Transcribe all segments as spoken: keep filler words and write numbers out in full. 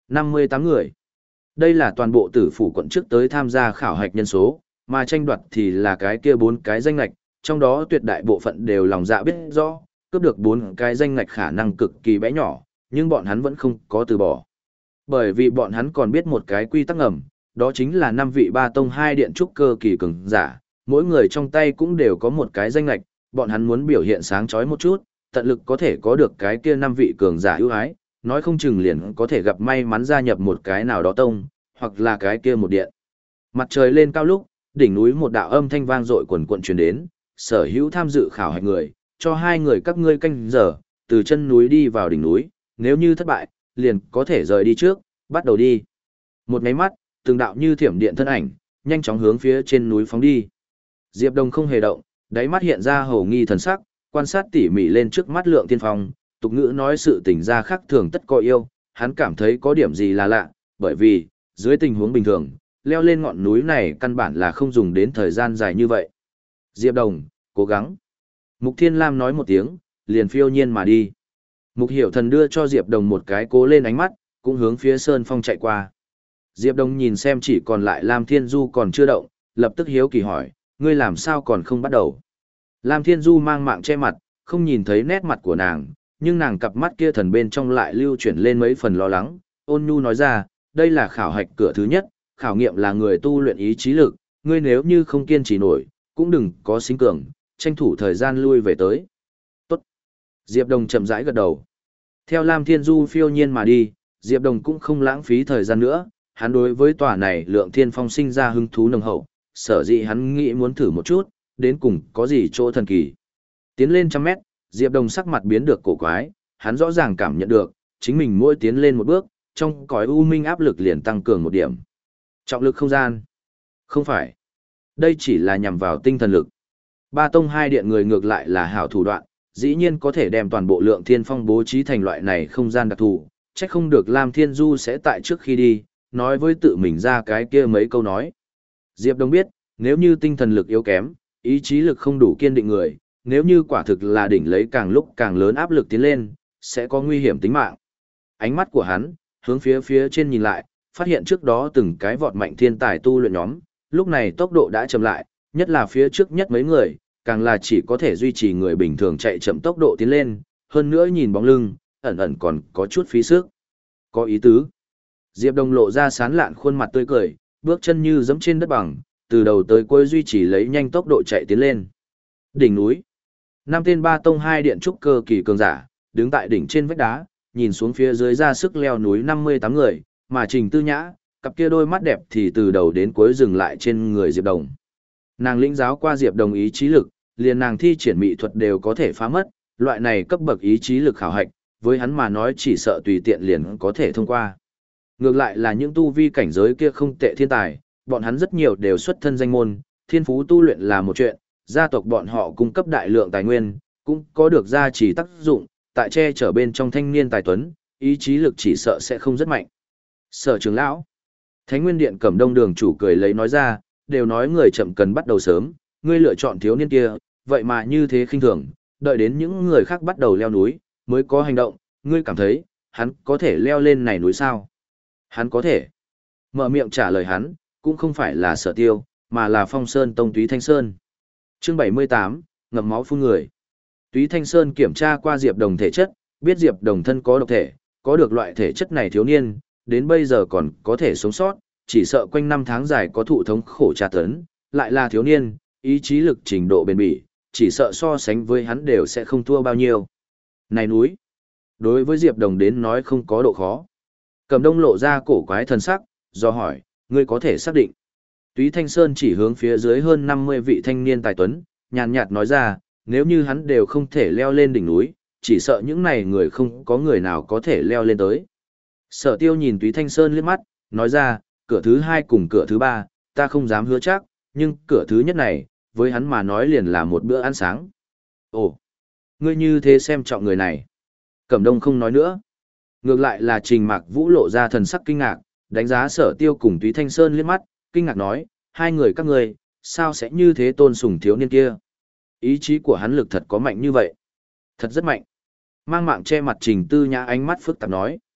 năm mươi tám người. Đây là toàn bộ tử phủ quận trước tới tham gia khảo hạch nhân số, mà tranh đoạt thì là cái kia bốn cái danh ngạch, trong đó tuyệt đại bộ phận đều lòng dạ biết rõ, cướp được bốn cái danh ngạch khả năng cực kỳ bé nhỏ, nhưng bọn hắn vẫn không có từ bỏ. Bởi vì bọn hắn còn biết một cái quy tắc ngầm, đó chính là năm vị ba tông hai điện trúc cơ kỳ cường giả, mỗi người trong tay cũng đều có một cái danh ngạch, bọn hắn muốn biểu hiện sáng chói một chút, tận lực có thể có được cái kia năm vị cường giả ưu ái, nói không chừng liền có thể gặp may mắn gia nhập một cái nào đó tông, hoặc là cái kia một điện. Mặt trời lên cao lúc, đỉnh núi một đạo âm thanh vang dội quần quần truyền đến, sở hữu tham dự khảo hạch người, cho hai người các ngươi canh giờ, từ chân núi đi vào đỉnh núi, nếu như thất bại, liền có thể rời đi trước, bắt đầu đi. Một cái mắt, từng đạo như thiểm điện thân ảnh, nhanh chóng hướng phía trên núi phóng đi. Diệp Đông không hề động, đáy mắt hiện ra hổ nghi thần sắc, quan sát tỉ mỉ lên trước mắt Lượng Tiên Phong, tục ngữ nói sự tình ra khác thường tất có yêu, hắn cảm thấy có điểm gì là lạ, bởi vì, dưới tình huống bình thường, leo lên ngọn núi này căn bản là không dùng đến thời gian dài như vậy. Diệp Đồng, cố gắng. Mục Thiên Lam nói một tiếng, liền phiêu nhiên mà đi. Mục Hiểu Thần đưa cho Diệp Đồng một cái cố lên ánh mắt, cũng hướng phía Sơn Phong chạy qua. Diệp Đồng nhìn xem chỉ còn lại Lam Thiên Du còn chưa động, lập tức hiếu kỳ hỏi, ngươi làm sao còn không bắt đầu? Lam Thiên Du mang mạng che mặt, không nhìn thấy nét mặt của nàng, nhưng nàng cặp mắt kia thần bên trong lại lưu chuyển lên mấy phần lo lắng. Ôn Nhu nói ra, đây là khảo hạch cửa thứ nhất, khảo nghiệm là người tu luyện ý chí lực, ngươi nếu như không kiên trì nổi, cũng đừng có sinh cường, tranh thủ thời gian lui về tới. Tốt. Diệp Đồng chậm rãi gật đầu. Theo Lam Thiên Du phiêu nhiên mà đi, Diệp Đồng cũng không lãng phí thời gian nữa, hắn đối với tòa này Lượng Thiên Phong sinh ra hứng thú nồng hậu, sở dĩ hắn nghĩ muốn thử một chút, đến cùng có gì chỗ thần kỳ. Tiến lên trăm mét, Diệp Đồng sắc mặt biến được cổ quái, hắn rõ ràng cảm nhận được, chính mình mỗi tiến lên một bước, trong cõi u minh áp lực liền tăng cường một điểm. Trọng lực không gian. Không phải. Đây chỉ là nhằm vào tinh thần lực. Ba tông hai điện người ngược lại là hảo thủ đoạn, dĩ nhiên có thể đem toàn bộ Lượng Thiên Phong bố trí thành loại này không gian đặc thù, chắc không được Lam Thiên Du sẽ tại trước khi đi, nói với tự mình ra cái kia mấy câu nói. Diệp Đông biết, nếu như tinh thần lực yếu kém, ý chí lực không đủ kiên định người, nếu như quả thực là đỉnh lấy càng lúc càng lớn áp lực tiến lên, sẽ có nguy hiểm tính mạng. Ánh mắt của hắn, hướng phía phía trên nhìn lại, phát hiện trước đó từng cái vọt mạnh thiên tài tu luyện nhóm, lúc này tốc độ đã chậm lại, nhất là phía trước nhất mấy người, càng là chỉ có thể duy trì người bình thường chạy chậm tốc độ tiến lên, hơn nữa nhìn bóng lưng, ẩn ẩn còn có chút phí sức. Có ý tứ. Diệp Đông lộ ra sán lạn khuôn mặt tươi cười, bước chân như giẫm trên đất bằng, từ đầu tới cuối duy trì lấy nhanh tốc độ chạy tiến lên. Đỉnh núi. Năm tên ba tông hai điện trúc cơ kỳ cường giả, đứng tại đỉnh trên vách đá, nhìn xuống phía dưới ra sức leo núi năm mươi tám người, mà Trình Tư Nhã, cặp kia đôi mắt đẹp thì từ đầu đến cuối dừng lại trên người Diệp Đồng. Nàng lĩnh giáo qua Diệp Đồng ý chí lực, liền nàng thi triển mỹ thuật đều có thể phá mất, loại này cấp bậc ý chí lực khảo hạch, với hắn mà nói chỉ sợ tùy tiện liền có thể thông qua. Ngược lại là những tu vi cảnh giới kia không tệ thiên tài, bọn hắn rất nhiều đều xuất thân danh môn, thiên phú tu luyện là một chuyện, gia tộc bọn họ cung cấp đại lượng tài nguyên, cũng có được gia trì tác dụng, tại che chở bên trong thanh niên tài tuấn, ý chí lực chỉ sợ sẽ không rất mạnh. Sở trưởng lão, Thánh Nguyên Điện Cẩm Đông đường chủ cười lấy nói ra, đều nói người chậm cần bắt đầu sớm, ngươi lựa chọn thiếu niên kia, vậy mà như thế khinh thường, đợi đến những người khác bắt đầu leo núi, mới có hành động, ngươi cảm thấy, hắn có thể leo lên này núi sao? Hắn có thể. Mở miệng trả lời hắn, cũng không phải là Sở Tiêu, mà là Phong Sơn Tông Túy Thanh Sơn. Chương bảy mươi tám, ngậm máu phun người. Túy Thanh Sơn kiểm tra qua Diệp Đồng thể chất, biết Diệp Đồng thân có độc thể, có được loại thể chất này thiếu niên, đến bây giờ còn có thể sống sót, chỉ sợ quanh năm tháng dài có thụ thống khổ tra tấn, lại là thiếu niên, ý chí lực trình độ bền bỉ, chỉ sợ so sánh với hắn đều sẽ không thua bao nhiêu. Này núi, đối với Diệp Đồng đến nói không có độ khó. Cẩm Đông lộ ra cổ quái thần sắc, do hỏi, ngươi có thể xác định. Túy Thanh Sơn chỉ hướng phía dưới hơn năm mươi vị thanh niên tài tuấn, nhàn nhạt nói ra, nếu như hắn đều không thể leo lên đỉnh núi, chỉ sợ những này người không có người nào có thể leo lên tới. Sở Tiêu nhìn Túy Thanh Sơn liếc mắt, nói ra, cửa thứ hai cùng cửa thứ ba, ta không dám hứa chắc, nhưng cửa thứ nhất này, với hắn mà nói liền là một bữa ăn sáng. Ồ, ngươi như thế xem trọng người này. Cẩm Đông không nói nữa. Ngược lại là Trình Mạc Vũ lộ ra thần sắc kinh ngạc, đánh giá Sở Tiêu cùng Túy Thanh Sơn liếc mắt, kinh ngạc nói, hai người các ngươi, sao sẽ như thế tôn sùng thiếu niên kia? Ý chí của hắn lực thật có mạnh như vậy. Thật rất mạnh. Mang mạng che mặt Trình Tư Nhã ánh mắt phức tạp nói.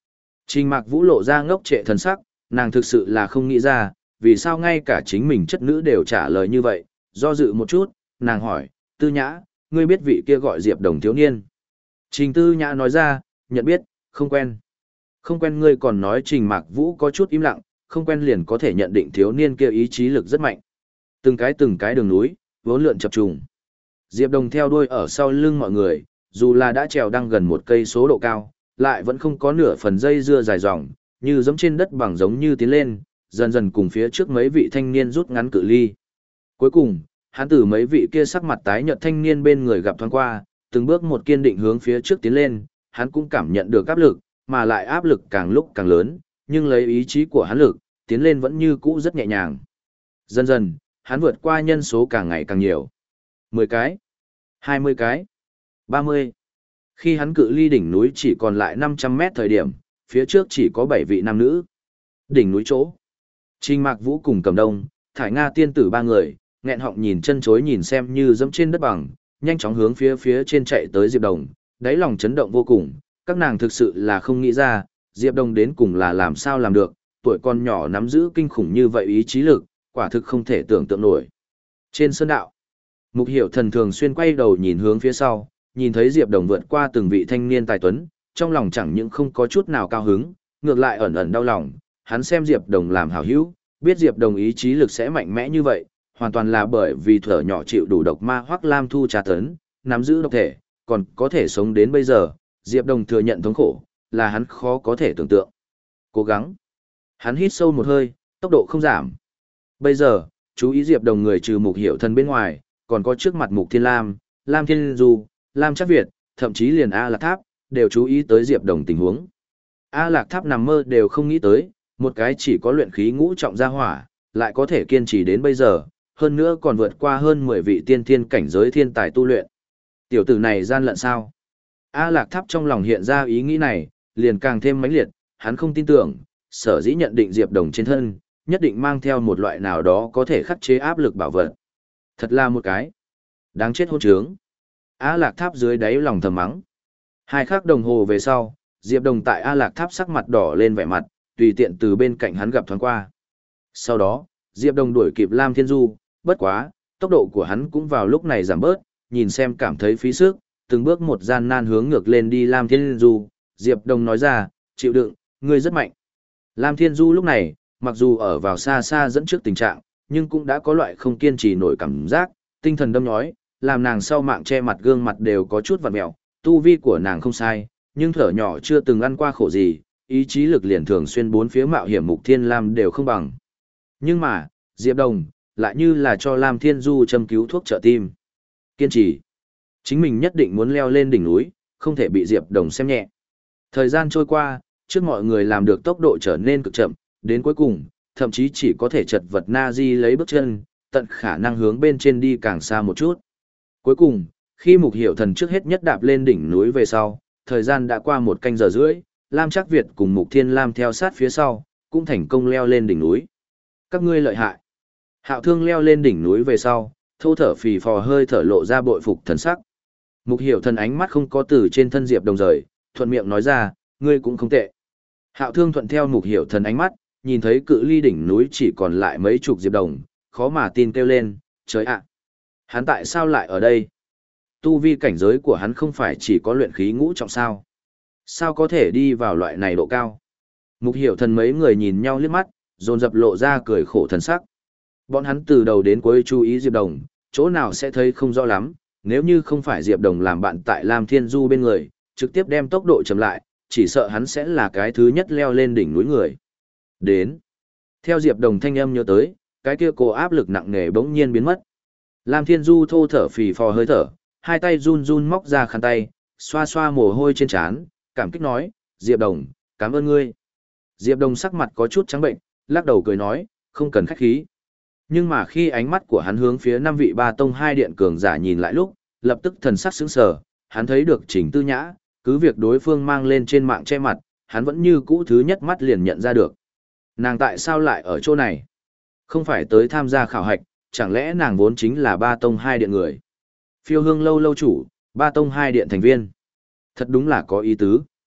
Trình Mạc Vũ lộ ra ngốc trệ thần sắc, nàng thực sự là không nghĩ ra, vì sao ngay cả chính mình chất nữ đều trả lời như vậy, do dự một chút, nàng hỏi, Tư Nhã, ngươi biết vị kia gọi Diệp Đồng thiếu niên. Trình Tư Nhã nói ra, nhận biết, không quen. Không quen ngươi còn nói Trình Mạc Vũ có chút im lặng, không quen liền có thể nhận định thiếu niên kia ý chí lực rất mạnh. Từng cái từng cái đường núi, vốn lượn chập trùng. Diệp Đồng theo đuôi ở sau lưng mọi người, dù là đã trèo đăng gần một cây số độ cao, lại vẫn không có nửa phần dây dưa dài dòng, như giống trên đất bằng giống như tiến lên, dần dần cùng phía trước mấy vị thanh niên rút ngắn cự ly. Cuối cùng, hắn từ mấy vị kia sắc mặt tái nhợt thanh niên bên người gặp thoáng qua, từng bước một kiên định hướng phía trước tiến lên, hắn cũng cảm nhận được áp lực, mà lại áp lực càng lúc càng lớn, nhưng lấy ý chí của hắn lực, tiến lên vẫn như cũ rất nhẹ nhàng. Dần dần, hắn vượt qua nhân số càng ngày càng nhiều. mười cái, hai mươi cái, ba mươi. Khi hắn cự ly đỉnh núi chỉ còn lại năm trăm mét thời điểm, phía trước chỉ có bảy vị nam nữ. Đỉnh núi chỗ. Trình Mạc Vũ cùng Cầm Đông, Thải Nga tiên tử ba người, nghẹn họng nhìn chân chối nhìn xem như dẫm trên đất bằng, nhanh chóng hướng phía phía trên chạy tới Diệp Đồng, đáy lòng chấn động vô cùng, các nàng thực sự là không nghĩ ra, Diệp Đồng đến cùng là làm sao làm được, tuổi con nhỏ nắm giữ kinh khủng như vậy ý chí lực, quả thực không thể tưởng tượng nổi. Trên sơn đạo, Mục Hiểu Thần thường xuyên quay đầu nhìn hướng phía sau, nhìn thấy Diệp Đồng vượt qua từng vị thanh niên tài tuấn, trong lòng chẳng những không có chút nào cao hứng, ngược lại ẩn ẩn đau lòng, hắn xem Diệp Đồng làm hảo hữu, biết Diệp Đồng ý chí lực sẽ mạnh mẽ như vậy, hoàn toàn là bởi vì thuở nhỏ chịu đủ độc ma hoặc lam thu trà tấn, nắm giữ độc thể, còn có thể sống đến bây giờ, Diệp Đồng thừa nhận thống khổ, là hắn khó có thể tưởng tượng. Cố gắng. Hắn hít sâu một hơi, tốc độ không giảm. Bây giờ, chú ý Diệp Đồng người trừ Mục Hiểu Thần bên ngoài, còn có trước mặt Mục Thiên Lam, Lam Thiên Du, Lam Chắc Việt, thậm chí liền A Lạc Tháp, đều chú ý tới Diệp Đồng tình huống. A Lạc Tháp nằm mơ đều không nghĩ tới, một cái chỉ có luyện khí ngũ trọng gia hỏa, lại có thể kiên trì đến bây giờ, hơn nữa còn vượt qua hơn mười vị tiên thiên cảnh giới thiên tài tu luyện. Tiểu tử này gian lận sao? A Lạc Tháp trong lòng hiện ra ý nghĩ này, liền càng thêm mãnh liệt, hắn không tin tưởng, sở dĩ nhận định Diệp Đồng trên thân, nhất định mang theo một loại nào đó có thể khắc chế áp lực bảo vật. Thật là một cái đáng chết hôn trướng. A Lạc Tháp dưới đáy lòng thầm mắng. Hai khắc đồng hồ về sau, Diệp Đồng tại A Lạc Tháp sắc mặt đỏ lên vẻ mặt, tùy tiện từ bên cạnh hắn gặp thoáng qua. Sau đó, Diệp Đồng đuổi kịp Lam Thiên Du, bất quá, tốc độ của hắn cũng vào lúc này giảm bớt, nhìn xem cảm thấy phí sức, từng bước một gian nan hướng ngược lên đi Lam Thiên Du, Diệp Đồng nói ra, chịu đựng, ngươi rất mạnh. Lam Thiên Du lúc này, mặc dù ở vào xa xa dẫn trước tình trạng, nhưng cũng đã có loại không kiên trì nổi cảm giác, tinh thần đâm nhói, làm nàng sau mạng che mặt gương mặt đều có chút vặn mẹo, tu vi của nàng không sai, nhưng thở nhỏ chưa từng ăn qua khổ gì, ý chí lực liền thường xuyên bốn phía mạo hiểm Mục Thiên Lam đều không bằng. Nhưng mà, Diệp Đồng, lại như là cho Lam Thiên Du châm cứu thuốc trợ tim. Kiên trì. Chính mình nhất định muốn leo lên đỉnh núi, không thể bị Diệp Đồng xem nhẹ. Thời gian trôi qua, trước mọi người làm được tốc độ trở nên cực chậm, đến cuối cùng, thậm chí chỉ có thể chật vật na di lấy bước chân, tận khả năng hướng bên trên đi càng xa một chút. Cuối cùng, khi Mục Hiểu Thần trước hết nhất đạp lên đỉnh núi về sau, thời gian đã qua một canh giờ rưỡi, Lam Trác Việt cùng Mục Thiên Lam theo sát phía sau, cũng thành công leo lên đỉnh núi. Các ngươi lợi hại. Hạo Thương leo lên đỉnh núi về sau, thô thở phì phò hơi thở lộ ra bội phục thần sắc. Mục Hiểu Thần ánh mắt không có từ trên thân Diệp Đồng rời, thuận miệng nói ra, ngươi cũng không tệ. Hạo Thương thuận theo Mục Hiểu Thần ánh mắt, nhìn thấy cự ly đỉnh núi chỉ còn lại mấy chục Diệp Đồng, khó mà tin kêu lên, trời ạ. Hắn tại sao lại ở đây? Tu vi cảnh giới của hắn không phải chỉ có luyện khí ngũ trọng sao? Sao có thể đi vào loại này độ cao? Mục Hiểu Thần mấy người nhìn nhau liếc mắt, dồn dập lộ ra cười khổ thần sắc. Bọn hắn từ đầu đến cuối chú ý Diệp Đồng, chỗ nào sẽ thấy không rõ lắm, nếu như không phải Diệp Đồng làm bạn tại Lam Thiên Du bên người, trực tiếp đem tốc độ chậm lại, chỉ sợ hắn sẽ là cái thứ nhất leo lên đỉnh núi người. Đến. Theo Diệp Đồng thanh âm nhớ tới, cái kia cổ áp lực nặng nề bỗng nhiên biến mất. Lam Thiên Du thô thở phì phò hơi thở, hai tay run run móc ra khăn tay, xoa xoa mồ hôi trên trán, cảm kích nói, Diệp Đồng, cảm ơn ngươi. Diệp Đồng sắc mặt có chút trắng bệnh, lắc đầu cười nói, không cần khách khí. Nhưng mà khi ánh mắt của hắn hướng phía năm vị ba tông hai điện cường giả nhìn lại lúc, lập tức thần sắc sững sờ, hắn thấy được Trình Tư Nhã, cứ việc đối phương mang lên trên mạng che mặt, hắn vẫn như cũ thứ nhất mắt liền nhận ra được. Nàng tại sao lại ở chỗ này? Không phải tới tham gia khảo hạch, chẳng lẽ nàng vốn chính là ba tông hai điện người? Phiêu Hương lâu lâu chủ, ba tông hai điện thành viên. Thật đúng là có ý tứ.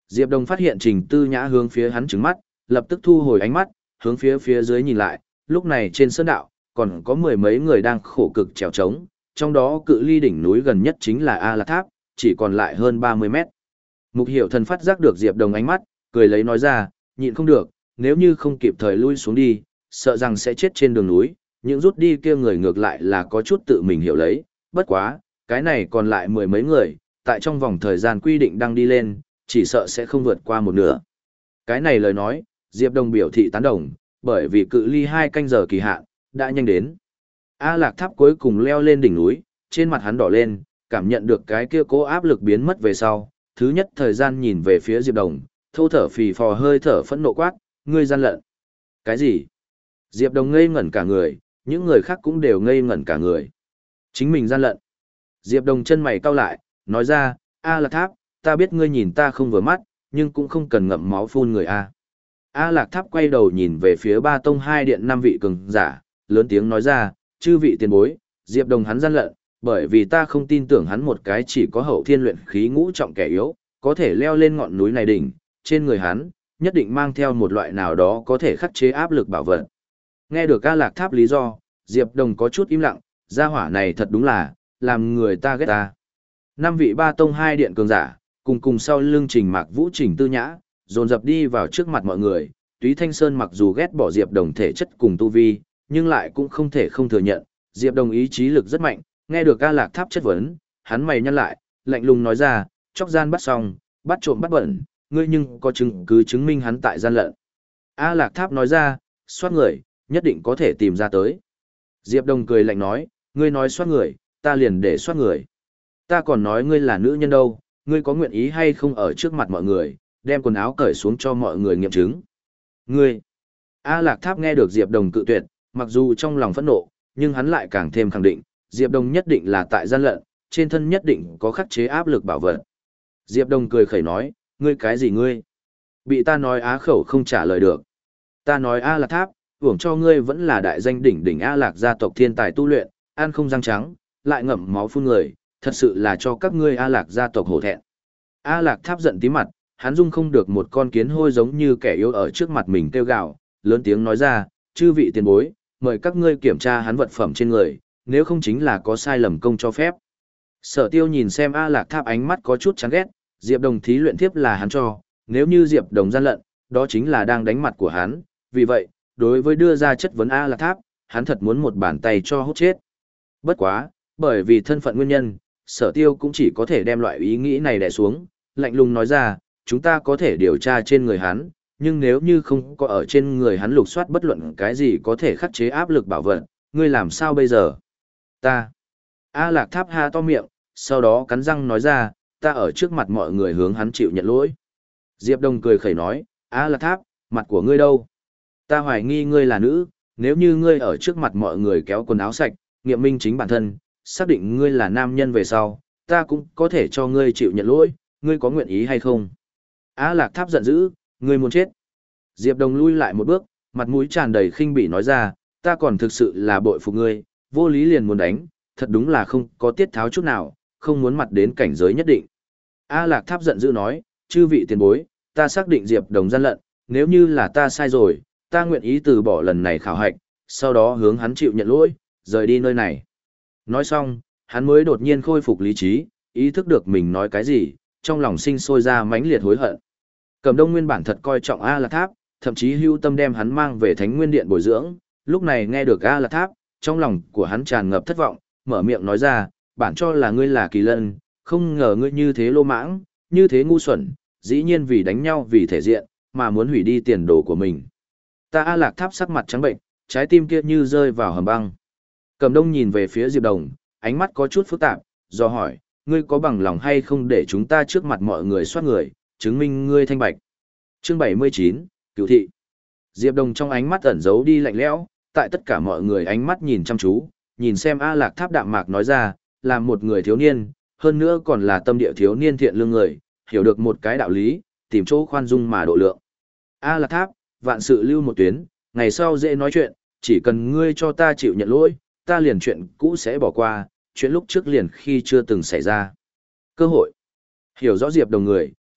Diệp Đồng phát hiện Trình Tư Nhã hướng phía hắn trừng mắt, lập tức thu hồi ánh mắt, hướng phía phía dưới nhìn lại, lúc này trên sơn đạo, còn có mười mấy người đang khổ cực trèo trống, trong đó cự ly đỉnh núi gần nhất chính là A Lạc Tháp, chỉ còn lại hơn ba mươi mét. Mục Hiểu Thần phát giác được Diệp Đồng ánh mắt, cười lấy nói ra, nhịn không được, nếu như không kịp thời lui xuống đi, sợ rằng sẽ chết trên đường núi, những rút đi kia người ngược lại là có chút tự mình hiểu lấy, bất quá, cái này còn lại mười mấy người, tại trong vòng thời gian quy định đang đi lên, chỉ sợ sẽ không vượt qua một nửa. Cái này lời nói, Diệp Đồng biểu thị tán đồng, bởi vì cự ly hai canh giờ kỳ hạn đã nhanh đến. A Lạc Tháp cuối cùng leo lên đỉnh núi, trên mặt hắn đỏ lên, cảm nhận được cái kia cố áp lực biến mất về sau, thứ nhất thời gian nhìn về phía Diệp Đồng, thô thở phì phò hơi thở phẫn nộ quát, ngươi gian lận. Cái gì? Diệp Đồng ngây ngẩn cả người, những người khác cũng đều ngây ngẩn cả người. Chính mình gian lận. Diệp Đồng chân mày cau lại, nói ra, A Lạc Tháp, ta biết ngươi nhìn ta không vừa mắt, nhưng cũng không cần ngậm máu phun người A. A Lạc Tháp quay đầu nhìn về phía ba tông hai điện năm vị cường giả, lớn tiếng nói ra, chư vị tiền bối, Diệp Đồng hắn gian lận, bởi vì ta không tin tưởng hắn một cái chỉ có hậu thiên luyện khí ngũ trọng kẻ yếu, có thể leo lên ngọn núi này đỉnh, trên người hắn, nhất định mang theo một loại nào đó có thể khắc chế áp lực bảo vật. Nghe được A Lạc Tháp lý do, Diệp Đồng có chút im lặng, gia hỏa này thật đúng là, làm người ta ghét ta. Năm vị ba tông hai điện cường giả, cùng cùng sau lưng Trình Mạc Vũ Trình Tư Nhã, dồn dập đi vào trước mặt mọi người, Túy Thanh Sơn mặc dù ghét bỏ Diệp Đồng thể chất cùng tu vi, nhưng lại cũng không thể không thừa nhận, Diệp Đồng ý chí lực rất mạnh, nghe được A Lạc Tháp chất vấn, hắn mày nhăn lại, lạnh lùng nói ra, chóc gian bắt xong, bắt trộm bắt bẩn, ngươi nhưng có chứng cứ chứng minh hắn tại gian lận. A Lạc Tháp nói ra, soát người, nhất định có thể tìm ra tới. Diệp Đồng cười lạnh nói, ngươi nói soát người, ta liền để soát người. Ta còn nói ngươi là nữ nhân đâu, ngươi có nguyện ý hay không ở trước mặt mọi người, đem quần áo cởi xuống cho mọi người nghiệm chứng. Ngươi! A Lạc Tháp nghe được Diệp Đồng cự tuyệt, mặc dù trong lòng phẫn nộ, nhưng hắn lại càng thêm khẳng định, Diệp Đồng nhất định là tại gian lận, trên thân nhất định có khắc chế áp lực bảo vật. Diệp Đồng cười khẩy nói, ngươi cái gì ngươi? Bị ta nói á khẩu không trả lời được. Ta nói A Lạc Tháp, hưởng cho ngươi vẫn là đại danh đỉnh đỉnh A Lạc gia tộc thiên tài tu luyện, ăn không răng trắng, lại ngậm máu phun người, thật sự là cho các ngươi A Lạc gia tộc hổ thẹn. A Lạc Tháp giận tí mặt, hắn dung không được một con kiến hôi giống như kẻ yếu ở trước mặt mình kêu gào, lớn tiếng nói ra, chư vị tiền bối, mời các ngươi kiểm tra hắn vật phẩm trên người, nếu không chính là có sai lầm công cho phép. Sở Tiêu nhìn xem A Lạc Tháp ánh mắt có chút chán ghét, Diệp Đồng thí luyện thiếp là hắn cho, nếu như Diệp Đồng gian lận, đó chính là đang đánh mặt của hắn, vì vậy, đối với đưa ra chất vấn A Lạc Tháp, hắn thật muốn một bàn tay cho hút chết. Bất quá, bởi vì thân phận nguyên nhân, Sở Tiêu cũng chỉ có thể đem loại ý nghĩ này đè xuống, lạnh lùng nói ra, chúng ta có thể điều tra trên người hắn, nhưng nếu như không có ở trên người hắn lục soát bất luận cái gì có thể khắc chế áp lực bảo vật, ngươi làm sao bây giờ? Ta. A Lạc Tháp ha to miệng, sau đó cắn răng nói ra, ta ở trước mặt mọi người hướng hắn chịu nhận lỗi. Diệp Đông cười khẩy nói, A Lạc Tháp, mặt của ngươi đâu? Ta hoài nghi ngươi là nữ, nếu như ngươi ở trước mặt mọi người kéo quần áo sạch, nghiệm minh chính bản thân, xác định ngươi là nam nhân về sau, ta cũng có thể cho ngươi chịu nhận lỗi, ngươi có nguyện ý hay không? A Lạc Tháp giận dữ, ngươi muốn chết. Diệp Đồng lui lại một bước, mặt mũi tràn đầy khinh bỉ nói ra, ta còn thực sự là bội phục ngươi, vô lý liền muốn đánh, thật đúng là không có tiết tháo chút nào, không muốn mặt đến cảnh giới nhất định. A Lạc Tháp giận dữ nói, chư vị tiền bối, ta xác định Diệp Đồng gian lận, nếu như là ta sai rồi, ta nguyện ý từ bỏ lần này khảo hạch, sau đó hướng hắn chịu nhận lỗi, rời đi nơi này. Nói xong, hắn mới đột nhiên khôi phục lý trí, ý thức được mình nói cái gì, trong lòng sinh sôi ra mãnh liệt hối hận. Cẩm Đông nguyên bản thật coi trọng A Lạc Tháp, thậm chí hưu tâm đem hắn mang về Thánh Nguyên Điện bồi dưỡng, lúc này nghe được A Lạc Tháp, trong lòng của hắn tràn ngập thất vọng, mở miệng nói ra, bản cho là ngươi là kỳ lân, không ngờ ngươi như thế lô mãng, như thế ngu xuẩn, dĩ nhiên vì đánh nhau vì thể diện, mà muốn hủy đi tiền đồ của mình. Ta A Lạc Tháp sắc mặt trắng bệnh, trái tim kia như rơi vào hầm băng. Cẩm Đông nhìn về phía Diệp Đồng, ánh mắt có chút phức tạp, do hỏi, ngươi có bằng lòng hay không để chúng ta trước mặt mọi người soát người, chứng minh ngươi thanh bạch. Chương bảy mươi chín, Cửu thị. Diệp Đồng trong ánh mắt ẩn giấu đi lạnh lẽo, tại tất cả mọi người ánh mắt nhìn chăm chú, nhìn xem A Lạc Tháp đạm mạc nói ra, là một người thiếu niên, hơn nữa còn là tâm địa thiếu niên thiện lương người, hiểu được một cái đạo lý, tìm chỗ khoan dung mà độ lượng. A Lạc Tháp, vạn sự lưu một tuyến, ngày sau dễ nói chuyện, chỉ cần ngươi cho ta chịu nhận lỗi, ta liền chuyện cũ sẽ bỏ qua, chuyện lúc trước liền khi chưa từng xảy ra. Cơ hội. Hiểu rõ Diệp Đồng người,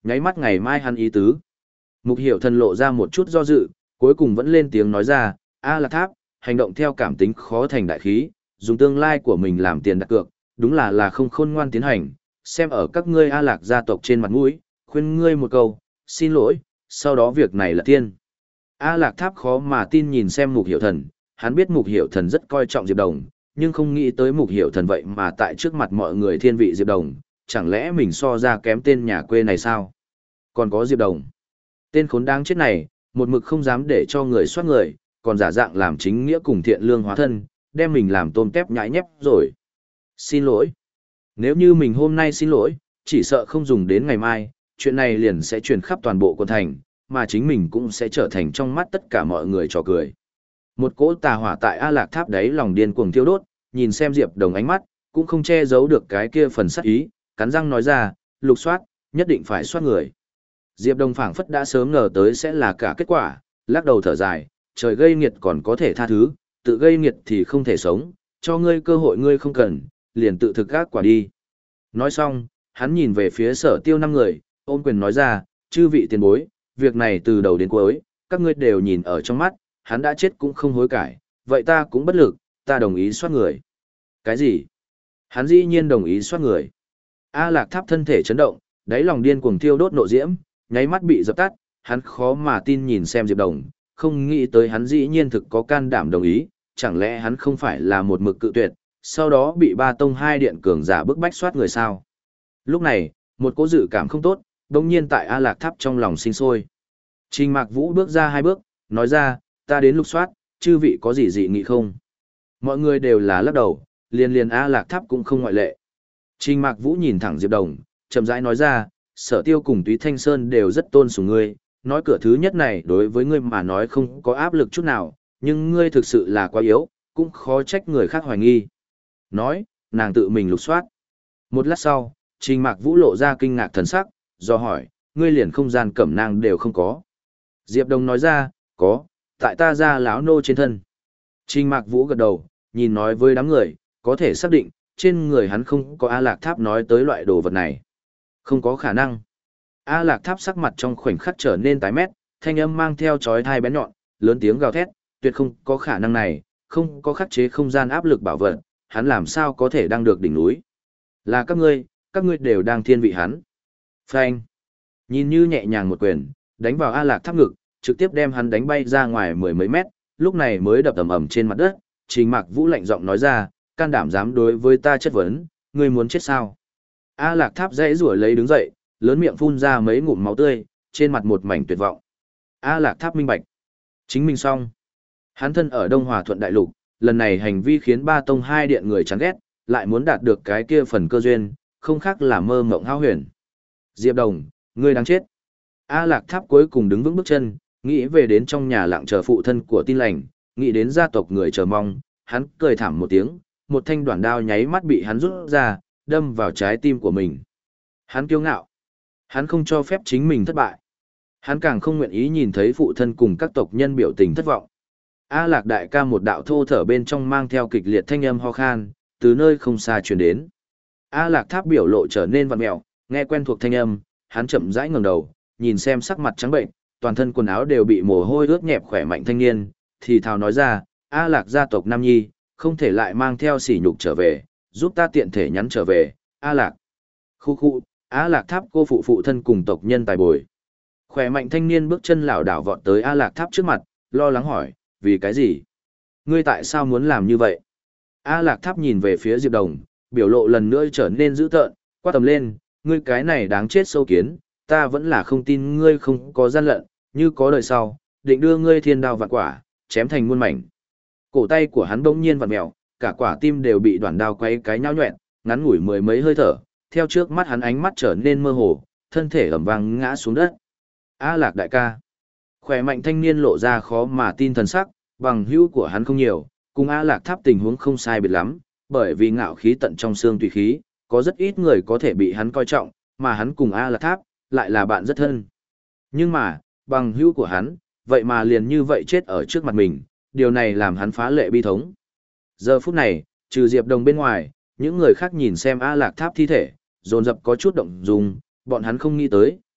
nháy mắt ngày mai hắn ý tứ. Mục Hiểu Thần lộ ra một chút do dự, cuối cùng vẫn lên tiếng nói ra, A Lạc Tháp, hành động theo cảm tính khó thành đại khí, dùng tương lai của mình làm tiền đặt cược, đúng là là không khôn ngoan tiến hành, xem ở các ngươi A Lạc gia tộc trên mặt mũi, khuyên ngươi một câu, xin lỗi, sau đó việc này là tiên. A Lạc Tháp khó mà tin nhìn xem Mục Hiểu Thần, hắn biết Mục Hiểu Thần rất coi trọng Diệp Đồng, nhưng không nghĩ tới Mục Hiểu Thần vậy mà tại trước mặt mọi người thiên vị Diệp Đồng, chẳng lẽ mình so ra kém tên nhà quê này sao? Còn có Diệp Đồng. Tên khốn đáng chết này, một mực không dám để cho người soát người, còn giả dạng làm chính nghĩa cùng thiện lương hóa thân, đem mình làm tôm tép nhãi nhép rồi. Xin lỗi. Nếu như mình hôm nay xin lỗi, chỉ sợ không dùng đến ngày mai, chuyện này liền sẽ truyền khắp toàn bộ quận thành, mà chính mình cũng sẽ trở thành trong mắt tất cả mọi người trò cười. Một cỗ tà hỏa tại A Lạc Tháp đấy lòng điên cuồng thiêu đốt, nhìn xem Diệp Đồng ánh mắt, cũng không che giấu được cái kia phần sắc ý, cắn răng nói ra, lục soát, nhất định phải soát người. Diệp Đồng phảng phất đã sớm ngờ tới sẽ là cả kết quả, lắc đầu thở dài, trời gây nghiệt còn có thể tha thứ, tự gây nghiệt thì không thể sống, cho ngươi cơ hội ngươi không cần, liền tự thực gác quả đi. Nói xong, hắn nhìn về phía Sở Tiêu năm người, ôm quyền nói ra, chư vị tiền bối, việc này từ đầu đến cuối, các ngươi đều nhìn ở trong mắt, hắn đã chết cũng không hối cải, vậy ta cũng bất lực, ta đồng ý soát người. Cái gì? Hắn dĩ nhiên đồng ý soát người. A Lạc Tháp thân thể chấn động, đáy lòng điên cuồng thiêu đốt nộ diễm, nháy mắt bị dập tắt, hắn khó mà tin nhìn xem Diệp Đồng, không nghĩ tới hắn dĩ nhiên thực có can đảm đồng ý, chẳng lẽ hắn không phải là một mực cự tuyệt, sau đó bị ba tông hai điện cường giả bức bách soát người sao? Lúc này, một cỗ dự cảm không tốt, đồng nhiên tại A Lạc Tháp trong lòng sinh sôi. Trình Mạc Vũ bước ra hai bước, nói ra, ta đến lục soát, chư vị có gì dị nghị không? Mọi người đều là lắc đầu, liền liền A Lạc Tháp cũng không ngoại lệ. Trình Mạc Vũ nhìn thẳng Diệp Đồng, chậm rãi nói ra, Sở Tiêu cùng Túy Thanh Sơn đều rất tôn sùng ngươi, nói cửa thứ nhất này đối với ngươi mà nói không có áp lực chút nào, nhưng ngươi thực sự là quá yếu, cũng khó trách người khác hoài nghi. Nói, nàng tự mình lục soát. Một lát sau, Trình Mạc Vũ lộ ra kinh ngạc thần sắc, do hỏi, ngươi liền không gian cẩm nang đều không có. Diệp Đồng nói ra, có, tại ta ra láo nô trên thân. Trình Mạc Vũ gật đầu, nhìn nói với đám người, có thể xác định, trên người hắn không có A Lạc Tháp nói tới loại đồ vật này. Không có khả năng. A Lạc Tháp sắc mặt trong khoảnh khắc trở nên tái mét, thanh âm mang theo chói tai bén nhọn, lớn tiếng gào thét, tuyệt không có khả năng này, không có khắc chế không gian áp lực bảo vật, hắn làm sao có thể đang được đỉnh núi. Là các ngươi, các ngươi đều đang thiên vị hắn. Phanh. Nhìn như nhẹ nhàng một quyền, đánh vào A Lạc Tháp ngực, trực tiếp đem hắn đánh bay ra ngoài mười mấy mét, lúc này mới đập ầm ầm trên mặt đất. Trình Mạc Vũ lạnh giọng nói ra, can đảm dám đối với ta chất vấn, ngươi muốn chết sao? A Lạc Tháp dãy rủa lấy đứng dậy, lớn miệng phun ra mấy ngụm máu tươi, trên mặt một mảnh tuyệt vọng. A Lạc Tháp minh bạch. Chính mình xong. Hắn thân ở Đông Hòa Thuận Đại Lục, lần này hành vi khiến ba tông hai điện người chán ghét, lại muốn đạt được cái kia phần cơ duyên, không khác là mơ mộng hão huyền. Diệp Đồng, ngươi đáng chết. A Lạc Tháp cuối cùng đứng vững bước chân, nghĩ về đến trong nhà lặng chờ phụ thân của tin lành, nghĩ đến gia tộc người chờ mong, hắn cười thảm một tiếng, một thanh đoạn đao nháy mắt bị hắn rút ra, đâm vào trái tim của mình. Hắn kiêu ngạo. Hắn không cho phép chính mình thất bại. Hắn càng không nguyện ý nhìn thấy phụ thân cùng các tộc nhân biểu tình thất vọng. A Lạc đại ca một đạo thô thở bên trong mang theo kịch liệt thanh âm ho khan, từ nơi không xa truyền đến. A Lạc Tháp biểu lộ trở nên vặn mẹo, nghe quen thuộc thanh âm, hắn chậm rãi ngẩng đầu, nhìn xem sắc mặt trắng bệnh, toàn thân quần áo đều bị mồ hôi ướt nhẹp khỏe mạnh thanh niên, thì thào nói ra, A Lạc gia tộc Nam Nhi, không thể lại mang theo sỉ nhục trở về, giúp ta tiện thể nhắn trở về, A Lạc. Khu khu, A Lạc Tháp cô phụ phụ thân cùng tộc nhân tài bồi. Khỏe mạnh thanh niên bước chân lảo đảo vọt tới A Lạc Tháp trước mặt, lo lắng hỏi, vì cái gì? Ngươi tại sao muốn làm như vậy? A Lạc Tháp nhìn về phía Diệp Đồng, biểu lộ lần nữa trở nên dữ tợn, quát tầm lên, ngươi cái này đáng chết sâu kiến, ta vẫn là không tin ngươi không có gian lận, như có đời sau, định đưa ngươi thiên đao vạn quả, chém thành muôn mảnh. Cổ tay của hắn bỗng nhiên vặn mèo, cả quả tim đều bị đoạn đao quấy cái nhão nhọẹn, ngắn ngủi mười mấy hơi thở, theo trước mắt hắn ánh mắt trở nên mơ hồ, thân thể ầm vang ngã xuống đất. A Lạc đại ca. Khỏe mạnh thanh niên lộ ra khó mà tin thần sắc, bằng hữu của hắn không nhiều, cùng A Lạc Tháp tình huống không sai biệt lắm, bởi vì ngạo khí tận trong xương tùy khí, có rất ít người có thể bị hắn coi trọng, mà hắn cùng A Lạc Tháp lại là bạn rất thân. Nhưng mà, bằng hữu của hắn, vậy mà liền như vậy chết ở trước mặt mình, điều này làm hắn phá lệ bi thống. Giờ phút này, trừ Diệp Đồng bên ngoài, những người khác nhìn xem A Lạc Tháp thi thể, dồn dập có chút động dung, bọn hắn không nghĩ tới,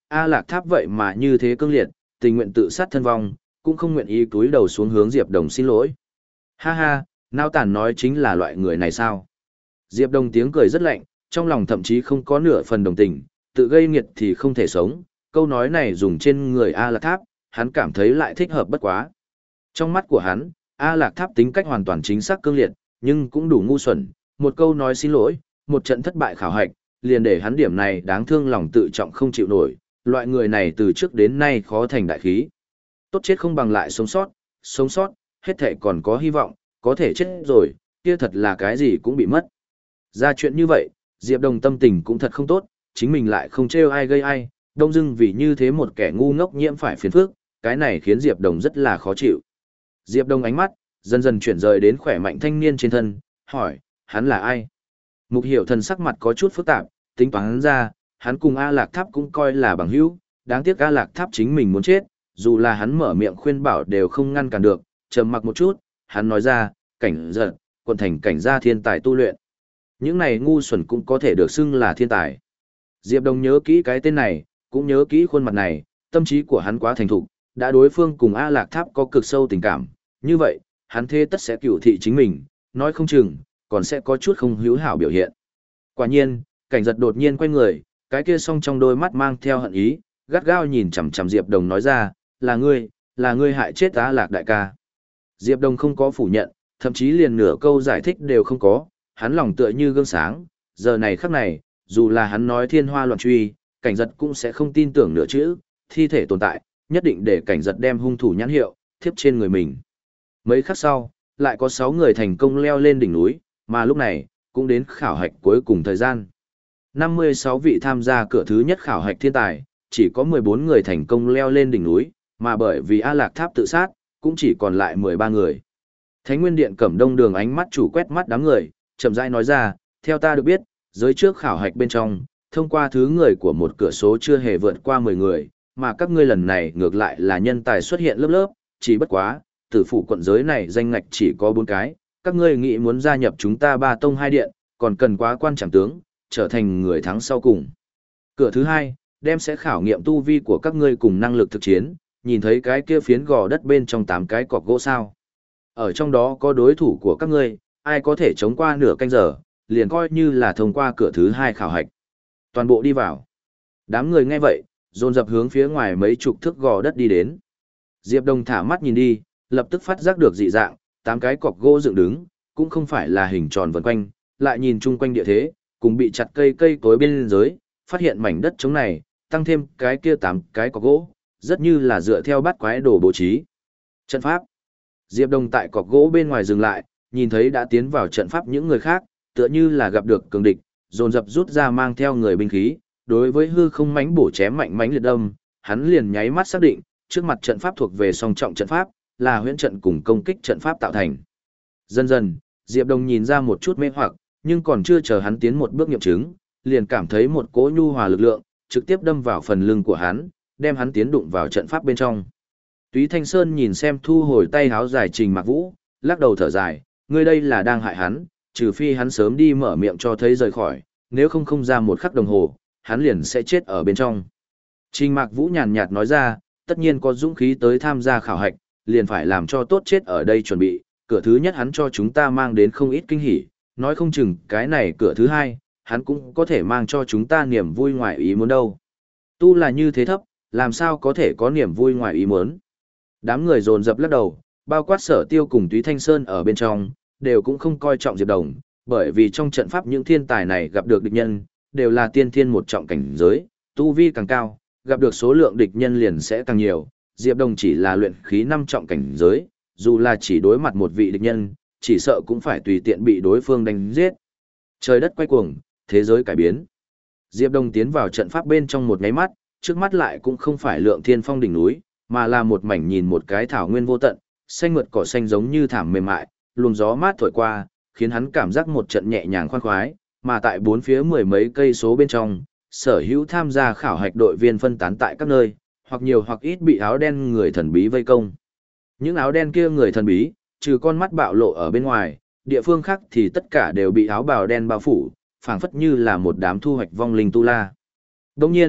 A Lạc Tháp vậy mà như thế cương liệt, tình nguyện tự sát thân vong, cũng không nguyện ý túi đầu xuống hướng Diệp Đồng xin lỗi. Ha ha, nao tản nói chính là loại người này sao? Diệp Đồng tiếng cười rất lạnh, trong lòng thậm chí không có nửa phần đồng tình, tự gây nghiệt thì không thể sống, câu nói này dùng trên người A Lạc Tháp, hắn cảm thấy lại thích hợp bất quá. Trong mắt của hắn, A Lạc Tháp tính cách hoàn toàn chính xác cương liệt, nhưng cũng đủ ngu xuẩn, một câu nói xin lỗi, một trận thất bại khảo hạch, liền để hắn điểm này đáng thương lòng tự trọng không chịu nổi, loại người này từ trước đến nay khó thành đại khí. Tốt chết không bằng lại sống sót, sống sót, hết thể còn có hy vọng, có thể chết rồi, kia thật là cái gì cũng bị mất. Ra chuyện như vậy, Diệp Đồng tâm tình cũng thật không tốt, chính mình lại không trêu ai gây ai, đông dưng vì như thế một kẻ ngu ngốc nhiễm phải phiền phức, cái này khiến Diệp Đồng rất là khó chịu. Diệp Đồng ánh mắt, dần dần chuyển rời đến khỏe mạnh thanh niên trên thân, hỏi, hắn là ai? Mục Hiểu Thần sắc mặt có chút phức tạp, tính toán ra, hắn cùng A Lạc Tháp cũng coi là bằng hữu, đáng tiếc A Lạc Tháp chính mình muốn chết, dù là hắn mở miệng khuyên bảo đều không ngăn cản được, trầm mặc một chút, hắn nói ra, cảnh giật, quận thành cảnh gia thiên tài tu luyện. Những này ngu xuẩn cũng có thể được xưng là thiên tài. Diệp Đồng nhớ kỹ cái tên này, cũng nhớ kỹ khuôn mặt này, tâm trí của hắn quá thành thục, đã đối phương cùng A Lạc Tháp có cực sâu tình cảm, như vậy, hắn thế tất sẽ cửu thị chính mình, nói không chừng, còn sẽ có chút không hữu hảo biểu hiện. Quả nhiên, cảnh giật đột nhiên quay người, cái kia song trong đôi mắt mang theo hận ý, gắt gao nhìn chằm chằm Diệp Đồng nói ra, là ngươi, là ngươi hại chết A Lạc đại ca. Diệp Đồng không có phủ nhận, thậm chí liền nửa câu giải thích đều không có, hắn lòng tựa như gương sáng, giờ này khắc này, dù là hắn nói thiên hoa loạn truy, cảnh giật cũng sẽ không tin tưởng nửa chữ, thi thể tồn tại, nhất định để cảnh giật đem hung thủ nhãn hiệu, thiếp trên người mình. Mấy khắc sau, lại có sáu người thành công leo lên đỉnh núi, mà lúc này, cũng đến khảo hạch cuối cùng thời gian. năm mươi sáu vị tham gia cửa thứ nhất khảo hạch thiên tài, chỉ có mười bốn người thành công leo lên đỉnh núi, mà bởi vì A Lạc Tháp tự sát, cũng chỉ còn lại mười ba người. Thánh Nguyên Điện Cẩm Đông Đường ánh mắt chủ quét mắt đám người, chậm rãi nói ra, theo ta được biết, giới trước khảo hạch bên trong, thông qua thứ người của một cửa số chưa hề vượt qua mười người, mà các ngươi lần này ngược lại là nhân tài xuất hiện lớp lớp, chỉ bất quá, tử phủ quận giới này danh ngạch chỉ có bốn cái, các ngươi nghĩ muốn gia nhập chúng ta ba tông hai điện, còn cần quá quan trọng tướng, trở thành người thắng sau cùng. Cửa thứ hai, đem sẽ khảo nghiệm tu vi của các ngươi cùng năng lực thực chiến, nhìn thấy cái kia phiến gò đất bên trong tám cái cọc gỗ sao. Ở trong đó có đối thủ của các ngươi, ai có thể chống qua nửa canh giờ, liền coi như là thông qua cửa thứ hai khảo hạch. Toàn bộ đi vào. Đám người nghe vậy, dồn dập hướng phía ngoài mấy chục thước gò đất đi đến. Diệp Đồng thả mắt nhìn đi, lập tức phát giác được dị dạng, tám cái cọc gỗ dựng đứng, cũng không phải là hình tròn vần quanh, lại nhìn chung quanh địa thế, cùng bị chặt cây cây cối bên dưới, phát hiện mảnh đất trống này, tăng thêm cái kia tám cái cọc gỗ, rất như là dựa theo bát quái đồ bố trí. Trận pháp. Diệp Đồng tại cọc gỗ bên ngoài dừng lại, nhìn thấy đã tiến vào trận pháp những người khác, tựa như là gặp được cường địch, dồn dập rút ra mang theo người binh khí, đối với hư không mãnh bổ chém mạnh mãnh liệt đâm, hắn liền nháy mắt xác định, trước mặt trận pháp thuộc về song trọng trận pháp, là huyễn trận cùng công kích trận pháp tạo thành. Dần dần, Diệp Đồng nhìn ra một chút mê hoặc, nhưng còn chưa chờ hắn tiến một bước nghiệm chứng, liền cảm thấy một cỗ nhu hòa lực lượng trực tiếp đâm vào phần lưng của hắn, đem hắn tiến đụng vào trận pháp bên trong. Túy Thanh Sơn nhìn xem thu hồi tay háo dài Trình Mạc Vũ, lắc đầu thở dài, ngươi đây là đang hại hắn, trừ phi hắn sớm đi mở miệng cho thấy rời khỏi, nếu không không ra một khắc đồng hồ, hắn liền sẽ chết ở bên trong. Trình Mạc Vũ nhàn nhạt nói ra, tất nhiên có dũng khí tới tham gia khảo hạch, liền phải làm cho tốt chết ở đây chuẩn bị, cửa thứ nhất hắn cho chúng ta mang đến không ít kinh hỉ, nói không chừng cái này cửa thứ hai, hắn cũng có thể mang cho chúng ta niềm vui ngoài ý muốn đâu. Tu là như thế thấp, làm sao có thể có niềm vui ngoài ý muốn. Đám người dồn dập lắc đầu, bao quát Sở Tiêu cùng Túy Thanh Sơn ở bên trong, đều cũng không coi trọng Diệp Đồng, bởi vì trong trận pháp những thiên tài này gặp được địch nhân, đều là tiên thiên một trọng cảnh giới, tu vi càng cao, gặp được số lượng địch nhân liền sẽ càng nhiều. Diệp Đồng chỉ là luyện khí năm trọng cảnh giới, dù là chỉ đối mặt một vị địch nhân, chỉ sợ cũng phải tùy tiện bị đối phương đánh giết. Trời đất quay cuồng, thế giới cải biến. Diệp Đồng tiến vào trận pháp bên trong một nháy mắt, trước mắt lại cũng không phải Lượng Thiên Phong đỉnh núi, mà là một mảnh nhìn một cái thảo nguyên vô tận, xanh mượt cỏ xanh giống như thảm mềm mại, luồng gió mát thổi qua, khiến hắn cảm giác một trận nhẹ nhàng khoan khoái, mà tại bốn phía mười mấy cây số bên trong, sở hữu tham gia khảo hạch đội viên phân tán tại các nơi, hoặc nhiều hoặc ít bị áo đen người thần bí vây công. Những áo đen kia người thần bí, trừ con mắt bạo lộ ở bên ngoài, địa phương khác thì tất cả đều bị áo bào đen bao phủ, phảng phất như là một đám thu hoạch vong linh tu la. Đồng nhiên,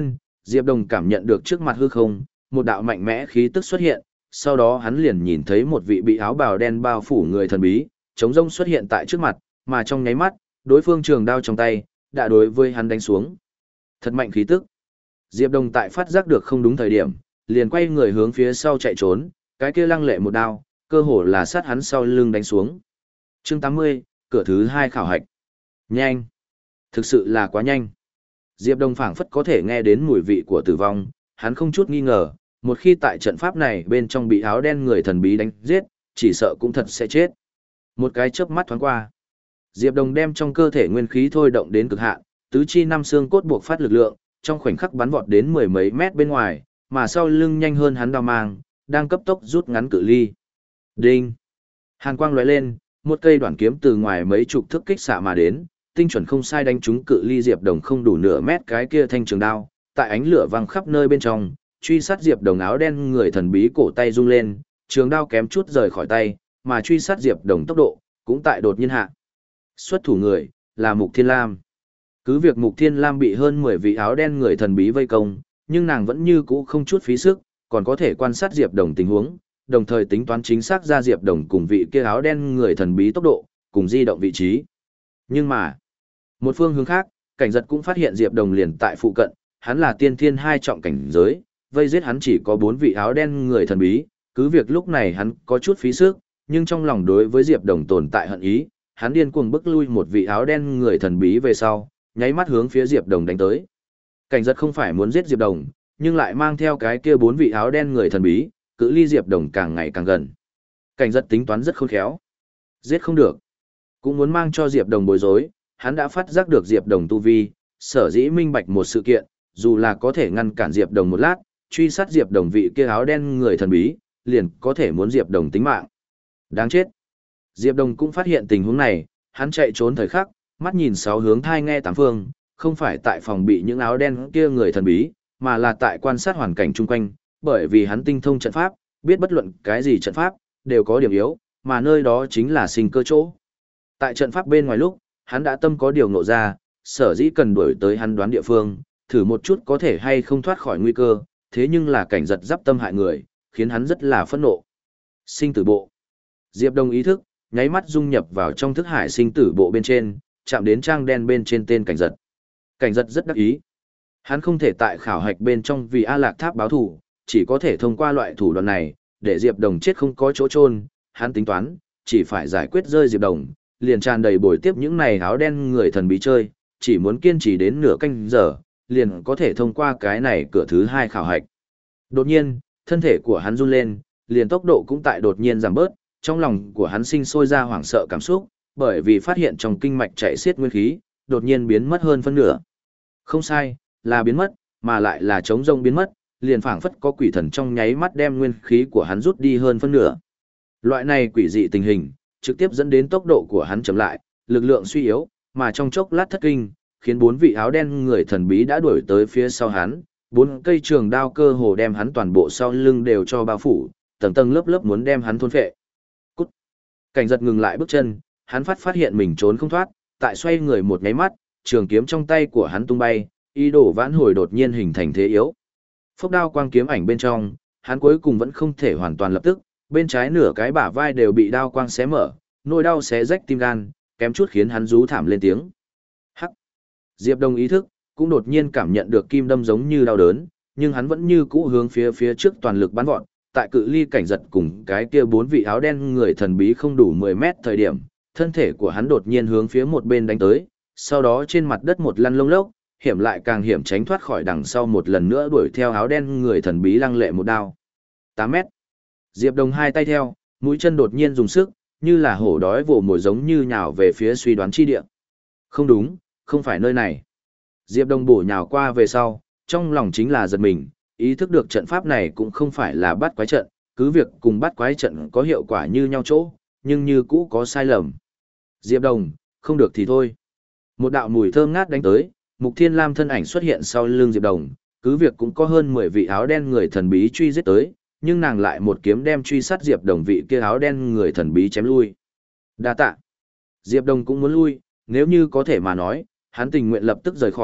Diệp Đồng cảm nhận được trước mặt hư không, một đạo mạnh mẽ khí tức xuất hiện, sau đó hắn liền nhìn thấy một vị bị áo bào đen bao phủ người thần bí, chống rông xuất hiện tại trước mặt, mà trong nháy mắt, đối phương trường đao trong tay, đã đối với hắn đánh xuống. Thật mạnh khí tức. Diệp Đồng tại phát giác được không đúng thời điểm, liền quay người hướng phía sau chạy trốn, cái kia lăng lệ một đao, cơ hồ là sát hắn sau lưng đánh xuống. Chương tám mươi, cửa thứ hai khảo hạch. Nhanh. Thực sự là quá nhanh. Diệp Đồng phảng phất có thể nghe đến mùi vị của tử vong, hắn không chút nghi ngờ, một khi tại trận pháp này bên trong bị áo đen người thần bí đánh giết, chỉ sợ cũng thật sẽ chết. Một cái chớp mắt thoáng qua, Diệp Đồng đem trong cơ thể nguyên khí thôi động đến cực hạn, tứ chi năm xương cốt buộc phát lực lượng, trong khoảnh khắc bắn vọt đến mười mấy mét bên ngoài, mà sau lưng nhanh hơn hắn đao mang, đang cấp tốc rút ngắn cự ly. Đinh! Hàn quang lóe lên, một cây đoạn kiếm từ ngoài mấy chục thước kích xạ mà đến, tinh chuẩn không sai đánh trúng cự ly Diệp Đồng không đủ nửa mét cái kia thanh trường đao, tại ánh lửa văng khắp nơi bên trong, truy sát Diệp Đồng áo đen người thần bí cổ tay rung lên, trường đao kém chút rời khỏi tay, mà truy sát Diệp Đồng tốc độ cũng tại đột nhiên hạ. Xuất thủ người là Mục Thiên Lam. Cứ việc Mục Thiên Lam bị hơn mười vị áo đen người thần bí vây công, nhưng nàng vẫn như cũ không chút phí sức, còn có thể quan sát Diệp Đồng tình huống, đồng thời tính toán chính xác ra Diệp Đồng cùng vị kia áo đen người thần bí tốc độ, cùng di động vị trí. Nhưng mà, một phương hướng khác, Cảnh Giật cũng phát hiện Diệp Đồng liền tại phụ cận, hắn là tiên thiên hai trọng cảnh giới, vây giết hắn chỉ có bốn vị áo đen người thần bí, cứ việc lúc này hắn có chút phí sức, nhưng trong lòng đối với Diệp Đồng tồn tại hận ý, hắn điên cuồng bức lui một vị áo đen người thần bí về sau, nháy mắt hướng phía Diệp Đồng đánh tới. Cảnh Giật không phải muốn giết Diệp Đồng, nhưng lại mang theo cái kia bốn vị áo đen người thần bí, cự ly Diệp Đồng càng ngày càng gần. Cảnh Giật tính toán rất khôn khéo. Giết không được, cũng muốn mang cho Diệp Đồng bối rối, hắn đã phát giác được Diệp Đồng tu vi, sở dĩ minh bạch một sự kiện, dù là có thể ngăn cản Diệp Đồng một lát, truy sát Diệp Đồng vị kia áo đen người thần bí, liền có thể muốn Diệp Đồng tính mạng. Đáng chết. Diệp Đồng cũng phát hiện tình huống này, hắn chạy trốn thời khắc, mắt nhìn sáu hướng thai nghe tám phương, không phải tại phòng bị những áo đen kia người thần bí, mà là tại quan sát hoàn cảnh chung quanh, bởi vì hắn tinh thông trận pháp, biết bất luận cái gì trận pháp, đều có điểm yếu, mà nơi đó chính là sinh cơ chỗ. Tại trận pháp bên ngoài lúc, hắn đã tâm có điều ngộ ra, sở dĩ cần đuổi tới hắn đoán địa phương, thử một chút có thể hay không thoát khỏi nguy cơ, thế nhưng là Cảnh Giật giáp tâm hại người, khiến hắn rất là phẫn nộ. Sinh tử bộ. Diệp Đồng ý thức, nháy mắt dung nhập vào trong thức hải sinh tử bộ bên trên, chạm đến trang đen bên trên tên Cảnh Giật. Cảnh Giật rất đắc ý. Hắn không thể tại khảo hạch bên trong vì A Lạc Tháp báo thù, chỉ có thể thông qua loại thủ đoạn này, để Diệp Đồng chết không có chỗ chôn. Hắn tính toán, chỉ phải giải quyết rơi Diệp Đồng, liền tràn đầy bồi tiếp những này áo đen người thần bí chơi, chỉ muốn kiên trì đến nửa canh giờ, liền có thể thông qua cái này cửa thứ hai khảo hạch. Đột nhiên, thân thể của hắn run lên, liền tốc độ cũng tại đột nhiên giảm bớt, trong lòng của hắn sinh sôi ra hoảng sợ cảm xúc, bởi vì phát hiện trong kinh mạch chạy xiết nguyên khí, đột nhiên biến mất hơn phân nửa. Không sai, là biến mất, mà lại là trống rông biến mất, liền phảng phất có quỷ thần trong nháy mắt đem nguyên khí của hắn rút đi hơn phân nửa. Loại này quỷ dị tình hình, trực tiếp dẫn đến tốc độ của hắn chậm lại, lực lượng suy yếu, mà trong chốc lát thất kinh, khiến bốn vị áo đen người thần bí đã đuổi tới phía sau hắn, bốn cây trường đao cơ hồ đem hắn toàn bộ sau lưng đều cho bao phủ, tầng tầng lớp lớp muốn đem hắn thôn phệ. Cút. Cảnh Giật ngừng lại bước chân, hắn phát phát hiện mình trốn không thoát, tại xoay người một nháy mắt, trường kiếm trong tay của hắn tung bay, ý đồ vãn hồi đột nhiên hình thành thế yếu. Phốc đao quang kiếm ảnh bên trong, hắn cuối cùng vẫn không thể hoàn toàn lập tức, bên trái nửa cái bả vai đều bị đao quang xé mở, nỗi đau xé rách tim gan, kém chút khiến hắn rú thảm lên tiếng. Hắc. Diệp Đồng ý thức, cũng đột nhiên cảm nhận được kim đâm giống như đau đớn, nhưng hắn vẫn như cũ hướng phía phía trước toàn lực bắn vọt, tại cự ly Cảnh Giật cùng cái kia bốn vị áo đen người thần bí không đủ mười mét thời điểm, thân thể của hắn đột nhiên hướng phía một bên đánh tới, sau đó trên mặt đất một lăn lông lốc, hiểm lại càng hiểm tránh thoát khỏi đằng sau một lần nữa đuổi theo áo đen người thần bí lăng lệ một đao. tám mét. Diệp Đồng hai tay theo, mũi chân đột nhiên dùng sức, như là hổ đói vồ mồi giống như nhào về phía suy đoán chi địa. Không đúng, không phải nơi này. Diệp Đồng bổ nhào qua về sau, trong lòng chính là giật mình, ý thức được trận pháp này cũng không phải là bắt quái trận, cứ việc cùng bắt quái trận có hiệu quả như nhau chỗ, nhưng như cũ có sai lầm. Diệp Đồng, không được thì thôi. Một đạo mùi thơm ngát đánh tới, Mục Thiên Lam thân ảnh xuất hiện sau lưng Diệp Đồng, cứ việc cũng có hơn mười vị áo đen người thần bí truy giết tới, nhưng nàng lại một kiếm đem truy sát Diệp Đồng vị kia áo đen người thần bí chém lui. Đa tạ. Diệp Đồng cũng muốn lui, nếu như có thể mà nói, hắn tình nguyện lập tức rời khỏi,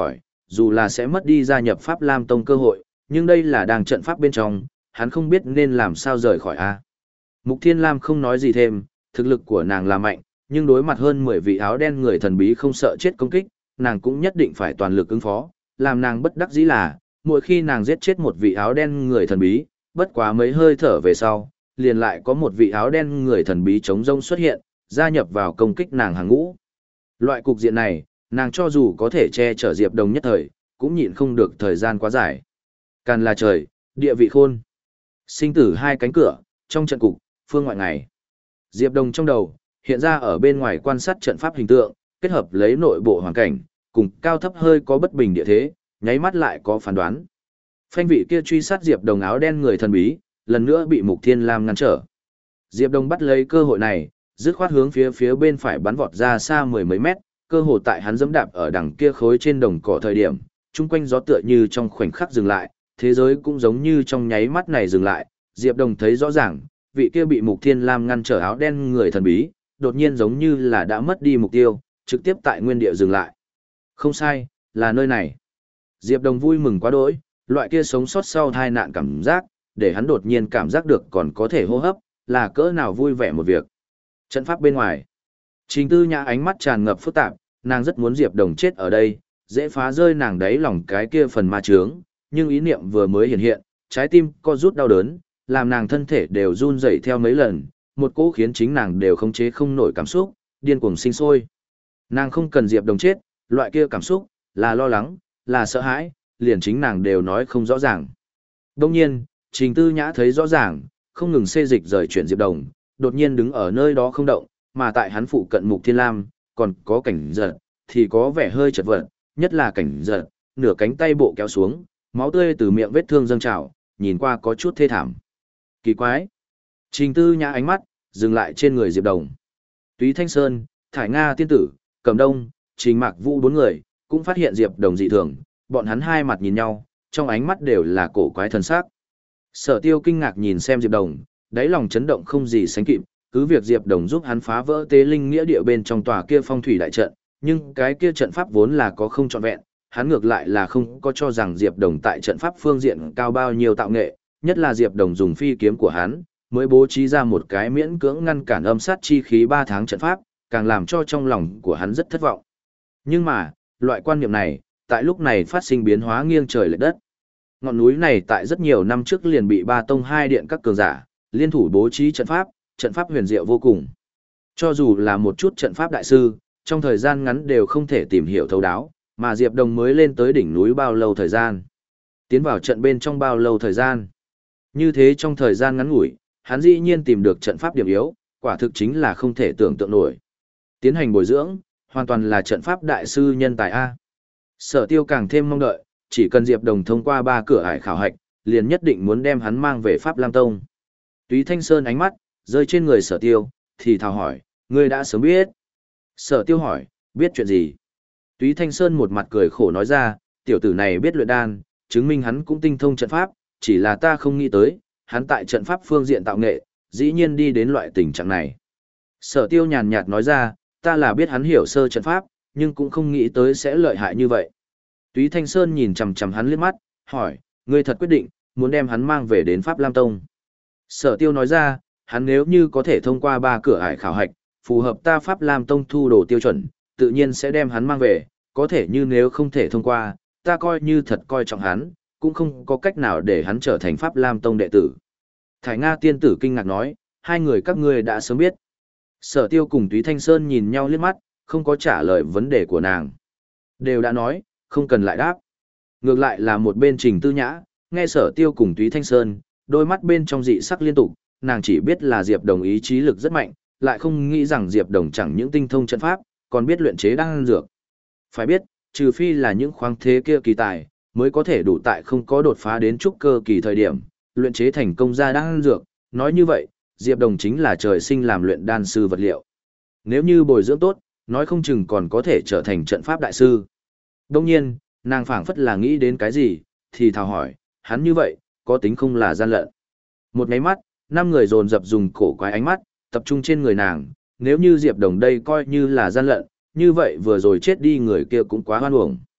dù là sẽ mất đi gia nhập Pháp Lam Tông cơ hội, nhưng đây là đang trận pháp bên trong, hắn không biết nên làm sao rời khỏi a. Mục Thiên Lam không nói gì thêm, thực lực của nàng là mạnh, nhưng đối mặt hơn mười vị áo đen người thần bí không sợ chết công kích, nàng cũng nhất định phải toàn lực ứng phó, làm nàng bất đắc dĩ là, mỗi khi nàng giết chết một vị áo đen người thần bí, bất quá mấy hơi thở về sau, liền lại có một vị áo đen người thần bí chống rông xuất hiện, gia nhập vào công kích nàng hàng ngũ. Loại cục diện này, nàng cho dù có thể che chở Diệp Đồng nhất thời, cũng nhịn không được thời gian quá dài. Càn là trời, địa vị khôn. Sinh tử hai cánh cửa, trong trận cục, phương ngoại ngày. Diệp Đồng trong đầu, hiện ra ở bên ngoài quan sát trận pháp hình tượng, kết hợp lấy nội bộ hoàn cảnh, cùng cao thấp hơi có bất bình địa thế, nháy mắt lại có phán đoán. Phanh vị kia truy sát Diệp Đồng áo đen người thần bí, lần nữa bị Mục Thiên Lam ngăn trở. Diệp Đồng bắt lấy cơ hội này, dứt khoát hướng phía phía bên phải bắn vọt ra xa mười mấy mét, cơ hội tại hắn giẫm đạp ở đằng kia khối trên đồng cỏ thời điểm, chung quanh gió tựa như trong khoảnh khắc dừng lại, thế giới cũng giống như trong nháy mắt này dừng lại. Diệp Đồng thấy rõ ràng, vị kia bị Mục Thiên Lam ngăn trở áo đen người thần bí, đột nhiên giống như là đã mất đi mục tiêu, trực tiếp tại nguyên địa dừng lại. Không sai, là nơi này. Diệp Đồng vui mừng quá đỗi, loại kia sống sót sau tai nạn cảm giác, để hắn đột nhiên cảm giác được còn có thể hô hấp, là cỡ nào vui vẻ một việc. Trận pháp bên ngoài. Trình Tư Nhã ánh mắt tràn ngập phức tạp, nàng rất muốn Diệp Đồng chết ở đây, dễ phá rơi nàng đáy lòng cái kia phần ma chướng, nhưng ý niệm vừa mới hiện hiện, trái tim co rút đau đớn, làm nàng thân thể đều run rẩy theo mấy lần, một cỗ khiến chính nàng đều khống chế không nổi cảm xúc, điên cuồng sinh sôi. Nàng không cần Diệp Đồng chết, loại kia cảm xúc, là lo lắng, là sợ hãi, liền chính nàng đều nói không rõ ràng. Đông nhiên, Trình Tư Nhã thấy rõ ràng, không ngừng xê dịch rời chuyển Diệp Đồng, đột nhiên đứng ở nơi đó không động, mà tại hắn phụ cận Mục Thiên Lam, còn có cảnh giật, thì có vẻ hơi chật vật, nhất là cảnh giật, nửa cánh tay bộ kéo xuống, máu tươi từ miệng vết thương dâng trào, nhìn qua có chút thê thảm. Kỳ quái. Trình Tư Nhã ánh mắt dừng lại trên người Diệp Đồng. Túy Thanh Sơn, Thải Nga tiên tử, Cẩm Đông, Trình Mạc Vũ bốn người cũng phát hiện Diệp Đồng dị thường, bọn hắn hai mặt nhìn nhau, trong ánh mắt đều là cổ quái thần sắc. Sở Tiêu kinh ngạc nhìn xem Diệp Đồng, đáy lòng chấn động không gì sánh kịp, cứ việc Diệp Đồng giúp hắn phá vỡ tế linh nghĩa địa bên trong tòa kia phong thủy đại trận, nhưng cái kia trận pháp vốn là có không trọn vẹn, hắn ngược lại là không có cho rằng Diệp Đồng tại trận pháp phương diện cao bao nhiêu tạo nghệ, nhất là Diệp Đồng dùng phi kiếm của hắn, mới bố trí ra một cái miễn cưỡng ngăn cản âm sát chi khí ba tháng trận pháp, càng làm cho trong lòng của hắn rất thất vọng. Nhưng mà, loại quan niệm này, tại lúc này phát sinh biến hóa nghiêng trời lệch đất. Ngọn núi này tại rất nhiều năm trước liền bị ba tông hai điện các cường giả liên thủ bố trí trận pháp, trận pháp huyền diệu vô cùng. Cho dù là một chút trận pháp đại sư, trong thời gian ngắn đều không thể tìm hiểu thấu đáo, mà Diệp Đồng mới lên tới đỉnh núi bao lâu thời gian, tiến vào trận bên trong bao lâu thời gian. Như thế trong thời gian ngắn ngủi, hắn dĩ nhiên tìm được trận pháp điểm yếu, quả thực chính là không thể tưởng tượng nổi. Tiến hành bồi dưỡng, hoàn toàn là trận pháp đại sư nhân tài A. Sở Tiêu càng thêm mong đợi, chỉ cần Diệp Đồng thông qua ba cửa ải khảo hạch, liền nhất định muốn đem hắn mang về Pháp Lam Tông. Túy Thanh Sơn ánh mắt rơi trên người Sở Tiêu, thì thào hỏi, ngươi đã sớm biết. Sở Tiêu hỏi, biết chuyện gì? Túy Thanh Sơn một mặt cười khổ nói ra, tiểu tử này biết luyện đan, chứng minh hắn cũng tinh thông trận pháp, chỉ là ta không nghĩ tới, hắn tại trận pháp phương diện tạo nghệ, dĩ nhiên đi đến loại tình trạng này. Sở Tiêu nhàn nhạt nói ra, ta là biết hắn hiểu sơ trận pháp, nhưng cũng không nghĩ tới sẽ lợi hại như vậy. Túy Thanh Sơn nhìn chằm chằm hắn liếc mắt, hỏi, ngươi thật quyết định, muốn đem hắn mang về đến Pháp Lam Tông. Sở Tiêu nói ra, hắn nếu như có thể thông qua ba cửa ải khảo hạch, phù hợp ta Pháp Lam Tông thu đồ tiêu chuẩn, tự nhiên sẽ đem hắn mang về, có thể như nếu không thể thông qua, ta coi như thật coi trọng hắn, cũng không có cách nào để hắn trở thành Pháp Lam Tông đệ tử. Thải Nga tiên tử kinh ngạc nói, hai người các ngươi đã sớm biết. Sở Tiêu cùng Túy Thanh Sơn nhìn nhau liếc mắt, không có trả lời vấn đề của nàng. Đều đã nói, không cần lại đáp. Ngược lại là một bên Trình Tư Nhã, nghe Sở Tiêu cùng Túy Thanh Sơn, đôi mắt bên trong dị sắc liên tục, nàng chỉ biết là Diệp Đồng ý chí lực rất mạnh, lại không nghĩ rằng Diệp Đồng chẳng những tinh thông trận pháp, còn biết luyện chế đan dược. Phải biết, trừ phi là những khoáng thế kia kỳ tài, mới có thể đủ tại không có đột phá đến trúc cơ kỳ thời điểm, luyện chế thành công ra đan dược, nói như vậy, Diệp Đồng chính là trời sinh làm luyện đan sư vật liệu. Nếu như bồi dưỡng tốt, nói không chừng còn có thể trở thành trận pháp đại sư. Đương nhiên, nàng phảng phất là nghĩ đến cái gì, thì thào hỏi, hắn như vậy, có tính không là gian lận. Một nháy mắt, năm người dồn dập dùng cổ quái ánh mắt, tập trung trên người nàng, nếu như Diệp Đồng đây coi như là gian lận, như vậy vừa rồi chết đi người kia cũng quá hoan uổng.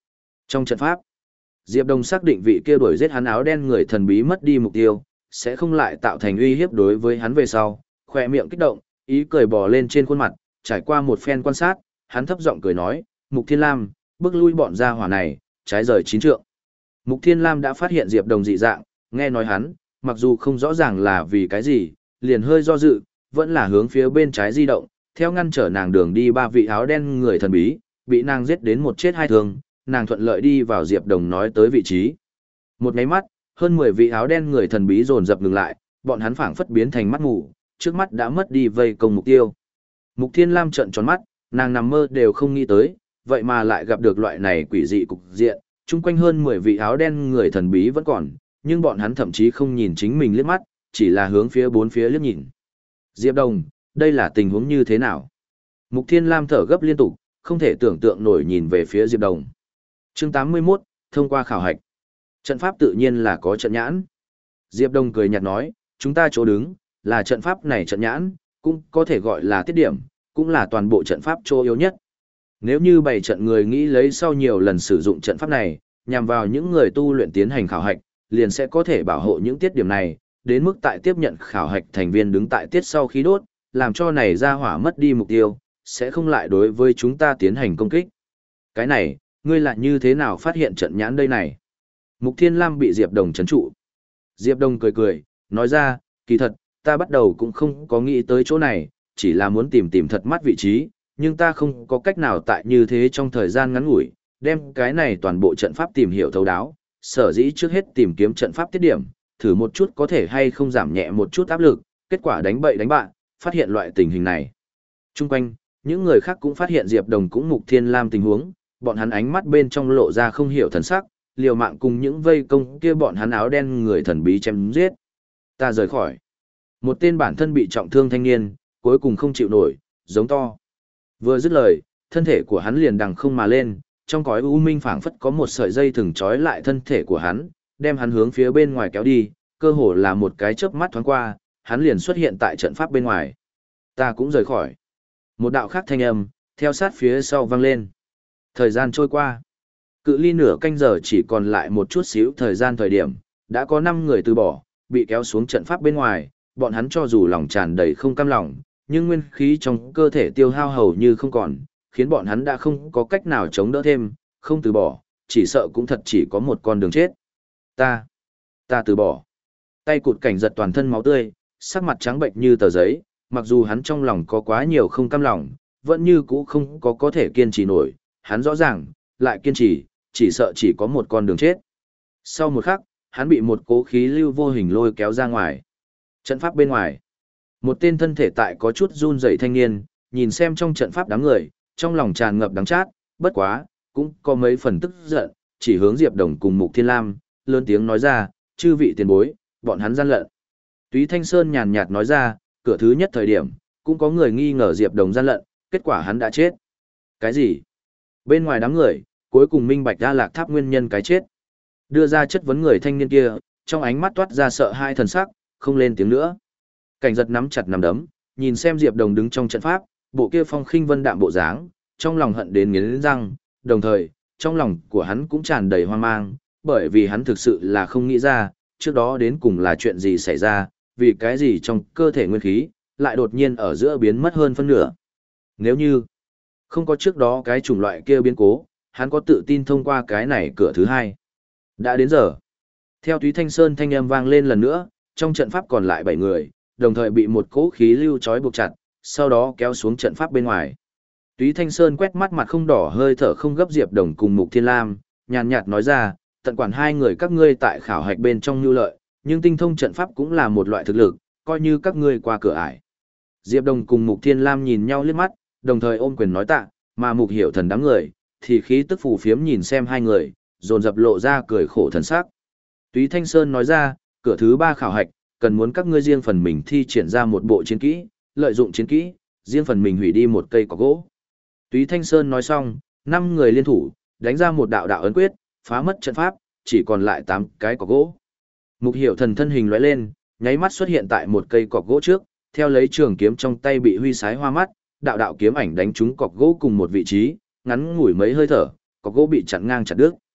Trong trận pháp, Diệp Đồng xác định vị kia đuổi giết hắn áo đen người thần bí mất đi mục tiêu, sẽ không lại tạo thành uy hiếp đối với hắn về sau, khỏe miệng kích động, ý cười bò lên trên khuôn mặt, trải qua một phen quan sát, hắn thấp giọng cười nói, Mục Thiên Lam, bước lui bọn gia hỏa này, trái rời chín trượng. Mục Thiên Lam đã phát hiện Diệp Đồng dị dạng, nghe nói hắn, mặc dù không rõ ràng là vì cái gì, liền hơi do dự, vẫn là hướng phía bên trái di động, theo ngăn trở nàng đường đi ba vị áo đen người thần bí, bị nàng giết đến một chết hai thương, nàng thuận lợi đi vào Diệp Đồng nói tới vị trí. Một máy mắt, hơn mười vị áo đen người thần bí dồn dập ngừng lại, bọn hắn phảng phất biến thành mắt ngủ, trước mắt đã mất đi vây công mục tiêu. Mục Thiên Lam trợn tròn mắt, nàng nằm mơ đều không nghĩ tới, vậy mà lại gặp được loại này quỷ dị cục diện, chung quanh hơn mười vị áo đen người thần bí vẫn còn, nhưng bọn hắn thậm chí không nhìn chính mình liếc mắt, chỉ là hướng phía bốn phía liếc nhìn. Diệp Đồng, đây là tình huống như thế nào? Mục Thiên Lam thở gấp liên tục, không thể tưởng tượng nổi nhìn về phía Diệp Đồng. Chương tám mươi mốt, thông qua khảo hạch. Trận pháp tự nhiên là có trận nhãn. Diệp Đồng cười nhạt nói, chúng ta chỗ đứng, là trận pháp này trận nhãn, cũng có thể gọi là tiết điểm, cũng là toàn bộ trận pháp chỗ yếu nhất. Nếu như bảy trận người nghĩ lấy sau nhiều lần sử dụng trận pháp này, nhằm vào những người tu luyện tiến hành khảo hạch, liền sẽ có thể bảo hộ những tiết điểm này, đến mức tại tiếp nhận khảo hạch thành viên đứng tại tiết sau khi đốt, làm cho này ra hỏa mất đi mục tiêu, sẽ không lại đối với chúng ta tiến hành công kích. Cái này, ngươi lại như thế nào phát hiện trận nhãn đây này? Mục Thiên Lam bị Diệp Đồng trấn trụ. Diệp Đồng cười cười, nói ra, kỳ thật, ta bắt đầu cũng không có nghĩ tới chỗ này, chỉ là muốn tìm tìm thật mắt vị trí, nhưng ta không có cách nào tại như thế trong thời gian ngắn ngủi, đem cái này toàn bộ trận pháp tìm hiểu thấu đáo, sở dĩ trước hết tìm kiếm trận pháp tiết điểm, thử một chút có thể hay không giảm nhẹ một chút áp lực, kết quả đánh bậy đánh bạn, phát hiện loại tình hình này. Trung quanh, những người khác cũng phát hiện Diệp Đồng cũng Mục Thiên Lam tình huống, bọn hắn ánh mắt bên trong lộ ra không hiểu thần sắc, liều mạng cùng những vây công kia bọn hắn áo đen người thần bí chém giết. Ta rời khỏi. Một tên bản thân bị trọng thương thanh niên, cuối cùng không chịu nổi, giống to. Vừa dứt lời, thân thể của hắn liền đằng không mà lên, trong cõi u minh phảng phất có một sợi dây thừng trói lại thân thể của hắn, đem hắn hướng phía bên ngoài kéo đi, cơ hồ là một cái chớp mắt thoáng qua, hắn liền xuất hiện tại trận pháp bên ngoài. Ta cũng rời khỏi. Một đạo khác thanh âm, theo sát phía sau vang lên. Thời gian trôi qua. Cự ly nửa canh giờ chỉ còn lại một chút xíu thời gian thời điểm, đã có năm người từ bỏ, bị kéo xuống trận pháp bên ngoài, bọn hắn cho dù lòng tràn đầy không cam lòng, nhưng nguyên khí trong cơ thể tiêu hao hầu như không còn, khiến bọn hắn đã không có cách nào chống đỡ thêm, không từ bỏ, chỉ sợ cũng thật chỉ có một con đường chết. Ta, ta từ bỏ. Tay cụt cảnh giật toàn thân máu tươi, sắc mặt trắng bệnh như tờ giấy, mặc dù hắn trong lòng có quá nhiều không cam lòng, vẫn như cũ không có có thể kiên trì nổi, hắn rõ ràng, lại kiên trì, chỉ sợ chỉ có một con đường chết. Sau một khắc, hắn bị một cố khí lưu vô hình lôi kéo ra ngoài. Trận pháp bên ngoài, một tên thân thể tại có chút run rẩy thanh niên, nhìn xem trong trận pháp đám người, trong lòng tràn ngập đắng chát, bất quá, cũng có mấy phần tức giận, chỉ hướng Diệp Đồng cùng Mục Thiên Lam, lớn tiếng nói ra, chư vị tiền bối, bọn hắn gian lận. Túy Thanh Sơn nhàn nhạt nói ra, cửa thứ nhất thời điểm, cũng có người nghi ngờ Diệp Đồng gian lận, kết quả hắn đã chết. Cái gì? Bên ngoài đám người, cuối cùng minh bạch ra Lạc Tháp nguyên nhân cái chết. Đưa ra chất vấn người thanh niên kia, trong ánh mắt toát ra sợ hai thần sắc, không lên tiếng nữa. Cảnh giật nắm chặt nắm đấm, nhìn xem Diệp Đồng đứng trong trận pháp, bộ kia phong khinh vân đạm bộ dáng, trong lòng hận đến nghiến răng, đồng thời, trong lòng của hắn cũng tràn đầy hoang mang, bởi vì hắn thực sự là không nghĩ ra, trước đó đến cùng là chuyện gì xảy ra, vì cái gì trong cơ thể nguyên khí, lại đột nhiên ở giữa biến mất hơn phân nửa. Nếu như không có trước đó cái chủng loại kia biến cố, hắn có tự tin thông qua cái này cửa thứ hai. Đã đến giờ. Theo Túy Thanh Sơn thanh âm vang lên lần nữa, trong trận pháp còn lại bảy người, đồng thời bị một cỗ khí lưu trói buộc chặt, sau đó kéo xuống trận pháp bên ngoài. Túy Thanh Sơn quét mắt mặt không đỏ hơi thở không gấp Diệp Đồng cùng Mục Thiên Lam, nhàn nhạt nói ra, tận quản hai người các ngươi tại khảo hạch bên trong nhu lợi, nhưng tinh thông trận pháp cũng là một loại thực lực, coi như các ngươi qua cửa ải. Diệp Đồng cùng Mục Thiên Lam nhìn nhau liếc mắt, đồng thời ôm quyền nói tạ, mà Mục Hiểu Thần đám người, thì khí tức phù phiếm nhìn xem hai người, dồn dập lộ ra cười khổ thần sắc. Túy Thanh Sơn nói ra, cửa thứ ba khảo hạch, cần muốn các ngươi riêng phần mình thi triển ra một bộ chiến kỹ, lợi dụng chiến kỹ, riêng phần mình hủy đi một cây cỏ gỗ. Túy Thanh Sơn nói xong, năm người liên thủ, đánh ra một đạo đạo ấn quyết, phá mất trận pháp, chỉ còn lại tám cái cỏ gỗ. Mục Hiểu Thần thân hình lóe lên, nháy mắt xuất hiện tại một cây cọc gỗ trước, theo lấy trường kiếm trong tay bị huy sái hoa mắt, đạo đạo kiếm ảnh đánh trúng cọc gỗ cùng một vị trí, ngắn ngủi mấy hơi thở, cọc gỗ bị chặn ngang chặt đứt.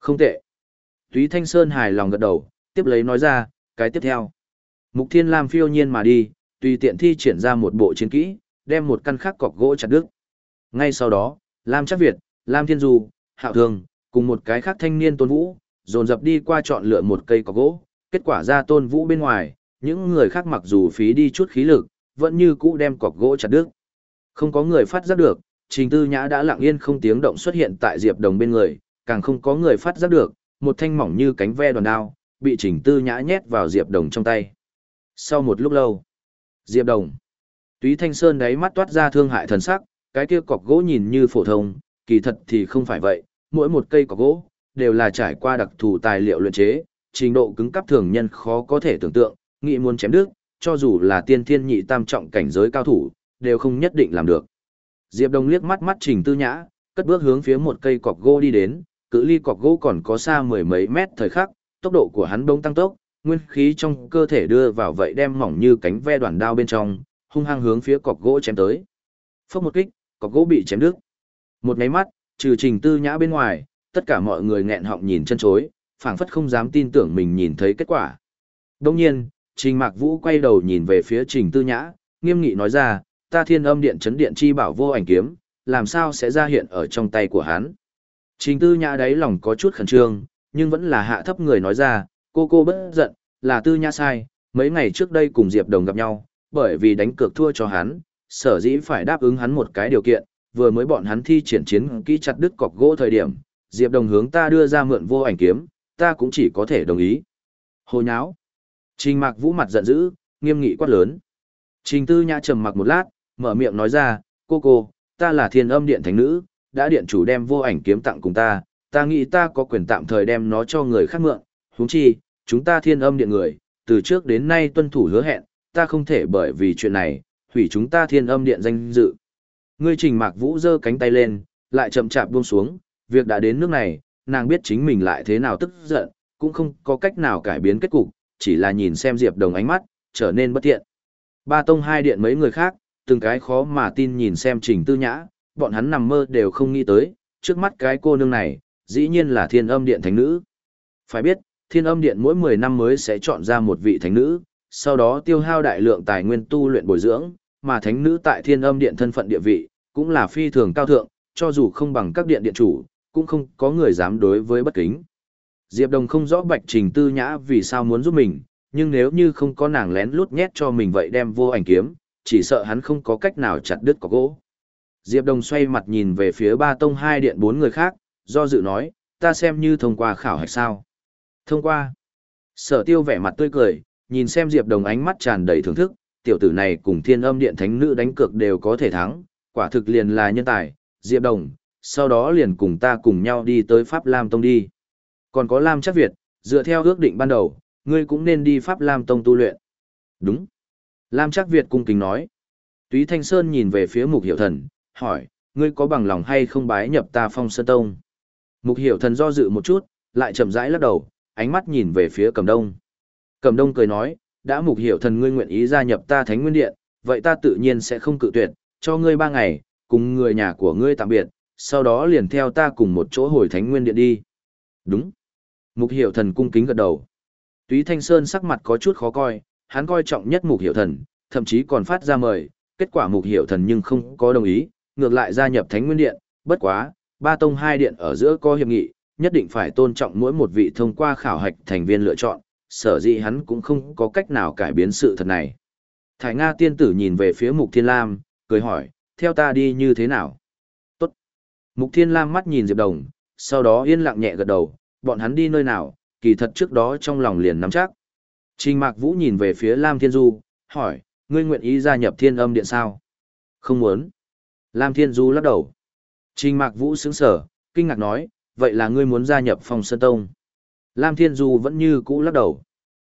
Không tệ. Túy Thanh Sơn hài lòng gật đầu, tiếp lấy nói ra, cái tiếp theo. Mục Thiên Lam phiêu nhiên mà đi, tùy tiện thi triển ra một bộ chiến kỹ, đem một căn khắc cọc gỗ chặt đứt. Ngay sau đó, Lam Chắc Việt, Lam Thiên Du, Hạo Thương, cùng một cái khác thanh niên Tôn Vũ, dồn dập đi qua chọn lựa một cây cọc gỗ, kết quả ra Tôn Vũ bên ngoài, những người khác mặc dù phí đi chút khí lực, vẫn như cũ đem cọc gỗ chặt đứt. Không có người phát giác được, Trình Tư Nhã đã lặng yên không tiếng động xuất hiện tại Diệp Đồng bên người, càng không có người phát giác được, một thanh mỏng như cánh ve đòn đao, bị Trình Tư Nhã nhét vào Diệp Đồng trong tay. Sau một lúc lâu, Diệp Đồng, Túy Thanh Sơn đáy mắt toát ra thương hại thần sắc, cái kia cọc gỗ nhìn như phổ thông, kỳ thật thì không phải vậy, mỗi một cây cọc gỗ đều là trải qua đặc thù tài liệu luyện chế, trình độ cứng cáp thường nhân khó có thể tưởng tượng, nghĩ muốn chém đứt, cho dù là tiên thiên nhị tam trọng cảnh giới cao thủ, đều không nhất định làm được. Diệp Đồng liếc mắt mắt Trình Tư Nhã, cất bước hướng phía một cây cọc gỗ đi đến, cự ly cọc gỗ còn có xa mười mấy mét thời khắc, tốc độ của hắn bỗng tăng tốc, nguyên khí trong cơ thể đưa vào vậy đem mỏng như cánh ve đoạn đao bên trong, hung hăng hướng phía cọc gỗ chém tới. Phốc một kích, cọc gỗ bị chém đứt. Một cái mắt, trừ Trình Tư Nhã bên ngoài, tất cả mọi người nghẹn họng nhìn chân chối, phảng phất không dám tin tưởng mình nhìn thấy kết quả. Đương nhiên, Trình Mạc Vũ quay đầu nhìn về phía Trình Tư Nhã, nghiêm nghị nói ra, ta Thiên Âm Điện Chấn Điện Chi Bảo Vô Ảnh Kiếm, làm sao sẽ ra hiện ở trong tay của hắn. Trình Tư Nhã đáy lòng có chút khẩn trương, nhưng vẫn là hạ thấp người nói ra, cô cô bất giận, là Tư Nhã sai, mấy ngày trước đây cùng Diệp Đồng gặp nhau, bởi vì đánh cược thua cho hắn, sở dĩ phải đáp ứng hắn một cái điều kiện, vừa mới bọn hắn thi triển chiến kỹ chặt đứt cọc gỗ thời điểm, Diệp Đồng hướng ta đưa ra mượn Vô Ảnh Kiếm, ta cũng chỉ có thể đồng ý. Hồ nháo. Trình Mạc Vũ mặt giận dữ, nghiêm nghị quát lớn. Trình Tư Nhã trầm mặc một lát, mở miệng nói ra, cô cô, ta là Thiên Âm Điện Thánh Nữ, đã điện chủ đem Vô Ảnh Kiếm tặng cùng ta, ta nghĩ ta có quyền tạm thời đem nó cho người khác mượn, huống chi, chúng ta Thiên Âm Điện người, từ trước đến nay tuân thủ hứa hẹn, ta không thể bởi vì chuyện này, hủy chúng ta Thiên Âm Điện danh dự. Ngươi Trình Mạc Vũ giơ cánh tay lên, lại chậm chạp buông xuống, việc đã đến nước này, nàng biết chính mình lại thế nào tức giận, cũng không có cách nào cải biến kết cục, chỉ là nhìn xem Diệp Đồng ánh mắt, trở nên bất thiện. Ba tông hai điện mấy người khác, từng cái khó mà tin nhìn xem Trình Tư Nhã, bọn hắn nằm mơ đều không nghĩ tới, trước mắt cái cô nương này, dĩ nhiên là Thiên Âm Điện thánh nữ. Phải biết, Thiên Âm Điện mỗi mười năm mới sẽ chọn ra một vị thánh nữ, sau đó tiêu hao đại lượng tài nguyên tu luyện bồi dưỡng, mà thánh nữ tại Thiên Âm Điện thân phận địa vị, cũng là phi thường cao thượng, cho dù không bằng các điện điện chủ, cũng không có người dám đối với bất kính. Diệp Đồng không rõ Bạch Trình Tư Nhã vì sao muốn giúp mình, nhưng nếu như không có nàng lén lút nhét cho mình vậy đem Vô Ảnh Kiếm, chỉ sợ hắn không có cách nào chặt đứt cọc gỗ. Diệp Đồng xoay mặt nhìn về phía ba tông hai điện bốn người khác, do dự nói, ta xem như thông qua khảo hạch sao. Thông qua. Sở Tiêu vẻ mặt tươi cười, nhìn xem Diệp Đồng ánh mắt tràn đầy thưởng thức, tiểu tử này cùng Thiên Âm Điện thánh nữ đánh cược đều có thể thắng, quả thực liền là nhân tài, Diệp Đồng, sau đó liền cùng ta cùng nhau đi tới Pháp Lam Tông đi. Còn có Lam Chắc Việt, dựa theo ước định ban đầu, ngươi cũng nên đi Pháp Lam Tông tu luyện. Đúng. Lam Chắc Việt cung kính nói. Túy Thanh Sơn nhìn về phía Mục Hiểu Thần, hỏi, ngươi có bằng lòng hay không bái nhập ta Phong Sơn Tông? Mục Hiểu Thần do dự một chút, lại chậm rãi lắc đầu, ánh mắt nhìn về phía Cẩm Đông. Cẩm Đông cười nói, đã Mục Hiểu Thần ngươi nguyện ý gia nhập ta Thánh Nguyên Điện, vậy ta tự nhiên sẽ không cự tuyệt, cho ngươi ba ngày, cùng người nhà của ngươi tạm biệt, sau đó liền theo ta cùng một chỗ hồi Thánh Nguyên Điện đi. Đúng. Mục Hiểu Thần cung kính gật đầu. Túy Thanh Sơn sắc mặt có chút khó coi, hắn coi trọng nhất Mục Hiểu Thần, thậm chí còn phát ra mời, kết quả Mục Hiểu Thần nhưng không có đồng ý, ngược lại gia nhập Thánh Nguyên Điện, bất quá, ba tông hai điện ở giữa có hiệp nghị, nhất định phải tôn trọng mỗi một vị thông qua khảo hạch thành viên lựa chọn, sở dĩ hắn cũng không có cách nào cải biến sự thật này. Thải Nga tiên tử nhìn về phía Mục Thiên Lam, cười hỏi, theo ta đi như thế nào? Tốt. Mục Thiên Lam mắt nhìn Diệp Đồng, sau đó yên lặng nhẹ gật đầu, bọn hắn đi nơi nào, kỳ thật trước đó trong lòng liền nắm chắc. Trình Mạc Vũ nhìn về phía Lam Thiên Du, hỏi, ngươi nguyện ý gia nhập Thiên Âm Điện sao? Không muốn. Lam Thiên Du lắc đầu. Trình Mạc Vũ sững sờ, kinh ngạc nói, vậy là ngươi muốn gia nhập Phong Sơn Tông? Lam Thiên Du vẫn như cũ lắc đầu.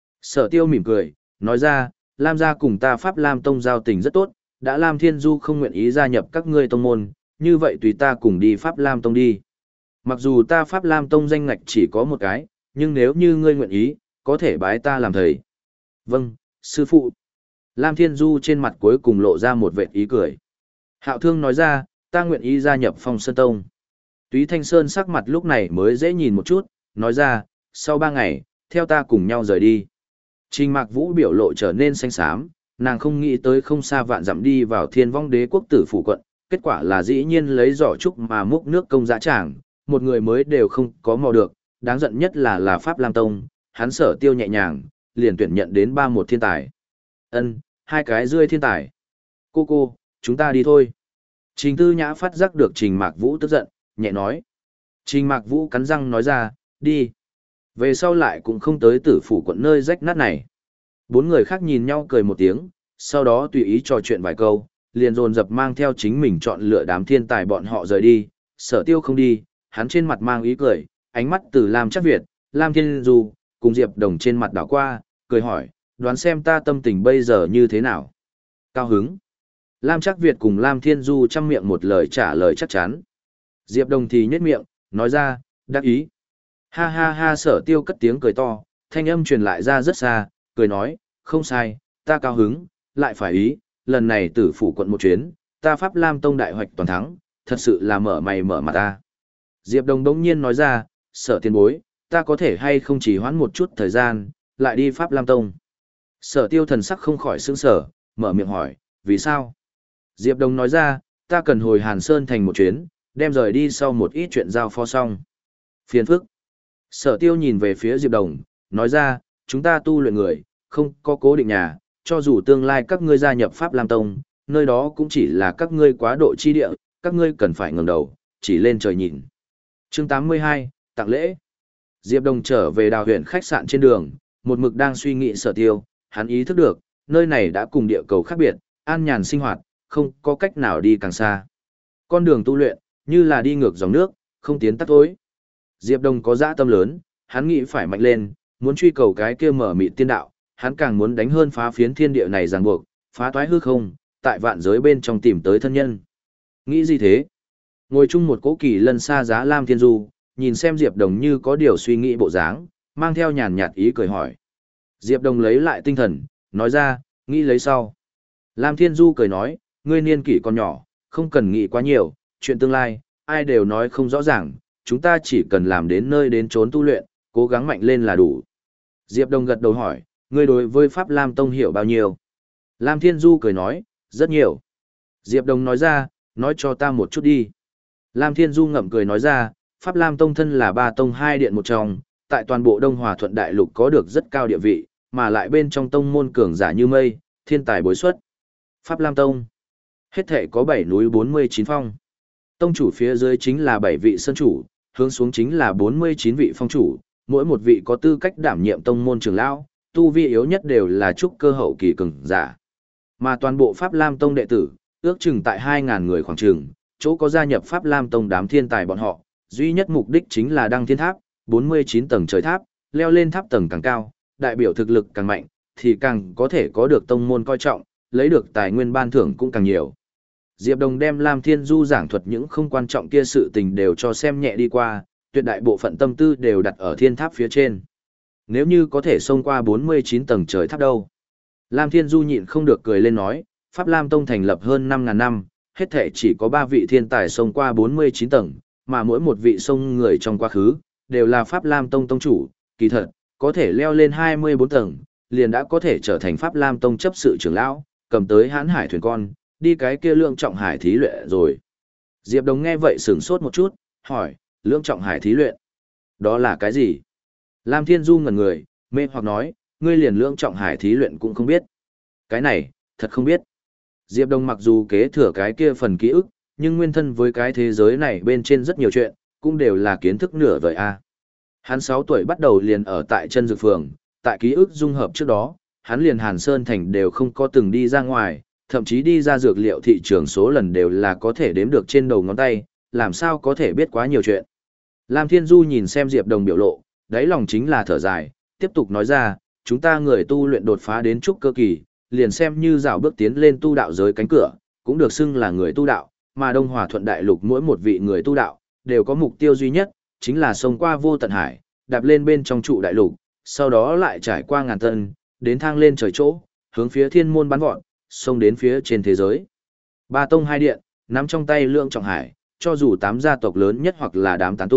Sở Tiêu mỉm cười, nói ra, Lam gia cùng ta Pháp Lam Tông giao tình rất tốt, đã Lam Thiên Du không nguyện ý gia nhập các ngươi tông môn, như vậy tùy ta cùng đi Pháp Lam Tông đi. Mặc dù ta Pháp Lam Tông danh ngạch chỉ có một cái, nhưng nếu như ngươi nguyện ý, có thể bái ta làm thầy. Vâng, sư phụ. Lam Thiên Du trên mặt cuối cùng lộ ra một vệt ý cười. Hạo Thương nói ra, ta nguyện ý gia nhập Phong Sơn Tông. Túy Thanh Sơn sắc mặt lúc này mới dễ nhìn một chút, nói ra, sau ba ngày, theo ta cùng nhau rời đi. Trình Mạc Vũ biểu lộ trở nên xanh xám, nàng không nghĩ tới không xa vạn dặm đi vào Thiên Vong Đế quốc tử phủ quận, kết quả là dĩ nhiên lấy giỏ trúc mà múc nước công dã tràng, một người mới đều không có mò được, đáng giận nhất là là Pháp Lam Tông, hắn Sở Tiêu nhẹ nhàng, liền tuyển nhận đến ba một thiên tài. Ân, hai cái rươi thiên tài. Cô cô, chúng ta đi thôi. Trình Tư Nhã phát giác được Trình Mạc Vũ tức giận, nhẹ nói. Trình Mạc Vũ cắn răng nói ra, đi. Về sau lại cũng không tới tử phủ quận nơi rách nát này. Bốn người khác nhìn nhau cười một tiếng, sau đó tùy ý trò chuyện vài câu, liền dồn dập mang theo chính mình chọn lựa đám thiên tài bọn họ rời đi. Sở Tiêu không đi, hắn trên mặt mang ý cười, ánh mắt từ Lam Chắc Việt, Lam Thiên Du, cùng Diệp Đồng trên mặt đảo qua, cười hỏi, đoán xem ta tâm tình bây giờ như thế nào. Cao hứng. Lam Chắc Việt cùng Lam Thiên Du chăm miệng một lời trả lời chắc chắn. Diệp Đồng thì nhếch miệng, nói ra, đắc ý. Ha ha ha, Sở Tiêu cất tiếng cười to, thanh âm truyền lại ra rất xa, cười nói, không sai, ta cao hứng, lại phải ý, lần này tử phủ quận một chuyến, ta Pháp Lam Tông đại hoạch toàn thắng, thật sự là mở mày mở mặt ta. Diệp Đồng đống nhiên nói ra, Sở tiền bối, ta có thể hay không chỉ hoãn một chút thời gian, lại đi Pháp Lam Tông. Sở Tiêu thần sắc không khỏi sững sờ, mở miệng hỏi, vì sao? Diệp Đồng nói ra, ta cần hồi Hàn Sơn thành một chuyến, đem rời đi sau một ít chuyện giao phó xong. Phiền phức. Sở Tiêu nhìn về phía Diệp Đồng, nói ra, chúng ta tu luyện người, không có cố định nhà, cho dù tương lai các ngươi gia nhập Pháp Lam Tông, nơi đó cũng chỉ là các ngươi quá độ chi địa, các ngươi cần phải ngẩng đầu, chỉ lên trời nhìn. Chương tám mươi hai, tặng lễ. Diệp Đồng trở về Đào huyện khách sạn trên đường, một mực đang suy nghĩ Sở Tiêu, hắn ý thức được, nơi này đã cùng địa cầu khác biệt, an nhàn sinh hoạt, không có cách nào đi càng xa. Con đường tu luyện, như là đi ngược dòng nước, không tiến tắt tối. Diệp Đồng có dã tâm lớn, hắn nghĩ phải mạnh lên, muốn truy cầu cái kia mở mịt tiên đạo, hắn càng muốn đánh hơn phá phiến thiên địa này ràng buộc, phá toái hư không, tại vạn giới bên trong tìm tới thân nhân. Nghĩ gì thế? Ngồi chung một cỗ kỳ lân xa giá Lam Thiên Du, nhìn xem Diệp Đồng như có điều suy nghĩ bộ dáng, mang theo nhàn nhạt ý cười hỏi. Diệp Đồng lấy lại tinh thần, nói ra, nghĩ lấy sau. Lam Thiên Du cười nói, ngươi niên kỷ còn nhỏ, không cần nghĩ quá nhiều, chuyện tương lai, ai đều nói không rõ ràng, chúng ta chỉ cần làm đến nơi đến chốn tu luyện, cố gắng mạnh lên là đủ. Diệp Đồng gật đầu hỏi, ngươi đối với Pháp Lam Tông hiểu bao nhiêu? Lam Thiên Du cười nói, rất nhiều. Diệp Đồng nói ra, nói cho ta một chút đi. Lam Thiên Du ngậm cười nói ra, Pháp Lam Tông thân là ba tông hai điện một trong, tại toàn bộ Đông Hòa Thuận Đại Lục có được rất cao địa vị, mà lại bên trong tông môn cường giả như mây, thiên tài bối xuất. Pháp Lam Tông, hết thể có bảy núi bốn mươi chín phong. Tông chủ phía dưới chính là bảy vị sơn chủ, hướng xuống chính là bốn mươi chín vị phong chủ, mỗi một vị có tư cách đảm nhiệm tông môn trưởng lão, tu vi yếu nhất đều là trúc cơ hậu kỳ cường giả. Mà toàn bộ Pháp Lam Tông đệ tử, ước chừng tại hai nghìn người khoảng chừng, chỗ có gia nhập Pháp Lam Tông đám thiên tài bọn họ, duy nhất mục đích chính là đăng thiên tháp, bốn mươi chín tầng trời tháp, leo lên tháp tầng càng cao, đại biểu thực lực càng mạnh, thì càng có thể có được tông môn coi trọng, lấy được tài nguyên ban thưởng cũng càng nhiều. Diệp Đồng đem Lam Thiên Du giảng thuật những không quan trọng kia sự tình đều cho xem nhẹ đi qua, tuyệt đại bộ phận tâm tư đều đặt ở thiên tháp phía trên. Nếu như có thể xông qua bốn mươi chín tầng trời tháp đâu? Lam Thiên Du nhịn không được cười lên nói, Pháp Lam Tông thành lập hơn năm ngàn năm, hết thể chỉ có ba vị thiên tài xông qua bốn mươi chín tầng, mà mỗi một vị xông người trong quá khứ, đều là Pháp Lam Tông tông chủ, kỳ thật, có thể leo lên hai mươi bốn tầng, liền đã có thể trở thành Pháp Lam Tông chấp sự trưởng lão, cầm tới Hán Hải thuyền con, đi cái kia Lượng Trọng Hải thí luyện rồi. Diệp Đồng nghe vậy sửng sốt một chút, hỏi, Lượng Trọng Hải thí luyện? Đó là cái gì? Lam Thiên Du ngẩn người, mê hoặc nói, ngươi liền Lượng Trọng Hải thí luyện cũng không biết. Cái này, thật không biết. Diệp Đồng mặc dù kế thừa cái kia phần ký ức, nhưng nguyên thân với cái thế giới này bên trên rất nhiều chuyện, cũng đều là kiến thức nửa vời a. Hắn sáu tuổi bắt đầu liền ở tại chân dược phường, tại ký ức dung hợp trước đó, hắn liền Hàn Sơn thành đều không có từng đi ra ngoài, thậm chí đi ra dược liệu thị trường số lần đều là có thể đếm được trên đầu ngón tay, làm sao có thể biết quá nhiều chuyện. Lam Thiên Du nhìn xem Diệp Đồng biểu lộ, đáy lòng chính là thở dài, tiếp tục nói ra, chúng ta người tu luyện đột phá đến trúc cơ kỳ, liền xem như rào bước tiến lên tu đạo giới cánh cửa, cũng được xưng là người tu đạo, mà Đông Hòa Thuận Đại Lục mỗi một vị người tu đạo, đều có mục tiêu duy nhất, chính là xông qua vô tận hải, đạp lên bên trong trụ đại lục, sau đó lại trải qua ngàn tân, đến thang lên trời chỗ, hướng phía thiên môn bắn vọt, xông đến phía trên thế giới. Ba tông hai điện, nắm trong tay Lượng Trọng Hải, cho dù tám gia tộc lớn nhất hoặc là đám tán tu,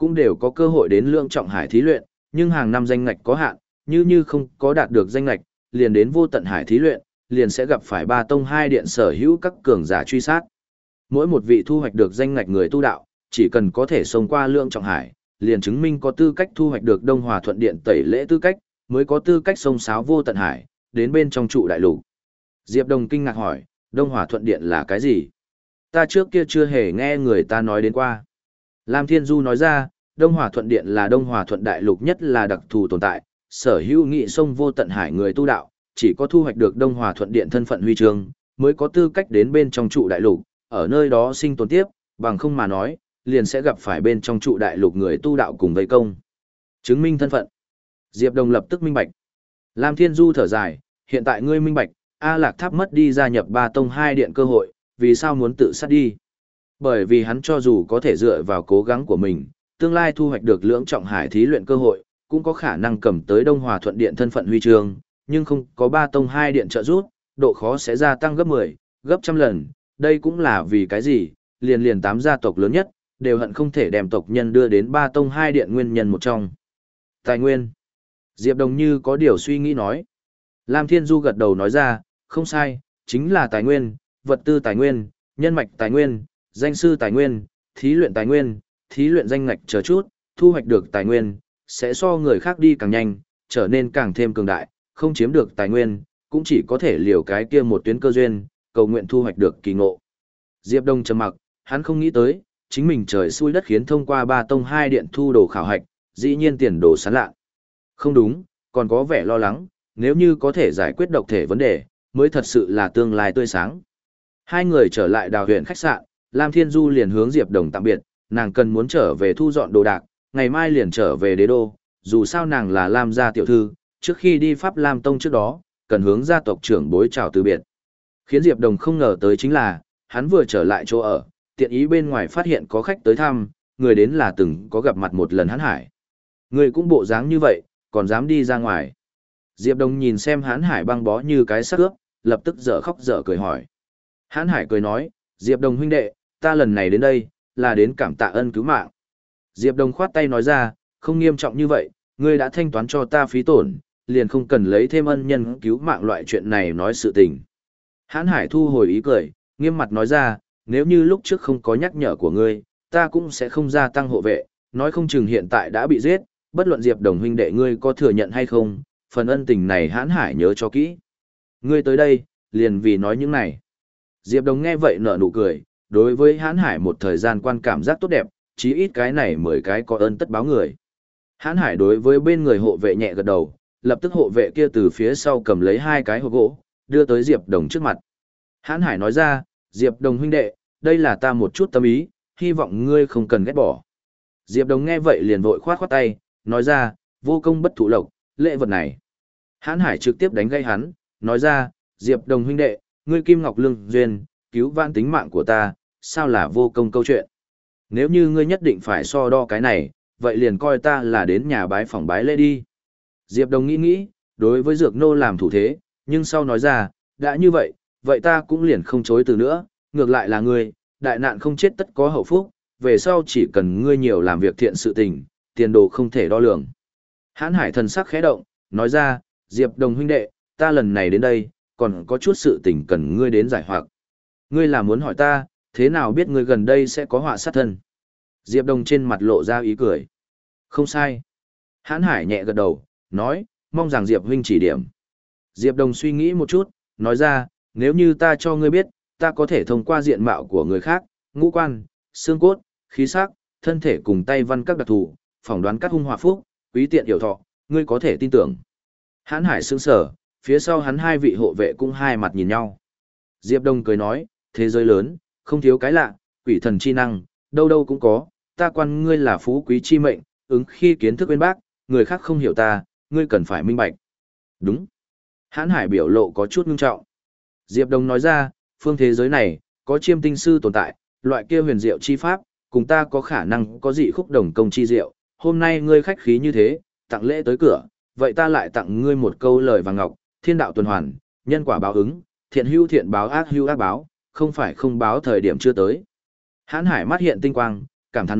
cũng đều có cơ hội đến Lượng Trọng Hải thí luyện, nhưng hàng năm danh ngạch có hạn, như như không có đạt được danh ngạch, liền đến Vô Tận Hải thí luyện, liền sẽ gặp phải ba tông hai điện sở hữu các cường giả truy sát. Mỗi một vị thu hoạch được danh ngạch người tu đạo, chỉ cần có thể xông qua Lượng Trọng Hải, liền chứng minh có tư cách thu hoạch được Đông Hòa Thuận Điện tẩy lễ tư cách, mới có tư cách xông sáo Vô Tận Hải, đến bên trong trụ đại lục. Diệp Đồng kinh ngạc hỏi, Đông Hòa Thuận Điện là cái gì? Ta trước kia chưa hề nghe người ta nói đến qua. Lam Thiên Du nói ra, Đông Hòa Thuận Điện là Đông Hòa Thuận Đại Lục nhất là đặc thù tồn tại, sở hữu nghị sông Vô Tận Hải người tu đạo, chỉ có thu hoạch được Đông Hòa Thuận Điện thân phận huy chương, mới có tư cách đến bên trong trụ đại lục, ở nơi đó sinh tồn tiếp, bằng không mà nói, liền sẽ gặp phải bên trong trụ đại lục người tu đạo cùng vây công. Chứng minh thân phận. Diệp Đồng lập tức minh bạch. Lam Thiên Du thở dài, hiện tại ngươi minh bạch, A Lạc Tháp mất đi gia nhập ba tông hai điện cơ hội, vì sao muốn tự sát đi? Bởi vì hắn cho dù có thể dựa vào cố gắng của mình, tương lai thu hoạch được Lưỡng Trọng Hải thí luyện cơ hội, cũng có khả năng cầm tới Đông Hòa Thuận Điện thân phận huy chương, nhưng không có ba tông hai điện trợ giúp, độ khó sẽ gia tăng gấp mười, gấp trăm lần, đây cũng là vì cái gì, liền liền tám gia tộc lớn nhất, đều hận không thể đem tộc nhân đưa đến ba tông hai điện nguyên nhân một trong. Tài nguyên. Diệp Đồng như có điều suy nghĩ nói. Lam Thiên Du gật đầu nói ra, không sai, chính là tài nguyên, vật tư tài nguyên, nhân mạch tài nguyên, danh sư tài nguyên, thí luyện tài nguyên, thí luyện danh ngạch chờ chút, thu hoạch được tài nguyên, sẽ so người khác đi càng nhanh, trở nên càng thêm cường đại, không chiếm được tài nguyên, cũng chỉ có thể liều cái kia một tuyến cơ duyên, cầu nguyện thu hoạch được kỳ ngộ. Diệp Đông trầm mặc, hắn không nghĩ tới, chính mình trời xui đất khiến thông qua ba tông hai điện thu đồ khảo hạch, dĩ nhiên tiền đồ sáng lạ. Không đúng, còn có vẻ lo lắng, nếu như có thể giải quyết độc thể vấn đề, mới thật sự là tương lai tươi sáng. Hai người trở lại đào huyện khách sạn, Lam Thiên Du liền hướng Diệp Đồng tạm biệt, nàng cần muốn trở về thu dọn đồ đạc, ngày mai liền trở về đế đô, dù sao nàng là Lam gia tiểu thư, trước khi đi Pháp Lam Tông trước đó, cần hướng gia tộc trưởng bối chào từ biệt. Khiến Diệp Đồng không ngờ tới chính là, hắn vừa trở lại chỗ ở, tiện ý bên ngoài phát hiện có khách tới thăm, người đến là từng có gặp mặt một lần Hán Hải. Người cũng bộ dáng như vậy, còn dám đi ra ngoài. Diệp Đồng nhìn xem Hán Hải băng bó như cái xác ướp, lập tức dở khóc dở cười hỏi. Hán Hải cười nói, Diệp Đồng huynh đệ, ta lần này đến đây, là đến cảm tạ ân cứu mạng. Diệp Đồng khoát tay nói ra, không nghiêm trọng như vậy, ngươi đã thanh toán cho ta phí tổn, liền không cần lấy thêm ân nhân cứu mạng loại chuyện này nói sự tình. Hán Hải thu hồi ý cười, nghiêm mặt nói ra, nếu như lúc trước không có nhắc nhở của ngươi, ta cũng sẽ không gia tăng hộ vệ, nói không chừng hiện tại đã bị giết, bất luận Diệp Đồng huynh đệ ngươi có thừa nhận hay không, phần ân tình này Hán Hải nhớ cho kỹ. Ngươi tới đây, liền vì nói những này. Diệp Đồng nghe vậy nở nụ cười, đối với Hán Hải một thời gian quan cảm giác tốt đẹp, chí ít cái này mười cái có ơn tất báo người. Hán Hải đối với bên người hộ vệ nhẹ gật đầu, lập tức hộ vệ kia từ phía sau cầm lấy hai cái hộp gỗ, đưa tới Diệp Đồng trước mặt. Hán Hải nói ra, Diệp Đồng huynh đệ, đây là ta một chút tâm ý, hy vọng ngươi không cần ghét bỏ. Diệp Đồng nghe vậy liền vội khoát khoát tay, nói ra, vô công bất thụ lộc, lễ vật này. Hán Hải trực tiếp đánh gây hắn, nói ra, Diệp Đồng huynh đệ, ngươi kim ngọc lương duyên, cứu vãn tính mạng của ta, sao là vô công câu chuyện. Nếu như ngươi nhất định phải so đo cái này, vậy liền coi ta là đến nhà bái phỏng bái lễ đi. Diệp Đồng nghĩ nghĩ, đối với Dược Nô làm thủ thế, nhưng sau nói ra, đã như vậy, vậy ta cũng liền không chối từ nữa, ngược lại là ngươi, đại nạn không chết tất có hậu phúc, về sau chỉ cần ngươi nhiều làm việc thiện sự tình, tiền đồ không thể đo lường. Hán Hải thần sắc khẽ động, nói ra, Diệp Đồng huynh đệ, ta lần này đến đây, còn có chút sự tình cần ngươi đến giải hoặc. Ngươi là muốn hỏi ta, thế nào biết ngươi gần đây sẽ có họa sát thân? Diệp Đồng trên mặt lộ ra ý cười. Không sai. Hán Hải nhẹ gật đầu, nói, mong rằng Diệp huynh chỉ điểm. Diệp Đồng suy nghĩ một chút, nói ra, nếu như ta cho ngươi biết, ta có thể thông qua diện mạo của người khác, ngũ quan, xương cốt, khí sắc, thân thể cùng tay văn các đặc thù, phỏng đoán các hung họa phúc, quý tiện hiểu thọ, ngươi có thể tin tưởng. Hán Hải sững sờ, phía sau hắn hai vị hộ vệ cũng hai mặt nhìn nhau. Diệp Đông cười nói, thế giới lớn, không thiếu cái lạ, quỷ thần chi năng, đâu đâu cũng có, ta quan ngươi là phú quý chi mệnh, ứng khi kiến thức bên bác, người khác không hiểu ta, ngươi cần phải minh bạch. Đúng. Hán Hải biểu lộ có chút ngưng trọng. Diệp Đông nói ra, phương thế giới này, có chiêm tinh sư tồn tại, loại kia huyền diệu chi pháp, cùng ta có khả năng có dị khúc đồng công chi diệu, hôm nay ngươi khách khí như thế, tặng lễ tới cửa, vậy ta lại tặng ngươi một câu lời vàng ngọc, thiên đạo tuần hoàn, nhân quả báo ứng, thiện hữu thiện báo ác hữu ác báo, không phải không báo thời điểm chưa tới. Hán Hải mắt hiện tinh quang, cảm thán nói,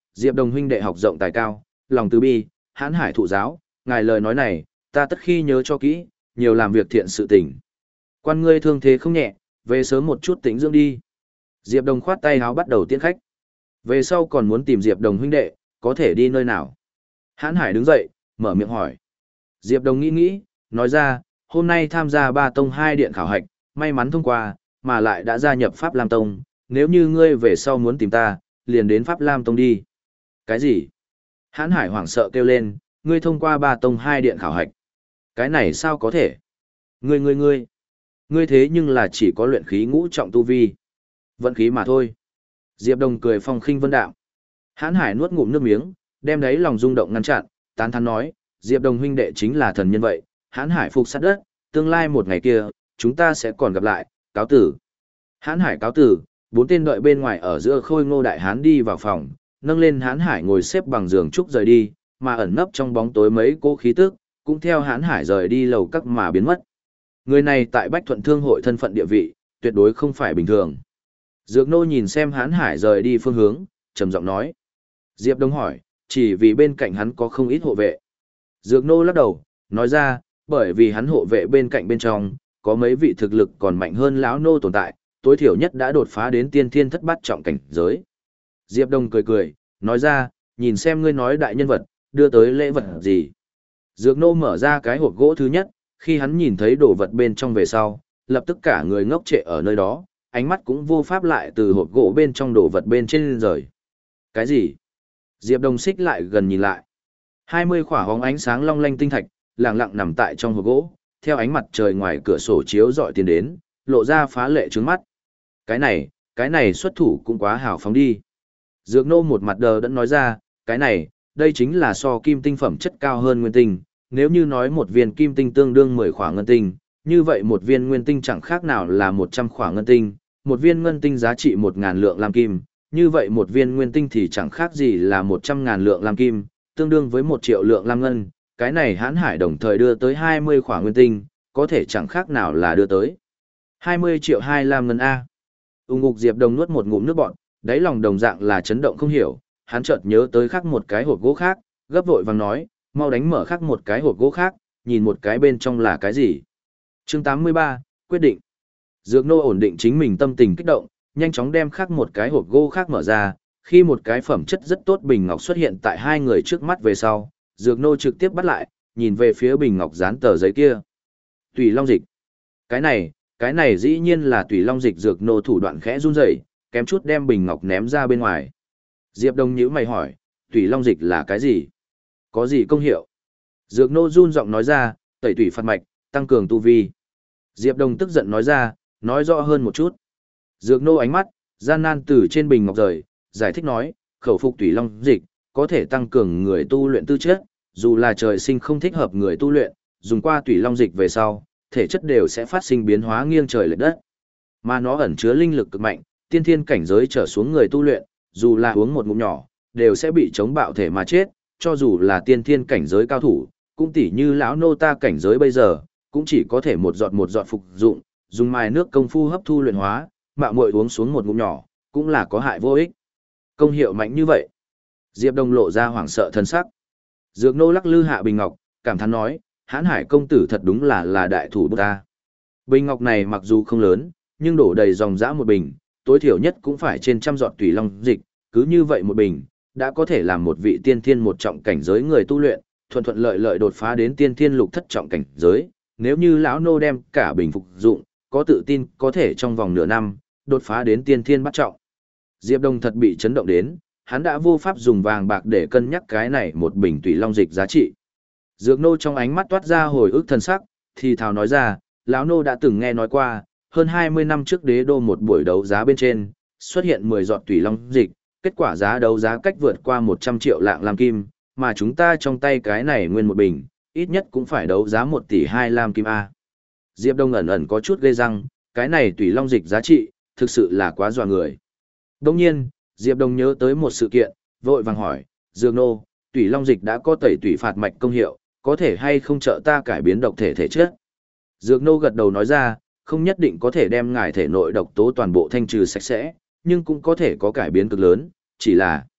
Diệp Đồng huynh đệ học rộng tài cao, lòng từ bi, hãn hải thụ giáo, ngài lời nói này, ta tất khi nhớ cho kỹ, nhiều làm việc thiện sự tình. Quan ngươi thương thế không nhẹ, về sớm một chút tĩnh dưỡng đi. Diệp Đồng khoát tay háo bắt đầu tiễn khách. Về sau còn muốn tìm Diệp Đồng huynh đệ, có thể đi nơi nào? Hãn Hải đứng dậy, mở miệng hỏi. Diệp Đồng nghĩ nghĩ, nói ra, hôm nay tham gia ba tông hai điện khảo hạch, may mắn thông qua, mà lại đã gia nhập Pháp Lam Tông, nếu như ngươi về sau muốn tìm ta, liền đến Pháp Lam Tông đi. Cái gì? Hãn Hải hoảng sợ kêu lên, ngươi thông qua ba tông hai điện khảo hạch. Cái này sao có thể? Ngươi ngươi ngươi, ngươi thế nhưng là chỉ có luyện khí ngũ trọng tu vi. Vận khí mà thôi. Diệp Đồng cười phong khinh vân đạm. Hãn Hải nuốt ngụm nước miếng, đem đấy lòng rung động ngăn chặn, tán thán nói, Diệp Đồng huynh đệ chính là thần nhân vậy, Hãn Hải phục sát đất, tương lai một ngày kia, chúng ta sẽ còn gặp lại, cáo tử. Hãn Hải cáo tử, bốn tên đợi bên ngoài ở giữa khôi ngô đại hán đi vào phòng, nâng lên Hãn Hải ngồi xếp bằng giường trúc rời đi, mà ẩn nấp trong bóng tối mấy cô khí tức, cũng theo Hãn Hải rời đi lầu các mà biến mất. Người này tại Bách Thuận Thương hội thân phận địa vị, tuyệt đối không phải bình thường. Dược Nô nhìn xem Hãn Hải rời đi phương hướng, trầm giọng nói. Diệp Đông hỏi, chỉ vì bên cạnh hắn có không ít hộ vệ. Dược Nô lắc đầu, nói ra, bởi vì hắn hộ vệ bên cạnh bên trong, có mấy vị thực lực còn mạnh hơn lão nô tồn tại, tối thiểu nhất đã đột phá đến tiên thiên thất bát trọng cảnh giới. Diệp Đông cười cười, nói ra, nhìn xem ngươi nói đại nhân vật, đưa tới lễ vật gì. Dược Nô mở ra cái hộp gỗ thứ nhất, khi hắn nhìn thấy đồ vật bên trong về sau, lập tức cả người ngốc trệ ở nơi đó, ánh mắt cũng vô pháp lại từ hộp gỗ bên trong đồ vật bên trên rời. Cái gì? Diệp Đông xích lại gần nhìn lại. hai mươi khỏa hóng ánh sáng long lanh tinh thạch, lặng lặng nằm tại trong hộp gỗ, theo ánh mặt trời ngoài cửa sổ chiếu rọi tiến đến, lộ ra phá lệ trướng mắt. Cái này, cái này xuất thủ cũng quá hào phóng đi. Dược Nô một mặt đờ đẫn nói ra, cái này, đây chính là so kim tinh phẩm chất cao hơn nguyên tinh, nếu như nói một viên kim tinh tương đương mười khỏa ngân tinh, như vậy một viên nguyên tinh chẳng khác nào là một trăm khỏa ngân tinh, một viên ngân tinh giá trị một ngàn lượng lam kim, như vậy một viên nguyên tinh thì chẳng khác gì là một trăm ngàn lượng lam kim, tương đương với một triệu lượng lam ngân, cái này Hãn Hải đồng thời đưa tới hai mươi khỏa nguyên tinh, có thể chẳng khác nào là đưa tới hai mươi triệu hai lam ngân A. Ung ngục Diệp Đồng nuốt một ngụm nước bọt, đáy lòng đồng dạng là chấn động không hiểu, hắn chợt nhớ tới khác một cái hộp gỗ khác, gấp vội vàng nói, mau đánh mở khác một cái hộp gỗ khác, nhìn một cái bên trong là cái gì. Chương tám mươi ba, quyết định. Dược Nô ổn định chính mình tâm tình kích động, nhanh chóng đem khác một cái hộp gỗ khác mở ra, khi một cái phẩm chất rất tốt bình ngọc xuất hiện tại hai người trước mắt về sau, Dược Nô trực tiếp bắt lại, nhìn về phía bình ngọc dán tờ giấy kia. Tùy Long Dịch. Cái này, cái này dĩ nhiên là Tùy Long Dịch. Dược Nô thủ đoạn khẽ run rẩy, kém chút đem bình ngọc ném ra bên ngoài. Diệp Đông nhíu mày hỏi, Tùy Long Dịch là cái gì? Có gì công hiệu? Dược Nô run giọng nói ra, tẩy tủy phạt mạch, tăng cường tu vi. Diệp Đông tức giận nói ra, nói rõ hơn một chút. Dược Nô ánh mắt, gian nan từ trên bình ngọc rời, giải thích nói, khẩu phục Tùy Long Dịch, có thể tăng cường người tu luyện tư chất, dù là trời sinh không thích hợp người tu luyện, dùng qua Tùy Long Dịch về sau, thể chất đều sẽ phát sinh biến hóa nghiêng trời lệch đất. Mà nó ẩn chứa linh lực cực mạnh, tiên thiên cảnh giới trở xuống người tu luyện, dù là uống một ngụm nhỏ, đều sẽ bị chống bạo thể mà chết, cho dù là tiên thiên cảnh giới cao thủ, cũng tỉ như lão nô ta cảnh giới bây giờ, cũng chỉ có thể một giọt một giọt phục dụng, dùng mài nước công phu hấp thu luyện hóa, mạo muội uống xuống một ngụm nhỏ, cũng là có hại vô ích. Công hiệu mạnh như vậy. Diệp Đông lộ ra hoảng sợ thân sắc. Dược Nô lắc lư hạ bình ngọc, cảm thán nói, Hãn Hải công tử thật đúng là là đại thủ bút ta. Bình ngọc này mặc dù không lớn, nhưng đổ đầy dòng dã một bình, tối thiểu nhất cũng phải trên trăm giọt Tùy Long Dịch, cứ như vậy một bình, đã có thể làm một vị tiên thiên một trọng cảnh giới người tu luyện, thuận thuận lợi lợi đột phá đến tiên thiên lục thất trọng cảnh giới. Nếu như lão nô đem cả bình phục dụng, có tự tin có thể trong vòng nửa năm đột phá đến tiên thiên bát trọng. Diệp Đông thật bị chấn động đến, hắn đã vô pháp dùng vàng bạc để cân nhắc cái này một bình Tùy Long Dịch giá trị. Dược Nô trong ánh mắt toát ra hồi ức thân sắc, thì thào nói ra, lão nô đã từng nghe nói qua, hơn hai mươi năm trước đế đô một buổi đấu giá bên trên, xuất hiện mười giọt Tùy Long Dịch, kết quả giá đấu giá cách vượt qua một trăm triệu lạng lam kim, mà chúng ta trong tay cái này nguyên một bình, ít nhất cũng phải đấu giá một tỷ hai lam kim A. Diệp Đông ẩn ẩn có chút gây răng, cái này Tùy Long Dịch giá trị, thực sự là quá dọa người. Đồng nhiên, Diệp Đông nhớ tới một sự kiện, vội vàng hỏi, Dược Nô, Tùy Long Dịch đã có tẩy tủy phạt mạch công hiệu, có thể hay không trợ ta cải biến độc thể thể chất? Dược Nô gật đầu nói ra, không nhất định có thể đem ngài thể nội độc tố toàn bộ thanh trừ sạch sẽ, nhưng cũng có thể có cải biến cực lớn, chỉ là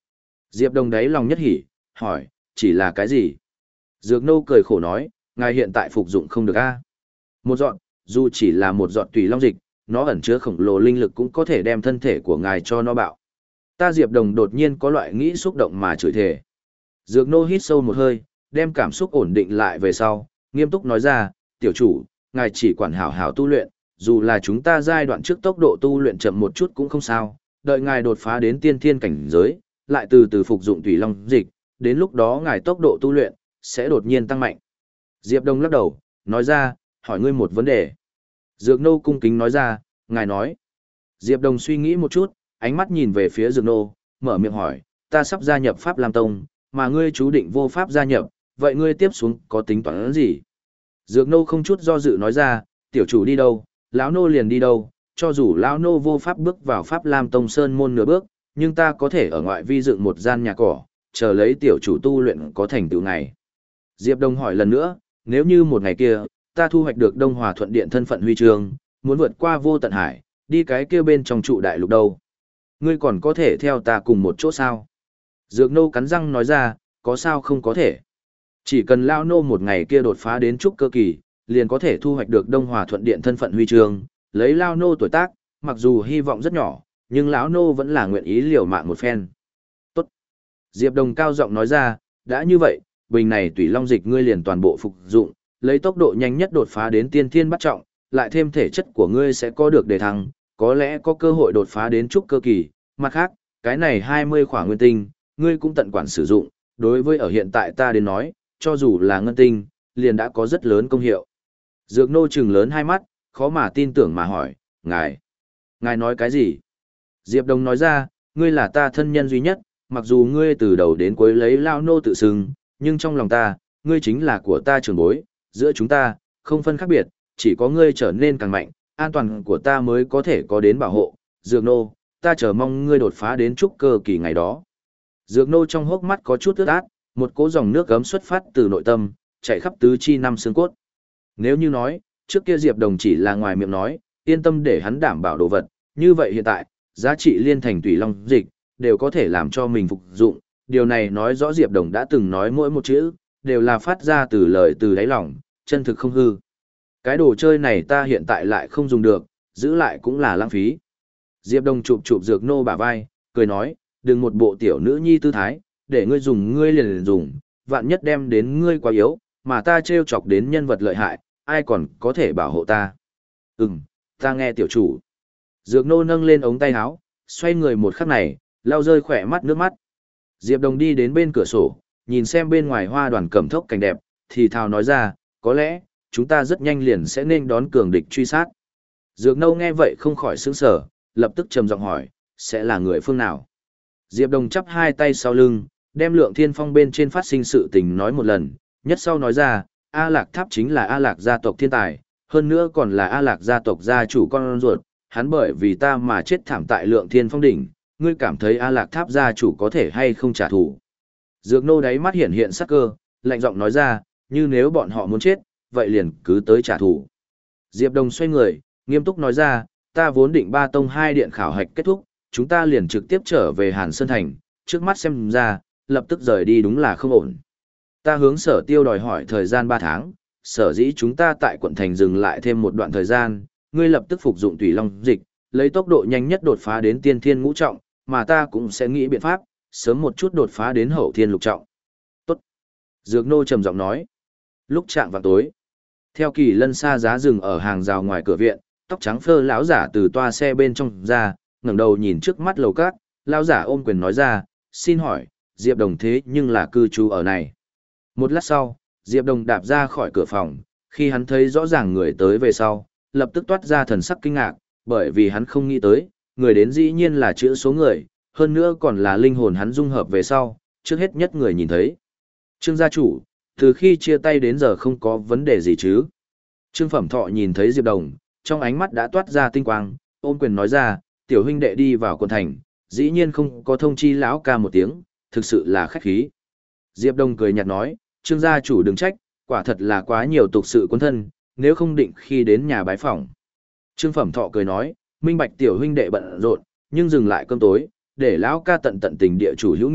Diệp Đồng đáy lòng nhất hỉ, hỏi, chỉ là cái gì? Dược nô cười khổ nói, ngài hiện tại phục dụng không được a. Một giọt, dù chỉ là một giọt tùy long dịch, nó ẩn chứa khổng lồ linh lực cũng có thể đem thân thể của ngài cho nó bạo. Ta Diệp Đồng đột nhiên có loại nghĩ xúc động mà chửi thề. Dược nô hít sâu một hơi, đem cảm xúc ổn định lại về sau, nghiêm túc nói ra, tiểu chủ, ngài chỉ quản hảo hảo tu luyện, dù là chúng ta giai đoạn trước tốc độ tu luyện chậm một chút cũng không sao, đợi ngài đột phá đến tiên thiên cảnh giới, lại từ từ phục dụng tùy long dịch, đến lúc đó ngài tốc độ tu luyện sẽ đột nhiên tăng mạnh. Diệp Đông lắc đầu, nói ra, hỏi ngươi một vấn đề. Dược nô cung kính nói ra, ngài nói. Diệp Đông suy nghĩ một chút, ánh mắt nhìn về phía Dược nô, mở miệng hỏi, ta sắp gia nhập Pháp Lam Tông, mà ngươi chú định vô pháp gia nhập, vậy ngươi tiếp xuống có tính toán gì? Dược nô không chút do dự nói ra, tiểu chủ đi đâu, lão nô liền đi đâu, cho dù lão nô vô pháp bước vào Pháp Lam Tông Sơn môn nửa bước, nhưng ta có thể ở ngoại vi dựng một gian nhà cỏ, chờ lấy tiểu chủ tu luyện có thành tựu ngày. Diệp Đông hỏi lần nữa, nếu như một ngày kia, ta thu hoạch được Đông Hòa Thuận Điện thân phận huy chương, muốn vượt qua vô tận hải, đi cái kia bên trong trụ đại lục đâu? Ngươi còn có thể theo ta cùng một chỗ sao? Dược nô cắn răng nói ra, có sao không có thể. Chỉ cần lão nô một ngày kia đột phá đến trúc cơ kỳ, liền có thể thu hoạch được Đông Hòa Thuận Điện thân phận huy chương, lấy lão nô tuổi tác, mặc dù hy vọng rất nhỏ, nhưng lão nô vẫn là nguyện ý liều mạng một phen. Tốt. Diệp Đồng cao giọng nói ra, đã như vậy, bình này tùy long dịch ngươi liền toàn bộ phục dụng, lấy tốc độ nhanh nhất đột phá đến tiên thiên bắt trọng, lại thêm thể chất của ngươi sẽ có được đề thăng, có lẽ có cơ hội đột phá đến trúc cơ kỳ. Mặt khác, cái này hai mươi khỏa nguyên tinh, ngươi cũng tận quản sử dụng, đối với ở hiện tại ta đến nói, cho dù là ngân tinh, liền đã có rất lớn công hiệu. Dược nô trừng lớn hai mắt, khó mà tin tưởng mà hỏi, ngài, ngài nói cái gì? Diệp Đông nói ra, ngươi là ta thân nhân duy nhất, mặc dù ngươi từ đầu đến cuối lấy lao nô tự xưng, nhưng trong lòng ta, ngươi chính là của ta trưởng bối, giữa chúng ta, không phân khác biệt, chỉ có ngươi trở nên càng mạnh, an toàn của ta mới có thể có đến bảo hộ. Dược nô, ta chờ mong ngươi đột phá đến trúc cơ kỳ ngày đó. Dược nô trong hốc mắt có chút ướt át, một cỗ dòng nước gấm xuất phát từ nội tâm, chạy khắp tứ chi năm xương cốt. Nếu như nói, trước kia Diệp Đồng chỉ là ngoài miệng nói, yên tâm để hắn đảm bảo đồ vật, như vậy hiện tại, giá trị liên thành tùy long dịch, đều có thể làm cho mình phục dụng. Điều này nói rõ Diệp Đồng đã từng nói mỗi một chữ, đều là phát ra từ lời từ đáy lòng, chân thực không hư. Cái đồ chơi này ta hiện tại lại không dùng được, giữ lại cũng là lãng phí. Diệp Đồng chụp chụp Dược nô bả vai, cười nói, đừng một bộ tiểu nữ nhi tư thái, để ngươi dùng ngươi liền liền dùng, vạn nhất đem đến ngươi quá yếu, mà ta trêu chọc đến nhân vật lợi hại, ai còn có thể bảo hộ ta. Ừm, ta nghe tiểu chủ. Dược nô nâng lên ống tay áo, xoay người một khắc này, lau rơi khỏe mắt nước mắt. Diệp Đồng đi đến bên cửa sổ, nhìn xem bên ngoài hoa đoàn cẩm thốc cảnh đẹp, thì thào nói ra, có lẽ, chúng ta rất nhanh liền sẽ nên đón cường địch truy sát. Dược nô nghe vậy không khỏi sững sờ, lập tức trầm giọng hỏi, sẽ là người phương nào? Diệp Đồng chắp hai tay sau lưng, đem Lượng Thiên Phong bên trên phát sinh sự tình nói một lần, nhất sau nói ra, A Lạc Tháp chính là A Lạc gia tộc thiên tài, hơn nữa còn là A Lạc gia tộc gia chủ con ruột, hắn bởi vì ta mà chết thảm tại Lượng Thiên Phong đỉnh, ngươi cảm thấy A Lạc Tháp gia chủ có thể hay không trả thù? Dược nô đáy mắt hiện hiện sắc cơ, lạnh giọng nói ra, như nếu bọn họ muốn chết, vậy liền cứ tới trả thù. Diệp Đồng xoay người, nghiêm túc nói ra, ta vốn định ba tông hai điện khảo hạch kết thúc, chúng ta liền trực tiếp trở về Hàn Sơn Thành, trước mắt xem ra, lập tức rời đi đúng là không ổn. Ta hướng sở tiêu đòi hỏi thời gian ba tháng, sở dĩ chúng ta tại quận thành dừng lại thêm một đoạn thời gian, ngươi lập tức phục dụng tùy long dịch, lấy tốc độ nhanh nhất đột phá đến tiên thiên ngũ trọng, mà ta cũng sẽ nghĩ biện pháp, sớm một chút đột phá đến hậu thiên lục trọng. Tốt. Dược nô trầm giọng nói. Lúc chạm vào tối, theo kỳ lân xa giá rừng ở hàng rào ngoài cửa viện, tóc trắng phơ lão giả từ toa xe bên trong ra, ngẩng đầu nhìn trước mắt lầu cát, lão giả ôm quyền nói ra, xin hỏi, Diệp Đồng thế nhưng là cư trú ở này. Một lát sau, Diệp Đồng đạp ra khỏi cửa phòng, khi hắn thấy rõ ràng người tới về sau, lập tức toát ra thần sắc kinh ngạc, bởi vì hắn không nghĩ tới, người đến dĩ nhiên là chữ số người, hơn nữa còn là linh hồn hắn dung hợp về sau, trước hết nhất người nhìn thấy. Trương gia chủ, từ khi chia tay đến giờ không có vấn đề gì chứ. Trương Phẩm Thọ nhìn thấy Diệp Đồng, trong ánh mắt đã toát ra tinh quang, ôm quyền nói ra, tiểu huynh đệ đi vào quận thành, dĩ nhiên không có thông chi lão ca một tiếng, thực sự là khách khí. Diệp Đồng cười nhạt nói, Trương gia chủ đừng trách, quả thật là quá nhiều tục sự quân thân, nếu không định khi đến nhà bái phỏng. Trương Phẩm Thọ cười nói, minh bạch tiểu huynh đệ bận rộn, nhưng dừng lại cơm tối, để lão ca tận tận tình địa chủ hữu nghị,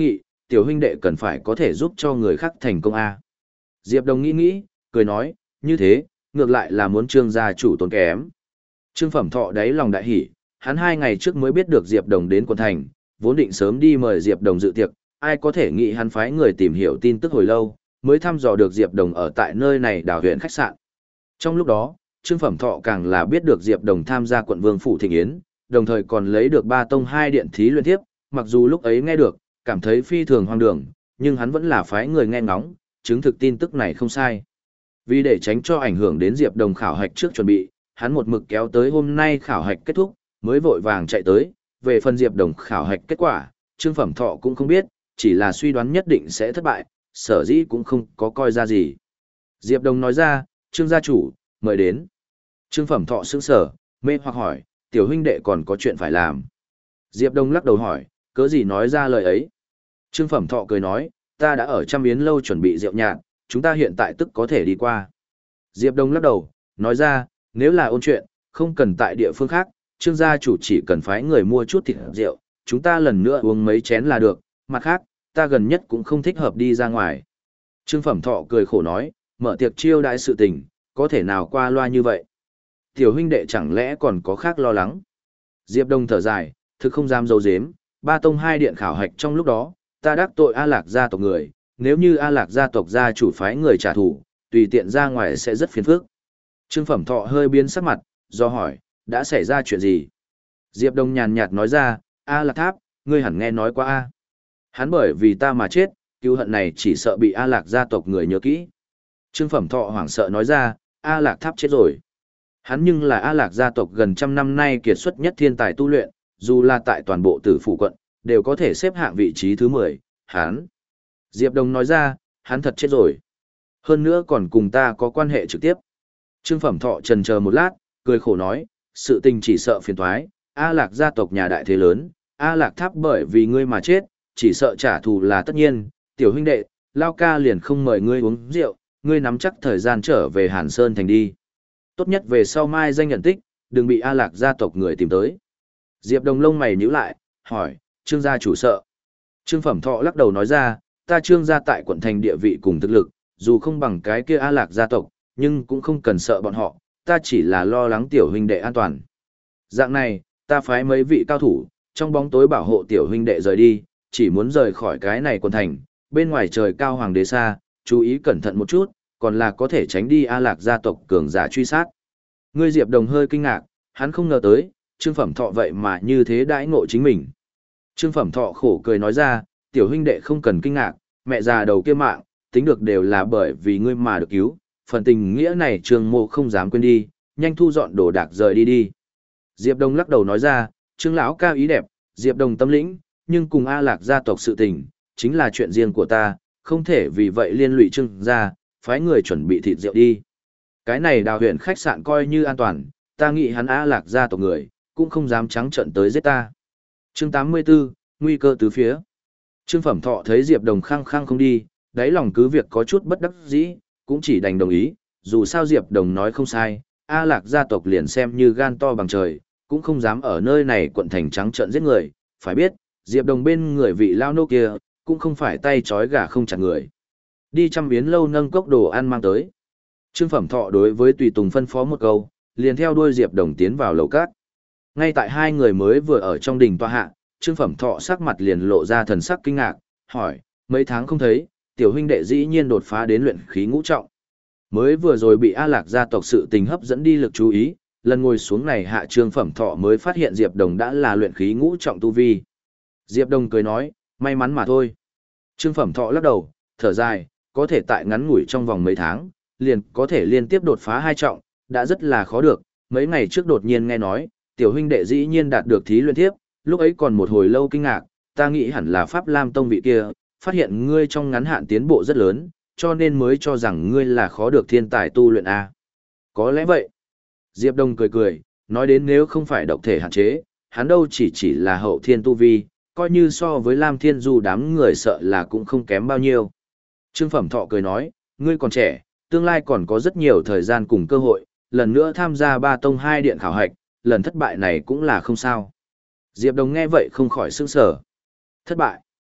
tiểu huynh đệ cần phải có thể giúp cho người khác thành công a. Diệp Đồng nghĩ nghĩ, cười nói, như thế, ngược lại là muốn Trương gia chủ tốn kém. Trương Phẩm Thọ đáy lòng đại hỉ, hắn hai ngày trước mới biết được Diệp Đồng đến quận thành, vốn định sớm đi mời Diệp Đồng dự tiệc, ai có thể nghĩ hắn phái người tìm hiểu tin tức hồi lâu, mới thăm dò được Diệp Đồng ở tại nơi này đào huyện khách sạn. Trong lúc đó, Trương Phẩm Thọ càng là biết được Diệp Đồng tham gia quận Vương phủ thịnh yến, đồng thời còn lấy được ba tông hai điện thí luyện thiếp, mặc dù lúc ấy nghe được, cảm thấy phi thường hoang đường, nhưng hắn vẫn là phái người nghe ngóng, chứng thực tin tức này không sai. Vì để tránh cho ảnh hưởng đến Diệp Đồng khảo hạch trước chuẩn bị, hắn một mực kéo tới hôm nay khảo hạch kết thúc, mới vội vàng chạy tới, về phần Diệp Đồng khảo hạch kết quả, Trương Phẩm Thọ cũng không biết, chỉ là suy đoán nhất định sẽ thất bại, sở dĩ cũng không có coi ra gì. Diệp Đồng nói ra, Trương gia chủ, mời đến. Trương Phẩm Thọ sững sờ, mê hoặc hỏi, tiểu huynh đệ còn có chuyện phải làm. Diệp Đồng lắc đầu hỏi, cớ gì nói ra lời ấy. Trương Phẩm Thọ cười nói, ta đã ở trăm yến lâu chuẩn bị rượu nhạt, chúng ta hiện tại tức có thể đi qua. Diệp Đông lắc đầu, nói ra, nếu là ôn chuyện, không cần tại địa phương khác, Trương gia chủ chỉ cần phái người mua chút thịt rượu, chúng ta lần nữa uống mấy chén là được, mặt khác, ta gần nhất cũng không thích hợp đi ra ngoài. Trương Phẩm Thọ cười khổ nói, mở tiệc chiêu đãi sự tình, có thể nào qua loa như vậy. Tiểu huynh đệ chẳng lẽ còn có khác lo lắng. Diệp Đông thở dài, thực không dám giấu giếm, ba tông hai điện khảo hạch trong lúc đó, ta đắc tội A Lạc gia tộc người, nếu như A Lạc gia tộc gia chủ phái người trả thù, tùy tiện ra ngoài sẽ rất phiền phức. Trương Phẩm Thọ hơi biến sắc mặt, do hỏi, đã xảy ra chuyện gì? Diệp Đông nhàn nhạt nói ra, A Lạc Tháp, ngươi hẳn nghe nói qua A. Hắn bởi vì ta mà chết, cứu hận này chỉ sợ bị A Lạc gia tộc người nhớ kỹ. Trương Phẩm Thọ hoảng sợ nói ra, A Lạc Tháp chết rồi. Hắn nhưng là A Lạc gia tộc gần trăm năm nay kiệt xuất nhất thiên tài tu luyện, dù là tại toàn bộ tử phủ quận, đều có thể xếp hạng vị trí thứ mười, hắn. Diệp Đông nói ra, hắn thật chết rồi. Hơn nữa còn cùng ta có quan hệ trực tiếp. Trương Phẩm Thọ trần chờ một lát, cười khổ nói, sự tình chỉ sợ phiền toái, A Lạc gia tộc nhà đại thế lớn, A Lạc Tháp bởi vì ngươi mà chết, chỉ sợ trả thù là tất nhiên, tiểu huynh đệ, Lao ca liền không mời ngươi uống rượu, ngươi nắm chắc thời gian trở về Hàn Sơn thành đi. Tốt nhất về sau mai danh nhận tích, đừng bị A Lạc gia tộc người tìm tới. Diệp Đông lông mày nhíu lại, hỏi, Trương gia chủ sợ. Trương Phẩm Thọ lắc đầu nói ra, ta Trương gia tại quận thành địa vị cùng thực lực, dù không bằng cái kia A Lạc gia tộc, nhưng cũng không cần sợ bọn họ, ta chỉ là lo lắng tiểu huynh đệ an toàn. Dạng này, ta phái mấy vị cao thủ, trong bóng tối bảo hộ tiểu huynh đệ rời đi, chỉ muốn rời khỏi cái này quận thành, bên ngoài trời cao hoàng đế xa, chú ý cẩn thận một chút, còn là có thể tránh đi A Lạc gia tộc cường giả truy sát. Ngươi Diệp Đồng hơi kinh ngạc, hắn không ngờ tới, Trương Phẩm Thọ vậy mà như thế đãi ngộ chính mình. Trương Phẩm Thọ khổ cười nói ra, tiểu huynh đệ không cần kinh ngạc, mẹ già đầu kia mạng, tính được đều là bởi vì ngươi mà được cứu, phần tình nghĩa này Trương Mộ không dám quên đi, nhanh thu dọn đồ đạc rời đi đi. Diệp Đông lắc đầu nói ra, Trương lão ca ý đẹp, Diệp Đồng tâm lĩnh, nhưng cùng A Lạc gia tộc sự tình, chính là chuyện riêng của ta, không thể vì vậy liên lụy Trương gia, phái người chuẩn bị thịt rượu đi. Cái này đào huyện khách sạn coi như an toàn, ta nghĩ hắn A Lạc gia tộc người, cũng không dám trắng trợn tới giết ta. Chương tám mươi 84, nguy cơ từ phía. Trương Phẩm Thọ thấy Diệp Đồng khăng khăng không đi, đáy lòng cứ việc có chút bất đắc dĩ, cũng chỉ đành đồng ý, dù sao Diệp Đồng nói không sai, A Lạc gia tộc liền xem như gan to bằng trời, cũng không dám ở nơi này quận thành trắng trợn giết người, phải biết, Diệp Đồng bên người vị lao nô kia, cũng không phải tay trói gà không chặt người. Đi trăm biến lâu nâng cốc đồ ăn mang tới. Trương Phẩm Thọ đối với tùy tùng phân phó một câu, liền theo đuôi Diệp Đồng tiến vào lầu cát. Ngay tại hai người mới vừa ở trong đình tọa hạ, Trương Phẩm Thọ sắc mặt liền lộ ra thần sắc kinh ngạc, hỏi, mấy tháng không thấy, tiểu huynh đệ dĩ nhiên đột phá đến luyện khí ngũ trọng. Mới vừa rồi bị A Lạc gia tộc sự tình hấp dẫn đi lực chú ý, lần ngồi xuống này hạ Trương Phẩm Thọ mới phát hiện Diệp Đồng đã là luyện khí ngũ trọng tu vi. Diệp Đồng cười nói, may mắn mà thôi. Trương Phẩm Thọ lắc đầu, thở dài, có thể tại ngắn ngủi trong vòng mấy tháng, liền có thể liên tiếp đột phá hai trọng, đã rất là khó được. Mấy ngày trước đột nhiên nghe nói, tiểu huynh đệ dĩ nhiên đạt được thí luyện thiếp, lúc ấy còn một hồi lâu kinh ngạc, ta nghĩ hẳn là Pháp Lam Tông vị kia, phát hiện ngươi trong ngắn hạn tiến bộ rất lớn, cho nên mới cho rằng ngươi là khó được thiên tài tu luyện A. Có lẽ vậy. Diệp Đông cười cười, nói đến nếu không phải độc thể hạn chế, hắn đâu chỉ chỉ là hậu thiên tu vi, coi như so với Lam Thiên Du đám người sợ là cũng không kém bao nhiêu. Trương Phẩm Thọ cười nói, ngươi còn trẻ, tương lai còn có rất nhiều thời gian cùng cơ hội, lần nữa tham gia ba tông hai điện khảo hạch, lần thất bại này cũng là không sao. Diệp Đồng nghe vậy không khỏi sững sờ. Thất bại.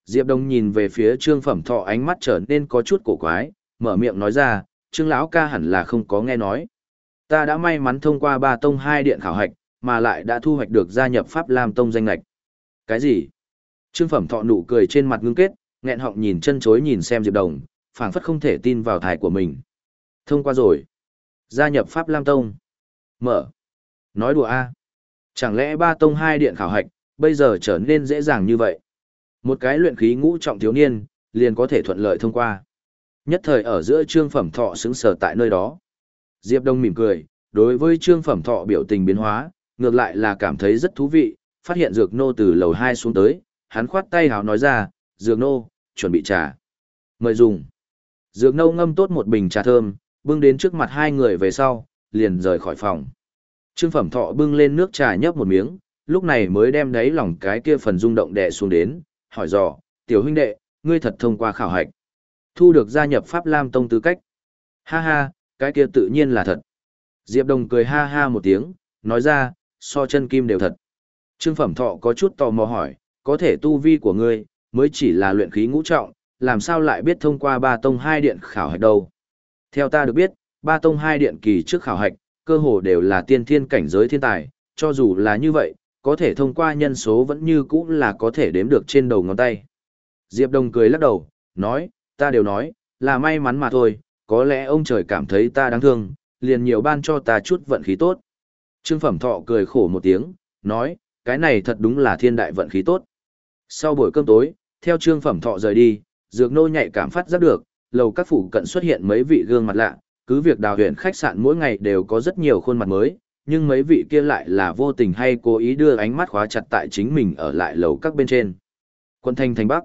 Diệp Đông nhìn về phía Trương Phẩm Thọ, ánh mắt trở nên có chút cổ quái, mở miệng nói ra, Trương lão ca hẳn là không có nghe nói. Ta đã may mắn thông qua ba tông hai điện khảo hạch, mà lại đã thu hoạch được gia nhập Pháp Lam Tông danh lạch. Cái gì? Trương Phẩm Thọ nụ cười trên mặt ngưng kết, nghẹn họng nhìn chân chối nhìn xem Diệp Đồng, phảng phất không thể tin vào thải của mình. Thông qua rồi. Gia nhập Pháp Lam Tông. Mở. Nói đùa a? Chẳng lẽ ba tông hai điện khảo hạch, bây giờ trở nên dễ dàng như vậy? Một cái luyện khí ngũ trọng thiếu niên, liền có thể thuận lợi thông qua. Nhất thời ở giữa Trương Phẩm Thọ sững sờ tại nơi đó. Diệp Đông mỉm cười, đối với Trương Phẩm Thọ biểu tình biến hóa, ngược lại là cảm thấy rất thú vị, phát hiện Dược Nô từ lầu hai xuống tới, hắn khoát tay hào nói ra, Dược Nô, chuẩn bị trà. Mời dùng. Dược Nô ngâm tốt một bình trà thơm, bưng đến trước mặt hai người về sau, liền rời khỏi phòng. Trương Phẩm Thọ bưng lên nước trà nhấp một miếng, lúc này mới đem đáy lòng cái kia phần rung động đè xuống đến, hỏi dò, tiểu huynh đệ, ngươi thật thông qua khảo hạch. Thu được gia nhập Pháp Lam Tông tư cách. Ha ha, cái kia tự nhiên là thật. Diệp Đồng cười ha ha một tiếng, nói ra, so chân kim đều thật. Trương Phẩm Thọ có chút tò mò hỏi, có thể tu vi của ngươi, mới chỉ là luyện khí ngũ trọng, làm sao lại biết thông qua ba tông hai điện khảo hạch đâu. Theo ta được biết, ba tông hai điện kỳ trước khảo hạch, cơ hồ đều là tiên thiên cảnh giới thiên tài, cho dù là như vậy, có thể thông qua nhân số vẫn như cũ là có thể đếm được trên đầu ngón tay. Diệp Đồng cười lắc đầu, nói, ta đều nói, là may mắn mà thôi, có lẽ ông trời cảm thấy ta đáng thương, liền nhiều ban cho ta chút vận khí tốt. Trương Phẩm Thọ cười khổ một tiếng, nói, cái này thật đúng là thiên đại vận khí tốt. Sau buổi cơm tối, theo Trương Phẩm Thọ rời đi, Dược Nô nhạy cảm phát giác được, lầu các phủ cận xuất hiện mấy vị gương mặt lạ, cứ việc Đào Huyền khách sạn mỗi ngày đều có rất nhiều khuôn mặt mới, nhưng mấy vị kia lại là vô tình hay cố ý đưa ánh mắt khóa chặt tại chính mình ở lại lầu các bên trên. Quân Thanh Thành Bắc,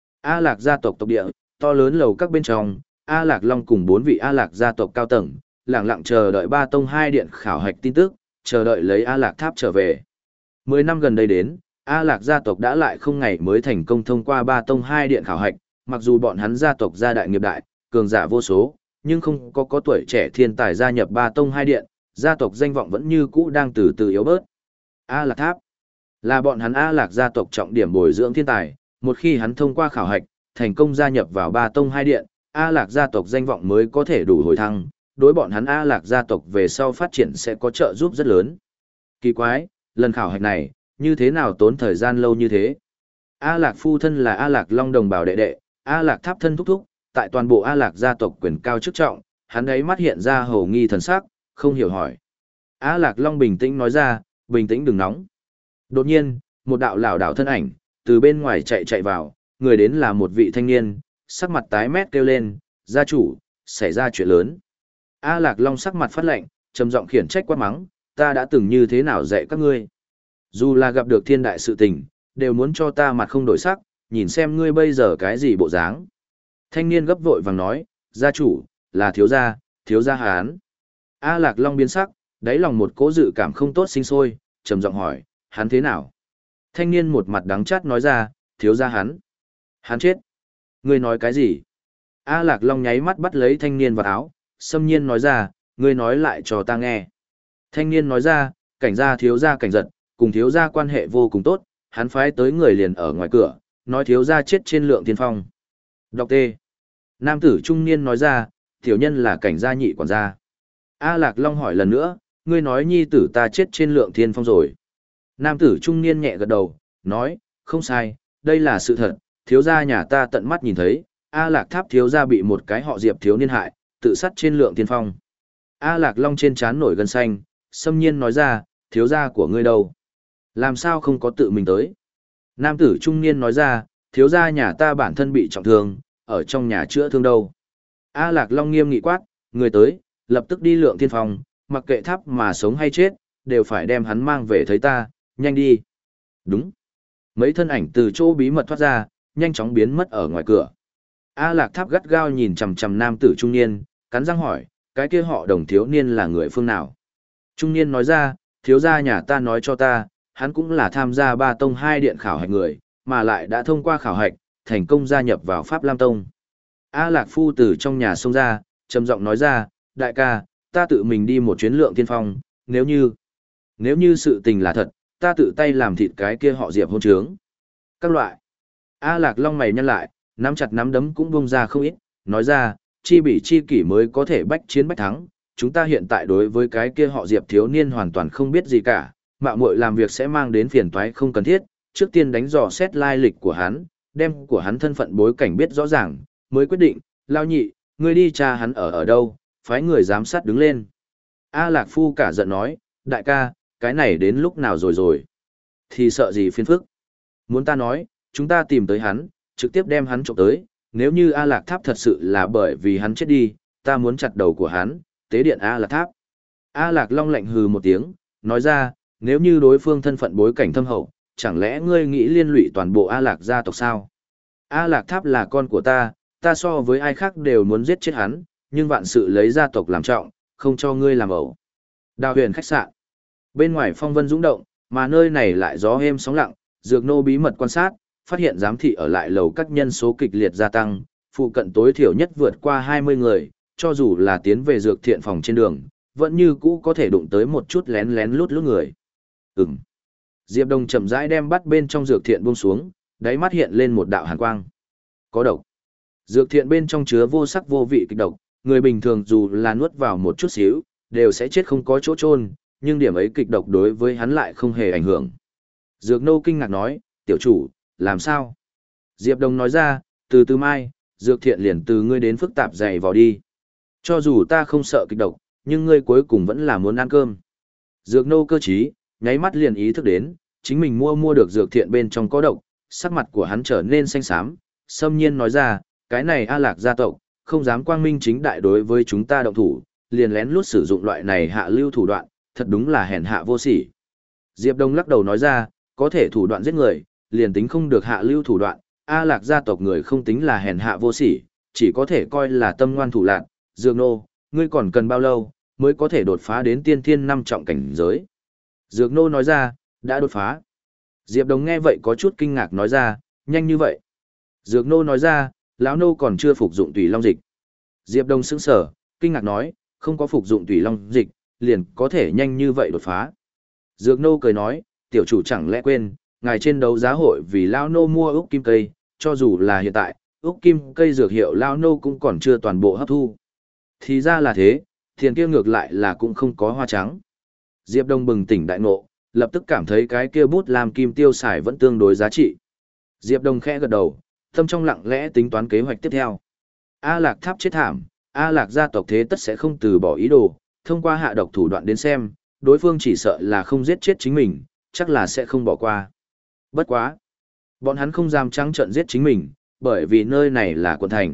A Lạc gia tộc tộc địa, to lớn lầu các bên trong, A Lạc Long cùng bốn vị A Lạc gia tộc cao tầng, lặng lặng chờ đợi ba tông hai điện khảo hạch tin tức, chờ đợi lấy A Lạc Tháp trở về. Mười năm gần đây đến, A Lạc gia tộc đã lại không ngày mới thành công thông qua ba tông hai điện khảo hạch, mặc dù bọn hắn gia tộc gia đại nghiệp đại, cường giả vô số, nhưng không có có tuổi trẻ thiên tài gia nhập ba tông hai điện, gia tộc danh vọng vẫn như cũ đang từ từ yếu bớt. A Lạc Tháp là bọn hắn A Lạc gia tộc trọng điểm bồi dưỡng thiên tài, một khi hắn thông qua khảo hạch, thành công gia nhập vào ba tông hai điện, A Lạc gia tộc danh vọng mới có thể đủ hồi thăng, đối bọn hắn A Lạc gia tộc về sau phát triển sẽ có trợ giúp rất lớn. Kỳ quái, lần khảo hạch này, như thế nào tốn thời gian lâu như thế? A Lạc phu thân là A Lạc Long đồng bào đệ đệ, A Lạc Tháp thân thúc thúc, tại toàn bộ A Lạc gia tộc quyền cao chức trọng, hắn ấy mắt hiện ra hầu nghi thần sắc, không hiểu hỏi. A Lạc Long bình tĩnh nói ra, bình tĩnh đừng nóng. Đột nhiên, một đạo lảo đảo thân ảnh, từ bên ngoài chạy chạy vào, người đến là một vị thanh niên, sắc mặt tái mét kêu lên, gia chủ, xảy ra chuyện lớn. A Lạc Long sắc mặt phát lạnh, trầm giọng khiển trách quát mắng, ta đã từng như thế nào dạy các ngươi. Dù là gặp được thiên đại sự tình, đều muốn cho ta mặt không đổi sắc, nhìn xem ngươi bây giờ cái gì bộ dáng. Thanh niên gấp vội vàng nói, gia chủ, là thiếu gia, thiếu gia hán. A Lạc Long biến sắc, đáy lòng một cố dự cảm không tốt sinh sôi, trầm giọng hỏi, hắn thế nào? Thanh niên một mặt đắng chát nói ra, thiếu gia hắn. Hắn chết. Ngươi nói cái gì? A Lạc Long nháy mắt bắt lấy thanh niên vào áo, xâm nhiên nói ra, ngươi nói lại cho ta nghe. Thanh niên nói ra, cảnh gia thiếu gia cảnh giật, cùng thiếu gia quan hệ vô cùng tốt, hắn phái tới người liền ở ngoài cửa, nói thiếu gia chết trên lượng tiên phong. Đọc T. Nam tử trung niên nói ra, tiểu nhân là cảnh gia nhị quản gia. A Lạc Long hỏi lần nữa, ngươi nói nhi tử ta chết trên lượng thiên phong rồi. Nam tử trung niên nhẹ gật đầu, nói, không sai, đây là sự thật, thiếu gia nhà ta tận mắt nhìn thấy, A Lạc Tháp thiếu gia bị một cái họ Diệp thiếu niên hại, tự sát trên lượng thiên phong. A Lạc Long trên trán nổi gân xanh, xâm nhiên nói ra, thiếu gia của ngươi đâu? Làm sao không có tự mình tới? Nam tử trung niên nói ra, thiếu gia nhà ta bản thân bị trọng thương, ở trong nhà chữa thương đâu. A Lạc Long nghiêm nghị quát, người tới, lập tức đi lượng thiên phong, mặc kệ tháp mà sống hay chết, đều phải đem hắn mang về thấy ta, nhanh đi. Đúng. Mấy thân ảnh từ chỗ bí mật thoát ra, nhanh chóng biến mất ở ngoài cửa. A Lạc Tháp gắt gao nhìn chằm chằm nam tử trung niên, cắn răng hỏi, cái kia họ Đồng thiếu niên là người phương nào? Trung niên nói ra, thiếu gia nhà ta nói cho ta, hắn cũng là tham gia ba tông hai điện khảo hạch người, mà lại đã thông qua khảo hạch, thành công gia nhập vào Pháp Lam Tông. A Lạc phu từ trong nhà xông ra, trầm giọng nói ra, đại ca, ta tự mình đi một chuyến lượng tiên phong, nếu như, nếu như sự tình là thật, ta tự tay làm thịt cái kia họ Diệp hôn trướng. Các loại. A Lạc Long mày nhăn lại, nắm chặt nắm đấm cũng bung ra không ít, nói ra, chi bỉ chi kỷ mới có thể bách chiến bách thắng, chúng ta hiện tại đối với cái kia họ Diệp thiếu niên hoàn toàn không biết gì cả, mạo muội làm việc sẽ mang đến phiền toái không cần thiết, trước tiên đánh dò xét lai lịch của hắn, đem của hắn thân phận bối cảnh biết rõ ràng, mới quyết định, lao nhị, ngươi đi tra hắn ở ở đâu, phái người giám sát đứng lên. A Lạc Phu cả giận nói, đại ca, cái này đến lúc nào rồi rồi? Thì sợ gì phiền phức? Muốn ta nói, chúng ta tìm tới hắn, trực tiếp đem hắn trộm tới, nếu như A Lạc Tháp thật sự là bởi vì hắn chết đi, ta muốn chặt đầu của hắn, tế điện A Lạc Tháp. A Lạc Long lạnh hừ một tiếng, nói ra, nếu như đối phương thân phận bối cảnh thâm hậu, chẳng lẽ ngươi nghĩ liên lụy toàn bộ A Lạc gia tộc sao? A Lạc Tháp là con của ta, ta so với ai khác đều muốn giết chết hắn, nhưng vạn sự lấy gia tộc làm trọng, không cho ngươi làm ẩu. Đào huyền khách sạn. Bên ngoài phong vân dũng động, mà nơi này lại gió êm sóng lặng, Dược Nô bí mật quan sát, phát hiện giám thị ở lại lầu các nhân số kịch liệt gia tăng, phụ cận tối thiểu nhất vượt qua hai mươi người, cho dù là tiến về dược thiện phòng trên đường, vẫn như cũ có thể đụng tới một chút lén lén lút lút người. Ừm. Diệp Đông chậm rãi đem bắt bên trong dược thiện buông xuống, đáy mắt hiện lên một đạo hàn quang. Có độc. Dược thiện bên trong chứa vô sắc vô vị kịch độc, người bình thường dù là nuốt vào một chút xíu, đều sẽ chết không có chỗ chôn, nhưng điểm ấy kịch độc đối với hắn lại không hề ảnh hưởng. Dược Nô kinh ngạc nói, tiểu chủ, làm sao? Diệp Đông nói ra, từ từ mai, dược thiện liền từ ngươi đến phức tạp dày vào đi. Cho dù ta không sợ kịch độc, nhưng ngươi cuối cùng vẫn là muốn ăn cơm. Dược Nô cơ trí, nháy mắt liền ý thức đến, chính mình mua mua được dược thiện bên trong có độc, sắc mặt của hắn trở nên xanh xám, xâm nhiên nói ra, cái này A Lạc gia tộc, không dám quang minh chính đại đối với chúng ta động thủ, liền lén lút sử dụng loại này hạ lưu thủ đoạn, thật đúng là hèn hạ vô sỉ. Diệp Đông lắc đầu nói ra, có thể thủ đoạn giết người, liền tính không được hạ lưu thủ đoạn, A Lạc gia tộc người không tính là hèn hạ vô sỉ, chỉ có thể coi là tâm ngoan thủ lạn. Dược Nô, ngươi còn cần bao lâu, mới có thể đột phá đến tiên thiên năm trọng cảnh giới? Dược Nô nói ra, đã đột phá. Diệp Đông nghe vậy có chút kinh ngạc nói ra, nhanh như vậy. Dược Nô nói ra, lão nô còn chưa phục dụng tùy long dịch. Diệp Đông sững sờ, kinh ngạc nói, không có phục dụng tùy long dịch, liền có thể nhanh như vậy đột phá. Dược Nô cười nói, tiểu chủ chẳng lẽ quên, ngài trên đấu giá hội vì lão nô mua úc kim cây, cho dù là hiện tại, úc kim cây dược hiệu lão nô cũng còn chưa toàn bộ hấp thu. Thì ra là thế, tiền kia ngược lại là cũng không có hoa trắng. Diệp Đông bừng tỉnh đại ngộ, lập tức cảm thấy cái kia bút làm kim tiêu xài vẫn tương đối giá trị. Diệp Đông khẽ gật đầu, tâm trong lặng lẽ tính toán kế hoạch tiếp theo. A Lạc Tháp chết thảm, A Lạc gia tộc thế tất sẽ không từ bỏ ý đồ, thông qua hạ độc thủ đoạn đến xem, đối phương chỉ sợ là không giết chết chính mình, chắc là sẽ không bỏ qua. Bất quá, bọn hắn không dám trắng trợn giết chính mình, bởi vì nơi này là quận thành.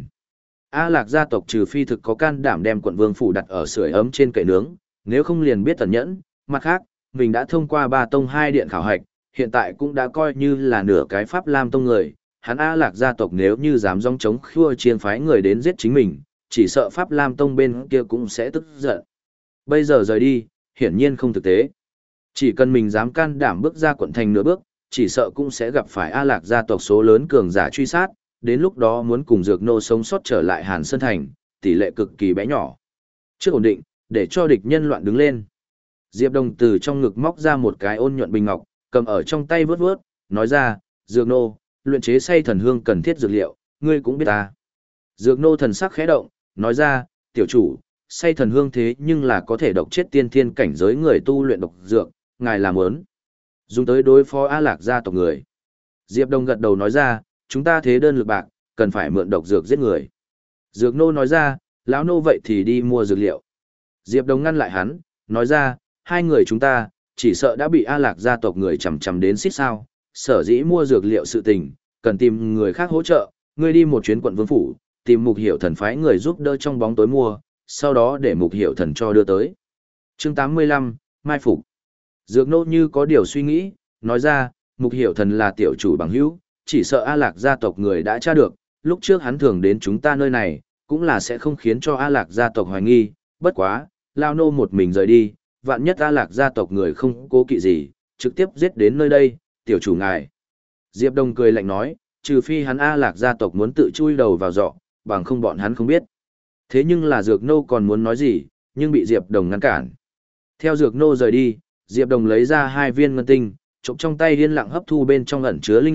A Lạc gia tộc trừ phi thực có can đảm đem quận vương phủ đặt ở sưởi ấm trên kệ nướng, nếu không liền biết tẩn nhẫn, mặt khác, mình đã thông qua ba tông hai điện khảo hạch, hiện tại cũng đã coi như là nửa cái Pháp Lam tông người, hắn A Lạc gia tộc nếu như dám dòng chống khua chiên phái người đến giết chính mình, chỉ sợ Pháp Lam tông bên kia cũng sẽ tức giận. Bây giờ rời đi, hiển nhiên không thực tế. Chỉ cần mình dám can đảm bước ra quận thành nửa bước, chỉ sợ cũng sẽ gặp phải A Lạc gia tộc số lớn cường giả truy sát, đến lúc đó muốn cùng Dược Nô sống sót trở lại Hàn Sơn Thành, tỷ lệ cực kỳ bé nhỏ. Trước ổn định, để cho địch nhân loạn đứng lên. Diệp Đông từ trong ngực móc ra một cái ôn nhuận bình ngọc, cầm ở trong tay vớt vớt, nói ra, Dược Nô, luyện chế xay thần hương cần thiết dược liệu, ngươi cũng biết ta. Dược Nô thần sắc khẽ động, nói ra, tiểu chủ, xay thần hương thế nhưng là có thể độc chết tiên thiên cảnh giới người tu luyện độc dược, ngài làm ớn. Dùng tới đối phó A Lạc gia tộc người. Diệp Đông gật đầu nói ra, chúng ta thế đơn lực bạc, cần phải mượn độc dược giết người. Dược Nô nói ra, lão nô vậy thì đi mua dược liệu. Diệp Đông ngăn lại hắn, nói ra, hai người chúng ta, chỉ sợ đã bị A Lạc gia tộc người chầm chầm đến xít sao, sở dĩ mua dược liệu sự tình, cần tìm người khác hỗ trợ, ngươi đi một chuyến quận vương phủ, tìm Mục Hiểu Thần phái người giúp đỡ trong bóng tối mua, sau đó để Mục Hiểu Thần cho đưa tới. Chương tám mươi lăm, Mai Phục. Dược Nô như có điều suy nghĩ, nói ra, Mục Hiểu Thần là tiểu chủ bằng hữu, chỉ sợ A Lạc gia tộc người đã tra được, lúc trước hắn thường đến chúng ta nơi này, cũng là sẽ không khiến cho A Lạc gia tộc hoài nghi, bất quá, lao nô một mình rời đi, vạn nhất A Lạc gia tộc người không cố kỵ gì, trực tiếp giết đến nơi đây, tiểu chủ ngài. Diệp Đông cười lạnh nói, trừ phi hắn A Lạc gia tộc muốn tự chui đầu vào giỏ, bằng không bọn hắn không biết. Thế nhưng là Dược Nô còn muốn nói gì, nhưng bị Diệp Đông ngăn cản. Theo Dược Nô rời đi, Diệp Đông lấy ra hai viên ngân tinh, trộm trong tay điên lặng hấp thu bên trong ẩn chứa linh lực,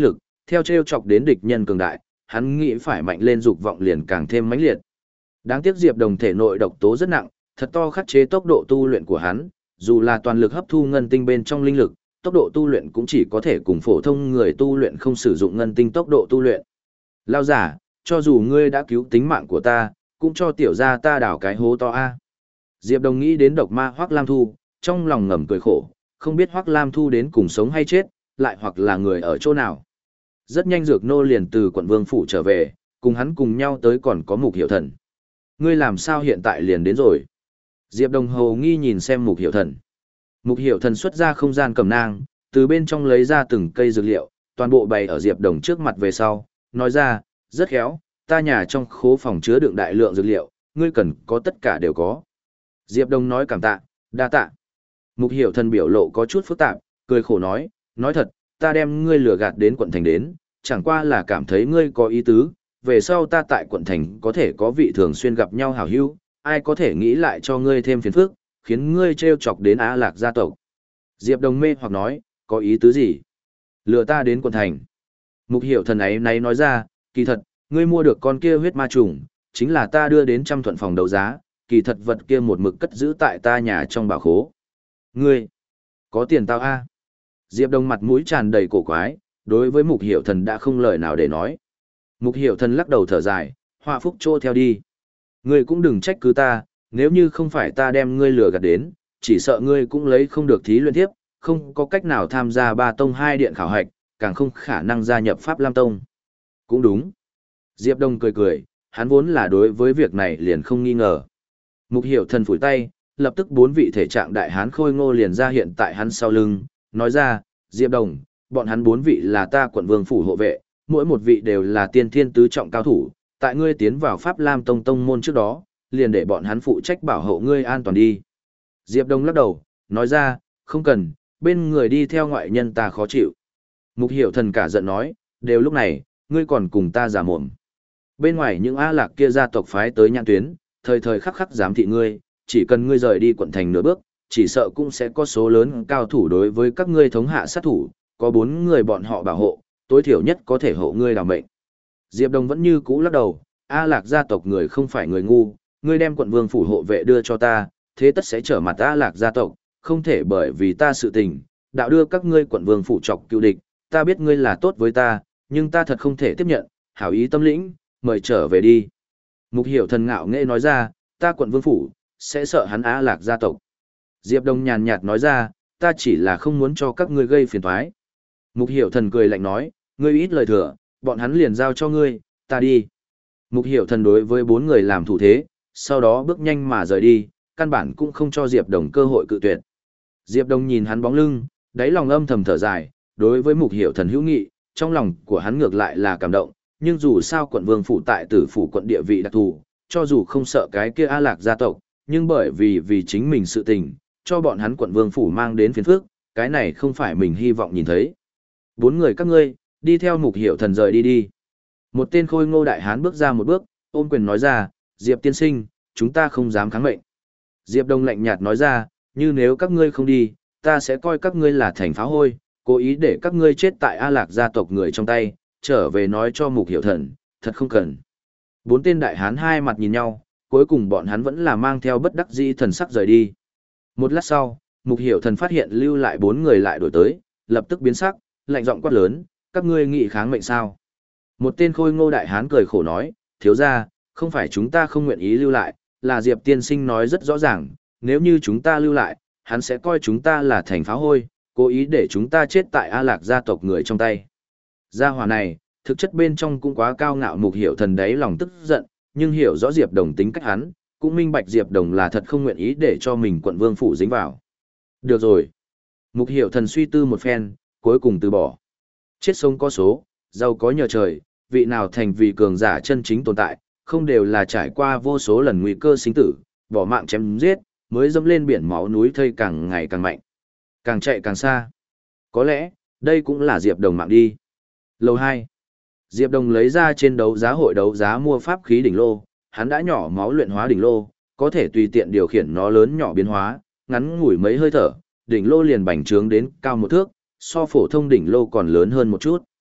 theo trêu chọc đến địch nhân cường đại, hắn nghĩ phải mạnh lên dục vọng liền càng thêm mãnh liệt. Đáng tiếc Diệp Đồng thể nội độc tố rất nặng, thật to khắc chế tốc độ tu luyện của hắn, dù là toàn lực hấp thu ngân tinh bên trong linh lực, tốc độ tu luyện cũng chỉ có thể cùng phổ thông người tu luyện không sử dụng ngân tinh tốc độ tu luyện. Lao giả, cho dù ngươi đã cứu tính mạng của ta, cũng cho tiểu gia ta đào cái hố to a. Diệp Đồng nghĩ đến độc ma Hoắc Lam Thu, trong lòng ngầm cười khổ, không biết Hoắc Lam Thu đến cùng sống hay chết, lại hoặc là người ở chỗ nào. Rất nhanh Dược Nô liền từ quận Vương phủ trở về, cùng hắn cùng nhau tới còn có Mục Hiểu Thần. Ngươi làm sao hiện tại liền đến rồi? Diệp Đồng hầu nghi nhìn xem Mục Hiểu Thần. Mục Hiểu Thần xuất ra không gian cầm nang, từ bên trong lấy ra từng cây dược liệu, toàn bộ bày ở Diệp Đồng trước mặt về sau, nói ra, rất khéo, ta nhà trong khố phòng chứa đựng đại lượng dược liệu, ngươi cần có tất cả đều có. Diệp Đồng nói cảm tạ, đa tạ. Mục Hiểu Thần biểu lộ có chút phức tạp, cười khổ nói, nói thật, ta đem ngươi lừa gạt đến quận thành đến, chẳng qua là cảm thấy ngươi có ý tứ, về sau ta tại quận thành có thể có vị thường xuyên gặp nhau hảo hữu, ai có thể nghĩ lại cho ngươi thêm phiền phức, khiến ngươi trêu chọc đến Á Lạc gia tộc. Diệp Đồng mê hoặc nói, có ý tứ gì? Lừa ta đến quận thành. Mục Hiểu Thần ấy nấy nói ra, kỳ thật, ngươi mua được con kia huyết ma trùng, chính là ta đưa đến trăm thuận phòng đấu giá, kỳ thật vật kia một mực cất giữ tại ta nhà trong bảo khố. Ngươi, có tiền tao a? Diệp Đồng mặt mũi tràn đầy cổ quái, đối với Mục Hiểu Thần đã không lời nào để nói. Mục Hiểu Thần lắc đầu thở dài, họa phúc trô theo đi. Ngươi cũng đừng trách cứ ta, nếu như không phải ta đem ngươi lừa gạt đến, chỉ sợ ngươi cũng lấy không được thí luyện tiếp, không có cách nào tham gia ba tông hai điện khảo hạch, càng không khả năng gia nhập Pháp Lam Tông. Cũng đúng. Diệp Đông cười cười, hắn vốn là đối với việc này liền không nghi ngờ. Mục Hiểu Thần phủi tay, lập tức bốn vị thể trạng đại hán khôi ngô liền ra hiện tại hắn sau lưng, nói ra, Diệp Đồng, bọn hắn bốn vị là ta quận vương phủ hộ vệ, mỗi một vị đều là tiên thiên tứ trọng cao thủ, tại ngươi tiến vào Pháp Lam Tông tông môn trước đó, liền để bọn hắn phụ trách bảo hộ ngươi an toàn đi. Diệp Đông lắc đầu, nói ra, không cần, bên người đi theo ngoại nhân ta khó chịu. Mục Hiểu Thần cả giận nói, đều lúc này, ngươi còn cùng ta giả mồm. Bên ngoài những A Lạc kia gia tộc phái tới nhãn tuyến, thời thời khắc khắc giám thị ngươi, chỉ cần ngươi rời đi quận thành nửa bước, chỉ sợ cũng sẽ có số lớn cao thủ đối với các ngươi thống hạ sát thủ, có bốn người bọn họ bảo hộ, tối thiểu nhất có thể hộ ngươi đảm mệnh. Diệp Đông vẫn như cũ lắc đầu, A Lạc gia tộc người không phải người ngu, ngươi đem quận vương phủ hộ vệ đưa cho ta, thế tất sẽ trở mặt A Lạc gia tộc, không thể bởi vì ta sự tình, đạo đưa các ngươi quận vương phủ chọc cựu địch, ta biết ngươi là tốt với ta, nhưng ta thật không thể tiếp nhận, hảo ý tâm lĩnh, mời trở về đi. Mục Hiểu Thần ngạo nghễ nói ra, ta quận vương phủ, sẽ sợ hắn Á Lạc gia tộc. Diệp Đông nhàn nhạt nói ra, ta chỉ là không muốn cho các ngươi gây phiền toái. Mục Hiểu Thần cười lạnh nói, ngươi ít lời thừa, bọn hắn liền giao cho ngươi, ta đi. Mục Hiểu Thần đối với bốn người làm thủ thế, sau đó bước nhanh mà rời đi, căn bản cũng không cho Diệp Đông cơ hội cự tuyệt. Diệp Đông nhìn hắn bóng lưng, đáy lòng âm thầm thở dài, đối với Mục Hiểu Thần hữu nghị, trong lòng của hắn ngược lại là cảm động, nhưng dù sao quận vương phủ tại tử phủ quận địa vị đặc thù, cho dù không sợ cái kia A Lạc gia tộc, nhưng bởi vì vì chính mình sự tình, cho bọn hắn quận vương phủ mang đến phiền phức, cái này không phải mình hy vọng nhìn thấy. Bốn người các ngươi, đi theo Mục Hiểu Thần rời đi đi. Một tên khôi ngô đại hán bước ra một bước, ôm quyền nói ra, Diệp tiên sinh, chúng ta không dám kháng mệnh. Diệp Đông lạnh nhạt nói ra, như nếu các ngươi không đi, ta sẽ coi các ngươi là thành pháo hôi, cố ý để các ngươi chết tại A Lạc gia tộc người trong tay, trở về nói cho Mục Hiểu Thần, thật không cần. Bốn tên đại hán hai mặt nhìn nhau, cuối cùng bọn hắn vẫn là mang theo bất đắc dĩ thần sắc rời đi. Một lát sau, Mục Hiểu Thần phát hiện lưu lại bốn người lại đổi tới, lập tức biến sắc, lạnh giọng quát lớn, các ngươi nghị kháng mệnh sao? Một tên khôi ngô đại hán cười khổ nói, thiếu gia, không phải chúng ta không nguyện ý lưu lại, là Diệp tiên sinh nói rất rõ ràng, nếu như chúng ta lưu lại, hắn sẽ coi chúng ta là thành pháo hôi, cố ý để chúng ta chết tại A Lạc gia tộc người trong tay. Gia hỏa này, thực chất bên trong cũng quá cao ngạo. Mục Hiểu Thần đáy lòng tức giận, nhưng hiểu rõ Diệp Đồng tính cách hắn, cũng minh bạch Diệp Đồng là thật không nguyện ý để cho mình quận vương phủ dính vào. Được rồi. Mục Hiểu Thần suy tư một phen, cuối cùng từ bỏ. Chết sống có số, giàu có nhờ trời, vị nào thành vì cường giả chân chính tồn tại, không đều là trải qua vô số lần nguy cơ sinh tử, bỏ mạng chém giết, mới dẫm lên biển máu núi thây càng ngày càng mạnh, càng chạy càng xa. Có lẽ, đây cũng là Diệp Đồng mạng đi. Lầu hai, Diệp Đồng lấy ra trên đấu giá hội đấu giá mua pháp khí đỉnh lô, hắn đã nhỏ máu luyện hóa đỉnh lô, có thể tùy tiện điều khiển nó lớn nhỏ biến hóa, ngắn ngủi mấy hơi thở, đỉnh lô liền bành trướng đến cao một thước, so phổ thông đỉnh lô còn lớn hơn một chút.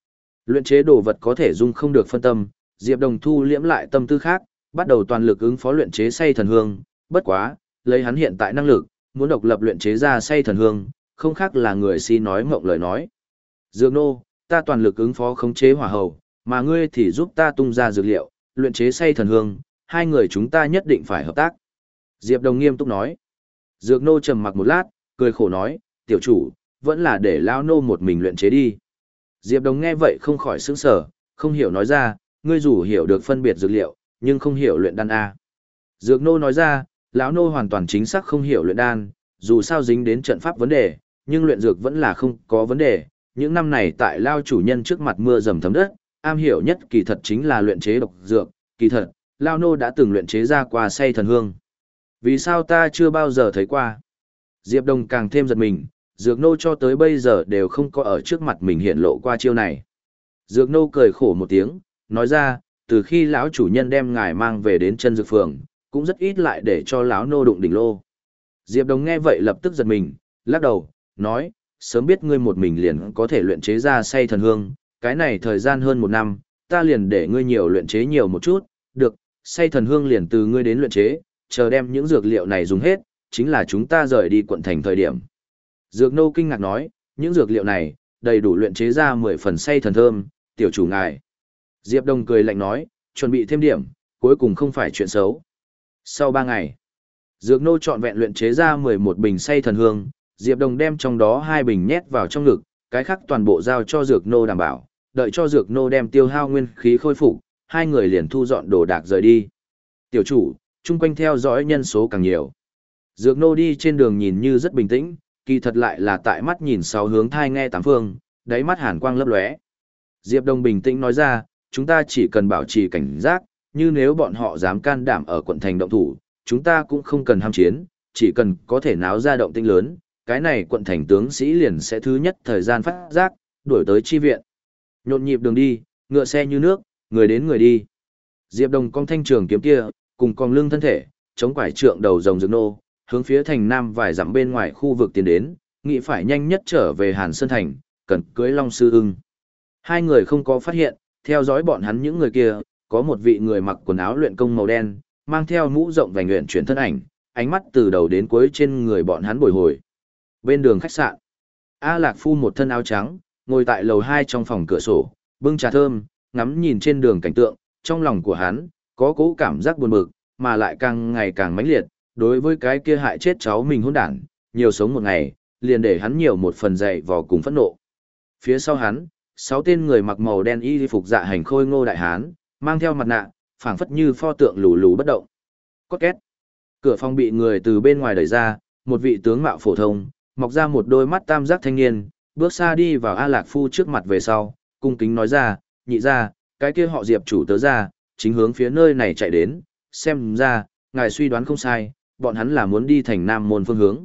Luyện chế đồ vật có thể dung không được phân tâm, Diệp Đồng thu liễm lại tâm tư khác, bắt đầu toàn lực ứng phó luyện chế say thần hương, bất quá, lấy hắn hiện tại năng lực, muốn độc lập luyện chế ra say thần hương, không khác là người si nói mộng lời nói. Dược nô, ta toàn lực ứng phó khống chế hỏa hầu, mà ngươi thì giúp ta tung ra dược liệu, luyện chế say thần hương, hai người chúng ta nhất định phải hợp tác. Diệp Đồng nghiêm túc nói. Dược nô trầm mặc một lát, cười khổ nói, tiểu chủ, vẫn là để lão nô một mình luyện chế đi. Diệp Đồng nghe vậy không khỏi sững sờ, không hiểu nói ra, ngươi dù hiểu được phân biệt dược liệu, nhưng không hiểu luyện đan a. Dược nô nói ra, lão nô hoàn toàn chính xác không hiểu luyện đan, dù sao dính đến trận pháp vấn đề, nhưng luyện dược vẫn là không có vấn đề. Những năm này tại lao chủ nhân trước mặt mưa dầm thấm đất, am hiểu nhất kỳ thật chính là luyện chế độc dược, kỳ thật, lao nô đã từng luyện chế ra qua say thần hương. Vì sao ta chưa bao giờ thấy qua? Diệp Đồng càng thêm giật mình, dược nô cho tới bây giờ đều không có ở trước mặt mình hiện lộ qua chiêu này. Dược nô cười khổ một tiếng, nói ra, từ khi lão chủ nhân đem ngài mang về đến chân dược phường, cũng rất ít lại để cho lão nô đụng đỉnh lô. Diệp Đồng nghe vậy lập tức giật mình, lắc đầu, nói, sớm biết ngươi một mình liền có thể luyện chế ra say thần hương, cái này thời gian hơn một năm, ta liền để ngươi nhiều luyện chế nhiều một chút, được, say thần hương liền từ ngươi đến luyện chế, chờ đem những dược liệu này dùng hết, chính là chúng ta rời đi quận thành thời điểm. Dược nô kinh ngạc nói, những dược liệu này, đầy đủ luyện chế ra mười phần say thần thơm, tiểu chủ ngài. Diệp Đồng cười lạnh nói, chuẩn bị thêm điểm, cuối cùng không phải chuyện xấu. Sau ba ngày, Dược nô trọn vẹn luyện chế ra mười một bình say thần hương, Diệp Đồng đem trong đó hai bình nhét vào trong ngực, cái khác toàn bộ giao cho Dược nô đảm bảo, đợi cho Dược nô đem tiêu hao nguyên khí khôi phục, hai người liền thu dọn đồ đạc rời đi. Tiểu chủ, chung quanh theo dõi nhân số càng nhiều. Dược nô đi trên đường nhìn như rất bình tĩnh, kỳ thật lại là tại mắt nhìn sáu hướng thai nghe tám phương, đáy mắt hàn quang lấp lóe. Diệp Đồng bình tĩnh nói ra, chúng ta chỉ cần bảo trì cảnh giác, như nếu bọn họ dám can đảm ở quận thành động thủ, chúng ta cũng không cần ham chiến, chỉ cần có thể náo ra động tĩnh lớn, cái này quận thành tướng sĩ liền sẽ thứ nhất thời gian phát giác, đuổi tới chi viện. Nhộn nhịp đường đi, ngựa xe như nước, người đến người đi. Diệp Đồng cong thanh trường kiếm kia, cùng cong lưng thân thể, chống quải trượng đầu rồng Dược nô, hướng phía thành nam vài dặm bên ngoài khu vực tiến đến, nghĩ phải nhanh nhất trở về Hàn Sơn thành, cần cưới Long Sư Ưng. Hai người không có phát hiện, theo dõi bọn hắn những người kia, có một vị người mặc quần áo luyện công màu đen, mang theo mũ rộng vành luyện chuyển thân ảnh, ánh mắt từ đầu đến cuối trên người bọn hắn bồi hồi. Bên đường khách sạn, A Lạc Phu một thân áo trắng, ngồi tại lầu hai trong phòng cửa sổ, bưng trà thơm, ngắm nhìn trên đường cảnh tượng, trong lòng của hắn có cố cảm giác buồn bực, mà lại càng ngày càng mãnh liệt, đối với cái kia hại chết cháu mình hỗn đản, nhiều sống một ngày, liền để hắn nhiều một phần dậy vò cùng phẫn nộ. Phía sau hắn, sáu tên người mặc màu đen y phục dạ hành khôi ngô đại hán, mang theo mặt nạ, phảng phất như pho tượng lù lù bất động. Cốt két. Cửa phòng bị người từ bên ngoài đẩy ra, một vị tướng mạo phổ thông, mọc ra một đôi mắt tam giác thanh niên, bước xa đi vào A Lạc Phu trước mặt về sau, cung kính nói ra, nhị ra, cái kia họ Diệp chủ tớ ra, chính hướng phía nơi này chạy đến, xem ra, ngài suy đoán không sai, bọn hắn là muốn đi thành Nam Môn phương hướng.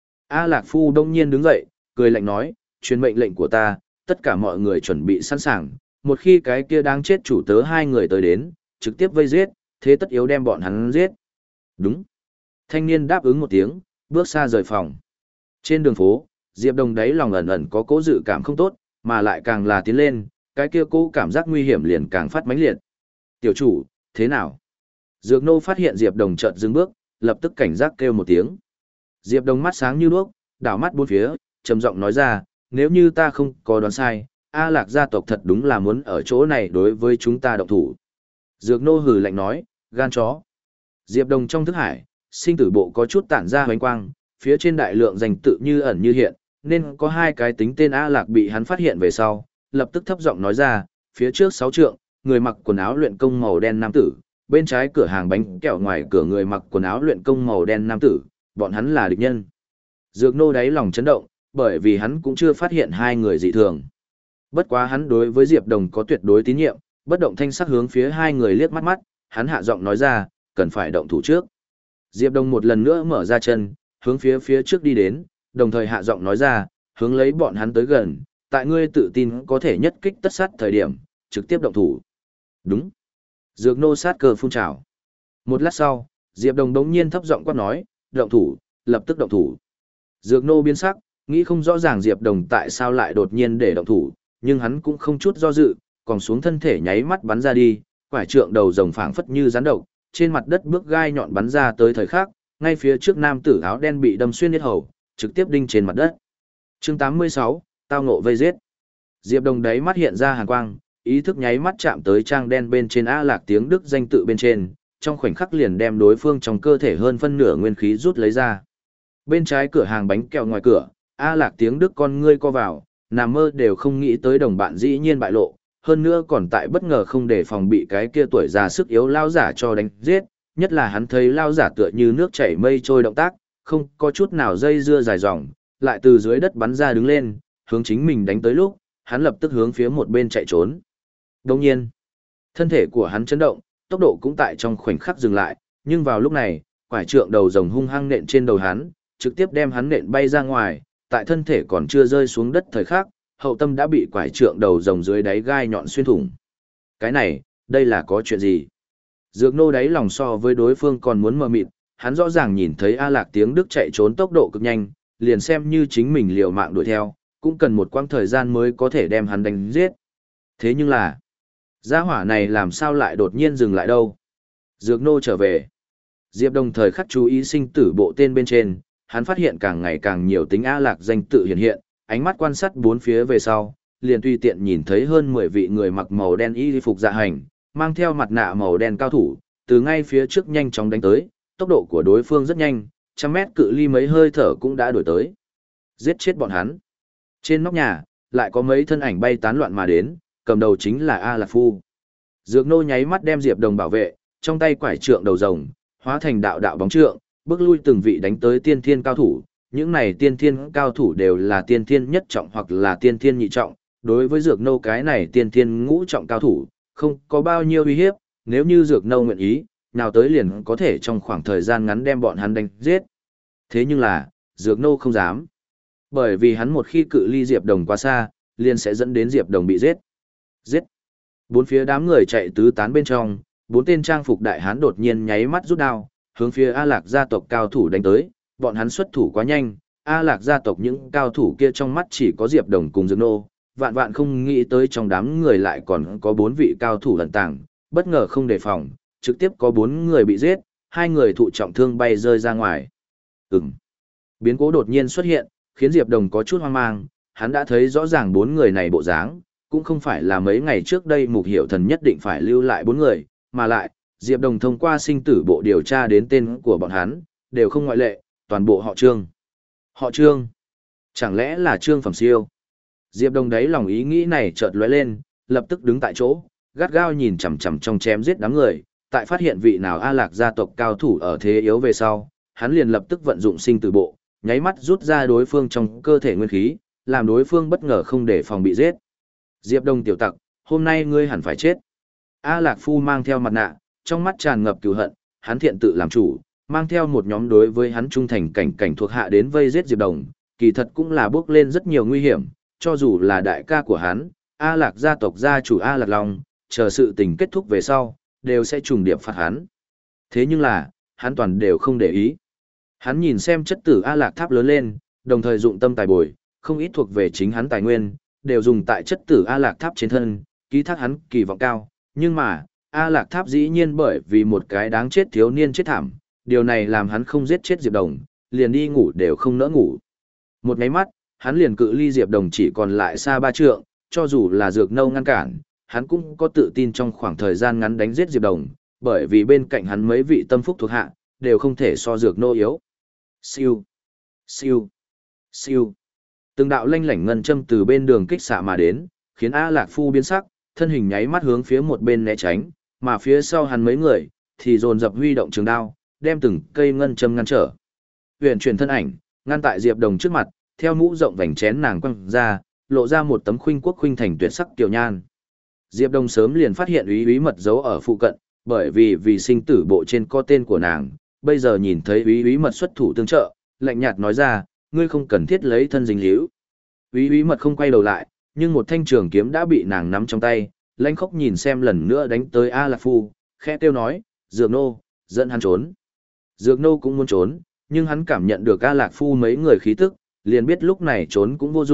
A Lạc Phu đông nhiên đứng dậy, cười lạnh nói, truyền mệnh lệnh của ta, tất cả mọi người chuẩn bị sẵn sàng, một khi cái kia đang chết chủ tớ hai người tới đến, trực tiếp vây giết, thế tất yếu đem bọn hắn giết. Đúng. Thanh niên đáp ứng một tiếng, bước xa rời phòng. Trên đường phố, Diệp Đồng đáy lòng ẩn ẩn có cố dự cảm không tốt, mà lại càng là tiến lên, cái kia cố cảm giác nguy hiểm liền càng phát mãnh liệt. Tiểu chủ, thế nào? Dược nô phát hiện Diệp Đồng chợt dừng bước, lập tức cảnh giác kêu một tiếng. Diệp Đồng mắt sáng như đuốc, đảo mắt bốn phía, trầm giọng nói ra, nếu như ta không có đoán sai, A Lạc gia tộc thật đúng là muốn ở chỗ này đối với chúng ta động thủ. Dược nô hừ lạnh nói, gan chó. Diệp Đồng trong thức hải, sinh tử bộ có chút tản ra hoánh quang, phía trên đại lượng danh tự như ẩn như hiện, nên có hai cái tính tên A Lạc bị hắn phát hiện về sau, lập tức thấp giọng nói ra, phía trước sáu trượng, người mặc quần áo luyện công màu đen nam tử, bên trái cửa hàng bánh kẹo ngoài cửa người mặc quần áo luyện công màu đen nam tử, bọn hắn là địch nhân. Dược nô đáy lòng chấn động, bởi vì hắn cũng chưa phát hiện hai người dị thường. Bất quá hắn đối với Diệp Đồng có tuyệt đối tín nhiệm, bất động thanh sắc hướng phía hai người liếc mắt mắt, hắn hạ giọng nói ra, cần phải động thủ trước. Diệp Đồng một lần nữa mở ra chân, hướng phía phía trước đi đến, đồng thời hạ giọng nói ra, hướng lấy bọn hắn tới gần, tại ngươi tự tin có thể nhất kích tất sát thời điểm, trực tiếp động thủ. Đúng. Dược nô sát cơ phun trào. Một lát sau, Diệp Đồng đống nhiên thấp giọng quát nói, động thủ, lập tức động thủ. Dược nô biến sắc, nghĩ không rõ ràng Diệp Đồng tại sao lại đột nhiên để động thủ, nhưng hắn cũng không chút do dự, còn xuống thân thể nháy mắt bắn ra đi, quải trượng đầu rồng phảng phất như rắn độc, trên mặt đất bước gai nhọn bắn ra tới thời khắc, ngay phía trước nam tử áo đen bị đâm xuyên yết hầu, trực tiếp đinh trên mặt đất. Chương tám mươi sáu, tao ngộ vây giết. Diệp Đồng đáy mắt hiện ra hàn quang, ý thức nháy mắt chạm tới trang đen bên trên A Lạc Tiếng Đức danh tự bên trên, trong khoảnh khắc liền đem đối phương trong cơ thể hơn phân nửa nguyên khí rút lấy ra. Bên trái cửa hàng bánh kẹo ngoài cửa, A Lạc Tiếng Đức con ngươi co vào, nằm mơ đều không nghĩ tới đồng bạn dĩ nhiên bại lộ, hơn nữa còn tại bất ngờ không để phòng bị cái kia tuổi già sức yếu lao giả cho đánh giết, nhất là hắn thấy lao giả tựa như nước chảy mây trôi động tác, không có chút nào dây dưa dài dòng, lại từ dưới đất bắn ra đứng lên, hướng chính mình đánh tới lúc, hắn lập tức hướng phía một bên chạy trốn. Đồng nhiên, thân thể của hắn chấn động, tốc độ cũng tại trong khoảnh khắc dừng lại, nhưng vào lúc này, quải trượng đầu rồng hung hăng nện trên đầu hắn, trực tiếp đem hắn nện bay ra ngoài, tại thân thể còn chưa rơi xuống đất thời khắc, hậu tâm đã bị quải trượng đầu rồng dưới đáy gai nhọn xuyên thủng. Cái này, đây là có chuyện gì? Dược nô đáy lòng so với đối phương còn muốn mờ mịt, hắn rõ ràng nhìn thấy A Lạc Tiếng Đức chạy trốn tốc độ cực nhanh, liền xem như chính mình liều mạng đuổi theo, cũng cần một quãng thời gian mới có thể đem hắn đánh giết. Thế nhưng là, gia hỏa này làm sao lại đột nhiên dừng lại đâu? Dược nô trở về. Diệp Đồng thời khắc chú ý sinh tử bộ tên bên trên, hắn phát hiện càng ngày càng nhiều tính A Lạc danh tự hiện hiện, ánh mắt quan sát bốn phía về sau, liền tùy tiện nhìn thấy hơn mười vị người mặc màu đen y phục dạ hành, mang theo mặt nạ màu đen cao thủ, từ ngay phía trước nhanh chóng đánh tới, tốc độ của đối phương rất nhanh, trăm mét cự ly mấy hơi thở cũng đã đuổi tới. Giết chết bọn hắn. Trên nóc nhà, lại có mấy thân ảnh bay tán loạn mà đến, cầm đầu chính là A Lạc Phu. Dược nô nháy mắt đem Diệp Đồng bảo vệ, trong tay quải trượng đầu rồng, hóa thành đạo đạo bóng trượng, bước lui từng vị đánh tới tiên thiên cao thủ. Những này tiên thiên cao thủ đều là tiên thiên nhất trọng hoặc là tiên thiên nhị trọng, đối với dược nô cái này tiên thiên ngũ trọng cao thủ, không có bao nhiêu uy hiếp, nếu như dược nô nguyện ý, nào tới liền có thể trong khoảng thời gian ngắn đem bọn hắn đánh giết. Thế nhưng là, dược nô không dám. Bởi vì hắn một khi cự ly Diệp Đồng quá xa, liền sẽ dẫn đến Diệp Đồng bị giết. Giết. Bốn phía đám người chạy tứ tán bên trong, bốn tên trang phục đại hán đột nhiên nháy mắt rút đao, hướng phía A Lạc gia tộc cao thủ đánh tới, bọn hắn xuất thủ quá nhanh, A Lạc gia tộc những cao thủ kia trong mắt chỉ có Diệp Đồng cùng Dược nô, vạn vạn không nghĩ tới trong đám người lại còn có bốn vị cao thủ ẩn tàng, bất ngờ không đề phòng, trực tiếp có bốn người bị giết, hai người thụ trọng thương bay rơi ra ngoài. Ừm. Biến cố đột nhiên xuất hiện, khiến Diệp Đồng có chút hoang mang, hắn đã thấy rõ ràng bốn người này bộ dáng, cũng không phải là mấy ngày trước đây Mục Hiểu Thần nhất định phải lưu lại bốn người, mà lại, Diệp Đồng thông qua sinh tử bộ điều tra đến tên của bọn hắn, đều không ngoại lệ, toàn bộ họ Trương. Họ Trương? Chẳng lẽ là Trương Phẩm Siêu? Diệp Đồng đấy lòng ý nghĩ này chợt lóe lên, lập tức đứng tại chỗ, gắt gao nhìn chằm chằm trong chém giết đám người, tại phát hiện vị nào A Lạc gia tộc cao thủ ở thế yếu về sau, hắn liền lập tức vận dụng sinh tử bộ, nháy mắt rút ra đối phương trong cơ thể nguyên khí, làm đối phương bất ngờ không để phòng bị giết. Diệp Đồng tiểu tặc, hôm nay ngươi hẳn phải chết. A Lạc Phu mang theo mặt nạ, trong mắt tràn ngập cừu hận, hắn thiện tự làm chủ, mang theo một nhóm đối với hắn trung thành cảnh cảnh thuộc hạ đến vây giết Diệp Đồng, kỳ thật cũng là bước lên rất nhiều nguy hiểm, cho dù là đại ca của hắn, A Lạc gia tộc gia chủ A Lạc Long, chờ sự tình kết thúc về sau, đều sẽ trùng điệp phạt hắn. Thế nhưng là, hắn toàn đều không để ý. Hắn nhìn xem chất tử A Lạc Tháp lớn lên, đồng thời dụng tâm tài bồi, không ít thuộc về chính hắn tài nguyên, đều dùng tại chất tử A Lạc Tháp trên thân, ký thác hắn kỳ vọng cao, nhưng mà, A Lạc Tháp dĩ nhiên bởi vì một cái đáng chết thiếu niên chết thảm, điều này làm hắn không giết chết Diệp Đồng, liền đi ngủ đều không nỡ ngủ. Một cái mắt, hắn liền cự ly Diệp Đồng chỉ còn lại xa ba trượng, cho dù là Dược Nâu ngăn cản, hắn cũng có tự tin trong khoảng thời gian ngắn đánh giết Diệp Đồng, bởi vì bên cạnh hắn mấy vị tâm phúc thuộc hạ, đều không thể so Dược Nâu yếu. Siêu, siêu, siêu. Từng đạo lanh lảnh ngân châm từ bên đường kích xạ mà đến, khiến A Lạc Phu biến sắc, thân hình nháy mắt hướng phía một bên né tránh, mà phía sau hắn mấy người thì dồn dập huy động trường đao, đem từng cây ngân châm ngăn trở. Huyền chuyển thân ảnh, ngăn tại Diệp Đồng trước mặt, theo mũ rộng vành chén nàng quăng ra, lộ ra một tấm khuynh quốc khuynh thành tuyệt sắc kiều nhan. Diệp Đồng sớm liền phát hiện úy úy mật giấu ở phụ cận, bởi vì vì sinh tử bộ trên có tên của nàng, bây giờ nhìn thấy úy úy mật xuất thủ tương trợ, lạnh nhạt nói ra, ngươi không cần thiết lấy thân dính líu. Úy úy mật không quay đầu lại, nhưng một thanh trường kiếm đã bị nàng nắm trong tay, lãnh khốc nhìn xem lần nữa đánh tới A Lạc Phu, khẽ kêu nói, Dược Nô, dẫn hắn trốn. Dược Nô cũng muốn trốn, nhưng hắn cảm nhận được A Lạc Phu mấy người khí tức, liền biết lúc này trốn cũng vô dụng,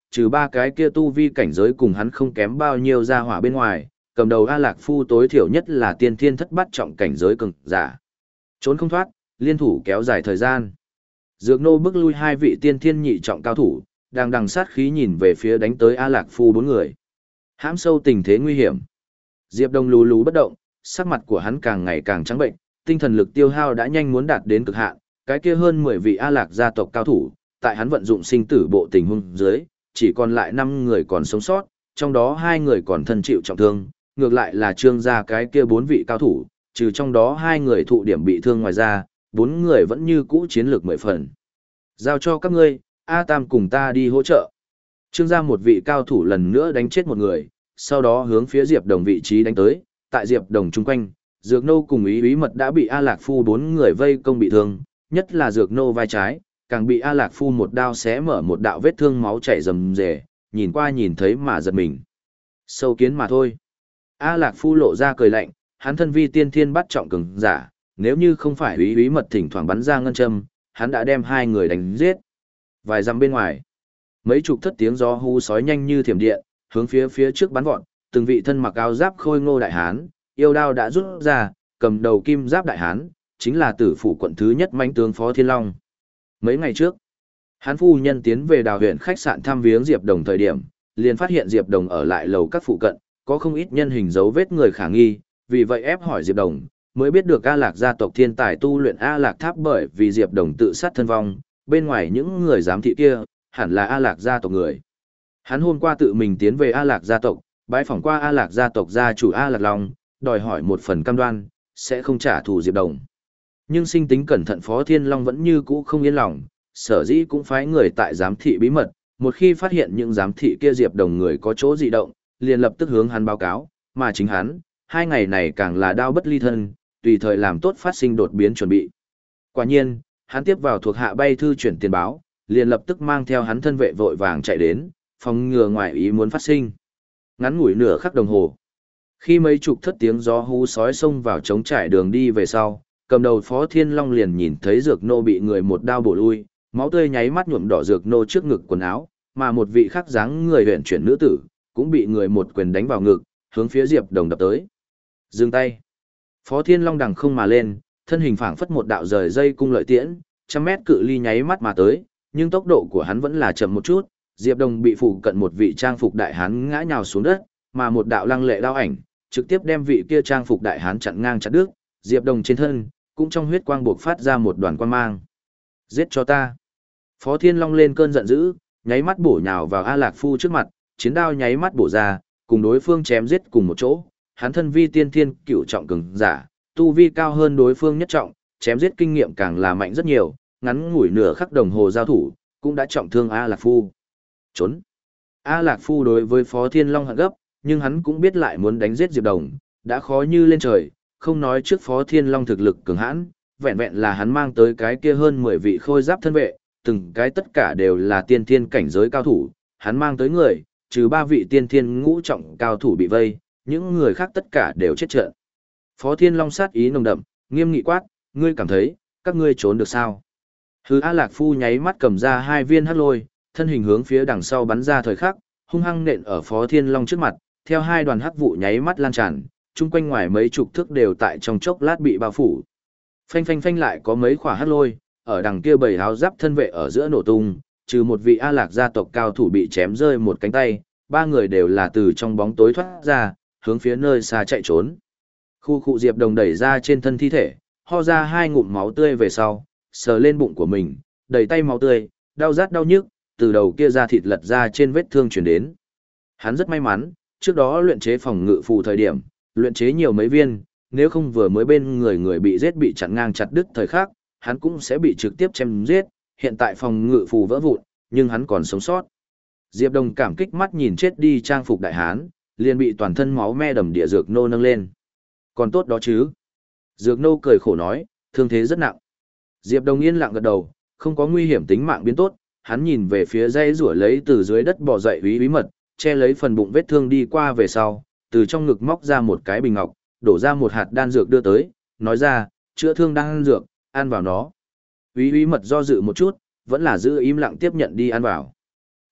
trừ ba cái kia tu vi cảnh giới cùng hắn không kém bao nhiêu ra hỏa bên ngoài, cầm đầu A Lạc Phu tối thiểu nhất là tiên thiên thất bát trọng cảnh giới cường giả. Trốn không thoát, liên thủ kéo dài thời gian. Dược nô bước lui hai vị tiên thiên nhị trọng cao thủ, đang đằng sát khí nhìn về phía đánh tới A Lạc Phu bốn người. Hãm sâu tình thế nguy hiểm. Diệp Đông lù lù bất động, sắc mặt của hắn càng ngày càng trắng bệnh, tinh thần lực tiêu hao đã nhanh muốn đạt đến cực hạn, cái kia hơn mười vị A Lạc gia tộc cao thủ, tại hắn vận dụng sinh tử bộ tình huống dưới, chỉ còn lại năm người còn sống sót, trong đó hai người còn thân chịu trọng thương, ngược lại là Trương gia cái kia bốn vị cao thủ, trừ trong đó hai người thụ điểm bị thương ngoài ra, bốn người vẫn như cũ chiến lược mười phần. Giao cho các ngươi, A Tam cùng ta đi hỗ trợ. Trương gia một vị cao thủ lần nữa đánh chết một người, sau đó hướng phía Diệp Đồng vị trí đánh tới, tại Diệp Đồng chung quanh, Dược Nô cùng Ý Ý Mật đã bị A Lạc Phu bốn người vây công bị thương, nhất là Dược Nô vai trái, càng bị A Lạc Phu một đao xé mở một đạo vết thương máu chảy rầm rề, nhìn qua nhìn thấy mà giật mình. Sâu kiến mà thôi. A Lạc Phu lộ ra cười lạnh, hắn thân vi tiên thiên bắt trọng cường giả, nếu như không phải Ý Ý Mật thỉnh thoảng bắn ra ngân châm, hắn đã đem hai người đánh giết. Vài dặm bên ngoài, mấy chục thất tiếng gió hú sói nhanh như thiểm điện, hướng phía phía trước bắn vọt, từng vị thân mặc áo giáp khôi ngô đại hán, yêu đao đã rút ra, cầm đầu kim giáp đại hán, chính là tử phủ quận thứ nhất mãnh tướng Phó Thiên Long. Mấy ngày trước, hán phu nhân tiến về Đào huyện khách sạn thăm viếng Diệp Đồng thời điểm, liền phát hiện Diệp Đồng ở lại lầu các phụ cận, có không ít nhân hình dấu vết người khả nghi, vì vậy ép hỏi Diệp Đồng, mới biết được A Lạc gia tộc thiên tài tu luyện A Lạc tháp bởi vì Diệp Đồng tự sát thân vong, bên ngoài những người giám thị kia, hẳn là A Lạc gia tộc người. Hắn hôm qua tự mình tiến về A Lạc gia tộc, bái phỏng qua A Lạc gia tộc gia chủ A Lạc Long, đòi hỏi một phần cam đoan, sẽ không trả thù Diệp Đồng. Nhưng sinh tính cẩn thận Phó Thiên Long vẫn như cũ không yên lòng, sở dĩ cũng phái người tại giám thị bí mật, một khi phát hiện những giám thị kia Diệp Đồng người có chỗ dị động, liền lập tức hướng hắn báo cáo, mà chính hắn, hai ngày này càng là đao bất ly thân, tùy thời làm tốt phát sinh đột biến chuẩn bị. Quả nhiên, hắn tiếp vào thuộc hạ bay thư chuyển tiền báo, liền lập tức mang theo hắn thân vệ vội vàng chạy đến, phòng ngừa ngoài ý muốn phát sinh. Ngắn ngủi nửa khắc đồng hồ. Khi mấy chục thất tiếng gió hú sói xông vào trống trải đường đi về sau, cầm đầu Phó Thiên Long liền nhìn thấy Dược Nô bị người một đao bổ lui, máu tươi nháy mắt nhuộm đỏ Dược Nô trước ngực quần áo, mà một vị khác dáng người huyền chuyển nữ tử, cũng bị người một quyền đánh vào ngực, hướng phía Diệp Đồng đập tới. Dừng tay. Phó Thiên Long đằng không mà lên, thân hình phảng phất một đạo rời dây cung lợi tiễn, trăm mét cự ly nháy mắt mà tới, nhưng tốc độ của hắn vẫn là chậm một chút. Diệp Đồng bị phụ cận một vị trang phục đại hán ngã nhào xuống đất, mà một đạo lăng lệ đao ảnh trực tiếp đem vị kia trang phục đại hán chặn ngang chặt đứt. Diệp Đồng trên thân cũng trong huyết quang buộc phát ra một đoàn quang mang. Giết cho ta! Phó Thiên Long lên cơn giận dữ, nháy mắt bổ nhào vào A Lạc Phu trước mặt, chiến đao nháy mắt bổ ra, cùng đối phương chém giết cùng một chỗ. Hắn thân vi tiên thiên cửu trọng cường giả, tu vi cao hơn đối phương nhất trọng, chém giết kinh nghiệm càng là mạnh rất nhiều, ngắn ngủi nửa khắc đồng hồ giao thủ, cũng đã trọng thương A Lạc Phu. Trốn. A Lạc Phu đối với Phó Thiên Long hận gấp, nhưng hắn cũng biết lại muốn đánh giết Diệp Đồng, đã khó như lên trời, không nói trước Phó Thiên Long thực lực cường hãn, vẹn vẹn là hắn mang tới cái kia hơn mười vị khôi giáp thân vệ, từng cái tất cả đều là tiên thiên cảnh giới cao thủ, hắn mang tới người, trừ ba vị tiên thiên ngũ trọng cao thủ bị vây, những người khác tất cả đều chết trận. Phó Thiên Long sát ý nồng đậm, nghiêm nghị quát, ngươi cảm thấy, các ngươi trốn được sao? Hứ A Lạc Phu nháy mắt cầm ra hai viên hắc lôi, thân hình hướng phía đằng sau bắn ra thời khắc, hung hăng nện ở Phó Thiên Long trước mặt, theo hai đoàn hắc vụ nháy mắt lan tràn, chung quanh ngoài mấy chục thước đều tại trong chốc lát bị bao phủ. Phanh phanh phanh lại có mấy quả hắc lôi, ở đằng kia bầy áo giáp thân vệ ở giữa nổ tung, trừ một vị A Lạc gia tộc cao thủ bị chém rơi một cánh tay, ba người đều là từ trong bóng tối thoát ra, hướng phía nơi xa chạy trốn. Khu khu Diệp Đồng đẩy ra trên thân thi thể, ho ra hai ngụm máu tươi về sau, sờ lên bụng của mình, đầy tay máu tươi, đau rát đau nhức, từ đầu kia ra thịt lật ra trên vết thương chuyển đến. Hắn rất may mắn, trước đó luyện chế phòng ngự phù thời điểm, luyện chế nhiều mấy viên, nếu không vừa mới bên người người bị giết bị chặn ngang chặt đứt thời khắc, hắn cũng sẽ bị trực tiếp chém giết, hiện tại phòng ngự phù vỡ vụn, nhưng hắn còn sống sót. Diệp Đồng cảm kích mắt nhìn chết đi trang phục đại hán, liền bị toàn thân máu me đầm địa Dược Nô nâng lên. Còn tốt đó chứ. Dược Nô cười khổ nói, thương thế rất nặng. Diệp Đồng yên lặng gật đầu, không có nguy hiểm tính mạng biến tốt, hắn nhìn về phía dây rủa lấy từ dưới đất bò dậy Úy Úy Mật, che lấy phần bụng vết thương đi qua về sau, từ trong ngực móc ra một cái bình ngọc, đổ ra một hạt đan dược đưa tới, nói ra, chữa thương đan dược, ăn vào nó. Úy Úy Mật do dự một chút, vẫn là giữ im lặng tiếp nhận đi ăn vào.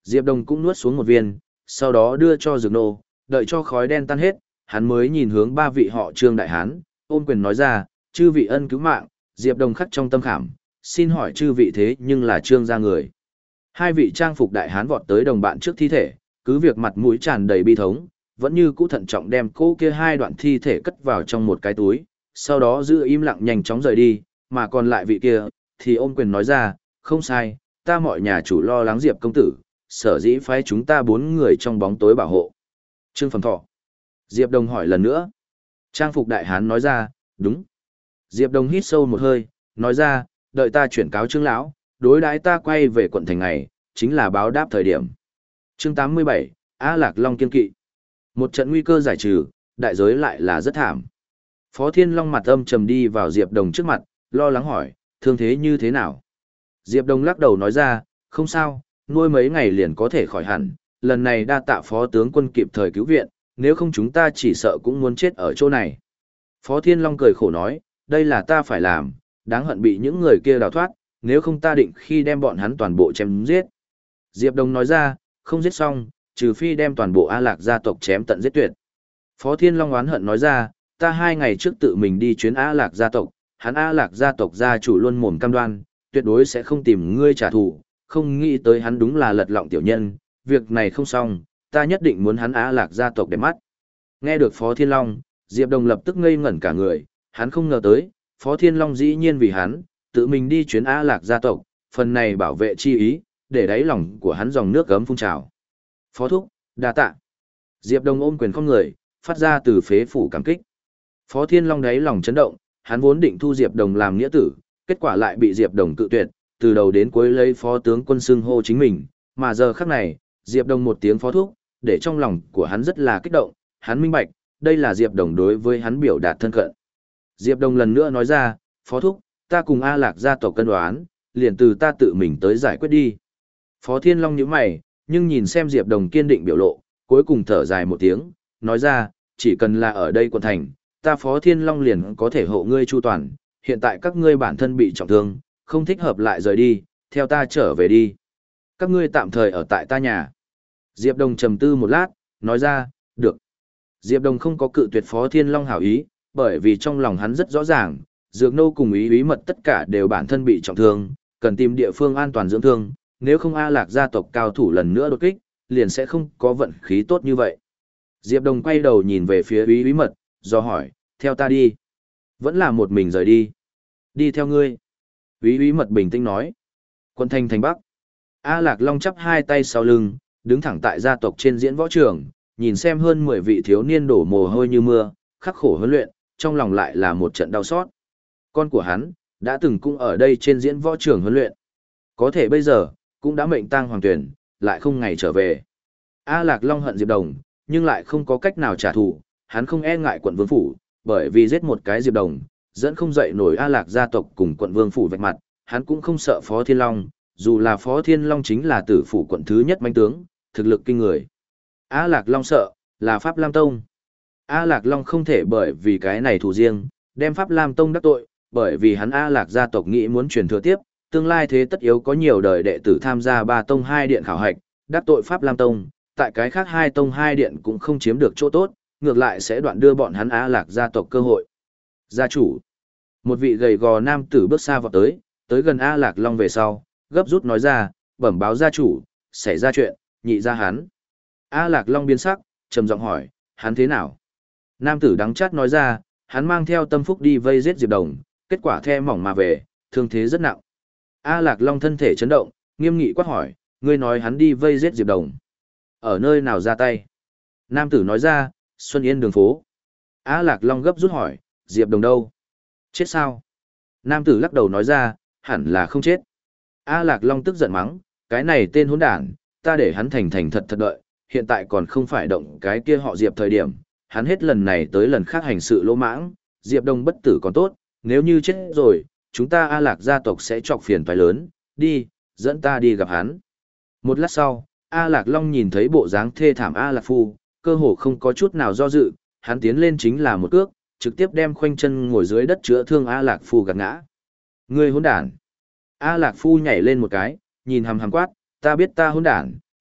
Diệp Đồng cũng nuốt xuống một viên, sau đó đưa cho Dược Nô, đợi cho khói đen tan hết, hắn mới nhìn hướng ba vị họ Trương đại hán, ôm quyền nói ra, chư vị ân cứu mạng, Diệp Đồng khắc trong tâm khảm, xin hỏi chư vị thế nhưng là Trương gia người. Hai vị trang phục đại hán vọt tới đồng bạn trước thi thể, cứ việc mặt mũi tràn đầy bi thống, vẫn như cũ thận trọng đem cô kia hai đoạn thi thể cất vào trong một cái túi, sau đó giữ im lặng nhanh chóng rời đi, mà còn lại vị kia, thì ôm quyền nói ra, không sai, ta mọi nhà chủ lo lắng Diệp công tử, sở dĩ phái chúng ta bốn người trong bóng tối bảo hộ. Trương Phẩm Thọ. Diệp Đồng hỏi lần nữa. Trang phục đại hán nói ra, đúng. Diệp Đồng hít sâu một hơi, nói ra, đợi ta chuyển cáo Trương lão, đối đãi ta quay về quận thành này, chính là báo đáp thời điểm. Chương tám mươi bảy, A Lạc Long kiên kỵ. Một trận nguy cơ giải trừ, đại giới lại là rất thảm. Phó Thiên Long mặt âm trầm đi vào Diệp Đồng trước mặt, lo lắng hỏi, thương thế như thế nào? Diệp Đồng lắc đầu nói ra, không sao, nuôi mấy ngày liền có thể khỏi hẳn, lần này đa tạ Phó tướng quân kịp thời cứu viện, nếu không chúng ta chỉ sợ cũng muốn chết ở chỗ này. Phó Thiên Long cười khổ nói, đây là ta phải làm, đáng hận bị những người kia đào thoát, nếu không ta định khi đem bọn hắn toàn bộ chém giết. Diệp Đồng nói ra, không giết xong, trừ phi đem toàn bộ A Lạc gia tộc chém tận giết tuyệt. Phó Thiên Long oán hận nói ra, ta hai ngày trước tự mình đi chuyến A Lạc gia tộc, hắn A Lạc gia tộc gia chủ luôn mồm cam đoan, tuyệt đối sẽ không tìm ngươi trả thù, không nghĩ tới hắn đúng là lật lọng tiểu nhân, việc này không xong, ta nhất định muốn hắn A Lạc gia tộc để mắt. Nghe được Phó Thiên Long, Diệp Đồng lập tức ngây ngẩn cả người, hắn không ngờ tới, Phó Thiên Long dĩ nhiên vì hắn, tự mình đi chuyến A Lạc gia tộc, phần này bảo vệ chi ý, để đáy lòng của hắn dòng nước gấm phun trào. Phó thúc, đa tạ. Diệp Đồng ôm quyền không người, phát ra từ phế phủ cảm kích. Phó Thiên Long đáy lòng chấn động, hắn vốn định thu Diệp Đồng làm nghĩa tử, kết quả lại bị Diệp Đồng cự tuyệt, từ đầu đến cuối lấy phó tướng quân xưng hô chính mình, mà giờ khắc này, Diệp Đồng một tiếng phó thúc, để trong lòng của hắn rất là kích động, hắn minh bạch, đây là Diệp Đồng đối với hắn biểu đạt thân cận. Diệp Đồng lần nữa nói ra, phó thúc, ta cùng A Lạc gia tộc cân đoán, liền từ ta tự mình tới giải quyết đi. Phó Thiên Long nhíu mày, nhưng nhìn xem Diệp Đồng kiên định biểu lộ, cuối cùng thở dài một tiếng, nói ra, chỉ cần là ở đây quận thành, ta Phó Thiên Long liền có thể hộ ngươi chu toàn, hiện tại các ngươi bản thân bị trọng thương, không thích hợp lại rời đi, theo ta trở về đi. Các ngươi tạm thời ở tại ta nhà. Diệp Đồng trầm tư một lát, nói ra, được. Diệp Đồng không có cự tuyệt Phó Thiên Long hảo ý, bởi vì trong lòng hắn rất rõ ràng, Dược Nô cùng ý bí mật tất cả đều bản thân bị trọng thương, cần tìm địa phương an toàn dưỡng thương, nếu không A Lạc gia tộc cao thủ lần nữa đột kích, liền sẽ không có vận khí tốt như vậy. Diệp Đồng quay đầu nhìn về phía ý bí mật, do hỏi, theo ta đi. Vẫn là một mình rời đi. Đi theo ngươi. Ý bí mật bình tĩnh nói. Quân thành thành Bắc. A Lạc Long chắp hai tay sau lưng, đứng thẳng tại gia tộc trên diễn võ trường, nhìn xem hơn mười vị thiếu niên đổ mồ hôi như mưa, khắc khổ huấn luyện, trong lòng lại là một trận đau xót. Con của hắn, đã từng cũng ở đây trên diễn võ trường huấn luyện. Có thể bây giờ, cũng đã mệnh tang hoàng tuyển, lại không ngày trở về. A Lạc Long hận Diệp Đồng, nhưng lại không có cách nào trả thù, hắn không e ngại quận vương phủ, bởi vì giết một cái Diệp Đồng, dẫn không dậy nổi A Lạc gia tộc cùng quận vương phủ vạch mặt, hắn cũng không sợ Phó Thiên Long, dù là Phó Thiên Long chính là tử phủ quận thứ nhất manh tướng, thực lực kinh người. A Lạc Long sợ, là Pháp Lam Tông. A Lạc Long không thể bởi vì cái này thủ riêng, đem Pháp Lam Tông đắc tội, bởi vì hắn A Lạc gia tộc nghĩ muốn truyền thừa tiếp, tương lai thế tất yếu có nhiều đời đệ tử tham gia ba tông hai điện khảo hạch, đắc tội Pháp Lam Tông, tại cái khác hai tông hai điện cũng không chiếm được chỗ tốt, ngược lại sẽ đoạn đưa bọn hắn A Lạc gia tộc cơ hội. Gia chủ, một vị gầy gò nam tử bước xa vào tới, tới gần A Lạc Long về sau, gấp rút nói ra, bẩm báo gia chủ, xảy ra chuyện, nhị gia hắn. A Lạc Long biến sắc, trầm giọng hỏi, hắn thế nào? Nam tử đắng chát nói ra, hắn mang theo tâm phúc đi vây giết Diệp Đồng, kết quả the mỏng mà về, thương thế rất nặng. A Lạc Long thân thể chấn động, nghiêm nghị quát hỏi, ngươi nói hắn đi vây giết Diệp Đồng. Ở nơi nào ra tay? Nam tử nói ra, Xuân Yên đường phố. A Lạc Long gấp rút hỏi, Diệp Đồng đâu? Chết sao? Nam tử lắc đầu nói ra, hẳn là không chết. A Lạc Long tức giận mắng, cái này tên hỗn đản, ta để hắn thành thành thật thật đợi, hiện tại còn không phải động cái kia họ Diệp thời điểm, hắn hết lần này tới lần khác hành sự lỗ mãng, Diệp Đồng bất tử còn tốt, nếu như chết rồi, chúng ta A Lạc gia tộc sẽ chọc phiền toái lớn, đi, dẫn ta đi gặp hắn. Một lát sau, A Lạc Long nhìn thấy bộ dáng thê thảm A Lạc Phu, cơ hồ không có chút nào do dự, hắn tiến lên chính là một cước, trực tiếp đem khoanh chân ngồi dưới đất chữa thương A Lạc Phu gạt ngã. Ngươi hỗn đản. A Lạc Phu nhảy lên một cái, nhìn hằm hằm quát, ta biết ta hỗn đản,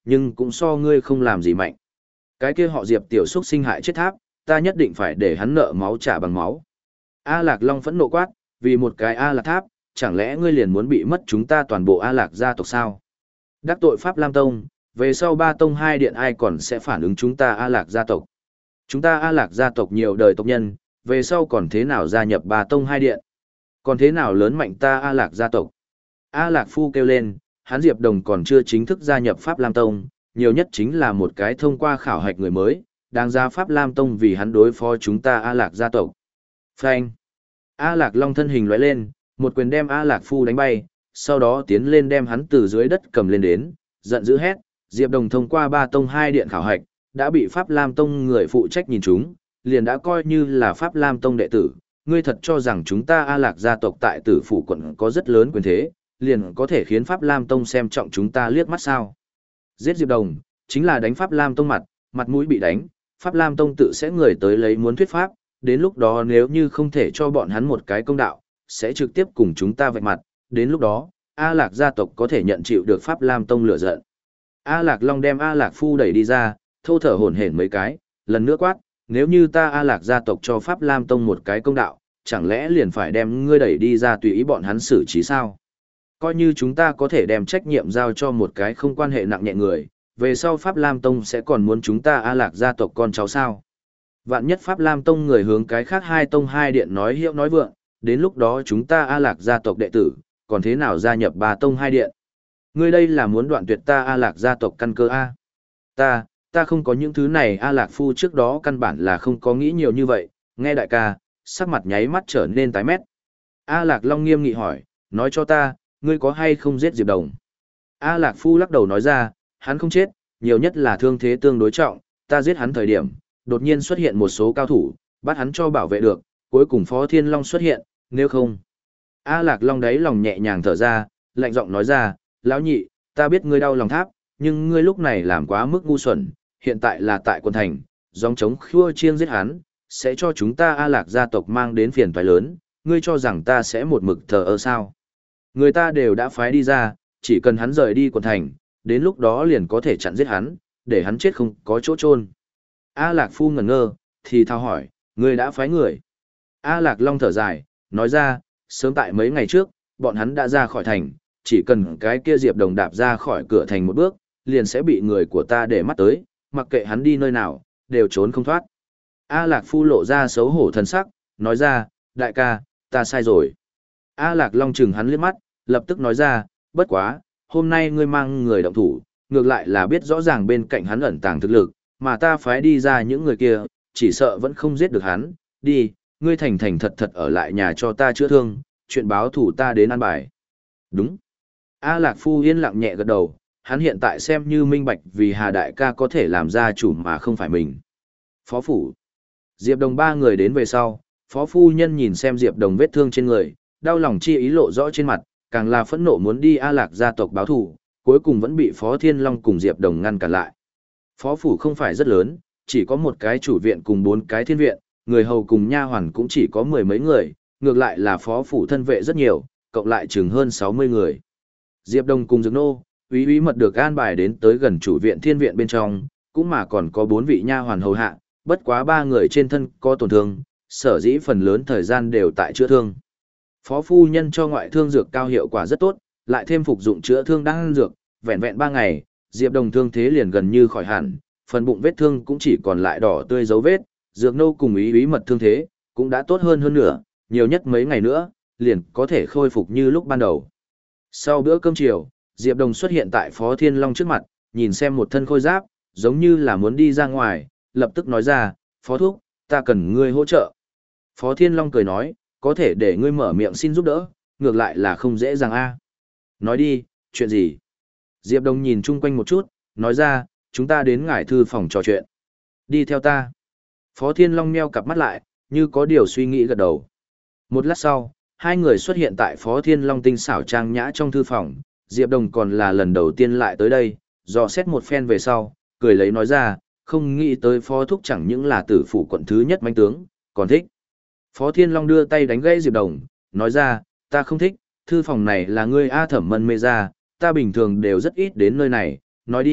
nhưng cũng so ngươi không làm gì mạnh. Cái kia họ Diệp tiểu xuất sinh hại chết tháp, ta nhất định phải để hắn nợ máu trả bằng máu. A Lạc Long phẫn nộ quát, vì một cái A Lạc tháp, chẳng lẽ ngươi liền muốn bị mất chúng ta toàn bộ A Lạc gia tộc sao? Đắc tội Pháp Lam Tông, về sau ba tông hai điện ai còn sẽ phản ứng chúng ta A Lạc gia tộc? Chúng ta A Lạc gia tộc nhiều đời tộc nhân, về sau còn thế nào gia nhập ba tông hai điện? Còn thế nào lớn mạnh ta A Lạc gia tộc? A Lạc Phu kêu lên, hắn Diệp Đồng còn chưa chính thức gia nhập Pháp Lam Tông, nhiều nhất chính là một cái thông qua khảo hạch người mới, đang ra Pháp Lam Tông vì hắn đối phó chúng ta A Lạc gia tộc. Phanh! A Lạc Long thân hình lóe lên, một quyền đem A Lạc Phu đánh bay, sau đó tiến lên đem hắn từ dưới đất cầm lên đến, giận dữ hét, Diệp Đồng thông qua ba tông hai điện khảo hạch, đã bị Pháp Lam Tông người phụ trách nhìn chúng, liền đã coi như là Pháp Lam Tông đệ tử, ngươi thật cho rằng chúng ta A Lạc gia tộc tại Tử Phủ quận có rất lớn quyền thế, liền có thể khiến Pháp Lam Tông xem trọng chúng ta liếc mắt sao? Giết Diệp Đồng, chính là đánh Pháp Lam Tông mặt, mặt mũi bị đánh, Pháp Lam Tông tự sẽ người tới lấy muốn thuyết pháp, đến lúc đó nếu như không thể cho bọn hắn một cái công đạo, sẽ trực tiếp cùng chúng ta vạch mặt, đến lúc đó, A Lạc gia tộc có thể nhận chịu được Pháp Lam Tông lửa giận. A Lạc Long đem A Lạc Phu đẩy đi ra, thô thở hổn hển mấy cái, lần nữa quát, nếu như ta A Lạc gia tộc cho Pháp Lam Tông một cái công đạo, chẳng lẽ liền phải đem ngươi đẩy đi ra tùy ý bọn hắn xử trí sao? Coi như chúng ta có thể đem trách nhiệm giao cho một cái không quan hệ nặng nhẹ người, về sau Pháp Lam Tông sẽ còn muốn chúng ta A Lạc gia tộc con cháu sao? Vạn nhất Pháp Lam Tông người hướng cái khác hai tông hai điện nói hiệu nói vượng, đến lúc đó chúng ta A Lạc gia tộc đệ tử, còn thế nào gia nhập ba tông hai điện? Ngươi đây là muốn đoạn tuyệt ta A Lạc gia tộc căn cơ A. Ta, ta không có những thứ này A Lạc Phu trước đó căn bản là không có nghĩ nhiều như vậy, nghe đại ca, sắc mặt nháy mắt trở nên tái mét. A Lạc Long nghiêm nghị hỏi, nói cho ta, ngươi có hay không giết Diệp Đồng? A Lạc Phu lắc đầu nói ra, hắn không chết, nhiều nhất là thương thế tương đối trọng, ta giết hắn thời điểm, đột nhiên xuất hiện một số cao thủ, bắt hắn cho bảo vệ được, cuối cùng Phó Thiên Long xuất hiện, nếu không. A Lạc Long đấy lòng nhẹ nhàng thở ra, lạnh giọng nói ra, lão nhị, ta biết ngươi đau lòng tháp, nhưng ngươi lúc này làm quá mức ngu xuẩn, hiện tại là tại quân thành, dòng chống khua chiêng giết hắn, sẽ cho chúng ta A Lạc gia tộc mang đến phiền toái lớn, ngươi cho rằng ta sẽ một mực thờ ơ sao? Người ta đều đã phái đi ra, chỉ cần hắn rời đi quận thành, đến lúc đó liền có thể chặn giết hắn, để hắn chết không có chỗ chôn. A Lạc Phu ngẩn ngơ, thì thao hỏi, ngươi đã phái người. A Lạc Long thở dài, nói ra, sớm tại mấy ngày trước, bọn hắn đã ra khỏi thành, chỉ cần cái kia Diệp Đồng đạp ra khỏi cửa thành một bước, liền sẽ bị người của ta để mắt tới, mặc kệ hắn đi nơi nào, đều trốn không thoát. A Lạc Phu lộ ra xấu hổ thần sắc, nói ra, đại ca, ta sai rồi. A Lạc Long chừng hắn liếc mắt, lập tức nói ra, bất quá, hôm nay ngươi mang người động thủ, ngược lại là biết rõ ràng bên cạnh hắn ẩn tàng thực lực, mà ta phái đi ra những người kia, chỉ sợ vẫn không giết được hắn, đi, ngươi thành thành thật thật ở lại nhà cho ta chữa thương, chuyện báo thủ ta đến an bài. Đúng. A Lạc Phu yên lặng nhẹ gật đầu, hắn hiện tại xem như minh bạch vì Hà Đại ca có thể làm ra chủ mà không phải mình. Phó phủ. Diệp Đồng ba người đến về sau, Phó Phu Nhân nhìn xem Diệp Đồng vết thương trên người, đau lòng chi ý lộ rõ trên mặt, càng là phẫn nộ muốn đi A Lạc gia tộc báo thù, cuối cùng vẫn bị Phó Thiên Long cùng Diệp Đồng ngăn cản lại. Phó phủ không phải rất lớn, chỉ có một cái chủ viện cùng bốn cái thiên viện, người hầu cùng nha hoàn cũng chỉ có mười mấy người, ngược lại là phó phủ thân vệ rất nhiều, cộng lại chừng hơn sáu mươi người. Diệp Đồng cùng Dược Nô, úy úy mật được an bài đến tới gần chủ viện thiên viện bên trong, cũng mà còn có bốn vị nha hoàn hầu hạ, bất quá ba người trên thân có tổn thương, sở dĩ phần lớn thời gian đều tại chữa thương. Phó phu nhân cho ngoại thương dược cao hiệu quả rất tốt, lại thêm phục dụng chữa thương đang dược, vẹn vẹn ba ngày, Diệp Đồng thương thế liền gần như khỏi hẳn, phần bụng vết thương cũng chỉ còn lại đỏ tươi dấu vết, Dược Nô cùng ý ý mật thương thế cũng đã tốt hơn hơn nữa, nhiều nhất mấy ngày nữa, liền có thể khôi phục như lúc ban đầu. Sau bữa cơm chiều, Diệp Đồng xuất hiện tại Phó Thiên Long trước mặt, nhìn xem một thân khôi giáp, giống như là muốn đi ra ngoài, lập tức nói ra, Phó Thúc, ta cần ngươi hỗ trợ. Phó Thiên Long cười nói, có thể để ngươi mở miệng xin giúp đỡ, ngược lại là không dễ dàng a. Nói đi, chuyện gì? Diệp Đồng nhìn chung quanh một chút, nói ra, chúng ta đến ngải thư phòng trò chuyện. Đi theo ta. Phó Thiên Long nheo cặp mắt lại, như có điều suy nghĩ gật đầu. Một lát sau, hai người xuất hiện tại Phó Thiên Long tinh xảo trang nhã trong thư phòng, Diệp Đồng còn là lần đầu tiên lại tới đây, dò xét một phen về sau, cười lấy nói ra, không nghĩ tới Phó Thúc chẳng những là tử phủ quận thứ nhất manh tướng, còn thích. Phó Thiên Long đưa tay đánh gãy Diệp Đồng, nói ra, ta không thích, thư phòng này là ngươi A Thẩm Mân mê ra, ta bình thường đều rất ít đến nơi này, nói đi,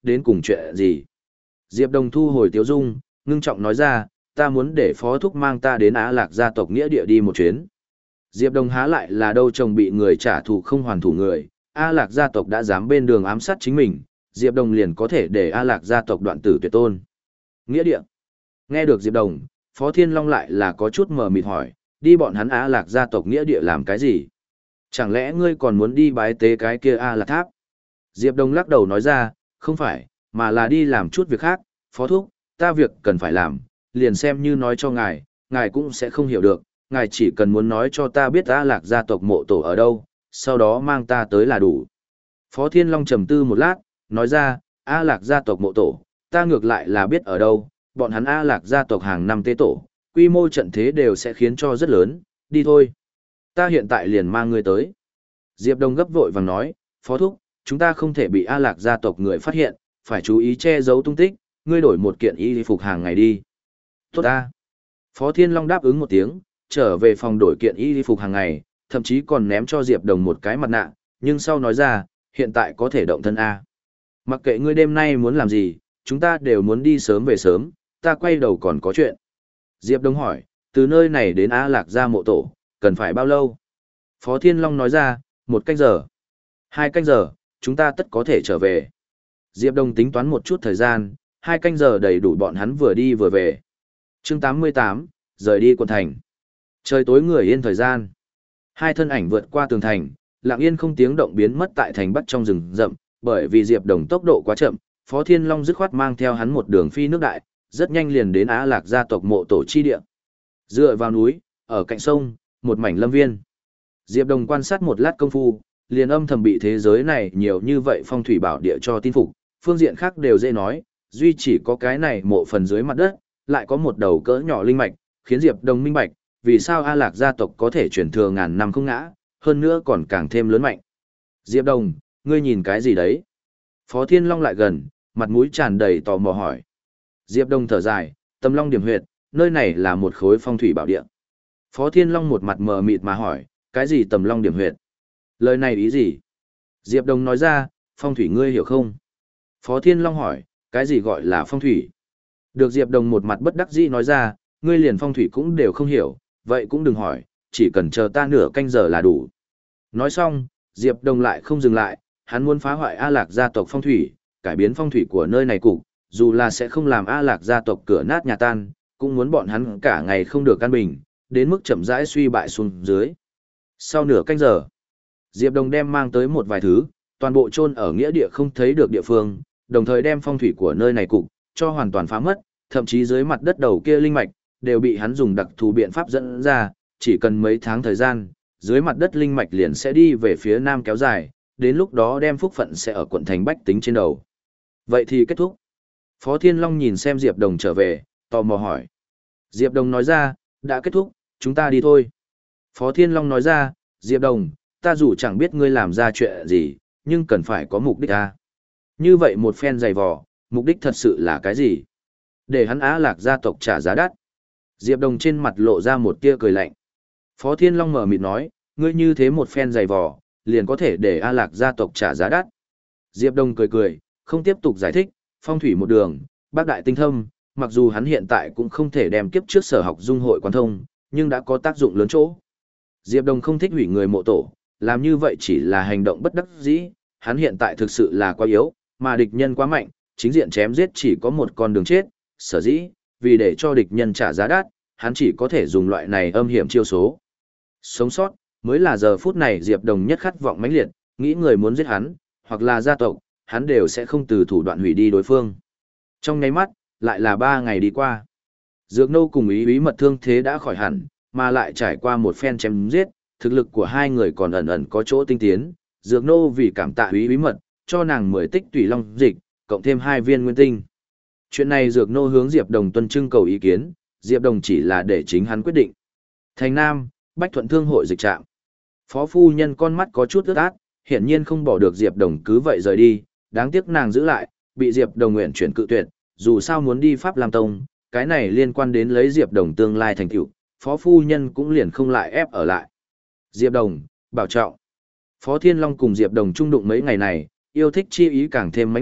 đến cùng chuyện gì? Diệp Đồng thu hồi tiếu dung, ngưng trọng nói ra, ta muốn để phó thúc mang ta đến Á Lạc gia tộc nghĩa địa đi một chuyến. Diệp Đồng há lại là đâu chồng bị người trả thù không hoàn thủ người, A Lạc gia tộc đã dám bên đường ám sát chính mình, Diệp Đồng liền có thể để A Lạc gia tộc đoạn tử tuyệt tôn. Nghĩa địa. Nghe được Diệp Đồng, Phó Thiên Long lại là có chút mờ mịt hỏi, đi bọn hắn A Lạc gia tộc nghĩa địa làm cái gì? Chẳng lẽ ngươi còn muốn đi bái tế cái kia A Lạc tháp? Diệp Đồng lắc đầu nói ra, không phải, mà là đi làm chút việc khác, Phó thúc, ta việc cần phải làm, liền xem như nói cho ngài, ngài cũng sẽ không hiểu được, ngài chỉ cần muốn nói cho ta biết A Lạc gia tộc mộ tổ ở đâu, sau đó mang ta tới là đủ. Phó Thiên Long trầm tư một lát, nói ra, A Lạc gia tộc mộ tổ, ta ngược lại là biết ở đâu, bọn hắn A Lạc gia tộc hàng năm tế tổ, quy mô trận thế đều sẽ khiến cho rất lớn, đi thôi. Ta hiện tại liền mang ngươi tới. Diệp Đông gấp vội vàng nói, Phó thúc, chúng ta không thể bị A Lạc gia tộc người phát hiện, phải chú ý che giấu tung tích, ngươi đổi một kiện y phục hàng ngày đi. Tốt ta. Phó Thiên Long đáp ứng một tiếng, trở về phòng đổi kiện y phục hàng ngày, thậm chí còn ném cho Diệp Đồng một cái mặt nạ, nhưng sau nói ra, hiện tại có thể động thân A. Mặc kệ ngươi đêm nay muốn làm gì, chúng ta đều muốn đi sớm về sớm, ta quay đầu còn có chuyện. Diệp Đồng hỏi, từ nơi này đến A Lạc gia mộ tổ, cần phải bao lâu? Phó Thiên Long nói ra, một canh giờ. Hai canh giờ, chúng ta tất có thể trở về. Diệp Đồng tính toán một chút thời gian, hai canh giờ đầy đủ bọn hắn vừa đi vừa về. Chương tám mươi tám, rời đi quận thành. Trời tối người yên thời gian. Hai thân ảnh vượt qua tường thành, lặng yên không tiếng động biến mất tại thành bắc trong rừng rậm, bởi vì Diệp Đồng tốc độ quá chậm, Phó Thiên Long dứt khoát mang theo hắn một đường phi nước đại, rất nhanh liền đến Á Lạc gia tộc mộ tổ chi địa. Dựa vào núi, ở cạnh sông, một mảnh lâm viên. Diệp Đồng quan sát một lát công phu, liền âm thầm bị thế giới này nhiều như vậy phong thủy bảo địa cho tin phục, phương diện khác đều dễ nói, duy chỉ có cái này mộ phần dưới mặt đất, lại có một đầu cỡ nhỏ linh mạch, khiến Diệp Đồng minh bạch, vì sao A Lạc gia tộc có thể truyền thừa ngàn năm không ngã, hơn nữa còn càng thêm lớn mạnh. Diệp Đồng, ngươi nhìn cái gì đấy? Phó Thiên Long lại gần, mặt mũi tràn đầy tò mò hỏi. Diệp Đồng thở dài, Tầm Long điểm huyệt, nơi này là một khối phong thủy bảo địa. Phó Thiên Long một mặt mờ mịt mà hỏi, cái gì Tầm Long điểm huyệt? Lời này ý gì? Diệp Đồng nói ra, phong thủy ngươi hiểu không? Phó Thiên Long hỏi, cái gì gọi là phong thủy? Được Diệp Đồng một mặt bất đắc dĩ nói ra, ngươi liền phong thủy cũng đều không hiểu, vậy cũng đừng hỏi, chỉ cần chờ ta nửa canh giờ là đủ. Nói xong, Diệp Đồng lại không dừng lại, hắn muốn phá hoại A Lạc gia tộc phong thủy, cải biến phong thủy của nơi này cục, dù là sẽ không làm A Lạc gia tộc cửa nát nhà tan, cũng muốn bọn hắn cả ngày không được căn bình, đến mức chậm rãi suy bại xuống dưới. Sau nửa canh giờ, Diệp Đồng đem mang tới một vài thứ, toàn bộ chôn ở nghĩa địa không thấy được địa phương, đồng thời đem phong thủy của nơi này cục cho hoàn toàn phá mất, thậm chí dưới mặt đất đầu kia linh mạch đều bị hắn dùng đặc thù biện pháp dẫn ra, chỉ cần mấy tháng thời gian, dưới mặt đất linh mạch liền sẽ đi về phía nam kéo dài, đến lúc đó đem phúc phận sẽ ở quận thành bách tính trên đầu. Vậy thì kết thúc. Phó Thiên Long nhìn xem Diệp Đồng trở về, tò mò hỏi. Diệp Đồng nói ra, đã kết thúc, chúng ta đi thôi. Phó Thiên Long nói ra, Diệp Đồng, ta dù chẳng biết ngươi làm ra chuyện gì, nhưng cần phải có mục đích à. Như vậy một phen dày vò, mục đích thật sự là cái gì? Để hắn Á Lạc gia tộc trả giá đắt. Diệp Đồng trên mặt lộ ra một tia cười lạnh. Phó Thiên Long mở mịt nói, ngươi như thế một phen dày vò, liền có thể để A Lạc gia tộc trả giá đắt. Diệp Đồng cười cười, không tiếp tục giải thích, phong thủy một đường, bác đại tinh thâm, mặc dù hắn hiện tại cũng không thể đem kiếp trước sở học dung hội quan thông, nhưng đã có tác dụng lớn chỗ. Diệp Đồng không thích hủy người mộ tổ, làm như vậy chỉ là hành động bất đắc dĩ, hắn hiện tại thực sự là quá yếu, mà địch nhân quá mạnh, chính diện chém giết chỉ có một con đường chết, sở dĩ, vì để cho địch nhân trả giá đắt, hắn chỉ có thể dùng loại này âm hiểm chiêu số. Sống sót, mới là giờ phút này Diệp Đồng nhất khát vọng mãnh liệt, nghĩ người muốn giết hắn, hoặc là gia tộc, hắn đều sẽ không từ thủ đoạn hủy đi đối phương. Trong nháy mắt, lại là ba ngày đi qua. Dược Nô cùng Ý Ý Mật thương thế đã khỏi hẳn, mà lại trải qua một phen chém giết, thực lực của hai người còn ẩn ẩn có chỗ tinh tiến. Dược Nô vì cảm tạ Ý Ý Mật, cho nàng mười tích tùy long dịch, cộng thêm hai viên nguyên tinh. Chuyện này Dược Nô hướng Diệp Đồng tuân trưng cầu ý kiến, Diệp Đồng chỉ là để chính hắn quyết định. Thành Nam, Bách Thuận Thương hội dịch trạm. Phó phu nhân con mắt có chút ướt át, hiển nhiên không bỏ được Diệp Đồng cứ vậy rời đi, đáng tiếc nàng giữ lại, bị Diệp Đồng nguyện chuyển cự tuyệt, dù sao muốn đi Pháp Lam Tông, cái này liên quan đến lấy Diệp Đồng tương lai thành tựu, Phó phu nhân cũng liền không lại ép ở lại. Diệp Đồng, bảo trọng. Phó Thiên Long cùng Diệp Đồng chung đụng mấy ngày này, yêu thích chi ý càng thêm mãnh liệt,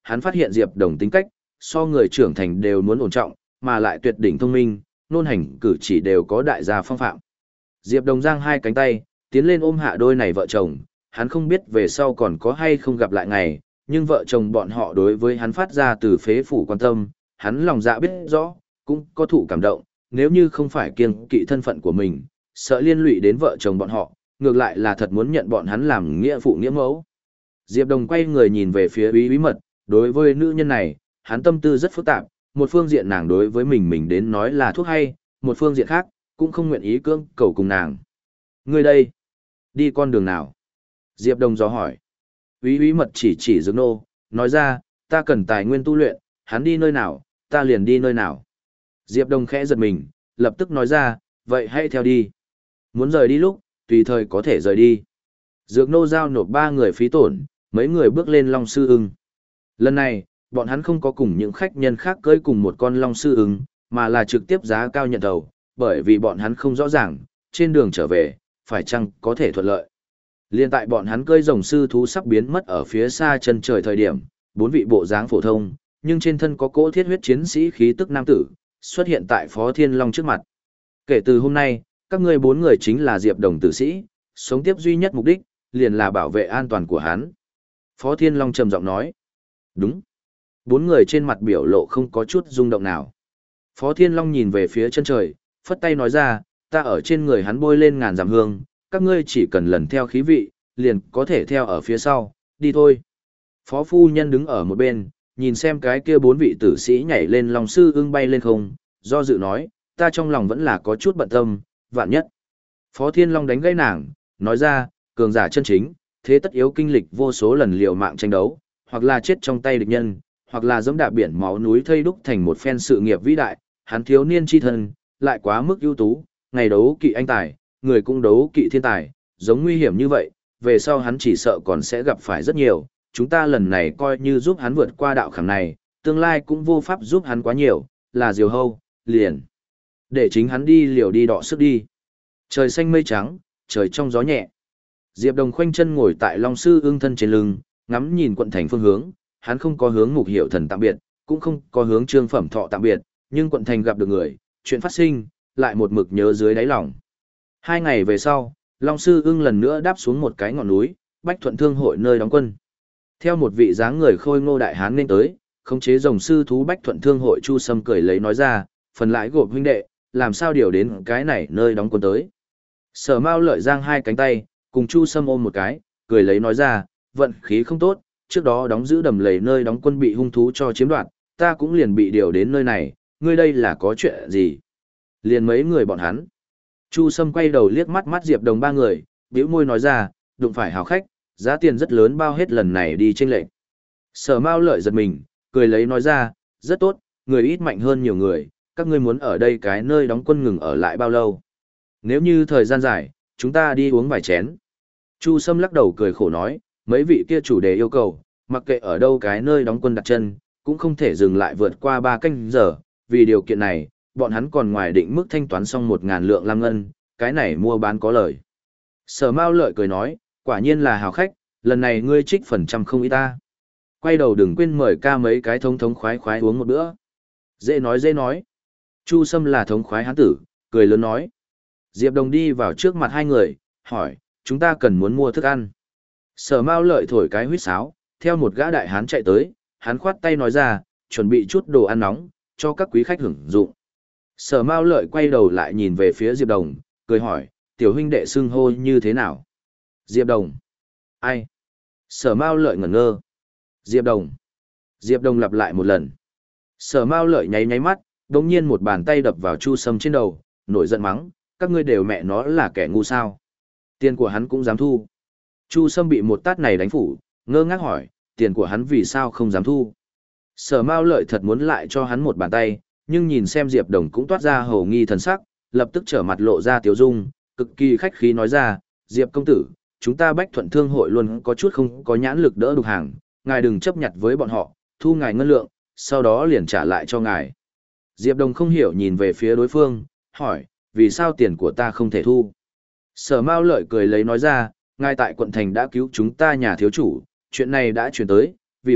hắn phát hiện Diệp Đồng tính cách, so người trưởng thành đều muốn ổn trọng, mà lại tuyệt đỉnh thông minh, nôn hành cử chỉ đều có đại gia phong phạm. Diệp Đồng giang hai cánh tay, tiến lên ôm hạ đôi này vợ chồng, hắn không biết về sau còn có hay không gặp lại ngày, nhưng vợ chồng bọn họ đối với hắn phát ra từ phế phủ quan tâm, hắn lòng dạ biết rõ, cũng có thụ cảm động, nếu như không phải kiêng kỵ thân phận của mình, sợ liên lụy đến vợ chồng bọn họ, ngược lại là thật muốn nhận bọn hắn làm nghĩa phụ nghĩa mẫu. Diệp Đồng quay người nhìn về phía Úy Bí Mật, đối với nữ nhân này, hắn tâm tư rất phức tạp, một phương diện nàng đối với mình mình đến nói là thuốc hay, một phương diện khác, cũng không nguyện ý cưỡng cầu cùng nàng. Ngươi đây, đi con đường nào? Diệp Đồng dò hỏi. Úy Úy Mật chỉ chỉ Dược Nô, nói ra, ta cần tài nguyên tu luyện, hắn đi nơi nào, ta liền đi nơi nào. Diệp Đồng khẽ giật mình, lập tức nói ra, vậy hãy theo đi. Muốn rời đi lúc, tùy thời có thể rời đi. Dược Nô giao nộp ba người phí tổn, mấy người bước lên Long Sư Ưng. Lần này, bọn hắn không có cùng những khách nhân khác cưỡi cùng một con Long Sư Ưng, mà là trực tiếp giá cao nhận đầu, bởi vì bọn hắn không rõ ràng, trên đường trở về, phải chăng có thể thuận lợi. Liên tại bọn hắn cưỡi rồng sư thú sắp biến mất ở phía xa chân trời thời điểm, bốn vị bộ dáng phổ thông, nhưng trên thân có cỗ thiết huyết chiến sĩ khí tức nam tử, xuất hiện tại Phó Thiên Long trước mặt. Kể từ hôm nay, các ngươi bốn người chính là Diệp Đồng tử sĩ, sống tiếp duy nhất mục đích, liền là bảo vệ an toàn của hắn. Phó Thiên Long trầm giọng nói. Đúng. Bốn người trên mặt biểu lộ không có chút rung động nào. Phó Thiên Long nhìn về phía chân trời, phất tay nói ra, ta ở trên người hắn bôi lên ngàn dặm hương, các ngươi chỉ cần lần theo khí vị, liền có thể theo ở phía sau, đi thôi. Phó phu nhân đứng ở một bên, nhìn xem cái kia bốn vị tử sĩ nhảy lên Long Sư Ưng bay lên không, do dự nói, ta trong lòng vẫn là có chút bận tâm, vạn nhất. Phó Thiên Long đánh gãy nàng, nói ra, cường giả chân chính, thế tất yếu kinh lịch vô số lần liều mạng tranh đấu, hoặc là chết trong tay địch nhân, hoặc là dẫm đạp biển máu núi thây đúc thành một phen sự nghiệp vĩ đại, hắn thiếu niên chi thân, lại quá mức ưu tú, ngày đấu kỵ anh tài, người cũng đấu kỵ thiên tài, giống nguy hiểm như vậy, về sau hắn chỉ sợ còn sẽ gặp phải rất nhiều, chúng ta lần này coi như giúp hắn vượt qua đạo khảm này, tương lai cũng vô pháp giúp hắn quá nhiều, là diều hâu, liền. Để chính hắn đi liều đi đọ sức đi. Trời xanh mây trắng, trời trong gió nhẹ. Diệp Đồng khoanh chân ngồi tại Long Sư Ưng thân trên lưng, ngắm nhìn quận thành phương hướng, hắn không có hướng Mục Hiểu Thần tạm biệt, cũng không có hướng Trương Phẩm Thọ tạm biệt, nhưng quận thành gặp được người, chuyện phát sinh, lại một mực nhớ dưới đáy lòng. Hai ngày về sau, Long Sư Ưng lần nữa đáp xuống một cái ngọn núi, Bách Thuận Thương hội nơi đóng quân. Theo một vị dáng người khôi ngô đại hán nên tới, khống chế rồng sư thú Bách Thuận Thương hội Chu Sâm cười lấy nói ra, phần lãi gộp huynh đệ, làm sao điều đến cái này nơi đóng quân tới. Sở Mao lợi giang hai cánh tay, cùng Chu Sâm ôm một cái, cười lấy nói ra, vận khí không tốt, trước đó đóng giữ đầm lầy nơi đóng quân bị hung thú cho chiếm đoạt, ta cũng liền bị điều đến nơi này, ngươi đây là có chuyện gì? Liền mấy người bọn hắn. Chu Sâm quay đầu liếc mắt mắt Diệp Đồng ba người, bĩu môi nói ra, đụng phải hào khách, giá tiền rất lớn bao hết lần này đi chênh lệch. Sở Mao lợi giật mình, cười lấy nói ra, rất tốt, người ít mạnh hơn nhiều người, các ngươi muốn ở đây cái nơi đóng quân ngừng ở lại bao lâu? Nếu như thời gian dài, chúng ta đi uống vài chén. Chu Sâm lắc đầu cười khổ nói, mấy vị kia chủ đề yêu cầu, mặc kệ ở đâu cái nơi đóng quân đặt chân, cũng không thể dừng lại vượt qua ba canh giờ, vì điều kiện này, bọn hắn còn ngoài định mức thanh toán xong một ngàn lượng lam ngân, cái này mua bán có lời. Sở Mao lợi cười nói, quả nhiên là hào khách, lần này ngươi trích phần trăm không ít ta. Quay đầu đừng quên mời ca mấy cái thống thống khoái khoái uống một bữa. Dễ nói dễ nói. Chu Sâm là thống khoái hán tử, cười lớn nói. Diệp Đồng đi vào trước mặt hai người, hỏi, chúng ta cần muốn mua thức ăn. Sở Mao lợi thổi cái huýt sáo, theo một gã đại hán chạy tới, hắn khoát tay nói ra, chuẩn bị chút đồ ăn nóng, cho các quý khách hưởng dụng. Sở Mao lợi quay đầu lại nhìn về phía Diệp Đồng, cười hỏi, tiểu huynh đệ xưng hô như thế nào? Diệp Đồng. Ai? Sở Mao lợi ngẩn ngơ. Diệp Đồng. Diệp Đồng lặp lại một lần. Sở Mao lợi nháy nháy mắt, đống nhiên một bàn tay đập vào Chu Sâm trên đầu, nổi giận mắng, các ngươi đều mẹ nó là kẻ ngu sao. Tiền của hắn cũng dám thu. Chu Sâm bị một tát này đánh phủ, ngơ ngác hỏi, tiền của hắn vì sao không dám thu. Sở Mao lợi thật muốn lại cho hắn một bàn tay, nhưng nhìn xem Diệp Đồng cũng toát ra hầu nghi thần sắc, lập tức trở mặt lộ ra tiếu dung, cực kỳ khách khí nói ra, Diệp công tử, chúng ta Bách Thuận Thương hội luôn có chút không có nhãn lực đỡ đục hàng, ngài đừng chấp nhặt với bọn họ, thu ngài ngân lượng, sau đó liền trả lại cho ngài. Diệp Đồng không hiểu nhìn về phía đối phương, hỏi, vì sao tiền của ta không thể thu? Sở Mao lợi cười lấy nói ra, ngài tại quận thành đã cứu chúng ta nhà thiếu chủ, chuyện này đã chuyển tới, vì vậy,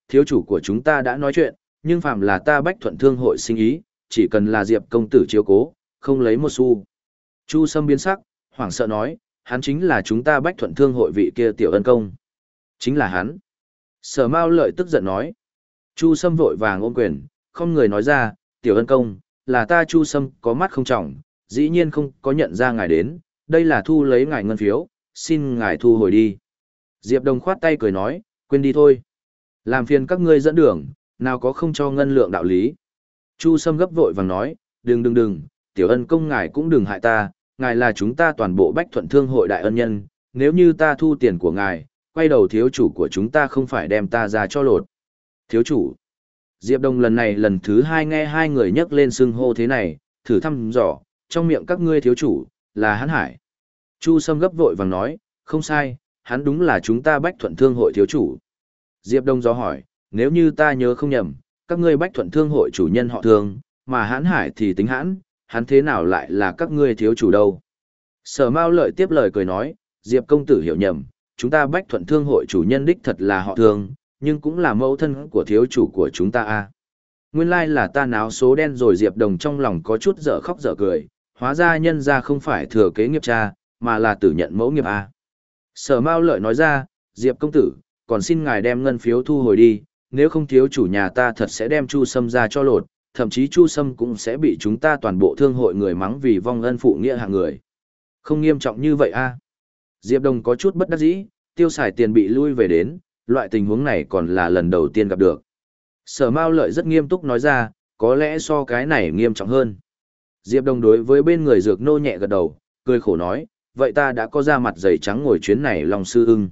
thiếu chủ của chúng ta đã nói chuyện, nhưng phạm là ta Bách Thuận Thương hội sinh ý, chỉ cần là Diệp công tử chiếu cố, không lấy một xu. Chu Sâm biến sắc, hoảng sợ nói, hắn chính là chúng ta Bách Thuận Thương hội vị kia tiểu ân công. Chính là hắn. Sở Mao Lợi tức giận nói. Chu Sâm vội vàng ôm quyền, không người nói ra, tiểu ân công, là ta Chu Sâm có mắt không trọng, dĩ nhiên không có nhận ra ngài đến, đây là thu lấy ngài ngân phiếu, xin ngài thu hồi đi. Diệp Đồng khoát tay cười nói, quên đi thôi. Làm phiền các ngươi dẫn đường, nào có không cho ngân lượng đạo lý. Chu Sâm gấp vội vàng nói, đừng đừng đừng, tiểu ân công ngài cũng đừng hại ta, ngài là chúng ta toàn bộ Bách Thuận Thương hội đại ân nhân, nếu như ta thu tiền của ngài, quay đầu thiếu chủ của chúng ta không phải đem ta ra cho lột. Thiếu chủ. Diệp Đồng lần này lần thứ hai nghe hai người nhắc lên xưng hô thế này, thử thăm dò, trong miệng các ngươi thiếu chủ, là hắn Hải. Chu Sâm gấp vội vàng nói, không sai, hắn đúng là chúng ta Bách Thuận Thương hội thiếu chủ. Diệp Đông do hỏi, nếu như ta nhớ không nhầm, các ngươi Bách Thuận Thương hội chủ nhân họ Thương, mà hắn Hải thì tính hãn, hắn thế nào lại là các ngươi thiếu chủ đâu? Sở Mao Lợi tiếp lời cười nói, Diệp công tử hiểu nhầm, chúng ta Bách Thuận Thương hội chủ nhân đích thật là họ Thương, nhưng cũng là mẫu thân của thiếu chủ của chúng ta a. Nguyên lai là ta náo số đen rồi. Diệp Đồng trong lòng có chút dở khóc dở cười, hóa ra nhân ra không phải thừa kế nghiệp cha, mà là tử nhận mẫu nghiệp a. Sở Mao Lợi nói ra, Diệp công tử, còn xin ngài đem ngân phiếu thu hồi đi, nếu không thiếu chủ nhà ta thật sẽ đem Chu Sâm ra cho lột, thậm chí Chu Sâm cũng sẽ bị chúng ta toàn bộ thương hội người mắng vì vong ân phụ nghĩa hạng người. Không nghiêm trọng như vậy a. Diệp Đồng có chút bất đắc dĩ, tiêu xài tiền bị lui về đến, loại tình huống này còn là lần đầu tiên gặp được. Sở Mao Lợi rất nghiêm túc nói ra, có lẽ so cái này nghiêm trọng hơn. Diệp Đồng đối với bên người Dược Nô nhẹ gật đầu, cười khổ nói, vậy ta đã có ra mặt dày trắng ngồi chuyến này Long Sư ưng.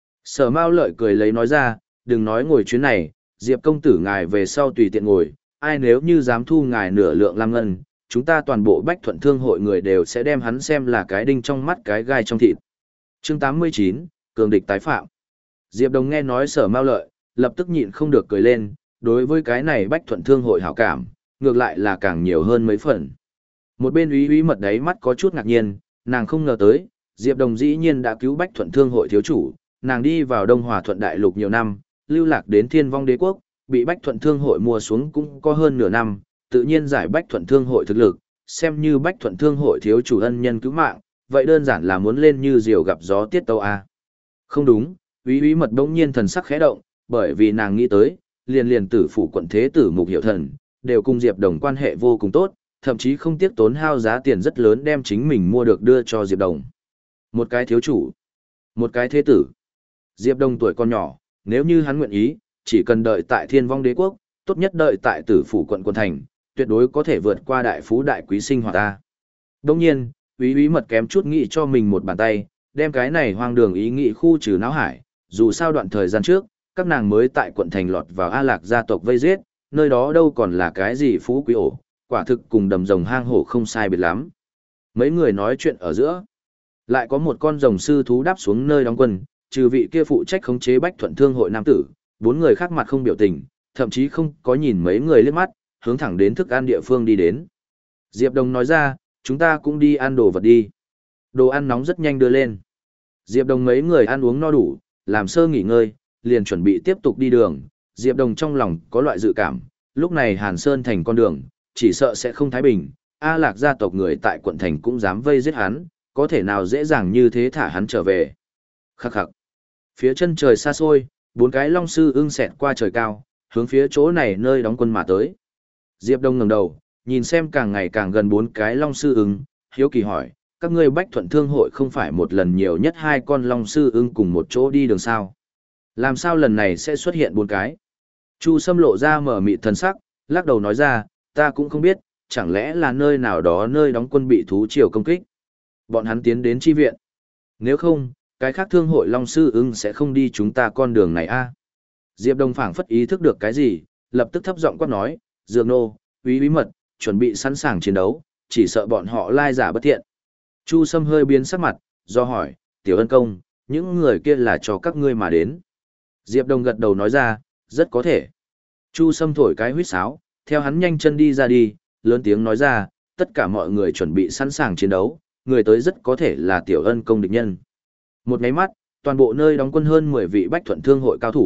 Sở Mao Lợi cười lấy nói ra, đừng nói ngồi chuyến này, Diệp công tử ngài về sau tùy tiện ngồi, ai nếu như dám thu ngài nửa lượng lam ngân, chúng ta toàn bộ Bách Thuận Thương hội người đều sẽ đem hắn xem là cái đinh trong mắt cái gai trong thịt. Chương tám mươi chín, cường địch tái phạm. Diệp Đồng nghe nói Sở Mao Lợi, lập tức nhịn không được cười lên, đối với cái này Bách Thuận Thương hội hảo cảm, ngược lại là càng nhiều hơn mấy phần. Một bên Úy Úy Mật đấy mắt có chút ngạc nhiên, nàng không ngờ tới, Diệp Đồng dĩ nhiên đã cứu Bách Thuận Thương hội thiếu chủ, nàng đi vào Đông Hòa Thuận Đại Lục nhiều năm, lưu lạc đến Thiên Vong Đế quốc, bị Bách Thuận Thương hội mua xuống cũng có hơn nửa năm, tự nhiên giải Bách Thuận Thương hội thực lực, xem như Bách Thuận Thương hội thiếu chủ ân nhân cứu mạng, vậy đơn giản là muốn lên như diều gặp gió tiết tâu a. Không đúng, Úy Úy Mật bỗng nhiên thần sắc khẽ động, bởi vì nàng nghĩ tới, liền liền tử phủ quận thế tử Mục Hiểu Thần, đều cùng Diệp Đồng quan hệ vô cùng tốt, thậm chí không tiếc tốn hao giá tiền rất lớn đem chính mình mua được đưa cho Diệp Đồng. Một cái thiếu chủ, một cái thế tử. Diệp Đồng tuổi còn nhỏ, nếu như hắn nguyện ý, chỉ cần đợi tại Thiên Vong Đế quốc, tốt nhất đợi tại tử phủ quận quân thành, tuyệt đối có thể vượt qua đại phú đại quý sinh hoạt ta. Đồng nhiên, Úy Úy Mật kém chút nghĩ cho mình một bàn tay, đem cái này hoang đường ý nghĩ khu trừ não hải, dù sao đoạn thời gian trước, các nàng mới tại quận thành lọt vào A Lạc gia tộc vây giết, nơi đó đâu còn là cái gì phú quý ổ, quả thực cùng đầm rồng hang hổ không sai biệt lắm. Mấy người nói chuyện ở giữa, lại có một con rồng sư thú đáp xuống nơi đóng quân, trừ vị kia phụ trách khống chế Bách Thuận Thương hội nam tử, bốn người khác mặt không biểu tình, thậm chí không có nhìn mấy người liếc mắt, hướng thẳng đến thức ăn địa phương đi đến. Diệp Đồng nói ra, chúng ta cũng đi ăn đồ vật đi. Đồ ăn nóng rất nhanh đưa lên. Diệp Đồng mấy người ăn uống no đủ, làm sơ nghỉ ngơi, liền chuẩn bị tiếp tục đi đường. Diệp Đồng trong lòng có loại dự cảm, lúc này Hàn Sơn thành con đường, chỉ sợ sẽ không thái bình. A Lạc gia tộc người tại quận thành cũng dám vây giết hắn, có thể nào dễ dàng như thế thả hắn trở về. Khắc khắc. Phía chân trời xa xôi, bốn cái long sư ưng xẹt qua trời cao, hướng phía chỗ này nơi đóng quân mà tới. Diệp Đông ngẩng đầu, nhìn xem càng ngày càng gần bốn cái long sư ưng, hiếu kỳ hỏi, các ngươi Bách Thuận Thương hội không phải một lần nhiều nhất hai con long sư ưng cùng một chỗ đi đường sao? Làm sao lần này sẽ xuất hiện bốn cái? Chu Sâm lộ ra mở mịt thần sắc, lắc đầu nói ra, ta cũng không biết, chẳng lẽ là nơi nào đó nơi đóng quân bị thú triều công kích. Bọn hắn tiến đến chi viện. Nếu không, cái khác thương hội long sư ưng sẽ không đi chúng ta con đường này a. Diệp Đông phảng phất ý thức được cái gì, lập tức thấp giọng quát nói, Dược Nô, Úy Úy Mật, chuẩn bị sẵn sàng chiến đấu, chỉ sợ bọn họ lai giả bất thiện. Chu Sâm hơi biến sắc mặt, do hỏi, Tiểu Ân Công, những người kia là cho các ngươi mà đến. Diệp Đông gật đầu nói ra, rất có thể. Chu Sâm thổi cái huýt sáo, theo hắn nhanh chân đi ra đi, lớn tiếng nói ra, tất cả mọi người chuẩn bị sẵn sàng chiến đấu, người tới rất có thể là Tiểu Ân Công địch nhân. Một máy mắt, toàn bộ nơi đóng quân hơn mười vị Bách Thuận Thương hội cao thủ,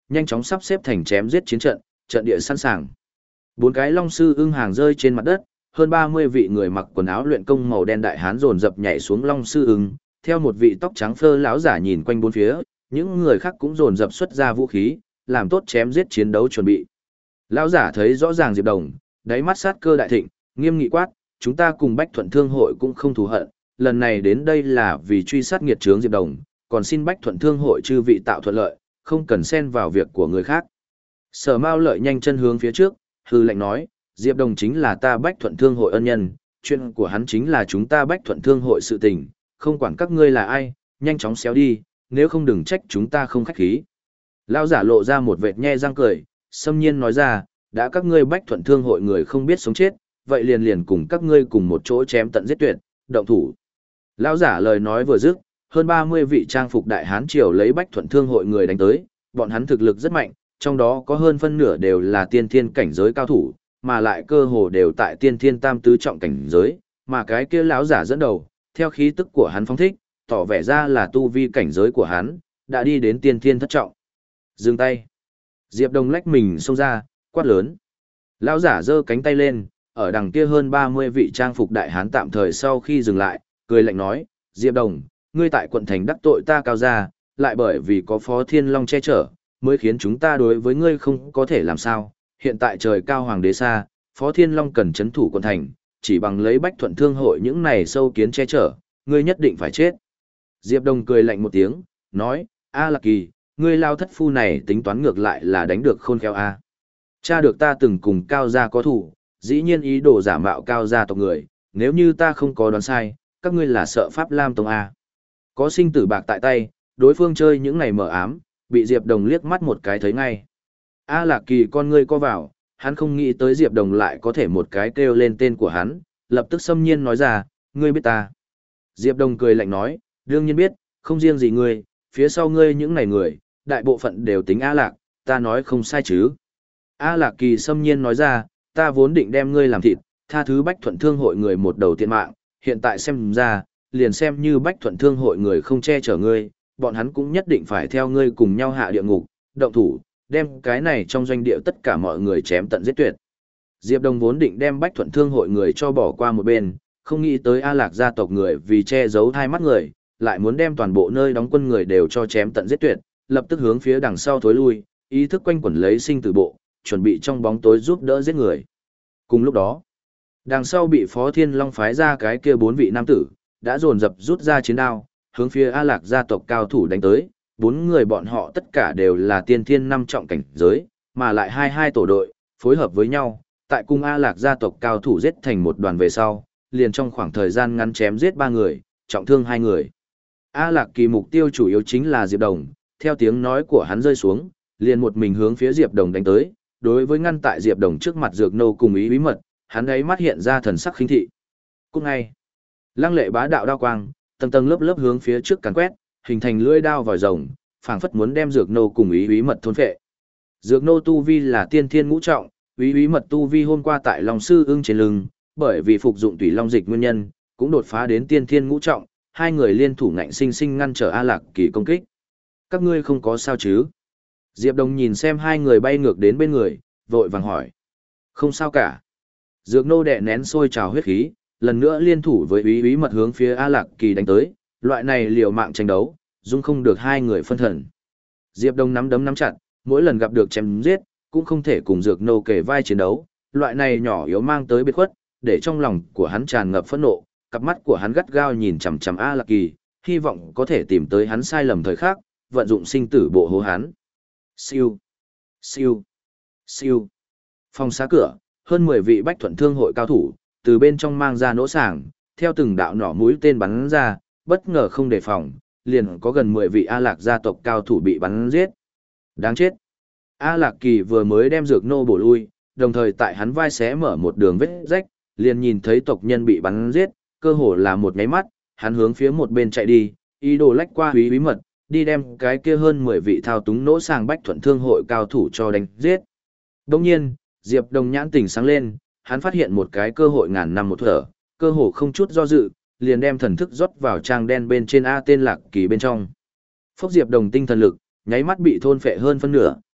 nhanh chóng sắp xếp thành chém giết chiến trận, trận địa sẵn sàng. Bốn cái long sư ưng hàng rơi trên mặt đất, hơn ba mươi vị người mặc quần áo luyện công màu đen đại hán dồn dập nhảy xuống long sư ưng, theo một vị tóc trắng phơ lão giả nhìn quanh bốn phía, những người khác cũng dồn dập xuất ra vũ khí, làm tốt chém giết chiến đấu chuẩn bị. Lão giả thấy rõ ràng Diệp Đồng, đáy mắt sát cơ đại thịnh, nghiêm nghị quát, chúng ta cùng Bách Thuận Thương hội cũng không thù hận, lần này đến đây là vì truy sát nghiệt chướng Diệp Đồng, còn xin Bách Thuận Thương hội chư vị tạo thuận lợi, không cần xen vào việc của người khác. Sở Mao Lợi nhanh chân hướng phía trước, hư lệnh nói, Diệp Đồng chính là ta Bách Thuận Thương hội ân nhân, chuyện của hắn chính là chúng ta Bách Thuận Thương hội sự tình, không quản các ngươi là ai, nhanh chóng xéo đi, nếu không đừng trách chúng ta không khách khí. Lão giả lộ ra một vệt nhe răng cười, xâm nhiên nói ra, đã các ngươi Bách Thuận Thương hội người không biết sống chết, vậy liền liền cùng các ngươi cùng một chỗ chém tận giết tuyệt, động thủ. Lão giả lời nói vừa dứt, hơn ba mươi vị trang phục đại hán triều lấy Bách Thuận Thương hội người đánh tới, bọn hắn thực lực rất mạnh, trong đó có hơn phân nửa đều là tiên thiên cảnh giới cao thủ, mà lại cơ hồ đều tại tiên thiên tam tứ trọng cảnh giới, mà cái kia lão giả dẫn đầu, theo khí tức của hắn phóng thích, tỏ vẻ ra là tu vi cảnh giới của hắn, đã đi đến tiên thiên thất trọng. Dừng tay. Diệp Đồng lách mình xông ra, quát lớn. Lão giả giơ cánh tay lên, ở đằng kia hơn ba mươi vị trang phục đại hán tạm thời sau khi dừng lại, cười lạnh nói, Diệp Đồng, ngươi tại quận thành đắc tội ta Cao gia, lại bởi vì có Phó Thiên Long che chở, mới khiến chúng ta đối với ngươi không có thể làm sao. Hiện tại trời cao hoàng đế xa, Phó Thiên Long cần chấn thủ quận thành, chỉ bằng lấy Bách Thuận Thương hội những này sâu kiến che chở, ngươi nhất định phải chết. Diệp Đồng cười lạnh một tiếng, nói, A Lạc Kỳ, ngươi lao thất phu này tính toán ngược lại là đánh được khôn khéo A. Cha được ta từng cùng Cao gia có thủ, dĩ nhiên ý đồ giả mạo Cao gia tộc người, nếu như ta không có đoán sai, các ngươi là sợ Pháp Lam Tông A. Có sinh tử bạc tại tay, đối phương chơi những này mở ám, bị Diệp Đồng liếc mắt một cái thấy ngay. A Lạc Kỳ con ngươi co vào, hắn không nghĩ tới Diệp Đồng lại có thể một cái kêu lên tên của hắn, lập tức xâm nhiên nói ra, ngươi biết ta. Diệp Đồng cười lạnh nói, đương nhiên biết, không riêng gì ngươi, phía sau ngươi những này người, đại bộ phận đều tính A Lạc, ta nói không sai chứ. A Lạc Kỳ xâm nhiên nói ra, ta vốn định đem ngươi làm thịt, tha thứ Bách Thuận Thương hội người một đầu tiện mạng, hiện tại xem ra, liền xem như Bách Thuận Thương hội người không che chở ngươi, bọn hắn cũng nhất định phải theo ngươi cùng nhau hạ địa ngục, động thủ, đem cái này trong doanh địa tất cả mọi người chém tận giết tuyệt. Diệp Đồng vốn định đem Bách Thuận Thương hội người cho bỏ qua một bên, không nghĩ tới A Lạc gia tộc người vì che giấu hai mắt người, lại muốn đem toàn bộ nơi đóng quân người đều cho chém tận giết tuyệt, lập tức hướng phía đằng sau thối lui, ý thức quanh quẩn lấy sinh tử bộ, chuẩn bị trong bóng tối giúp đỡ giết người. Cùng lúc đó, đằng sau bị Phó Thiên Long phái ra cái kia bốn vị nam tử, đã dồn dập rút ra chiến đao, hướng phía A Lạc gia tộc cao thủ đánh tới, bốn người bọn họ tất cả đều là tiên thiên năm trọng cảnh giới, mà lại hai hai tổ đội, phối hợp với nhau, tại cung A Lạc gia tộc cao thủ giết thành một đoàn về sau, liền trong khoảng thời gian ngắn chém giết ba người, trọng thương hai người. A Lạc Kỳ mục tiêu chủ yếu chính là Diệp Đồng, theo tiếng nói của hắn rơi xuống, liền một mình hướng phía Diệp Đồng đánh tới, đối với ngăn tại Diệp Đồng trước mặt Dược Nô cùng ý bí mật, hắn ấy mắt hiện ra thần sắc khinh thị. Cũng ngay, lăng lệ bá đạo đao quang, tầng tầng lớp lớp hướng phía trước càn quét, hình thành lưỡi đao vòi rồng, phảng phất muốn đem Dược Nô cùng ý bí mật thôn phệ. Dược Nô tu vi là tiên thiên ngũ trọng, ý bí mật tu vi hôm qua tại Long sư ưng trên lưng, bởi vì phục dụng tùy long dịch nguyên nhân, cũng đột phá đến tiên thiên ngũ trọng, hai người liên thủ ngạnh sinh sinh ngăn trở A Lạc Kỳ công kích. Các ngươi không có sao chứ? Diệp Đồng nhìn xem hai người bay ngược đến bên người, vội vàng hỏi. Không sao cả. Dược Nô đè nén sôi trào huyết khí, lần nữa liên thủ với ý bí mật hướng phía A Lạc Kỳ đánh tới, loại này liều mạng tranh đấu, dung không được hai người phân thần. Diệp Đồng nắm đấm nắm chặt, mỗi lần gặp được chém giết, cũng không thể cùng Dược Nô kề vai chiến đấu, loại này nhỏ yếu mang tới biệt khuất, để trong lòng của hắn tràn ngập phẫn nộ, cặp mắt của hắn gắt gao nhìn chằm chằm A Lạc Kỳ, hy vọng có thể tìm tới hắn sai lầm thời khắc, vận dụng sinh tử bộ hố hắn. Siêu, siêu, siêu. Phòng xá cửa, hơn mười vị Bách Thuận Thương hội cao thủ, từ bên trong mang ra nỗ sàng, theo từng đạo nỏ mũi tên bắn ra, bất ngờ không đề phòng, liền có gần mười vị A Lạc gia tộc cao thủ bị bắn giết. Đáng chết. A Lạc Kỳ vừa mới đem Dược Nô bổ lui, đồng thời tại hắn vai xé mở một đường vết rách, liền nhìn thấy tộc nhân bị bắn giết, cơ hồ là một nháy mắt, hắn hướng phía một bên chạy đi, ý đồ lách qua húy bí mật, đi đem cái kia hơn mười vị thao túng nỗ sàng Bách Thuận Thương hội cao thủ cho đánh giết. Đồng nhiên, Diệp Đồng nhãn tỉnh sáng lên, hắn phát hiện một cái cơ hội ngàn năm một thở, cơ hồ không chút do dự, liền đem thần thức rót vào trang đen bên trên A tên Lạc Kỳ bên trong. Phốc Diệp Đồng tinh thần lực, nháy mắt bị thôn phệ hơn phân nửa,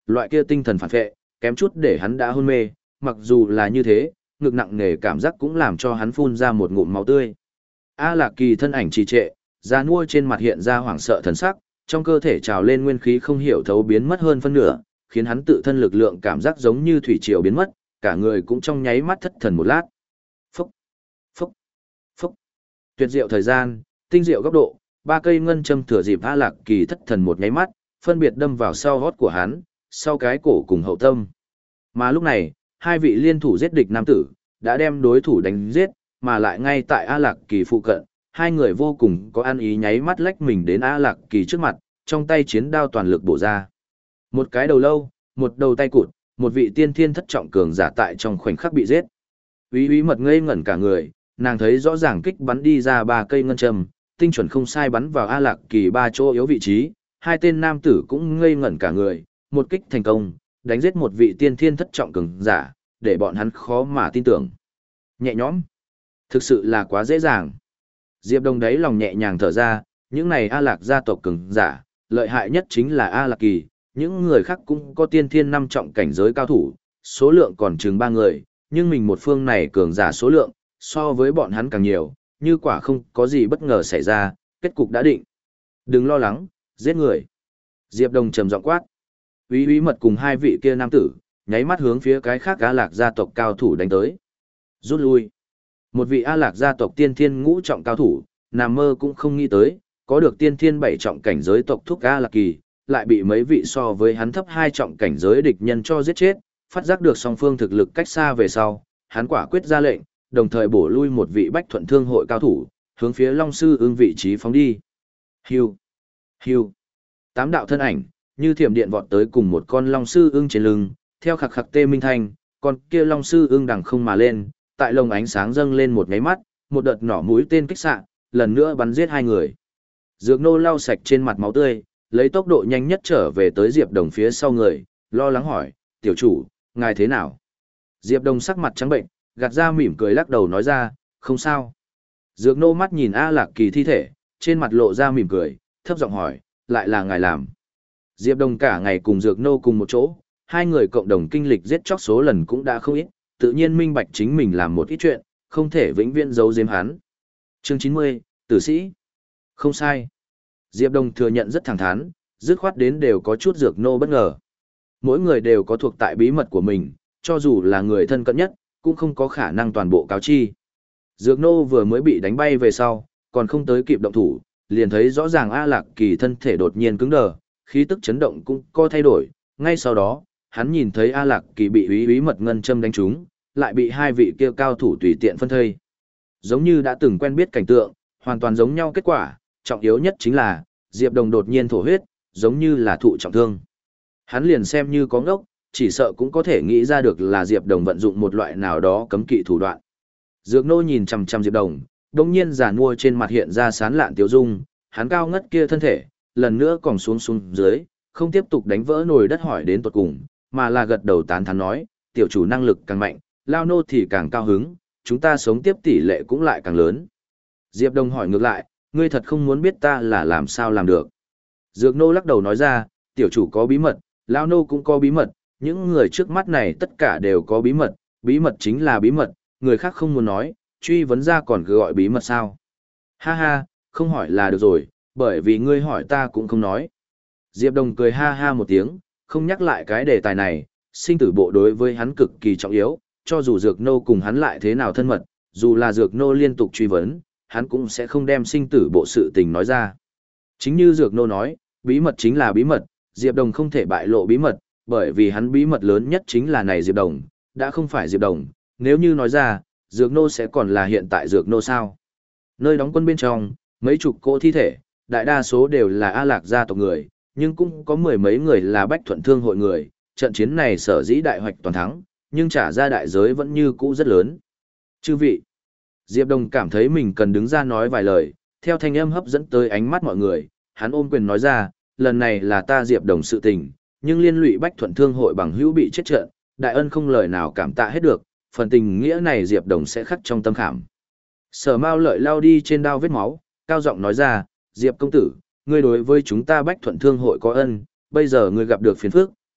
loại kia tinh thần phản vệ, kém chút để hắn đã hôn mê, mặc dù là như thế, ngực nặng nề cảm giác cũng làm cho hắn phun ra một ngụm máu tươi. A Lạc Kỳ thân ảnh trì trệ, da nuôi trên mặt hiện ra hoảng sợ thần sắc, trong cơ thể trào lên nguyên khí không hiểu thấu biến mất hơn phân nửa, khiến hắn tự thân lực lượng cảm giác giống như thủy triều biến mất, cả người cũng trong nháy mắt thất thần một lát. Phúc, phúc, phúc. Tuyệt diệu thời gian, tinh diệu góc độ, ba cây ngân châm thừa dịp A Lạc Kỳ thất thần một nháy mắt, phân biệt đâm vào sau gót của hắn, sau cái cổ cùng hậu tâm. Mà lúc này, hai vị liên thủ giết địch nam tử, đã đem đối thủ đánh giết, mà lại ngay tại A Lạc Kỳ phụ cận, hai người vô cùng có ăn ý nháy mắt lách mình đến A Lạc Kỳ trước mặt, trong tay chiến đao toàn lực bổ ra. Một cái đầu lâu, một đầu tay cụt, một vị tiên thiên thất trọng cường giả tại trong khoảnh khắc bị giết. Úy úy mật ngây ngẩn cả người, nàng thấy rõ ràng kích bắn đi ra ba cây ngân châm, tinh chuẩn không sai bắn vào A Lạc Kỳ ba chỗ yếu vị trí, hai tên nam tử cũng ngây ngẩn cả người, một kích thành công, đánh giết một vị tiên thiên thất trọng cường giả, để bọn hắn khó mà tin tưởng. Nhẹ nhõm, thực sự là quá dễ dàng. Diệp Đồng đấy lòng nhẹ nhàng thở ra, những này A Lạc gia tộc cường giả, lợi hại nhất chính là A Lạc Kỳ, những người khác cũng có tiên thiên năm trọng cảnh giới cao thủ, số lượng còn chừng ba người, nhưng mình một phương này cường giả số lượng, so với bọn hắn càng nhiều, như quả không có gì bất ngờ xảy ra, kết cục đã định. Đừng lo lắng, giết người. Diệp Đồng trầm giọng quát. Úy úy mật cùng hai vị kia nam tử, nháy mắt hướng phía cái khác A Lạc gia tộc cao thủ đánh tới. Rút lui. Một vị A Lạc gia tộc tiên thiên ngũ trọng cao thủ, nằm mơ cũng không nghĩ tới, có được tiên thiên bảy trọng cảnh giới tộc thúc A Lạc Kỳ, lại bị mấy vị so với hắn thấp hai trọng cảnh giới địch nhân cho giết chết, phát giác được song phương thực lực cách xa về sau, hắn quả quyết ra lệnh, đồng thời bổ lui một vị Bách Thuận Thương hội cao thủ, hướng phía Long Sư Ưng vị trí phóng đi. Hưu, hưu. Tám đạo thân ảnh, như thiểm điện vọt tới cùng một con Long Sư Ưng trên lưng, theo khạc khạc tê minh thanh, con kia Long Sư Ưng đằng không mà lên, tại lồng ánh sáng dâng lên một nháy mắt, một đợt nỏ mũi tên kích xạ, lần nữa bắn giết hai người. Dược Nô lau sạch trên mặt máu tươi, lấy tốc độ nhanh nhất trở về tới Diệp Đồng phía sau người, lo lắng hỏi, tiểu chủ, ngài thế nào? Diệp Đồng sắc mặt trắng bệnh, gạt ra mỉm cười lắc đầu nói ra, không sao. Dược Nô mắt nhìn A Lạc Kỳ thi thể, trên mặt lộ ra mỉm cười, thấp giọng hỏi, lại là ngài làm. Diệp Đồng cả ngày cùng Dược Nô cùng một chỗ, hai người cộng đồng kinh lịch giết chóc số lần cũng đã không ít, tự nhiên minh bạch chính mình làm một ít chuyện, không thể vĩnh viễn giấu giếm hắn. Chương chín mươi, Tử sĩ. Không sai. Diệp Đồng thừa nhận rất thẳng thắn, dứt khoát đến đều có chút Dược Nô bất ngờ. Mỗi người đều có thuộc tại bí mật của mình, cho dù là người thân cận nhất, cũng không có khả năng toàn bộ cáo chi. Dược Nô vừa mới bị đánh bay về sau, còn không tới kịp động thủ, liền thấy rõ ràng A Lạc Kỳ thân thể đột nhiên cứng đờ, khí tức chấn động cũng có thay đổi, ngay sau đó, hắn nhìn thấy A Lạc Kỳ bị úy úy mật ngân châm đánh trúng, lại bị hai vị kia cao thủ tùy tiện phân thây. Giống như đã từng quen biết cảnh tượng, hoàn toàn giống nhau kết quả, trọng yếu nhất chính là, Diệp Đồng đột nhiên thổ huyết, giống như là thụ trọng thương. Hắn liền xem như có ngốc, chỉ sợ cũng có thể nghĩ ra được là Diệp Đồng vận dụng một loại nào đó cấm kỵ thủ đoạn. Dược Nô nhìn chằm chằm Diệp Đồng, đồng nhiên giàn mua trên mặt hiện ra sán lạn tiêu dung, hắn cao ngất kia thân thể, lần nữa còn xuống xuống dưới, không tiếp tục đánh vỡ nồi đất hỏi đến tuột cùng, mà là gật đầu tán thán nói, tiểu chủ năng lực càng mạnh, lao nô thì càng cao hứng, chúng ta sống tiếp tỷ lệ cũng lại càng lớn. Diệp Đồng hỏi ngược lại, ngươi thật không muốn biết ta là làm sao làm được. Dược Nô lắc đầu nói ra, tiểu chủ có bí mật, lao nô cũng có bí mật, những người trước mắt này tất cả đều có bí mật, bí mật chính là bí mật, người khác không muốn nói, truy vấn ra còn cứ gọi bí mật sao. Ha ha, không hỏi là được rồi, bởi vì ngươi hỏi ta cũng không nói. Diệp Đồng cười ha ha một tiếng, không nhắc lại cái đề tài này, sinh tử bộ đối với hắn cực kỳ trọng yếu, cho dù Dược Nô cùng hắn lại thế nào thân mật, dù là Dược Nô liên tục truy vấn, hắn cũng sẽ không đem sinh tử bộ sự tình nói ra. Chính như Dược Nô nói, bí mật chính là bí mật, Diệp Đồng không thể bại lộ bí mật, bởi vì hắn bí mật lớn nhất chính là này Diệp Đồng, đã không phải Diệp Đồng, nếu như nói ra, Dược Nô sẽ còn là hiện tại Dược Nô sao. Nơi đóng quân bên trong, mấy chục cỗ thi thể, đại đa số đều là A Lạc gia tộc người, nhưng cũng có mười mấy người là Bách Thuận Thương hội người, trận chiến này sở dĩ đại hoạch toàn thắng, nhưng trả ra đại giới vẫn như cũ rất lớn. Chư vị, Diệp Đồng cảm thấy mình cần đứng ra nói vài lời, theo thanh âm hấp dẫn tới ánh mắt mọi người, hắn ôm quyền nói ra, lần này là ta Diệp Đồng sự tình, nhưng liên lụy Bách Thuận Thương hội bằng hữu bị chết trận, đại ân không lời nào cảm tạ hết được, phần tình nghĩa này Diệp Đồng sẽ khắc trong tâm khảm. Sở Mao Lợi lao đi trên đao vết máu, cao giọng nói ra, Diệp công tử, ngươi đối với chúng ta Bách Thuận Thương hội có ân, bây giờ ngươi gặp được phiền phức,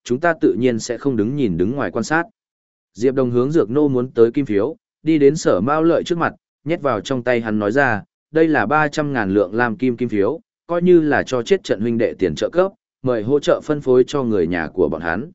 chúng ta tự nhiên sẽ không đứng nhìn đứng ngoài quan sát. Diệp Đồng hướng Dược Nô muốn tới kim phiếu, đi đến Sở Mao Lợi trước mặt, nhét vào trong tay hắn nói ra, đây là ba trăm ngàn lượng lam kim kim phiếu, coi như là cho chết trận huynh đệ tiền trợ cấp, mời hỗ trợ phân phối cho người nhà của bọn hắn.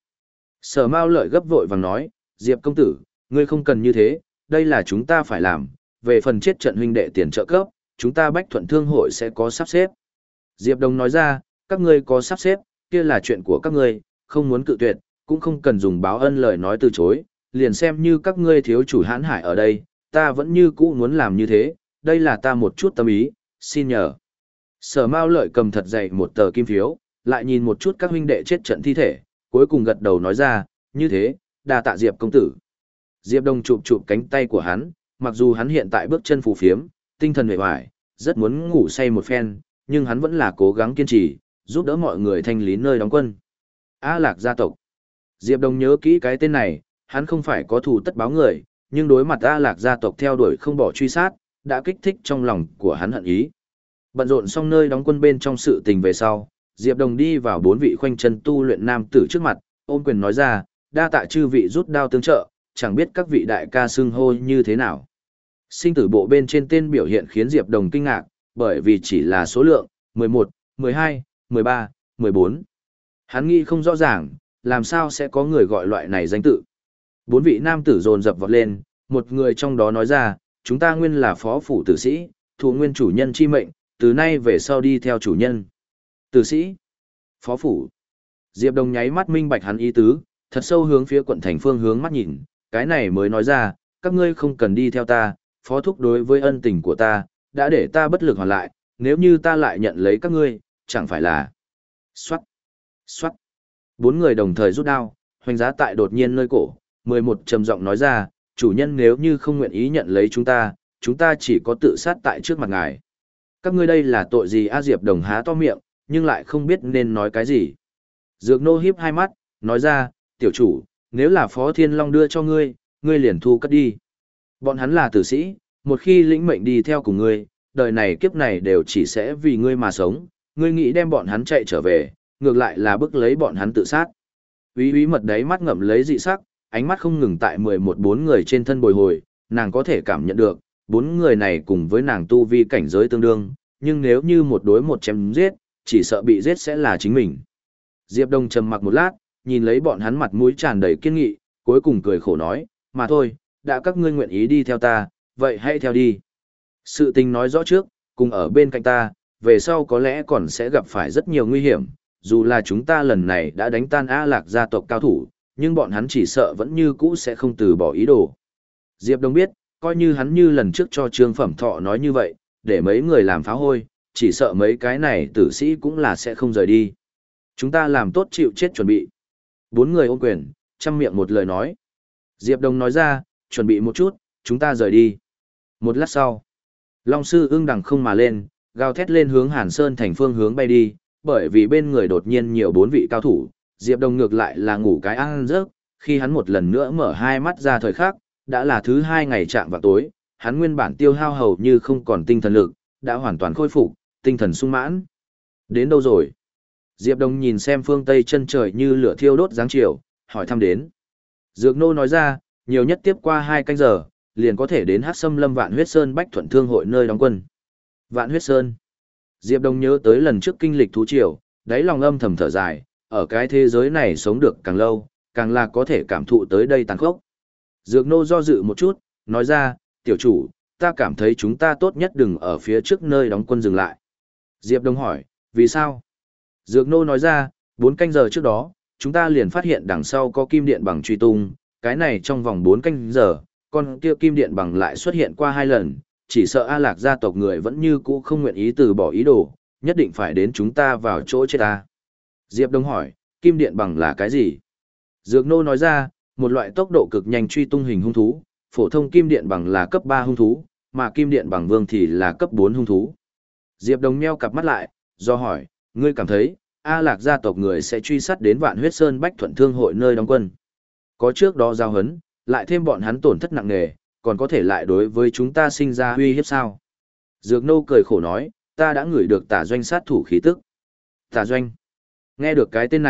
Sở Mao Lợi gấp vội vàng nói, Diệp công tử, ngươi không cần như thế, đây là chúng ta phải làm, về phần chết trận huynh đệ tiền trợ cấp, chúng ta Bách Thuận Thương hội sẽ có sắp xếp. Diệp Đồng nói ra, các ngươi có sắp xếp, kia là chuyện của các ngươi, không muốn cự tuyệt, cũng không cần dùng báo ân lời nói từ chối, liền xem như các ngươi thiếu chủ hãn hải ở đây, ta vẫn như cũ muốn làm như thế, đây là ta một chút tâm ý, xin nhờ. Sở Mao Lợi cầm thật dày một tờ kim phiếu, lại nhìn một chút các huynh đệ chết trận thi thể, cuối cùng gật đầu nói ra, như thế, đa tạ Diệp công tử. Diệp Đồng chụp chụp cánh tay của hắn, mặc dù hắn hiện tại bước chân phù phiếm, tinh thần uể oải, rất muốn ngủ say một phen, nhưng hắn vẫn là cố gắng kiên trì, giúp đỡ mọi người thanh lý nơi đóng quân. A Lạc gia tộc. Diệp Đồng nhớ kỹ cái tên này, hắn không phải có thù tất báo người, nhưng đối mặt A Lạc gia tộc theo đuổi không bỏ truy sát, đã kích thích trong lòng của hắn hận ý. Bận rộn xong nơi đóng quân bên trong sự tình về sau, Diệp Đồng đi vào bốn vị khoanh chân tu luyện nam tử trước mặt, ôm quyền nói ra, đa tạ chư vị rút đao tương trợ, chẳng biết các vị đại ca xưng hô như thế nào. Sinh tử bộ bên trên tên biểu hiện khiến Diệp Đồng kinh ngạc, bởi vì chỉ là số lượng, mười một, mười hai, mười ba, mười bốn. Hắn nghĩ không rõ ràng, làm sao sẽ có người gọi loại này danh tự. Bốn vị nam tử dồn dập vọt lên, một người trong đó nói ra, chúng ta nguyên là phó phủ tử sĩ, thụ nguyên chủ nhân chi mệnh, từ nay về sau đi theo chủ nhân. Tử sĩ, phó phủ. Diệp Đồng nháy mắt minh bạch hắn ý tứ, thật sâu hướng phía quận thành phương hướng mắt nhìn, cái này mới nói ra, các ngươi không cần đi theo ta, phó thúc đối với ân tình của ta, đã để ta bất lực hoàn lại, nếu như ta lại nhận lấy các ngươi, chẳng phải là... Xoát, xoát. Bốn người đồng thời rút đao, hoành giá tại đột nhiên nơi cổ, mười một trầm giọng nói ra, chủ nhân nếu như không nguyện ý nhận lấy chúng ta, chúng ta chỉ có tự sát tại trước mặt ngài. Các ngươi đây là tội gì? A Diệp Đồng há to miệng, nhưng lại không biết nên nói cái gì. Dược Nô híp hai mắt, nói ra, tiểu chủ, nếu là Phó Thiên Long đưa cho ngươi, ngươi liền thu cất đi. Bọn hắn là tử sĩ, một khi lĩnh mệnh đi theo cùng ngươi, đời này kiếp này đều chỉ sẽ vì ngươi mà sống, ngươi nghĩ đem bọn hắn chạy trở về, ngược lại là bức lấy bọn hắn tự sát. Úy úy mật đáy mắt ngậm lấy dị sắc, ánh mắt không ngừng tại mười một bốn người trên thân bồi hồi, nàng có thể cảm nhận được, bốn người này cùng với nàng tu vi cảnh giới tương đương, nhưng nếu như một đối một chém giết, chỉ sợ bị giết sẽ là chính mình. Diệp Đông trầm mặc một lát, nhìn lấy bọn hắn mặt mũi tràn đầy kiên nghị, cuối cùng cười khổ nói, mà thôi, đã các ngươi nguyện ý đi theo ta, vậy hãy theo đi. Sự tình nói rõ trước, cùng ở bên cạnh ta, về sau có lẽ còn sẽ gặp phải rất nhiều nguy hiểm, dù là chúng ta lần này đã đánh tan A Lạc gia tộc cao thủ, nhưng bọn hắn chỉ sợ vẫn như cũ sẽ không từ bỏ ý đồ. Diệp Đông biết, coi như hắn như lần trước cho Trương Phẩm Thọ nói như vậy, để mấy người làm phá hôi, chỉ sợ mấy cái này tử sĩ cũng là sẽ không rời đi. Chúng ta làm tốt chịu chết chuẩn bị. Bốn người ôm quyền, chăm miệng một lời nói. Diệp Đông nói ra, chuẩn bị một chút, chúng ta rời đi. Một lát sau, Long Sư ưng đằng không mà lên, gào thét lên hướng Hàn Sơn thành phương hướng bay đi, bởi vì bên người đột nhiên nhiều bốn vị cao thủ, Diệp Đông ngược lại là ngủ cái ăn giấc, khi hắn một lần nữa mở hai mắt ra thời khắc, đã là thứ hai ngày trạng vào tối, hắn nguyên bản tiêu hao hầu như không còn tinh thần lực, đã hoàn toàn khôi phục, tinh thần sung mãn. Đến đâu rồi? Diệp Đông nhìn xem phương Tây chân trời như lửa thiêu đốt dáng chiều, hỏi thăm đến. Dược Nô nói ra, nhiều nhất tiếp qua hai canh giờ, liền có thể đến Hắc Sâm Lâm Vạn Huyết Sơn Bách Thuận Thương hội nơi đóng quân. Vạn Huyết Sơn. Diệp Đông nhớ tới lần trước kinh lịch thú triều, đáy lòng âm thầm thở dài, ở cái thế giới này sống được càng lâu, càng là có thể cảm thụ tới đây tàn khốc. Dược Nô do dự một chút, nói ra, tiểu chủ, ta cảm thấy chúng ta tốt nhất đừng ở phía trước nơi đóng quân dừng lại. Diệp Đông hỏi, vì sao? Dược Nô nói ra, bốn canh giờ trước đó, chúng ta liền phát hiện đằng sau có kim điện bằng truy tung, cái này trong vòng bốn canh giờ, con kia kim điện bằng lại xuất hiện qua hai lần, chỉ sợ A Lạc gia tộc người vẫn như cũ không nguyện ý từ bỏ ý đồ, nhất định phải đến chúng ta vào chỗ chết ta. Diệp Đông hỏi, kim điện bằng là cái gì? Dược Nô nói ra, một loại tốc độ cực nhanh truy tung hình hung thú, phổ thông kim điện bằng là cấp ba hung thú, mà kim điện bằng vương thì là cấp bốn hung thú. Diệp Đông nheo cặp mắt lại, do hỏi, ngươi cảm thấy, A Lạc gia tộc người sẽ truy sát đến Vạn Huyết Sơn Bách Thuận Thương hội nơi đóng quân. Có trước đó giao hấn, lại thêm bọn hắn tổn thất nặng nề, còn có thể lại đối với chúng ta sinh ra uy hiếp sao? Dược Nô cười khổ nói, ta đã ngửi được Tả Doanh sát thủ khí tức. Tả Doanh. Nghe được cái tên này,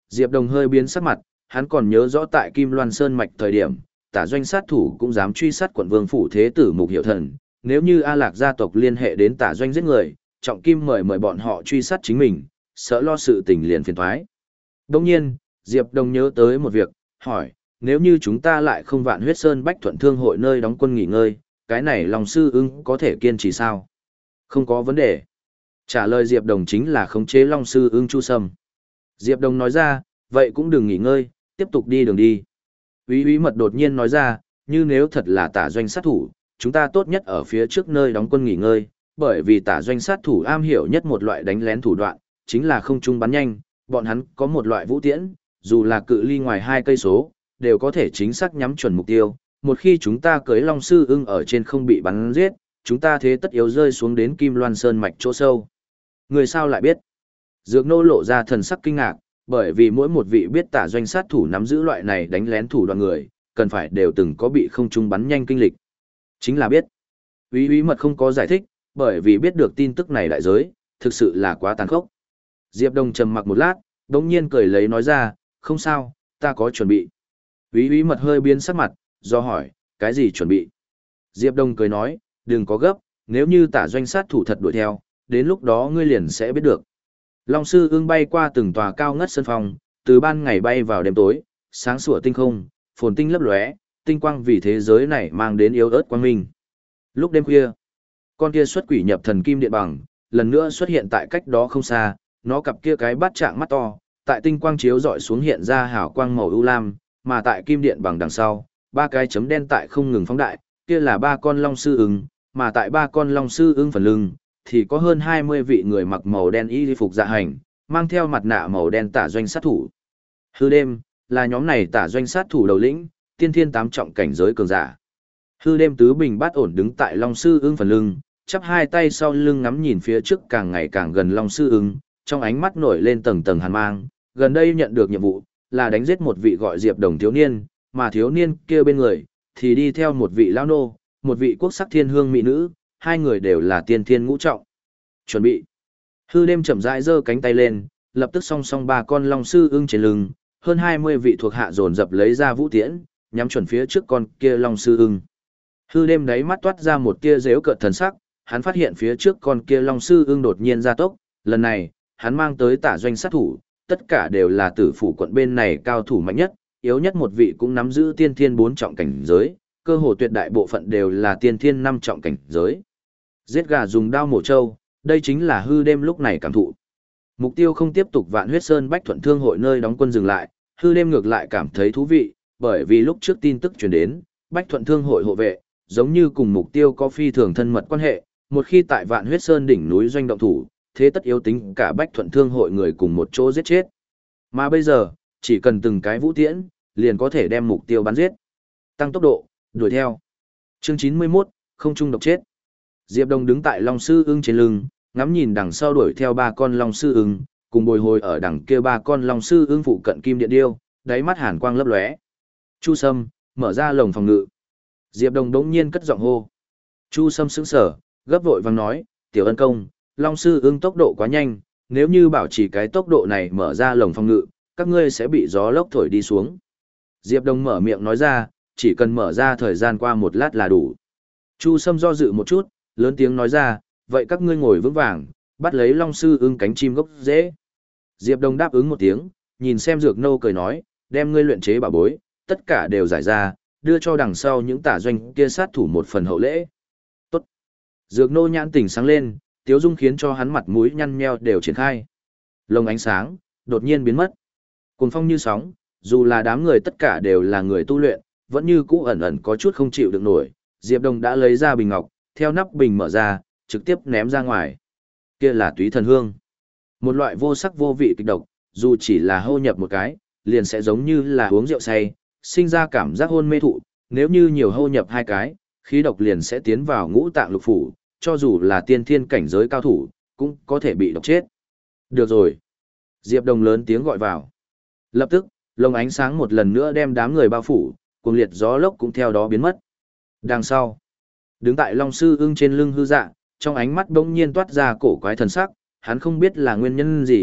Diệp Đồng hơi biến sắc mặt, hắn còn nhớ rõ tại Kim Loan Sơn mạch thời điểm, Tả Doanh sát thủ cũng dám truy sát quận vương phủ thế tử Mục Hiểu Thần, nếu như A Lạc gia tộc liên hệ đến Tả Doanh giết người, Trọng Kim mời mời bọn họ truy sát chính mình, sợ lo sự tình liền phiền toái. Đương nhiên, Diệp Đồng nhớ tới một việc, hỏi, nếu như chúng ta lại không Vạn Huyết Sơn Bách Thuận Thương hội nơi đóng quân nghỉ ngơi, cái này Long Sư Ưng có thể kiên trì sao? Không có vấn đề. Trả lời Diệp Đồng chính là khống chế Long Sư Ưng Chu Sâm. Diệp Đồng nói ra, vậy cũng đừng nghỉ ngơi, tiếp tục đi đường đi. Úy Úy Mật đột nhiên nói ra, như nếu thật là Tả Doanh sát thủ, chúng ta tốt nhất ở phía trước nơi đóng quân nghỉ ngơi, bởi vì Tả Doanh sát thủ am hiểu nhất một loại đánh lén thủ đoạn, chính là không trung bắn nhanh, bọn hắn có một loại vũ tiễn, dù là cự ly ngoài hai cây số, đều có thể chính xác nhắm chuẩn mục tiêu. Một khi chúng ta cưới Long Sư Ưng ở trên không bị bắn giết, chúng ta thế tất yếu rơi xuống đến Kim Loan Sơn mạch chỗ sâu. Người sao lại biết? Dược Nô lộ ra thần sắc kinh ngạc, bởi vì mỗi một vị biết Tả Doanh sát thủ nắm giữ loại này đánh lén thủ đoạn người, cần phải đều từng có bị không trung bắn nhanh kinh lịch. Chính là biết. Úy Úy Mật không có giải thích, bởi vì biết được tin tức này đại giới, thực sự là quá tàn khốc. Diệp Đông trầm mặc một lát, đống nhiên cười lấy nói ra, không sao, ta có chuẩn bị. Úy Úy Mật hơi biến sắc mặt, do hỏi, cái gì chuẩn bị? Diệp Đông cười nói, đừng có gấp, nếu như Tả Doanh sát thủ thật đuổi theo, đến lúc đó ngươi liền sẽ biết được. Long Sư Ưng bay qua từng tòa cao ngất sân phòng, từ ban ngày bay vào đêm tối, sáng sủa tinh không, phồn tinh lấp lóe, tinh quang vì thế giới này mang đến yếu ớt quang minh. Lúc đêm khuya, con kia xuất quỷ nhập thần kim điện bằng, lần nữa xuất hiện tại cách đó không xa, nó cặp kia cái bát trạng mắt to, tại tinh quang chiếu dọi xuống hiện ra hào quang màu ưu lam, mà tại kim điện bằng đằng sau, ba cái chấm đen tại không ngừng phóng đại, kia là ba con Long Sư Ưng, mà tại ba con Long Sư Ưng phần lưng, thì có hơn hai mươi vị người mặc màu đen y phục dạ hành, mang theo mặt nạ màu đen Tả Doanh sát thủ. Hư đêm, là nhóm này Tả Doanh sát thủ đầu lĩnh, tiên thiên tám trọng cảnh giới cường giả. Hư đêm tứ bình bát ổn đứng tại Long Sư Ưng phần lưng, chắp hai tay sau lưng ngắm nhìn phía trước càng ngày càng gần Long Sư Ưng, trong ánh mắt nổi lên tầng tầng hàn mang, gần đây nhận được nhiệm vụ, là đánh giết một vị gọi Diệp Đồng thiếu niên, mà thiếu niên kia bên người, thì đi theo một vị lão nô, một vị quốc sắc thiên hương mỹ nữ, hai người đều là tiên thiên ngũ trọng. Chuẩn bị. Hư đêm chậm rãi giơ cánh tay lên, lập tức song song ba con Long Sư Ưng trên lưng, hơn hai mươi vị thuộc hạ dồn dập lấy ra vũ tiễn, nhắm chuẩn phía trước con kia Long Sư Ưng. Hư đêm đáy mắt toát ra một tia giễu cợt thần sắc, hắn phát hiện phía trước con kia Long Sư Ưng đột nhiên gia tốc, lần này, hắn mang tới Tả Doanh sát thủ, tất cả đều là tử phủ quận bên này cao thủ mạnh nhất, yếu nhất một vị cũng nắm giữ tiên thiên bốn trọng cảnh giới, cơ hồ tuyệt đại bộ phận đều là tiên thiên năm trọng cảnh giới. Giết gà dùng đao mổ trâu, đây chính là hư đêm lúc này cảm thụ. Mục tiêu không tiếp tục Vạn Huyết Sơn Bách Thuận Thương hội nơi đóng quân dừng lại, hư đêm ngược lại cảm thấy thú vị, bởi vì lúc trước tin tức truyền đến, Bách Thuận Thương hội hộ vệ, giống như cùng mục tiêu có phi thường thân mật quan hệ, một khi tại Vạn Huyết Sơn đỉnh núi doanh động thủ, thế tất yếu tính cả Bách Thuận Thương hội người cùng một chỗ giết chết. Mà bây giờ, chỉ cần từng cái vũ tiễn, liền có thể đem mục tiêu bắn giết. Tăng tốc độ, đuổi theo. Chương chín mươi mốt, không trung độc chết. Diệp Đông đứng tại Long Sư Ưng trên lưng, ngắm nhìn đằng sau đuổi theo ba con Long Sư Ưng, cùng bồi hồi ở đằng kia ba con Long Sư Ưng phụ cận kim điện điêu, đáy mắt hàn quang lấp lóe. Chu Sâm, mở ra lồng phòng ngự. Diệp Đông đống nhiên cất giọng hô. Chu Sâm sững sờ, gấp vội vàng nói, tiểu ân công, Long Sư Ưng tốc độ quá nhanh, nếu như bảo trì cái tốc độ này mở ra lồng phòng ngự, các ngươi sẽ bị gió lốc thổi đi xuống. Diệp Đông mở miệng nói ra, chỉ cần mở ra thời gian qua một lát là đủ. Chu Sâm do dự một chút, lớn tiếng nói ra, vậy các ngươi ngồi vững vàng, bắt lấy Long Sư Ưng cánh chim gốc rễ. Diệp Đông đáp ứng một tiếng, nhìn xem Dược Nô cười nói, đem ngươi luyện chế bảo bối, tất cả đều giải ra, đưa cho đằng sau những Tả Doanh kia sát thủ một phần hậu lễ. Tốt. Dược Nô nhãn tỉnh sáng lên, tiếu dung khiến cho hắn mặt mũi nhăn nheo đều triển khai. Lồng ánh sáng, đột nhiên biến mất. Cuồng phong như sóng, dù là đám người tất cả đều là người tu luyện, vẫn như cũ ẩn ẩn có chút không chịu được nổi. Diệp Đông đã lấy ra bình ngọc, theo nắp bình mở ra, trực tiếp ném ra ngoài. Kia là túy thần hương. Một loại vô sắc vô vị kịch độc, dù chỉ là hô nhập một cái, liền sẽ giống như là uống rượu say, sinh ra cảm giác hôn mê thụ, nếu như nhiều hô nhập hai cái, khí độc liền sẽ tiến vào ngũ tạng lục phủ, cho dù là tiên thiên cảnh giới cao thủ, cũng có thể bị độc chết. Được rồi. Diệp Đông lớn tiếng gọi vào. Lập tức, lồng ánh sáng một lần nữa đem đám người bao phủ, cuồng liệt gió lốc cũng theo đó biến mất. Đằng sau, đứng tại Long Sư Ưng trên lưng hư dạ, trong ánh mắt bỗng nhiên toát ra cổ quái thần sắc, hắn không biết là nguyên nhân gì,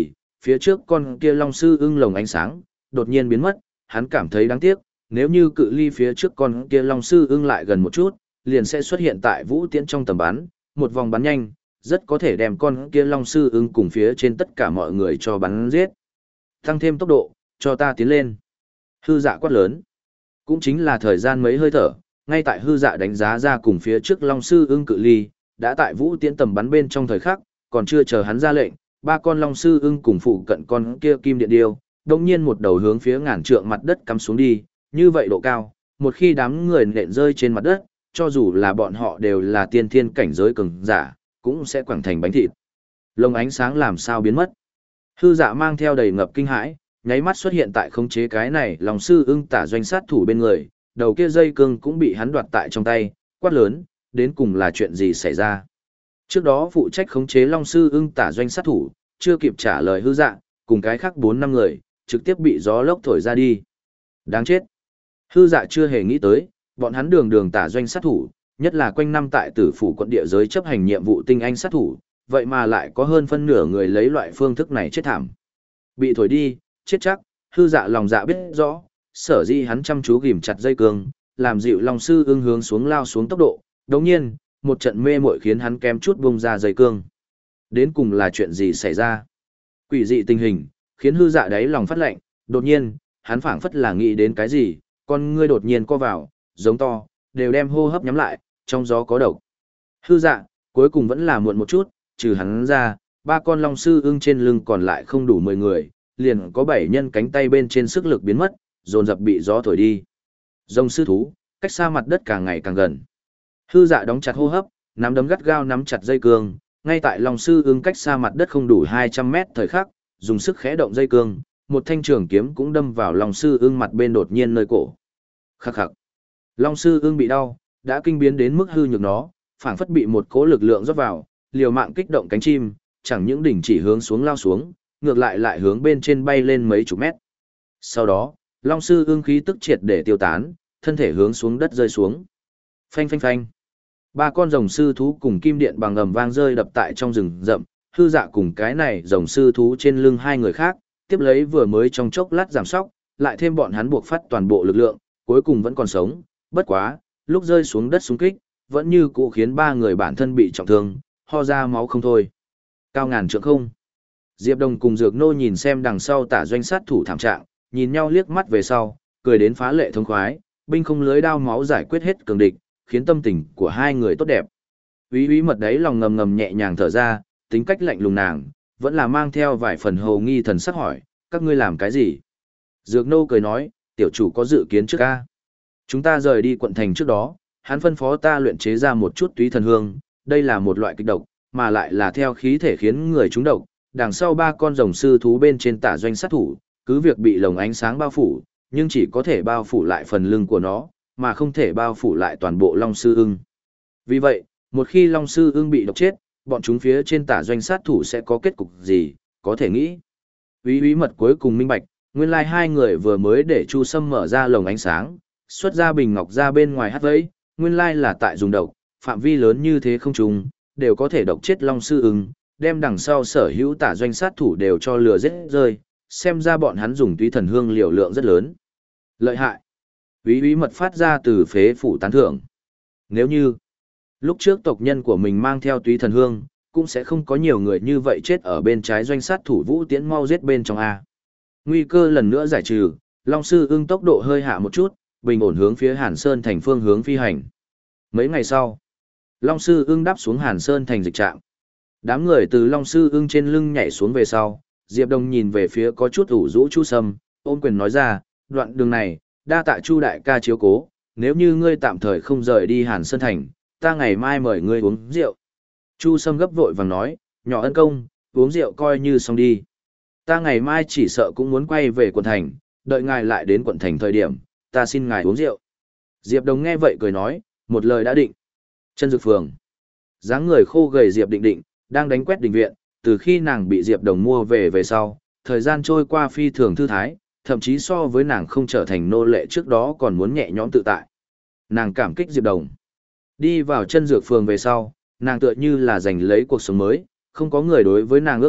Phía trước con kia long sư ưng lồng ánh sáng, đột nhiên biến mất, hắn cảm thấy đáng tiếc, nếu như cự ly phía trước con kia long sư ưng lại gần một chút, liền sẽ xuất hiện tại vũ tiễn trong tầm bắn, một vòng bắn nhanh, rất có thể đem con kia long sư ưng cùng phía trên tất cả mọi người cho bắn giết. Tăng thêm tốc độ, cho ta tiến lên. Hư dạ quát lớn. Cũng chính là thời gian mấy hơi thở, ngay tại hư dạ đánh giá ra cùng phía trước long sư ưng cự ly, đã tại vũ tiễn tầm bắn bên trong thời khắc, còn chưa chờ hắn ra lệnh, ba con long sư ưng cùng phụ cận con kia kim điện điêu, đồng nhiên một đầu hướng phía ngàn trượng mặt đất cắm xuống đi, như vậy độ cao, một khi đám người nện rơi trên mặt đất, cho dù là bọn họ đều là tiên thiên cảnh giới cường giả, cũng sẽ quẳng thành bánh thịt. Lồng ánh sáng làm sao biến mất? Hư dạ mang theo đầy ngập kinh hãi, nháy mắt xuất hiện tại khống chế cái này lòng sư ưng tả doanh sát thủ bên người, đầu kia dây cương cũng bị hắn đoạt tại trong tay, quát lớn, đến cùng là chuyện gì xảy ra? Trước đó phụ trách khống chế long sư ưng tả doanh sát thủ, chưa kịp trả lời hư dạ, cùng cái khác bốn năm người, trực tiếp bị gió lốc thổi ra đi. Đáng chết! Hư dạ chưa hề nghĩ tới, bọn hắn đường đường tả doanh sát thủ, nhất là quanh năm tại tử phủ quận địa giới chấp hành nhiệm vụ tinh anh sát thủ, vậy mà lại có hơn phân nửa người lấy loại phương thức này chết thảm. Bị thổi đi, chết chắc, hư dạ lòng dạ biết rõ, sở dĩ hắn chăm chú ghim chặt dây cương, làm dịu long sư ưng hướng xuống lao xuống tốc độ, đồng nhiên, một trận mê muội khiến hắn kém chút bung ra dây cương. Đến cùng là chuyện gì xảy ra? Quỷ dị tình hình, khiến hư dạ đáy lòng phát lạnh, đột nhiên, hắn phảng phất là nghĩ đến cái gì, con ngươi đột nhiên co vào, giống to, đều đem hô hấp nhắm lại, trong gió có độc. Hư dạ, cuối cùng vẫn là muộn một chút, trừ hắn ra, ba con long sư ưng trên lưng còn lại không đủ mười người, liền có bảy nhân cánh tay bên trên sức lực biến mất, dồn dập bị gió thổi đi. Rồng sư thú, cách xa mặt đất càng ngày càng gần. Hư dạ đóng chặt hô hấp, nắm đấm gắt gao nắm chặt dây cương, ngay tại long sư ưng cách xa mặt đất không đủ hai trăm mét thời khắc, dùng sức khẽ động dây cương, một thanh trường kiếm cũng đâm vào long sư ưng mặt bên đột nhiên nơi cổ. Khắc khắc. Long sư ưng bị đau, đã kinh biến đến mức hư nhược nó, phảng phất bị một cỗ lực lượng rót vào, liều mạng kích động cánh chim, chẳng những đỉnh chỉ hướng xuống lao xuống, ngược lại lại hướng bên trên bay lên mấy chục mét. Sau đó, long sư ưng khí tức triệt để tiêu tán, thân thể hướng xuống đất rơi xuống. Phanh phanh phanh. Ba con rồng sư thú cùng kim điện bằng ầm vang rơi đập tại trong rừng rậm, hư dạ cùng cái này rồng sư thú trên lưng hai người khác, tiếp lấy vừa mới trong chốc lát giảm sóc, lại thêm bọn hắn buộc phát toàn bộ lực lượng, cuối cùng vẫn còn sống, bất quá, lúc rơi xuống đất xung kích, vẫn như cũ khiến ba người bản thân bị trọng thương, ho ra máu không thôi. Cao ngàn trượng không. Diệp Đồng cùng Dược Nô nhìn xem đằng sau tả doanh sát thủ thảm trạng, nhìn nhau liếc mắt về sau, cười đến phá lệ thông khoái, binh không lưới đao máu giải quyết hết cường địch, khiến tâm tình của hai người tốt đẹp. Úy úy mật đấy lòng ngầm ngầm nhẹ nhàng thở ra, tính cách lạnh lùng nàng, vẫn là mang theo vài phần hồ nghi thần sắc hỏi, các ngươi làm cái gì? Dược Nô cười nói, tiểu chủ có dự kiến trước ca. Chúng ta rời đi quận thành trước đó, hắn phân phó ta luyện chế ra một chút túy thần hương, đây là một loại kịch độc, mà lại là theo khí thể khiến người trúng độc. Đằng sau ba con rồng sư thú bên trên tả doanh sát thủ, cứ việc bị lồng ánh sáng bao phủ, nhưng chỉ có thể bao phủ lại phần lưng của nó, mà không thể bao phủ lại toàn bộ long sư ưng. Vì vậy, một khi long sư ưng bị độc chết, bọn chúng phía trên tả doanh sát thủ sẽ có kết cục gì, có thể nghĩ. Úy úy mật cuối cùng minh bạch, nguyên lai hai người vừa mới để Chu Sâm mở ra lồng ánh sáng, xuất ra bình ngọc ra bên ngoài hát vẫy, nguyên lai là tại dùng độc, phạm vi lớn như thế không trùng, đều có thể độc chết long sư ưng, đem đằng sau sở hữu tả doanh sát thủ đều cho lừa giết rơi, xem ra bọn hắn dùng túy thần hương liều lượng rất lớn. Lợi hại. Úy úy mật phát ra từ phế phủ tán thưởng. Nếu như lúc trước tộc nhân của mình mang theo túy thần hương, cũng sẽ không có nhiều người như vậy chết ở bên trái doanh sát thủ Vũ Tiễn mau giết bên trong A. Nguy cơ lần nữa giải trừ, long sư ưng tốc độ hơi hạ một chút, bình ổn hướng phía Hàn Sơn thành phương hướng phi hành. Mấy ngày sau, long sư ưng đáp xuống Hàn Sơn thành dịch trạm. Đám người từ long sư ưng trên lưng nhảy xuống về sau, Diệp Đông nhìn về phía có chút ủ rũ Chu Sâm, ôm quyền nói ra, đoạn đường này, đa tạ Chu đại ca chiếu cố, nếu như ngươi tạm thời không rời đi Hàn Sơn thành, ta ngày mai mời ngươi uống rượu. Chu Sâm gấp vội vàng nói, nhỏ ân công, uống rượu coi như xong đi. Ta ngày mai chỉ sợ cũng muốn quay về quận thành, đợi ngài lại đến quận thành thời điểm, ta xin ngài uống rượu. Diệp Đông nghe vậy cười nói, một lời đã định. Chân Dược Phường. Dáng người khô gầy Diệp Định Định, đang đánh quét đình viện, từ khi nàng bị Diệp Đồng mua về về sau, thời gian trôi qua phi thường thư thái, thậm chí so với nàng không trở thành nô lệ trước đó còn muốn nhẹ nhõm tự tại. Nàng cảm kích Diệp Đồng. Đi vào Chân Dược Phường về sau, nàng tựa như là giành lấy cuộc sống mới, không có người đối với nàng ước thúc,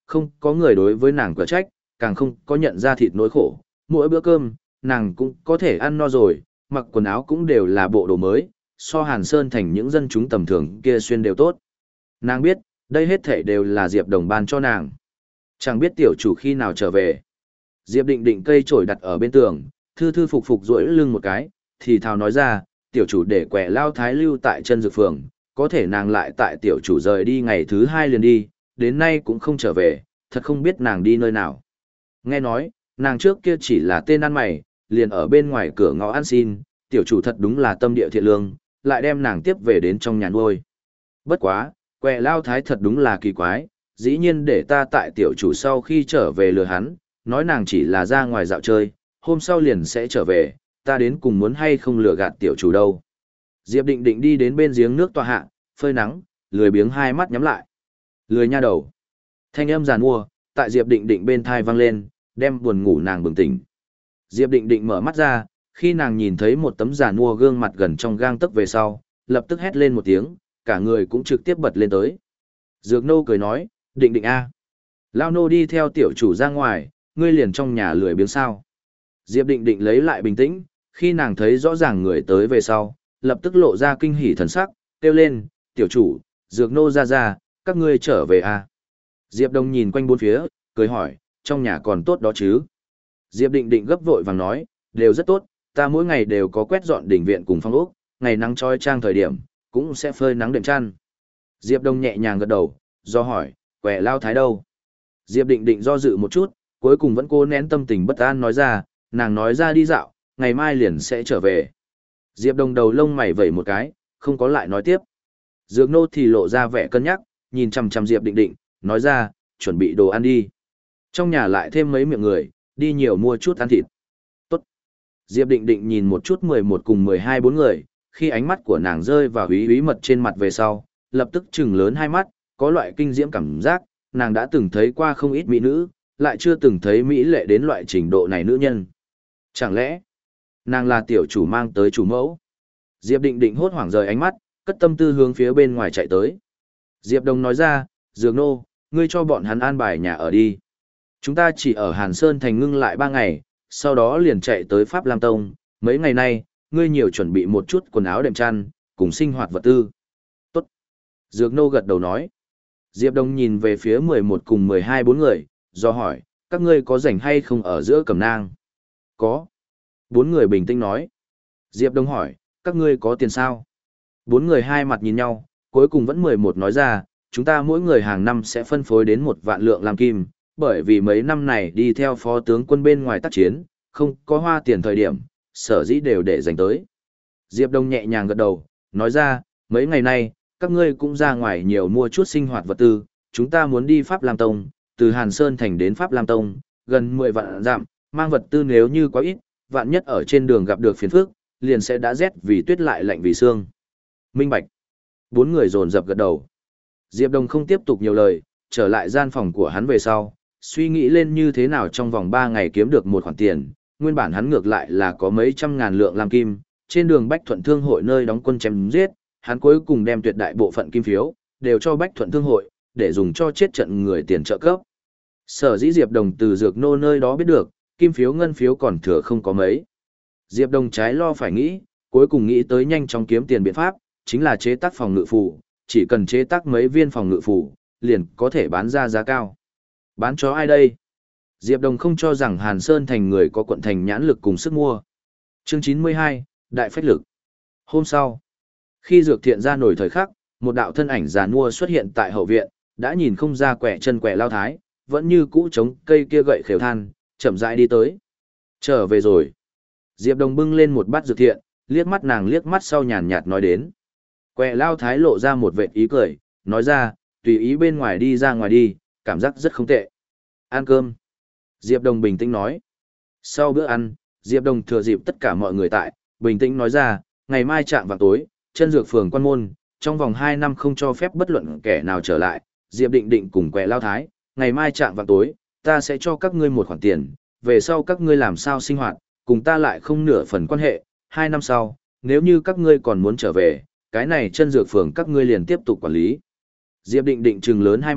không có người đối với nàng cửa trách, càng không có nhận ra thịt nỗi khổ. Mỗi bữa cơm, nàng cũng có thể ăn no rồi, mặc quần áo cũng đều là bộ đồ mới, so Hàn Sơn thành những dân chúng tầm thường kia xuyên đều tốt. Nàng biết, đây hết thảy đều là Diệp Đồng ban cho nàng. Chẳng biết tiểu chủ khi nào trở về. Diệp Định Định cây chổi đặt ở bên tường, thư thư phục phục duỗi lưng một cái, thì thào nói ra, tiểu chủ để quẻ lao thái lưu tại chân dược phường, có thể nàng lại tại tiểu chủ rời đi ngày thứ hai liền đi, đến nay cũng không trở về, thật không biết nàng đi nơi nào. Nghe nói, nàng trước kia chỉ là tên ăn mày, liền ở bên ngoài cửa ngõ ăn xin, tiểu chủ thật đúng là tâm địa thiện lương, lại đem nàng tiếp về đến trong nhà nuôi. Bất quá, quẻ lao thái thật đúng là kỳ quái, dĩ nhiên để ta tại tiểu chủ sau khi trở về lừa hắn, nói nàng chỉ là ra ngoài dạo chơi, hôm sau liền sẽ trở về, ta đến cùng muốn hay không lừa gạt tiểu chủ đâu. Diệp Định Định đi đến bên giếng nước tọa hạ, phơi nắng, lười biếng hai mắt nhắm lại. Lười nha đầu. Thanh âm giàn mua, tại Diệp Định Định bên thai vang lên, đem buồn ngủ nàng bừng tỉnh. Diệp Định Định mở mắt ra, khi nàng nhìn thấy một tấm giàn mua gương mặt gần trong gang tấc về sau, lập tức hét lên một tiếng, cả người cũng trực tiếp bật lên tới. Dược nô cười nói, Định Định a, lao nô đi theo tiểu chủ ra ngoài, ngươi liền trong nhà lười biếng sao. Diệp Định Định lấy lại bình tĩnh, khi nàng thấy rõ ràng người tới về sau, lập tức lộ ra kinh hỉ thần sắc, kêu lên, tiểu chủ, dược nô ra ra, các ngươi trở về a. Diệp Đông nhìn quanh bốn phía, cười hỏi, trong nhà còn tốt đó chứ. Diệp Định Định gấp vội vàng nói, đều rất tốt, ta mỗi ngày đều có quét dọn đỉnh viện cùng phong ốc, ngày nắng trói trang thời điểm, cũng sẽ phơi nắng đệm chăn. Diệp Đông nhẹ nhàng gật đầu, do hỏi, quẻ lao thái đâu? Diệp Định Định do dự một chút, cuối cùng vẫn cố nén tâm tình bất an nói ra, nàng nói ra đi dạo, ngày mai liền sẽ trở về. Diệp Đông đầu lông mày vẩy một cái, không có lại nói tiếp. Dược nô thì lộ ra vẻ cân nhắc, nhìn chằm chằm Diệp Định Định, nói ra, chuẩn bị đồ ăn đi. Trong nhà lại thêm mấy miệng người, đi nhiều mua chút ăn thịt. Tốt. Diệp Định Định nhìn một chút mười một cùng mười hai bốn người, khi ánh mắt của nàng rơi vào húy húy mật trên mặt về sau, lập tức trừng lớn hai mắt, có loại kinh diễm cảm giác, nàng đã từng thấy qua không ít mỹ nữ, lại chưa từng thấy mỹ lệ đến loại trình độ này nữ nhân. Chẳng lẽ, nàng là tiểu chủ mang tới chủ mẫu? Diệp Định Định hốt hoảng rời ánh mắt, cất tâm tư hướng phía bên ngoài chạy tới. Diệp Đông nói ra, Dược nô, ngươi cho bọn hắn an bài nhà ở đi. Chúng ta chỉ ở Hàn Sơn thành ngưng lại ba ngày, sau đó liền chạy tới Pháp Lam Tông, mấy ngày nay, ngươi nhiều chuẩn bị một chút quần áo đệm chăn, cùng sinh hoạt vật tư. Tốt. Dược nô gật đầu nói. Diệp Đông nhìn về phía mười một cùng mười hai bốn người, do hỏi, các ngươi có rảnh hay không ở giữa Cẩm Nang? Có. Bốn người bình tĩnh nói. Diệp Đông hỏi, các ngươi có tiền sao? Bốn người hai mặt nhìn nhau, cuối cùng vẫn mười một nói ra, chúng ta mỗi người hàng năm sẽ phân phối đến một vạn lượng làm kim, bởi vì mấy năm này đi theo phó tướng quân bên ngoài tác chiến, không có hoa tiền thời điểm, sở dĩ đều để dành tới. Diệp Đông nhẹ nhàng gật đầu, nói ra, mấy ngày nay, các ngươi cũng ra ngoài nhiều mua chút sinh hoạt vật tư, chúng ta muốn đi Pháp Lam Tông, từ Hàn Sơn thành đến Pháp Lam Tông, gần mười vạn dặm, mang vật tư nếu như quá ít, vạn nhất ở trên đường gặp được phiền phức, liền sẽ đã rét vì tuyết lại lạnh vì xương. Minh bạch. Bốn người dồn dập gật đầu. Diệp Đông không tiếp tục nhiều lời, trở lại gian phòng của hắn về sau, suy nghĩ lên như thế nào trong vòng ba ngày kiếm được một khoản tiền, nguyên bản hắn ngược lại là có mấy trăm ngàn lượng lam kim, trên đường Bách Thuận Thương hội nơi đóng quân chém giết, hắn cuối cùng đem tuyệt đại bộ phận kim phiếu đều cho Bách Thuận Thương hội, để dùng cho chết trận người tiền trợ cấp. Sở dĩ Diệp Đồng từ Dược nô nơi đó biết được, kim phiếu ngân phiếu còn thừa không có mấy. Diệp Đồng trái lo phải nghĩ, cuối cùng nghĩ tới nhanh chóng kiếm tiền biện pháp, chính là chế tác phòng ngự phù, chỉ cần chế tác mấy viên phòng ngự phù, liền có thể bán ra giá cao. Bán cho ai đây? Diệp Đồng không cho rằng Hàn Sơn thành người có quận thành nhãn lực cùng sức mua. Chương chín mươi hai, Đại Phách Lực. Hôm sau, khi Dược Thiện ra nổi thời khắc, một đạo thân ảnh già nua xuất hiện tại hậu viện, đã nhìn không ra quẻ chân quẻ lao thái, vẫn như cũ chống cây kia gậy khều than, chậm rãi đi tới. Trở về rồi. Diệp Đồng bưng lên một bát Dược Thiện, liếc mắt nàng liếc mắt sau nhàn nhạt nói đến. Quẻ lao thái lộ ra một vệt ý cười, nói ra, tùy ý bên ngoài đi ra ngoài đi, cảm giác rất không tệ. Ăn cơm. Diệp Đồng bình tĩnh nói. Sau bữa ăn, Diệp Đồng thừa dịp tất cả mọi người tại, bình tĩnh nói ra, ngày mai chạm vào tối, chân dược phường quan môn, trong vòng hai năm không cho phép bất luận kẻ nào trở lại, Diệp Định Định cùng quẻ lao thái, ngày mai chạm vào tối, ta sẽ cho các ngươi một khoản tiền, về sau các ngươi làm sao sinh hoạt, cùng ta lại không nửa phần quan hệ, hai năm sau, nếu như các ngươi còn muốn trở về, cái này chân dược phường các ngươi liền tiếp tục quản lý. Diệp Định Định trừng lớn hai mắt,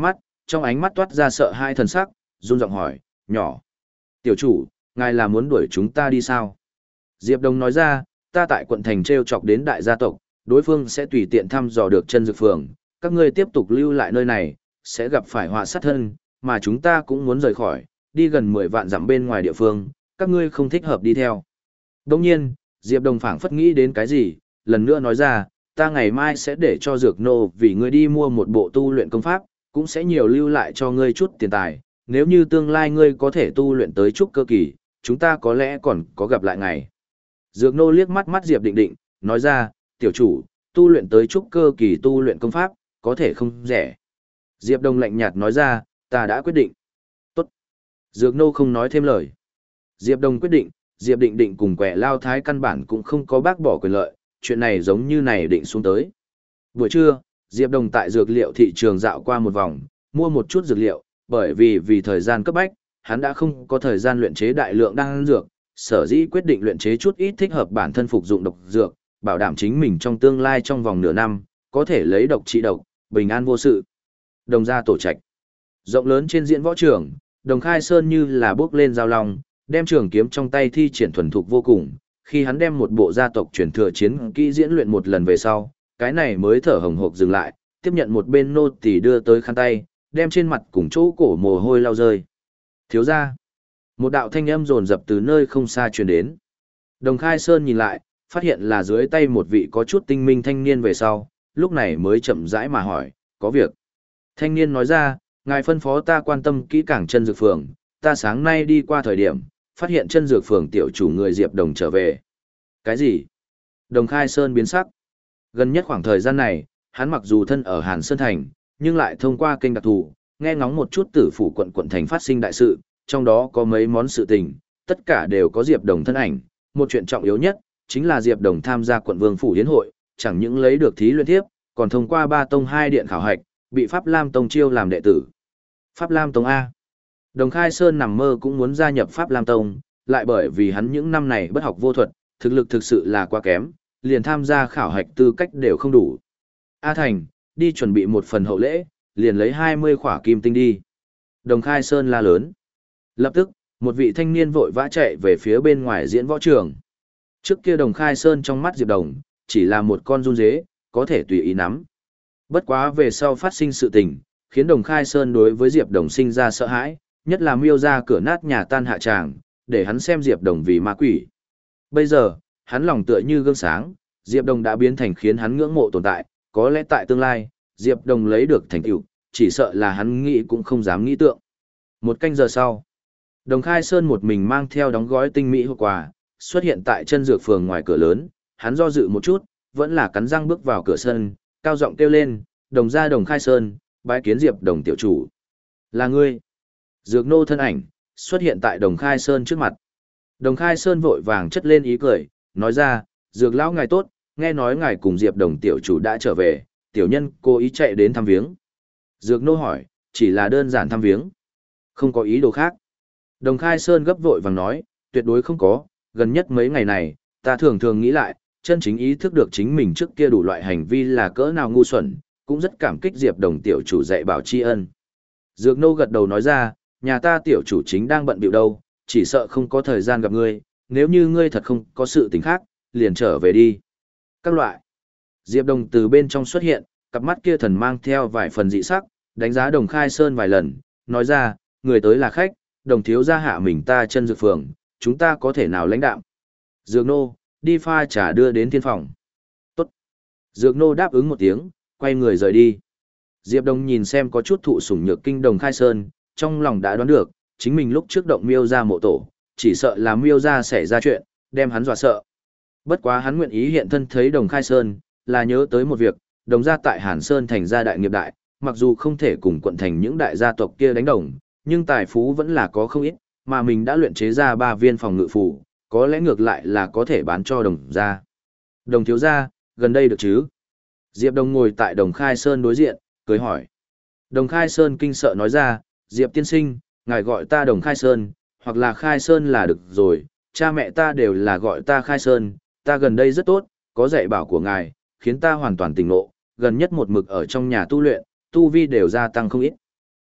trong ánh mắt toát ra sợ hai thần sắc, run giọng hỏi, nhỏ. Tiểu chủ, ngài là muốn đuổi chúng ta đi sao? Diệp Đồng nói ra, ta tại quận thành treo chọc đến đại gia tộc, đối phương sẽ tùy tiện thăm dò được chân dược phường, các ngươi tiếp tục lưu lại nơi này, sẽ gặp phải họa sát thân, mà chúng ta cũng muốn rời khỏi, đi gần mười vạn dặm bên ngoài địa phương, các ngươi không thích hợp đi theo. Đồng nhiên, Diệp Đồng phảng phất nghĩ đến cái gì, lần nữa nói ra, ta ngày mai sẽ để cho dược nô vì ngươi đi mua một bộ tu luyện công pháp, cũng sẽ nhiều lưu lại cho ngươi chút tiền tài, nếu như tương lai ngươi có thể tu luyện tới trúc cơ kỳ, chúng ta có lẽ còn có gặp lại ngày. Dược nô liếc mắt mắt Diệp Định Định, nói ra, tiểu chủ, tu luyện tới trúc cơ kỳ tu luyện công pháp, có thể không rẻ. Diệp Đồng lạnh nhạt nói ra, ta đã quyết định. Tốt. Dược nô không nói thêm lời. Diệp Đồng quyết định, Diệp Định Định cùng Quẻ Lao Thái căn bản cũng không có bác bỏ quyền lợi, chuyện này giống như này định xuống tới. Buổi trưa, Diệp Đồng tại dược liệu thị trường dạo qua một vòng, mua một chút dược liệu, bởi vì vì thời gian cấp bách, hắn đã không có thời gian luyện chế đại lượng đan dược, sở dĩ quyết định luyện chế chút ít thích hợp bản thân phục dụng độc dược, bảo đảm chính mình trong tương lai trong vòng nửa năm, có thể lấy độc trị độc, bình an vô sự. Đồng gia tổ trạch. Rộng lớn trên diễn võ trường, Đồng Khai Sơn như là bước lên giao long, đem trường kiếm trong tay thi triển thuần thục vô cùng, khi hắn đem một bộ gia tộc truyền thừa chiến kỹ diễn luyện một lần về sau, cái này mới thở hồng hộc dừng lại, tiếp nhận một bên nô tỳ đưa tới khăn tay, đem trên mặt cùng chỗ cổ mồ hôi lau rơi. Thiếu gia. Một đạo thanh âm rồn rập từ nơi không xa truyền đến. Đồng Khai Sơn nhìn lại, phát hiện là dưới tay một vị có chút tinh minh thanh niên về sau, lúc này mới chậm rãi mà hỏi, có việc. Thanh niên nói ra, ngài phân phó ta quan tâm kỹ càng chân dược phường, ta sáng nay đi qua thời điểm, phát hiện chân dược phường tiểu chủ người Diệp Đồng trở về. Cái gì? Đồng Khai Sơn biến sắc. Gần nhất khoảng thời gian này, hắn mặc dù thân ở Hàn Sơn Thành, nhưng lại thông qua kênh đặc thù, nghe ngóng một chút tử phủ quận quận thành phát sinh đại sự, trong đó có mấy món sự tình, tất cả đều có Diệp Đồng thân ảnh. Một chuyện trọng yếu nhất, chính là Diệp Đồng tham gia quận vương phủ hiến hội, chẳng những lấy được thí luyện thiếp, còn thông qua ba tông hai điện khảo hạch, bị Pháp Lam Tông chiêu làm đệ tử. Pháp Lam Tông A. Đồng Khai Sơn nằm mơ cũng muốn gia nhập Pháp Lam Tông, lại bởi vì hắn những năm này bất học vô thuật, thực lực thực sự là quá kém, liền tham gia khảo hạch tư cách đều không đủ. A Thành, đi chuẩn bị một phần hậu lễ, liền lấy hai mươi khỏa kim tinh đi. Đồng Khai Sơn la lớn. Lập tức, một vị thanh niên vội vã chạy về phía bên ngoài diễn võ trường. Trước kia Đồng Khai Sơn trong mắt Diệp Đồng, chỉ là một con run dế, có thể tùy ý nắm. Bất quá về sau phát sinh sự tình, khiến Đồng Khai Sơn đối với Diệp Đồng sinh ra sợ hãi, nhất là miêu ra cửa nát nhà tan hạ tràng, để hắn xem Diệp Đồng vì ma quỷ. Bây giờ, hắn lòng tựa như gương sáng, Diệp Đồng đã biến thành khiến hắn ngưỡng mộ tồn tại, có lẽ tại tương lai, Diệp Đồng lấy được thành tựu, chỉ sợ là hắn nghĩ cũng không dám nghĩ tượng. Một canh giờ sau, Đồng Khai Sơn một mình mang theo đóng gói tinh mỹ hộp quà, xuất hiện tại chân dược phường ngoài cửa lớn, hắn do dự một chút, vẫn là cắn răng bước vào cửa sân, cao giọng kêu lên, "Đồng gia Đồng Khai Sơn, bái kiến Diệp Đồng tiểu chủ." "Là ngươi?" Dược nô thân ảnh xuất hiện tại Đồng Khai Sơn trước mặt. Đồng Khai Sơn vội vàng chất lên ý cười, nói ra, "Dược lão ngài tốt, nghe nói ngài cùng Diệp Đồng tiểu chủ đã trở về, tiểu nhân cố ý chạy đến thăm viếng." Dược nô hỏi, "Chỉ là đơn giản thăm viếng, không có ý đồ khác?" Đồng Khai Sơn gấp vội vàng nói, "Tuyệt đối không có, gần nhất mấy ngày này, ta thường thường nghĩ lại, chân chính ý thức được chính mình trước kia đủ loại hành vi là cỡ nào ngu xuẩn, cũng rất cảm kích Diệp Đồng tiểu chủ dạy bảo tri ân." Dược nô gật đầu nói ra, "Nhà ta tiểu chủ chính đang bận bịu đâu, chỉ sợ không có thời gian gặp ngươi, nếu như ngươi thật không có sự tình khác, liền trở về đi." Các loại. Diệp Đồng từ bên trong xuất hiện, cặp mắt kia thần mang theo vài phần dị sắc, đánh giá Đồng Khai Sơn vài lần, nói ra, "Người tới là khách, Đồng thiếu gia hạ mình ta chân dược phường, chúng ta có thể nào lãnh đạm?" Dược nô, đi pha trà đưa đến thiên phòng. Tốt. Dược nô đáp ứng một tiếng, quay người rời đi. Diệp Đồng nhìn xem có chút thụ sủng nhược kinh Đồng Khai Sơn, trong lòng đã đoán được, chính mình lúc trước động miêu ra mộ tổ, chỉ sợ là miêu ra xảy ra chuyện, đem hắn dọa sợ. Bất quá hắn nguyện ý hiện thân thấy Đồng Khai Sơn, là nhớ tới một việc, Đồng gia tại Hàn Sơn thành gia đại nghiệp đại, mặc dù không thể cùng quận thành những đại gia tộc kia đánh đồng, nhưng tài phú vẫn là có không ít, mà mình đã luyện chế ra ba viên phòng ngự phù, có lẽ ngược lại là có thể bán cho Đồng gia. "Đồng thiếu gia, gần đây được chứ?" Diệp Đồng ngồi tại Đồng Khai Sơn đối diện, cười hỏi. Đồng Khai Sơn kinh sợ nói ra, "Diệp tiên sinh, ngài gọi ta Đồng Khai Sơn, hoặc là Khai Sơn là được rồi, cha mẹ ta đều là gọi ta Khai Sơn, ta gần đây rất tốt, có dạy bảo của ngài, khiến ta hoàn toàn tỉnh ngộ, gần nhất một mực ở trong nhà tu luyện, tu vi đều gia tăng không ít."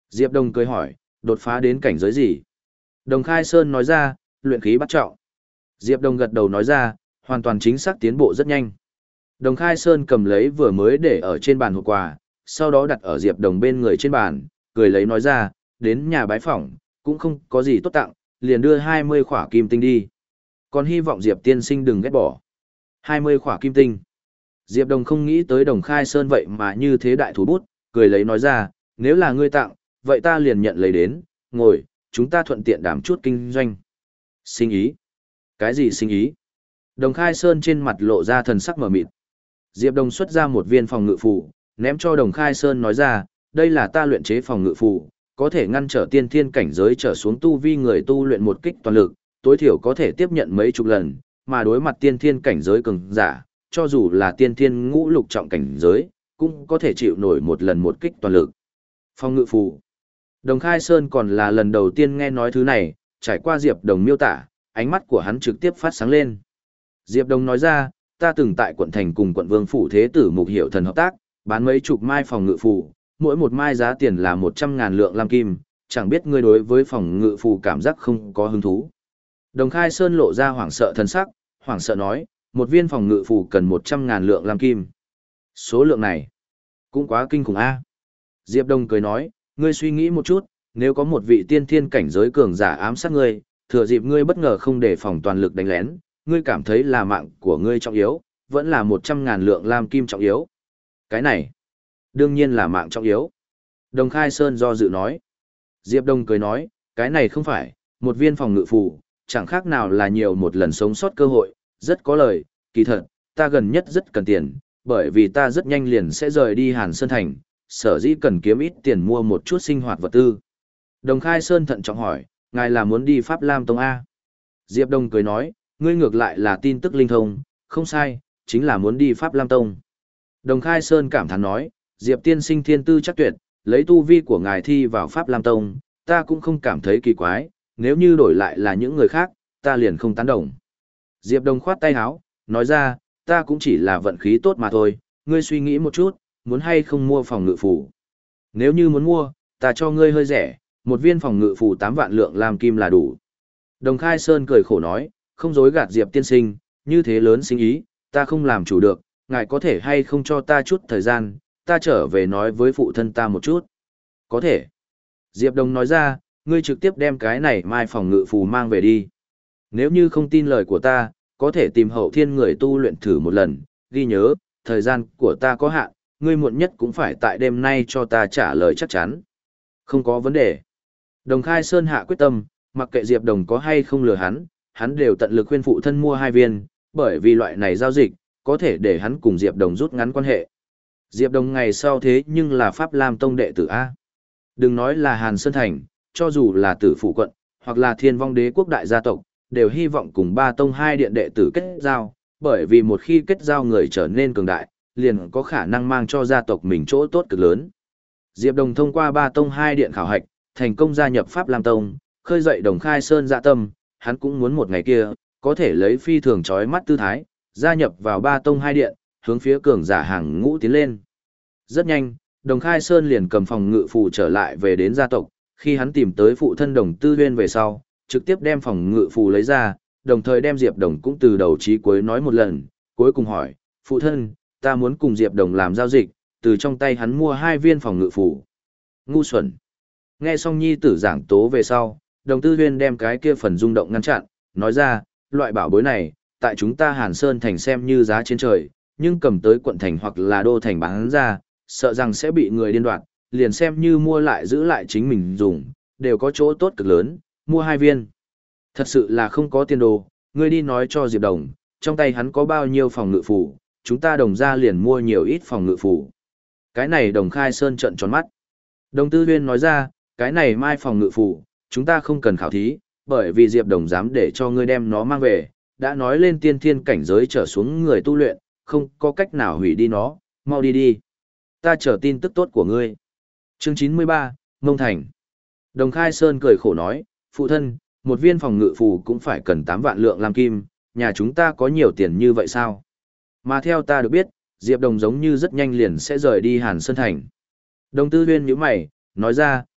Diệp Đồng cười hỏi, đột phá đến cảnh giới gì? Đồng Khai Sơn nói ra, luyện khí bắt trọng. Diệp Đồng gật đầu nói ra, hoàn toàn chính xác tiến bộ rất nhanh. Đồng Khai Sơn cầm lấy vừa mới để ở trên bàn hộp quà, sau đó đặt ở Diệp Đồng bên người trên bàn, cười lấy nói ra, đến nhà bái phỏng, cũng không có gì tốt tặng, liền đưa hai mươi khỏa kim tinh đi. Còn hy vọng Diệp tiên sinh đừng ghét bỏ. hai mươi khỏa kim tinh. Diệp Đồng không nghĩ tới Đồng Khai Sơn vậy mà như thế đại thủ bút, cười lấy nói ra, nếu là ngươi tặng, vậy ta liền nhận lấy đến, ngồi, chúng ta thuận tiện đảm chút kinh doanh. Sinh ý? Cái gì sinh ý? Đồng Khai Sơn trên mặt lộ ra thần sắc mở mịt. Diệp Đồng xuất ra một viên phòng ngự phù, ném cho Đồng Khai Sơn nói ra, đây là ta luyện chế phòng ngự phù, có thể ngăn trở tiên thiên cảnh giới trở xuống tu vi người tu luyện một kích toàn lực, tối thiểu có thể tiếp nhận mấy chục lần, mà đối mặt tiên thiên cảnh giới cường giả, cho dù là tiên thiên ngũ lục trọng cảnh giới, cũng có thể chịu nổi một lần một kích toàn lực. Phòng ngự phù. Đồng Khai Sơn còn là lần đầu tiên nghe nói thứ này, trải qua Diệp Đồng miêu tả, ánh mắt của hắn trực tiếp phát sáng lên. Diệp Đồng nói ra, ta từng tại quận thành cùng quận vương phủ thế tử Mục Hiểu Thần hợp tác, bán mấy chục mai phòng ngự phù, mỗi một mai giá tiền là một trăm ngàn lượng lam kim, chẳng biết ngươi đối với phòng ngự phù cảm giác không có hứng thú. Đồng Khai Sơn lộ ra hoảng sợ thần sắc, hoảng sợ nói, một viên phòng ngự phù cần một trăm ngàn lượng lam kim. Số lượng này, cũng quá kinh khủng a. Diệp Đồng cười nói, ngươi suy nghĩ một chút, nếu có một vị tiên thiên cảnh giới cường giả ám sát ngươi, thừa dịp ngươi bất ngờ không đề phòng toàn lực đánh lén, ngươi cảm thấy là mạng của ngươi trọng yếu, vẫn là một trăm ngàn lượng lam kim trọng yếu. Cái này, đương nhiên là mạng trọng yếu. Đồng Khai Sơn do dự nói. Diệp Đồng cười nói, cái này không phải, một viên phòng ngự phù, chẳng khác nào là nhiều một lần sống sót cơ hội, rất có lời, kỳ thật, ta gần nhất rất cần tiền, bởi vì ta rất nhanh liền sẽ rời đi Hàn Sơn Thành, sở dĩ cần kiếm ít tiền mua một chút sinh hoạt vật tư. Đồng Khai Sơn thận trọng hỏi, ngài là muốn đi Pháp Lam Tông A? Diệp Đồng cười nói, ngươi ngược lại là tin tức linh thông, không sai, chính là muốn đi Pháp Lam Tông. Đồng Khai Sơn cảm thán nói, Diệp tiên sinh thiên tư chắc tuyệt, lấy tu vi của ngài thi vào Pháp Lam Tông, ta cũng không cảm thấy kỳ quái, nếu như đổi lại là những người khác, ta liền không tán đồng. Diệp Đồng khoát tay áo, nói ra, ta cũng chỉ là vận khí tốt mà thôi, ngươi suy nghĩ một chút, muốn hay không mua phòng ngự phù. Nếu như muốn mua, ta cho ngươi hơi rẻ, một viên phòng ngự phù tám vạn lượng làm kim là đủ. Đồng Khai Sơn cười khổ nói, không dối gạt Diệp tiên sinh, như thế lớn sinh ý, ta không làm chủ được, ngài có thể hay không cho ta chút thời gian, ta trở về nói với phụ thân ta một chút. Có thể. Diệp Đồng nói ra, ngươi trực tiếp đem cái này mai phòng ngự phù mang về đi. Nếu như không tin lời của ta, có thể tìm hậu thiên người tu luyện thử một lần, ghi nhớ, thời gian của ta có hạn, ngươi muộn nhất cũng phải tại đêm nay cho ta trả lời chắc chắn. Không có vấn đề. Đồng Khai Sơn hạ quyết tâm, mặc kệ Diệp Đồng có hay không lừa hắn, hắn đều tận lực khuyên phụ thân mua hai viên, bởi vì loại này giao dịch, có thể để hắn cùng Diệp Đồng rút ngắn quan hệ. Diệp Đồng ngày sau thế nhưng là Pháp Lam Tông đệ tử A. Đừng nói là Hàn Sơn Thành, cho dù là Tử Phủ Quận, hoặc là Thiên Vong Đế quốc đại gia tộc, đều hy vọng cùng ba tông hai điện đệ tử kết giao, bởi vì một khi kết giao người trở nên cường đại, liền có khả năng mang cho gia tộc mình chỗ tốt cực lớn. Diệp Đồng thông qua ba tông hai điện khảo hạch, thành công gia nhập Pháp Lam Tông, khơi dậy Đồng Khai Sơn dạ tâm, hắn cũng muốn một ngày kia, có thể lấy phi thường chói mắt tư thái, gia nhập vào ba tông hai điện, hướng phía cường giả hàng ngũ tiến lên. Rất nhanh, Đồng Khai Sơn liền cầm phòng ngự phù trở lại về đến gia tộc, khi hắn tìm tới phụ thân Đồng Tư Huyên về sau, trực tiếp đem phòng ngự phù lấy ra, đồng thời đem Diệp Đồng cũng từ đầu chí cuối nói một lần, cuối cùng hỏi, phụ thân, ta muốn cùng Diệp Đồng làm giao dịch, từ trong tay hắn mua hai viên phòng ngự phù. Ngu xuẩn. Nghe xong nhi tử giảng tố về sau, Đồng Tư Huyên đem cái kia phần rung động ngăn chặn, nói ra, loại bảo bối này, tại chúng ta Hàn Sơn Thành xem như giá trên trời, nhưng cầm tới quận thành hoặc là đô thành bán ra, sợ rằng sẽ bị người điên đoạt, liền xem như mua lại giữ lại chính mình dùng, đều có chỗ tốt cực lớn, mua hai viên. Thật sự là không có tiền đồ, ngươi đi nói cho Diệp Đồng, trong tay hắn có bao nhiêu phòng ngự phủ, chúng ta Đồng ra liền mua nhiều ít phòng ngự phủ. Cái này Đồng Khai Sơn trợn tròn mắt. Đồng Tư Huyên nói ra, cái này mai phòng ngự phủ, chúng ta không cần khảo thí, bởi vì Diệp Đồng dám để cho ngươi đem nó mang về, đã nói lên tiên thiên cảnh giới trở xuống người tu luyện, không có cách nào hủy đi nó, mau đi đi. Ta chờ tin tức tốt của ngươi. Chương chín mươi ba, Mông Thành. Đồng Khai Sơn cười khổ nói, phụ thân, một viên phòng ngự phù cũng phải cần tám vạn lượng lam kim, nhà chúng ta có nhiều tiền như vậy sao? Mà theo ta được biết, Diệp Đồng giống như rất nhanh liền sẽ rời đi Hàn Sơn Thành. Đồng Tư Huyên nhíu mày, nói ra,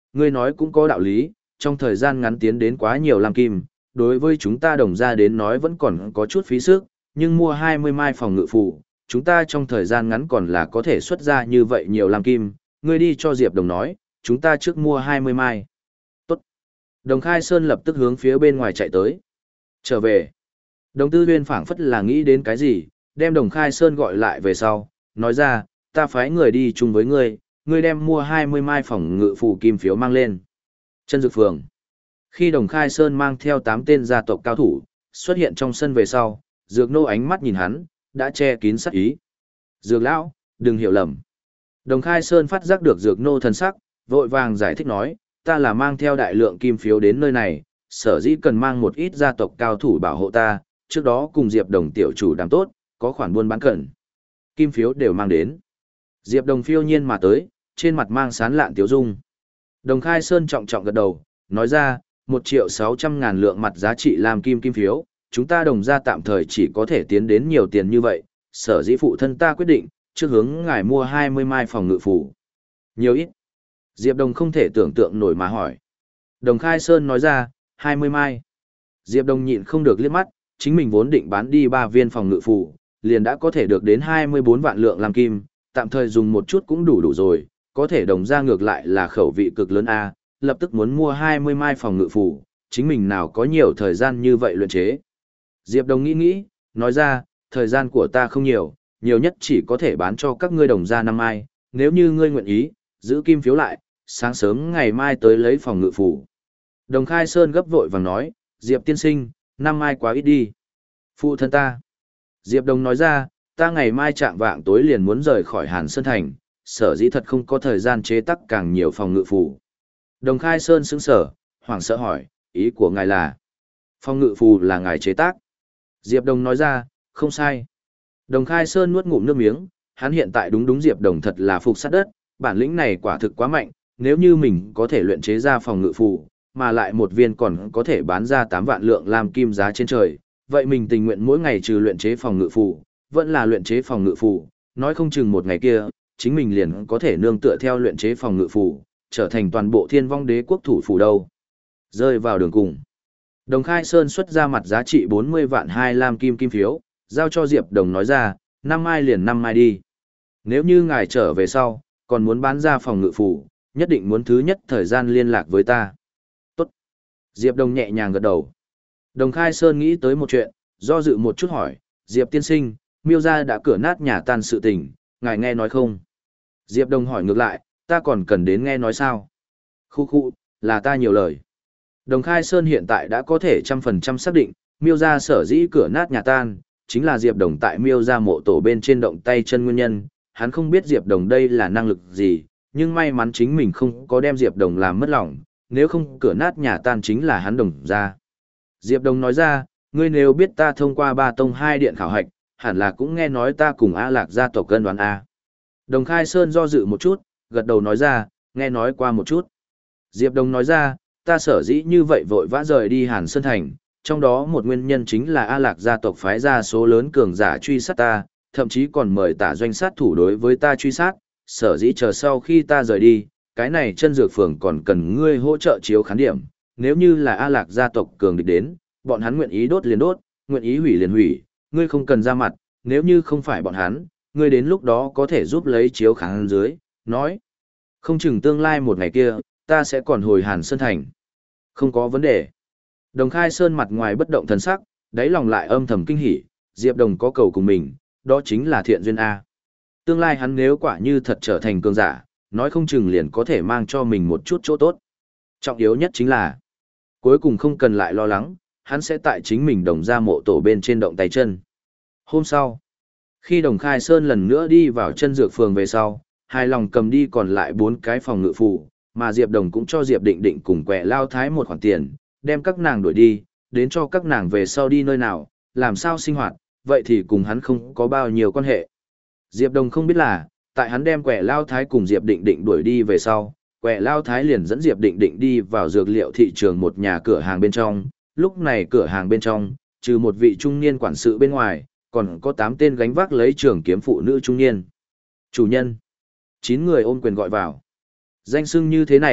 ngươi nói cũng có đạo lý, trong thời gian ngắn tiến đến quá nhiều lam kim, đối với chúng ta đồng ra đến nói vẫn còn có chút phí sức, nhưng mua hai mươi mai phòng ngự phù, chúng ta trong thời gian ngắn còn là có thể xuất ra như vậy nhiều lam kim, ngươi đi cho Diệp Đồng nói, chúng ta trước mua hai mươi mai. Tốt. Đồng Khai Sơn lập tức hướng phía bên ngoài chạy tới. Trở về. Đồng Tư Huyên phảng phất là nghĩ đến cái gì, đem Đồng Khai Sơn gọi lại về sau, nói ra, ta phái người đi chung với ngươi, ngươi đem mua hai mươi mai phòng ngự phù kim phiếu mang lên. Chân Dược Phường. Khi Đồng Khai Sơn mang theo tám tên gia tộc cao thủ, xuất hiện trong sân về sau, Dược Nô ánh mắt nhìn hắn, đã che kín sát ý. Dược lão, đừng hiểu lầm. Đồng Khai Sơn phát giác được Dược Nô thần sắc, vội vàng giải thích nói, ta là mang theo đại lượng kim phiếu đến nơi này, sở dĩ cần mang một ít gia tộc cao thủ bảo hộ ta, trước đó cùng Diệp Đồng tiểu chủ đàm tốt, có khoản buôn bán cần. Kim phiếu đều mang đến. Diệp Đồng phiêu nhiên mà tới, trên mặt mang sán lạn tiếu dung. Đồng Khai Sơn trọng trọng gật đầu, nói ra, một triệu sáu trăm ngàn lượng mặt giá trị làm kim kim phiếu, chúng ta đồng ra tạm thời chỉ có thể tiến đến nhiều tiền như vậy, sở dĩ phụ thân ta quyết định, trước hướng ngài mua hai mươi mai phòng ngự phủ. Nhiều ít. Diệp Đồng không thể tưởng tượng nổi mà hỏi. Đồng Khai Sơn nói ra, hai mươi mai. Diệp Đồng nhịn không được liếc mắt, chính mình vốn định bán đi ba viên phòng ngự phủ, liền đã có thể được đến hai mươi bốn vạn lượng làm kim, tạm thời dùng một chút cũng đủ đủ rồi, có thể đồng ra ngược lại là khẩu vị cực lớn A, lập tức muốn mua hai mươi mai phòng ngự phủ, chính mình nào có nhiều thời gian như vậy luyện chế. Diệp Đồng nghĩ nghĩ, nói ra, thời gian của ta không nhiều, nhiều nhất chỉ có thể bán cho các ngươi đồng ra năm mai, nếu như ngươi nguyện ý, giữ kim phiếu lại, sáng sớm ngày mai tới lấy phòng ngự phủ. Đồng Khai Sơn gấp vội vàng nói, Diệp tiên sinh, năm mai quá ít đi. Phụ thân ta. Diệp Đồng nói ra, ta ngày mai chạm vạng tối liền muốn rời khỏi Hàn Sơn Thành, sở dĩ thật không có thời gian chế tác càng nhiều phòng ngự phù. Đồng Khai Sơn sững sờ, hoảng sợ hỏi, ý của ngài là, phòng ngự phù là ngài chế tác. Diệp Đồng nói ra, không sai. Đồng Khai Sơn nuốt ngụm nước miếng, hắn hiện tại đúng đúng Diệp Đồng thật là phục sát đất, bản lĩnh này quả thực quá mạnh, nếu như mình có thể luyện chế ra phòng ngự phù, mà lại một viên còn có thể bán ra tám vạn lượng làm kim giá trên trời, vậy mình tình nguyện mỗi ngày trừ luyện chế phòng ngự phù, vẫn là luyện chế phòng ngự phù, nói không chừng một ngày kia, chính mình liền có thể nương tựa theo luyện chế phòng ngự phù, trở thành toàn bộ Thiên Vong Đế quốc thủ phủ đâu. Rơi vào đường cùng. Đồng Khai Sơn xuất ra mặt giá trị bốn mươi vạn hai lam kim kim phiếu, giao cho Diệp Đồng nói ra, năm mai liền năm mai đi. Nếu như ngài trở về sau, còn muốn bán ra phòng ngự phù, nhất định muốn thứ nhất thời gian liên lạc với ta. Tốt. Diệp Đồng nhẹ nhàng gật đầu. Đồng Khai Sơn nghĩ tới một chuyện, do dự một chút hỏi, Diệp tiên sinh, Miêu gia đã cửa nát nhà tan sự tình, ngài nghe nói không? Diệp Đồng hỏi ngược lại, ta còn cần đến nghe nói sao? Khu khu, là ta nhiều lời. Đồng Khai Sơn hiện tại đã có thể trăm phần trăm xác định, Miêu gia sở dĩ cửa nát nhà tan, chính là Diệp Đồng tại Miêu gia mộ tổ bên trên động tay chân nguyên nhân, hắn không biết Diệp Đồng đây là năng lực gì, nhưng may mắn chính mình không có đem Diệp Đồng làm mất lòng, nếu không cửa nát nhà tan chính là hắn Đồng gia. Diệp Đồng nói ra, ngươi nếu biết ta thông qua ba tông hai điện khảo hạch, hẳn là cũng nghe nói ta cùng A Lạc gia tộc cân đoán A. Đồng Khai Sơn do dự một chút, gật đầu nói ra, nghe nói qua một chút. Diệp Đồng nói ra, ta sở dĩ như vậy vội vã rời đi Hàn Sơn Thành, trong đó một nguyên nhân chính là A Lạc gia tộc phái ra số lớn cường giả truy sát ta, thậm chí còn mời tả doanh sát thủ đối với ta truy sát, sở dĩ chờ sau khi ta rời đi, cái này chân dược phường còn cần ngươi hỗ trợ chiếu khán điểm, nếu như là A Lạc gia tộc cường địch đến, bọn hắn nguyện ý đốt liền đốt, nguyện ý hủy liền hủy, ngươi không cần ra mặt, nếu như không phải bọn hắn, ngươi đến lúc đó có thể giúp lấy chiếu khán dưới, nói. Không chừng tương lai một ngày kia, ta sẽ còn hồi Hàn Sơn Thành. Không có vấn đề. Đồng Khai Sơn mặt ngoài bất động thần sắc, đáy lòng lại âm thầm kinh hỉ, Diệp Đồng có cầu cùng mình, đó chính là thiện duyên A. Tương lai hắn nếu quả như thật trở thành cường giả, nói không chừng liền có thể mang cho mình một chút chỗ tốt. Trọng yếu nhất chính là, cuối cùng không cần lại lo lắng, hắn sẽ tại chính mình đồng ra mộ tổ bên trên động tay chân. Hôm sau, khi Đồng Khai Sơn lần nữa đi vào chân dược phường về sau, hài lòng cầm đi còn lại bốn cái phòng ngự phù, mà Diệp Đồng cũng cho Diệp Định Định cùng Quẹ Lao Thái một khoản tiền, đem các nàng đuổi đi, đến cho các nàng về sau đi nơi nào, làm sao sinh hoạt, vậy thì cùng hắn không có bao nhiêu quan hệ. Diệp Đồng không biết là, tại hắn đem Quẹ Lao Thái cùng Diệp Định Định đuổi đi về sau, Quẹ Lao Thái liền dẫn Diệp Định Định đi vào dược liệu thị trường một nhà cửa hàng bên trong, lúc này cửa hàng bên trong, trừ một vị trung niên quản sự bên ngoài, còn có tám tên gánh vác lấy trường kiếm phụ nữ trung niên. Chủ nhân. Chín người ôm quyền gọi vào. Danh xưng như thế này,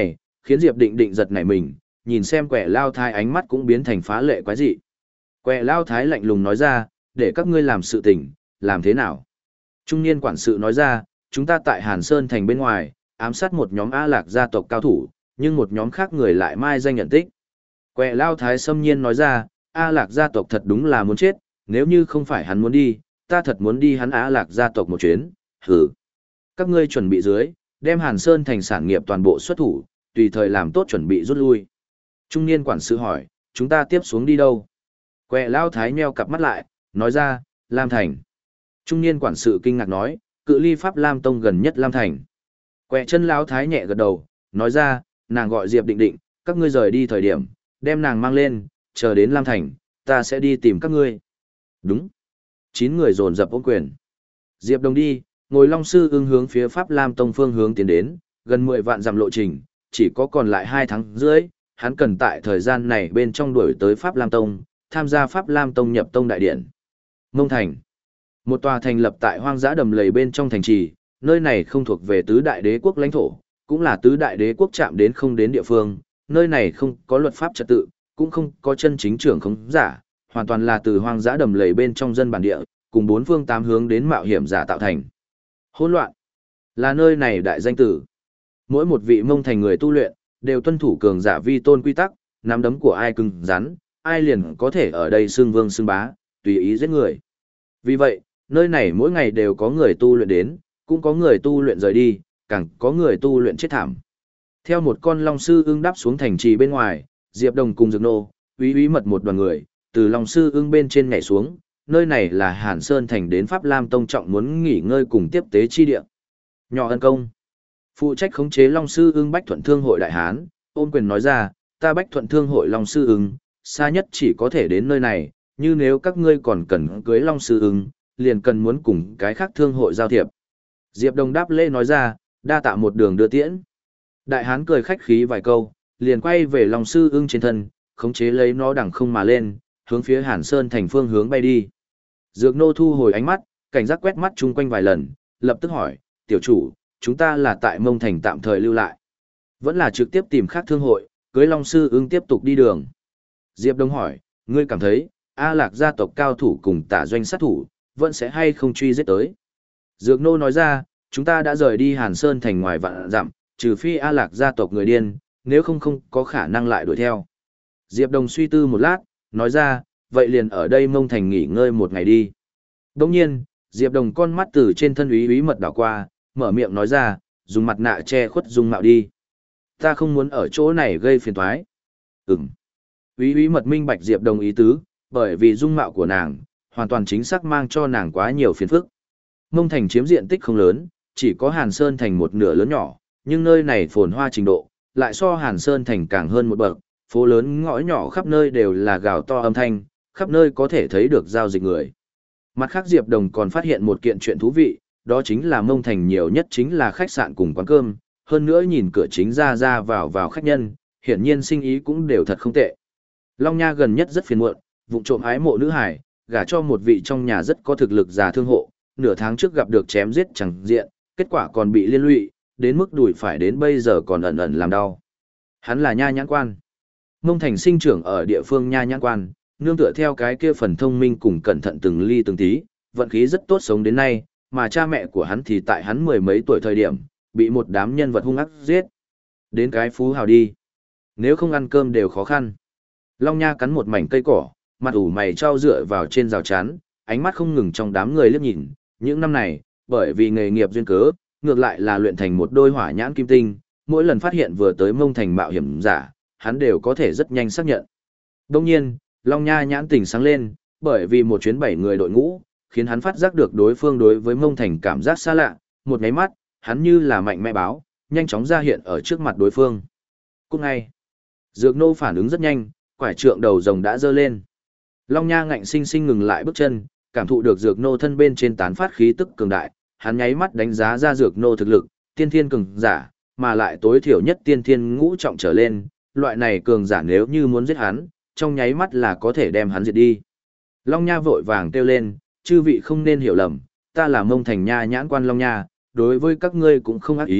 khiến Diệp Định Định giật nảy mình, nhìn xem Quẻ Lao Thái ánh mắt cũng biến thành phá lệ quái dị. Quẻ Lao Thái lạnh lùng nói ra, để các ngươi làm sự tình, làm thế nào? Trung niên quản sự nói ra, chúng ta tại Hàn Sơn thành bên ngoài, ám sát một nhóm A Lạc gia tộc cao thủ, nhưng một nhóm khác người lại mai danh nhận tích. Quẻ Lao Thái xâm nhiên nói ra, A Lạc gia tộc thật đúng là muốn chết, nếu như không phải hắn muốn đi, ta thật muốn đi hắn A Lạc gia tộc một chuyến, hừ. Các ngươi chuẩn bị dưới, đem Hàn Sơn thành sản nghiệp toàn bộ xuất thủ, tùy thời làm tốt chuẩn bị rút lui. Trung niên quản sự hỏi, chúng ta tiếp xuống đi đâu? Quẻ Lao Thái nheo cặp mắt lại, nói ra, Lam Thành. Trung niên quản sự kinh ngạc nói, cự ly Pháp Lam Tông gần nhất Lam Thành. Quẻ chân Lao Thái nhẹ gật đầu, nói ra, nàng gọi Diệp Định Định, các ngươi rời đi thời điểm, đem nàng mang lên, chờ đến Lam Thành, ta sẽ đi tìm các ngươi. Đúng. Chín người dồn dập ôm quyền. Diệp Đồng đi, ngồi Long Sư Ưng hướng phía Pháp Lam Tông phương hướng tiến đến, gần mười vạn dặm lộ trình, chỉ có còn lại hai tháng rưỡi, hắn cần tại thời gian này bên trong đuổi tới Pháp Lam Tông, tham gia Pháp Lam Tông nhập tông đại điện. Mông Thành. Một tòa thành lập tại hoang dã đầm lầy bên trong thành trì, nơi này không thuộc về tứ đại đế quốc lãnh thổ, cũng là tứ đại đế quốc chạm đến không đến địa phương, nơi này không có luật pháp trật tự, cũng không có chân chính trưởng khống giả, hoàn toàn là từ hoang dã đầm lầy bên trong dân bản địa, cùng bốn phương tám hướng đến mạo hiểm giả tạo thành. Hỗn loạn là nơi này đại danh tử. Mỗi một vị Mông Thành người tu luyện đều tuân thủ cường giả vi tôn quy tắc, nắm đấm của ai cứng rắn, ai liền có thể ở đây xưng vương xưng bá, tùy ý giết người. Vì vậy, nơi này mỗi ngày đều có người tu luyện đến, cũng có người tu luyện rời đi, càng có người tu luyện chết thảm. Theo một con Long Sư Ưng đáp xuống thành trì bên ngoài, Diệp Đồng cùng Dược Nô, úy úy mật một đoàn người, từ Long Sư Ưng bên trên nhảy xuống, nơi này là Hàn Sơn thành đến Pháp Lam Tông trọng muốn nghỉ ngơi cùng tiếp tế chi địa. Nhỏ ân công, phụ trách khống chế Long Sư Ưng Bách Thuận Thương hội đại hán, ôn quyền nói ra, ta Bách Thuận Thương hội Long Sư Ưng, xa nhất chỉ có thể đến nơi này, như nếu các ngươi còn cần cưới Long Sư Ưng, liền cần muốn cùng cái khác thương hội giao thiệp. Diệp Đồng đáp lễ nói ra, đa tạ một đường đưa tiễn. Đại hán cười khách khí vài câu, liền quay về Long Sư Ưng trên thân, khống chế lấy nó đằng không mà lên, hướng phía Hàn Sơn thành phương hướng bay đi. Dược Nô thu hồi ánh mắt, cảnh giác quét mắt chung quanh vài lần, lập tức hỏi, tiểu chủ, chúng ta là tại Mông Thành tạm thời lưu lại. Vẫn là trực tiếp tìm khác thương hội, cưới Long Sư Ưng tiếp tục đi đường. Diệp Đông hỏi, ngươi cảm thấy, A Lạc gia tộc cao thủ cùng tả doanh sát thủ, vẫn sẽ hay không truy giết tới. Dược Nô nói ra, chúng ta đã rời đi Hàn Sơn thành ngoài vạn dặm, trừ phi A Lạc gia tộc người điên, nếu không không có khả năng lại đuổi theo. Diệp Đồng suy tư một lát, nói ra, vậy liền ở đây Mông Thành nghỉ ngơi một ngày đi. Đồng nhiên, Diệp Đồng con mắt từ trên thân úy úy mật đảo qua, mở miệng nói ra, dùng mặt nạ che khuất dung mạo đi. Ta không muốn ở chỗ này gây phiền toái. Ừm. Úy úy mật minh bạch Diệp Đồng ý tứ, bởi vì dung mạo của nàng, hoàn toàn chính xác mang cho nàng quá nhiều phiền phức. Mông Thành chiếm diện tích không lớn, chỉ có Hàn Sơn thành một nửa lớn nhỏ, nhưng nơi này phồn hoa trình độ, lại so Hàn Sơn thành càng hơn một bậc, phố lớn ngõ nhỏ khắp nơi đều là gào to âm thanh, khắp nơi có thể thấy được giao dịch người. Mặt khác Diệp Đồng còn phát hiện một kiện chuyện thú vị, đó chính là Mông Thành nhiều nhất chính là khách sạn cùng quán cơm, hơn nữa nhìn cửa chính ra ra vào vào khách nhân, hiển nhiên sinh ý cũng đều thật không tệ. Long Nha gần nhất rất phiền muộn, vụng trộm ái mộ nữ hải, gả cho một vị trong nhà rất có thực lực già thương hộ, nửa tháng trước gặp được chém giết chẳng diện, kết quả còn bị liên lụy, đến mức đuổi phải đến bây giờ còn ẩn ẩn làm đau. Hắn là Nha Nhãn Quan. Mông Thành sinh trưởng ở địa phương Nha Nhãn Quan, nương tựa theo cái kia phần thông minh cùng cẩn thận từng ly từng tí, vận khí rất tốt sống đến nay, mà cha mẹ của hắn thì tại hắn mười mấy tuổi thời điểm, bị một đám nhân vật hung ác giết. Đến cái phú hào đi. Nếu không ăn cơm đều khó khăn. Long Nha cắn một mảnh cây cỏ, mặt ủ mày trao dựa vào trên rào chắn, ánh mắt không ngừng trong đám người liếc nhìn. Những năm này, bởi vì nghề nghiệp duyên cớ, ngược lại là luyện thành một đôi hỏa nhãn kim tinh, mỗi lần phát hiện vừa tới Mông Thành mạo hiểm giả, hắn đều có thể rất nhanh xác nhận. Đông nhiên, Long Nha nhãn tỉnh sáng lên, bởi vì một chuyến bảy người đội ngũ, khiến hắn phát giác được đối phương đối với Mông Thành cảm giác xa lạ, một nháy mắt, hắn như là mạnh mẽ báo, nhanh chóng ra hiện ở trước mặt đối phương. Cũng ngay, Dược Nô phản ứng rất nhanh, quải trượng đầu rồng đã giơ lên. Long Nha ngạnh sinh sinh ngừng lại bước chân, cảm thụ được Dược Nô thân bên trên tán phát khí tức cường đại, hắn nháy mắt đánh giá ra Dược Nô thực lực, tiên thiên cường giả, mà lại tối thiểu nhất tiên thiên ngũ trọng trở lên, loại này cường giả nếu như muốn giết hắn, trong nháy mắt là có thể đem hắn diệt đi. Long Nha vội vàng kêu lên, chư vị không nên hiểu lầm, ta là Mông Thành Nha Nhãn Quan Long Nha, đối với các ngươi cũng không ác ý,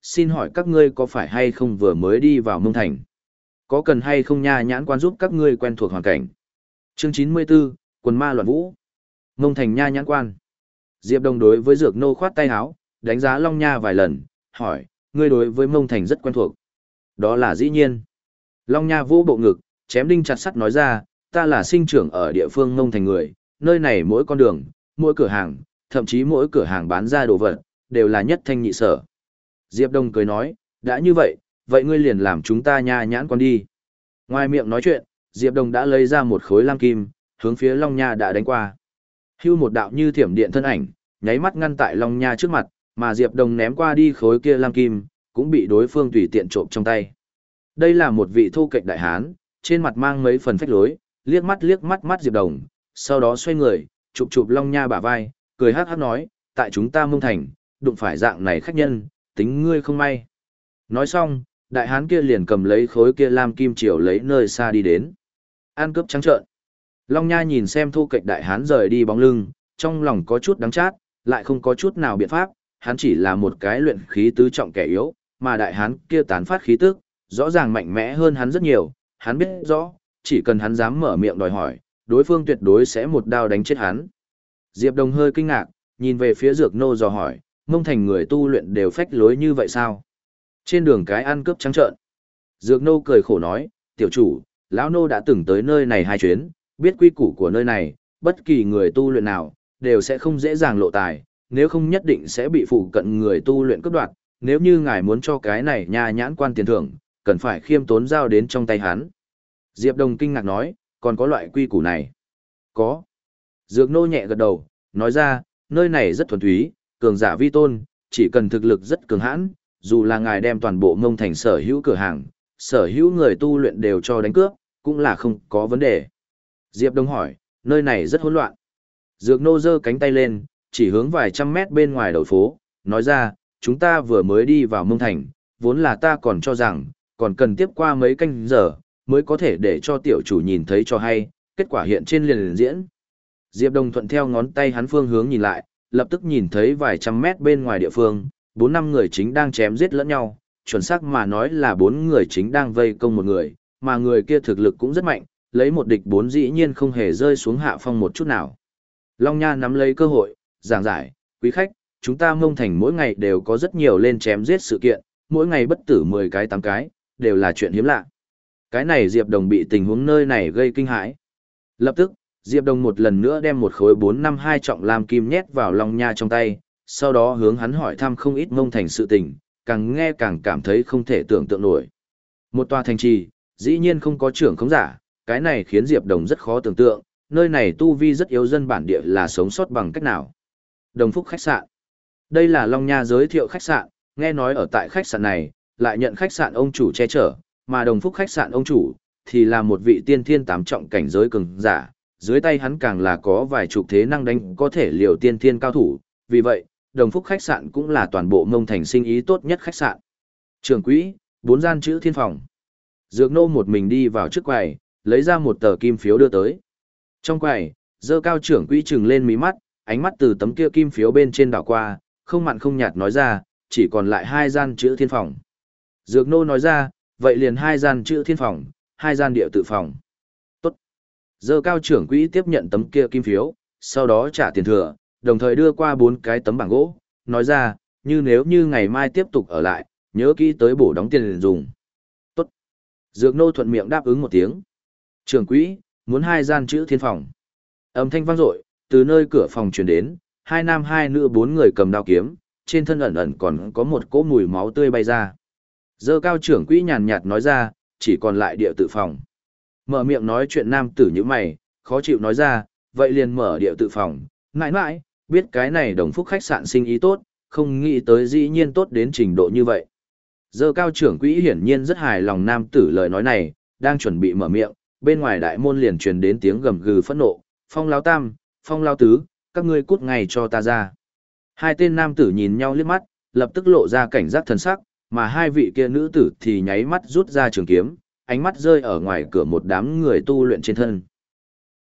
xin hỏi các ngươi có phải hay không vừa mới đi vào Mông Thành? Có cần hay không nha nhãn quan giúp các ngươi quen thuộc hoàn cảnh? Chương chín mươi tư, quần ma loạn vũ. Mông Thành nha nhãn quan. Diệp Đông đối với Dược Nô khoát tay áo, đánh giá Long Nha vài lần, hỏi, ngươi đối với Mông Thành rất quen thuộc. Đó là dĩ nhiên. Long Nha vỗ bộ ngực, chém đinh chặt sắt nói ra, ta là sinh trưởng ở địa phương Mông Thành người, nơi này mỗi con đường, mỗi cửa hàng, thậm chí mỗi cửa hàng bán ra đồ vật, đều là nhất thanh nhị sở. Diệp Đông cười nói, đã như vậy, vậy ngươi liền làm chúng ta nha nhãn quan đi. Ngoài miệng nói chuyện, Diệp Đông đã lấy ra một khối lam kim, hướng phía Long Nha đã đánh qua. Hưu một đạo như thiểm điện thân ảnh, nháy mắt ngăn tại Long Nha trước mặt, mà Diệp Đông ném qua đi khối kia lam kim, cũng bị đối phương tùy tiện trộm trong tay. Đây là một vị thô kệch đại hán, trên mặt mang mấy phần phách lối, liếc mắt liếc mắt mắt Diệp Đông, sau đó xoay người, chụp chụp Long Nha bả vai, cười hắc hắc nói, tại chúng ta Mông Thành, đụng phải dạng này khách nhân, tính ngươi không may. Nói xong, đại hán kia liền cầm lấy khối kia lam kim triều lấy nơi xa đi đến. Ăn cướp trắng trợn. Long Nha nhìn xem thu kệch đại hán rời đi bóng lưng, trong lòng có chút đắng chát, lại không có chút nào biện pháp, hắn chỉ là một cái luyện khí tứ trọng kẻ yếu, mà đại hán kia tán phát khí tức, rõ ràng mạnh mẽ hơn hắn rất nhiều, hắn biết rõ, chỉ cần hắn dám mở miệng đòi hỏi, đối phương tuyệt đối sẽ một đao đánh chết hắn. Diệp Đông hơi kinh ngạc, nhìn về phía Dược Nô dò hỏi, Mông Thành người tu luyện đều phách lối như vậy sao? Trên đường cái ăn cướp trắng trợn. Dược Nô cười khổ nói, tiểu chủ, lão nô đã từng tới nơi này hai chuyến, biết quy củ của nơi này, bất kỳ người tu luyện nào, đều sẽ không dễ dàng lộ tài, nếu không nhất định sẽ bị phụ cận người tu luyện cướp đoạt, nếu như ngài muốn cho cái này nha nhãn quan tiền thưởng, cần phải khiêm tốn giao đến trong tay hắn. Diệp Đông kinh ngạc nói, còn có loại quy củ này? Có. Dược Nô nhẹ gật đầu, nói ra, nơi này rất thuần túy, cường giả vi tôn, chỉ cần thực lực rất cường hãn, dù là ngài đem toàn bộ Mông Thành sở hữu cửa hàng, sở hữu người tu luyện đều cho đánh cướp, cũng là không có vấn đề. Diệp Đông hỏi, nơi này rất hỗn loạn. Dược Nô giơ cánh tay lên, chỉ hướng vài trăm mét bên ngoài đầu phố, nói ra, chúng ta vừa mới đi vào Mông Thành, vốn là ta còn cho rằng, còn cần tiếp qua mấy canh giờ, mới có thể để cho tiểu chủ nhìn thấy cho hay, kết quả hiện trên liền, liền diễn. Diệp Đông thuận theo ngón tay hắn phương hướng nhìn lại, lập tức nhìn thấy vài trăm mét bên ngoài địa phương, bốn năm người chính đang chém giết lẫn nhau, chuẩn xác mà nói là bốn người chính đang vây công một người, mà người kia thực lực cũng rất mạnh, lấy một địch bốn dĩ nhiên không hề rơi xuống hạ phong một chút nào. Long Nha nắm lấy cơ hội, giảng giải, quý khách, chúng ta Mông Thành mỗi ngày đều có rất nhiều lên chém giết sự kiện, mỗi ngày bất tử mười cái tám cái, đều là chuyện hiếm lạ. Cái này Diệp Đông bị tình huống nơi này gây kinh hãi. Lập tức, Diệp Đông một lần nữa đem một khối bốn năm hai trọng lam kim nhét vào Long Nha trong tay, sau đó hướng hắn hỏi thăm không ít Mông Thành sự tình, càng nghe càng cảm thấy không thể tưởng tượng nổi. Một tòa thành trì, dĩ nhiên không có trưởng khống giả, cái này khiến Diệp Đông rất khó tưởng tượng, nơi này tu vi rất yếu dân bản địa là sống sót bằng cách nào. Đồng Phúc khách sạn. Đây là Long Nha giới thiệu khách sạn, nghe nói ở tại khách sạn này, lại nhận khách sạn ông chủ che chở, mà Đồng Phúc khách sạn ông chủ, thì là một vị tiên thiên tám trọng cảnh giới cường giả, dưới tay hắn càng là có vài chục thế năng đánh có thể liều tiên thiên cao thủ, vì vậy, Đồng Phúc khách sạn cũng là toàn bộ Mông Thành sinh ý tốt nhất khách sạn. Trưởng quỹ, bốn gian chữ thiên phòng. Dược Nô một mình đi vào trước quầy, lấy ra một tờ kim phiếu đưa tới. Trong quầy, dơ cao trưởng quỹ trừng lên mí mắt, ánh mắt từ tấm kia kim phiếu bên trên đảo qua, không mặn không nhạt nói ra, chỉ còn lại hai gian chữ thiên phòng. Dược Nô nói ra, vậy liền hai gian chữ thiên phòng, hai gian địa tự phòng. Tốt. Dơ cao trưởng quỹ tiếp nhận tấm kia kim phiếu, sau đó trả tiền thừa, đồng thời đưa qua bốn cái tấm bảng gỗ, nói ra, như nếu như ngày mai tiếp tục ở lại, nhớ kỹ tới bổ đóng tiền dùng. Tốt. Dược Nô thuận miệng đáp ứng một tiếng. Trưởng quỹ, muốn hai gian chữ thiên phòng. Âm thanh vang dội, từ nơi cửa phòng truyền đến, hai nam hai nữ bốn người cầm đao kiếm, trên thân ẩn ẩn còn có một cỗ mùi máu tươi bay ra. Dơ cao trưởng quỹ nhàn nhạt nói ra, chỉ còn lại địa tự phòng. Mở miệng nói chuyện nam tử như mày, khó chịu nói ra, vậy liền mở địa tự phòng. Mãi mãi, biết cái này Đồng Phúc khách sạn sinh ý tốt, không nghĩ tới dĩ nhiên tốt đến trình độ như vậy. Dơ cao trưởng quỹ hiển nhiên rất hài lòng nam tử lời nói này, đang chuẩn bị mở miệng, bên ngoài đại môn liền truyền đến tiếng gầm gừ phẫn nộ, Phong Lão Tam, Phong Lão Tứ, các ngươi cút ngay cho ta ra. Hai tên nam tử nhìn nhau liếc mắt, lập tức lộ ra cảnh giác thần sắc, mà hai vị kia nữ tử thì nháy mắt rút ra trường kiếm, ánh mắt rơi ở ngoài cửa một đám người tu luyện trên thân.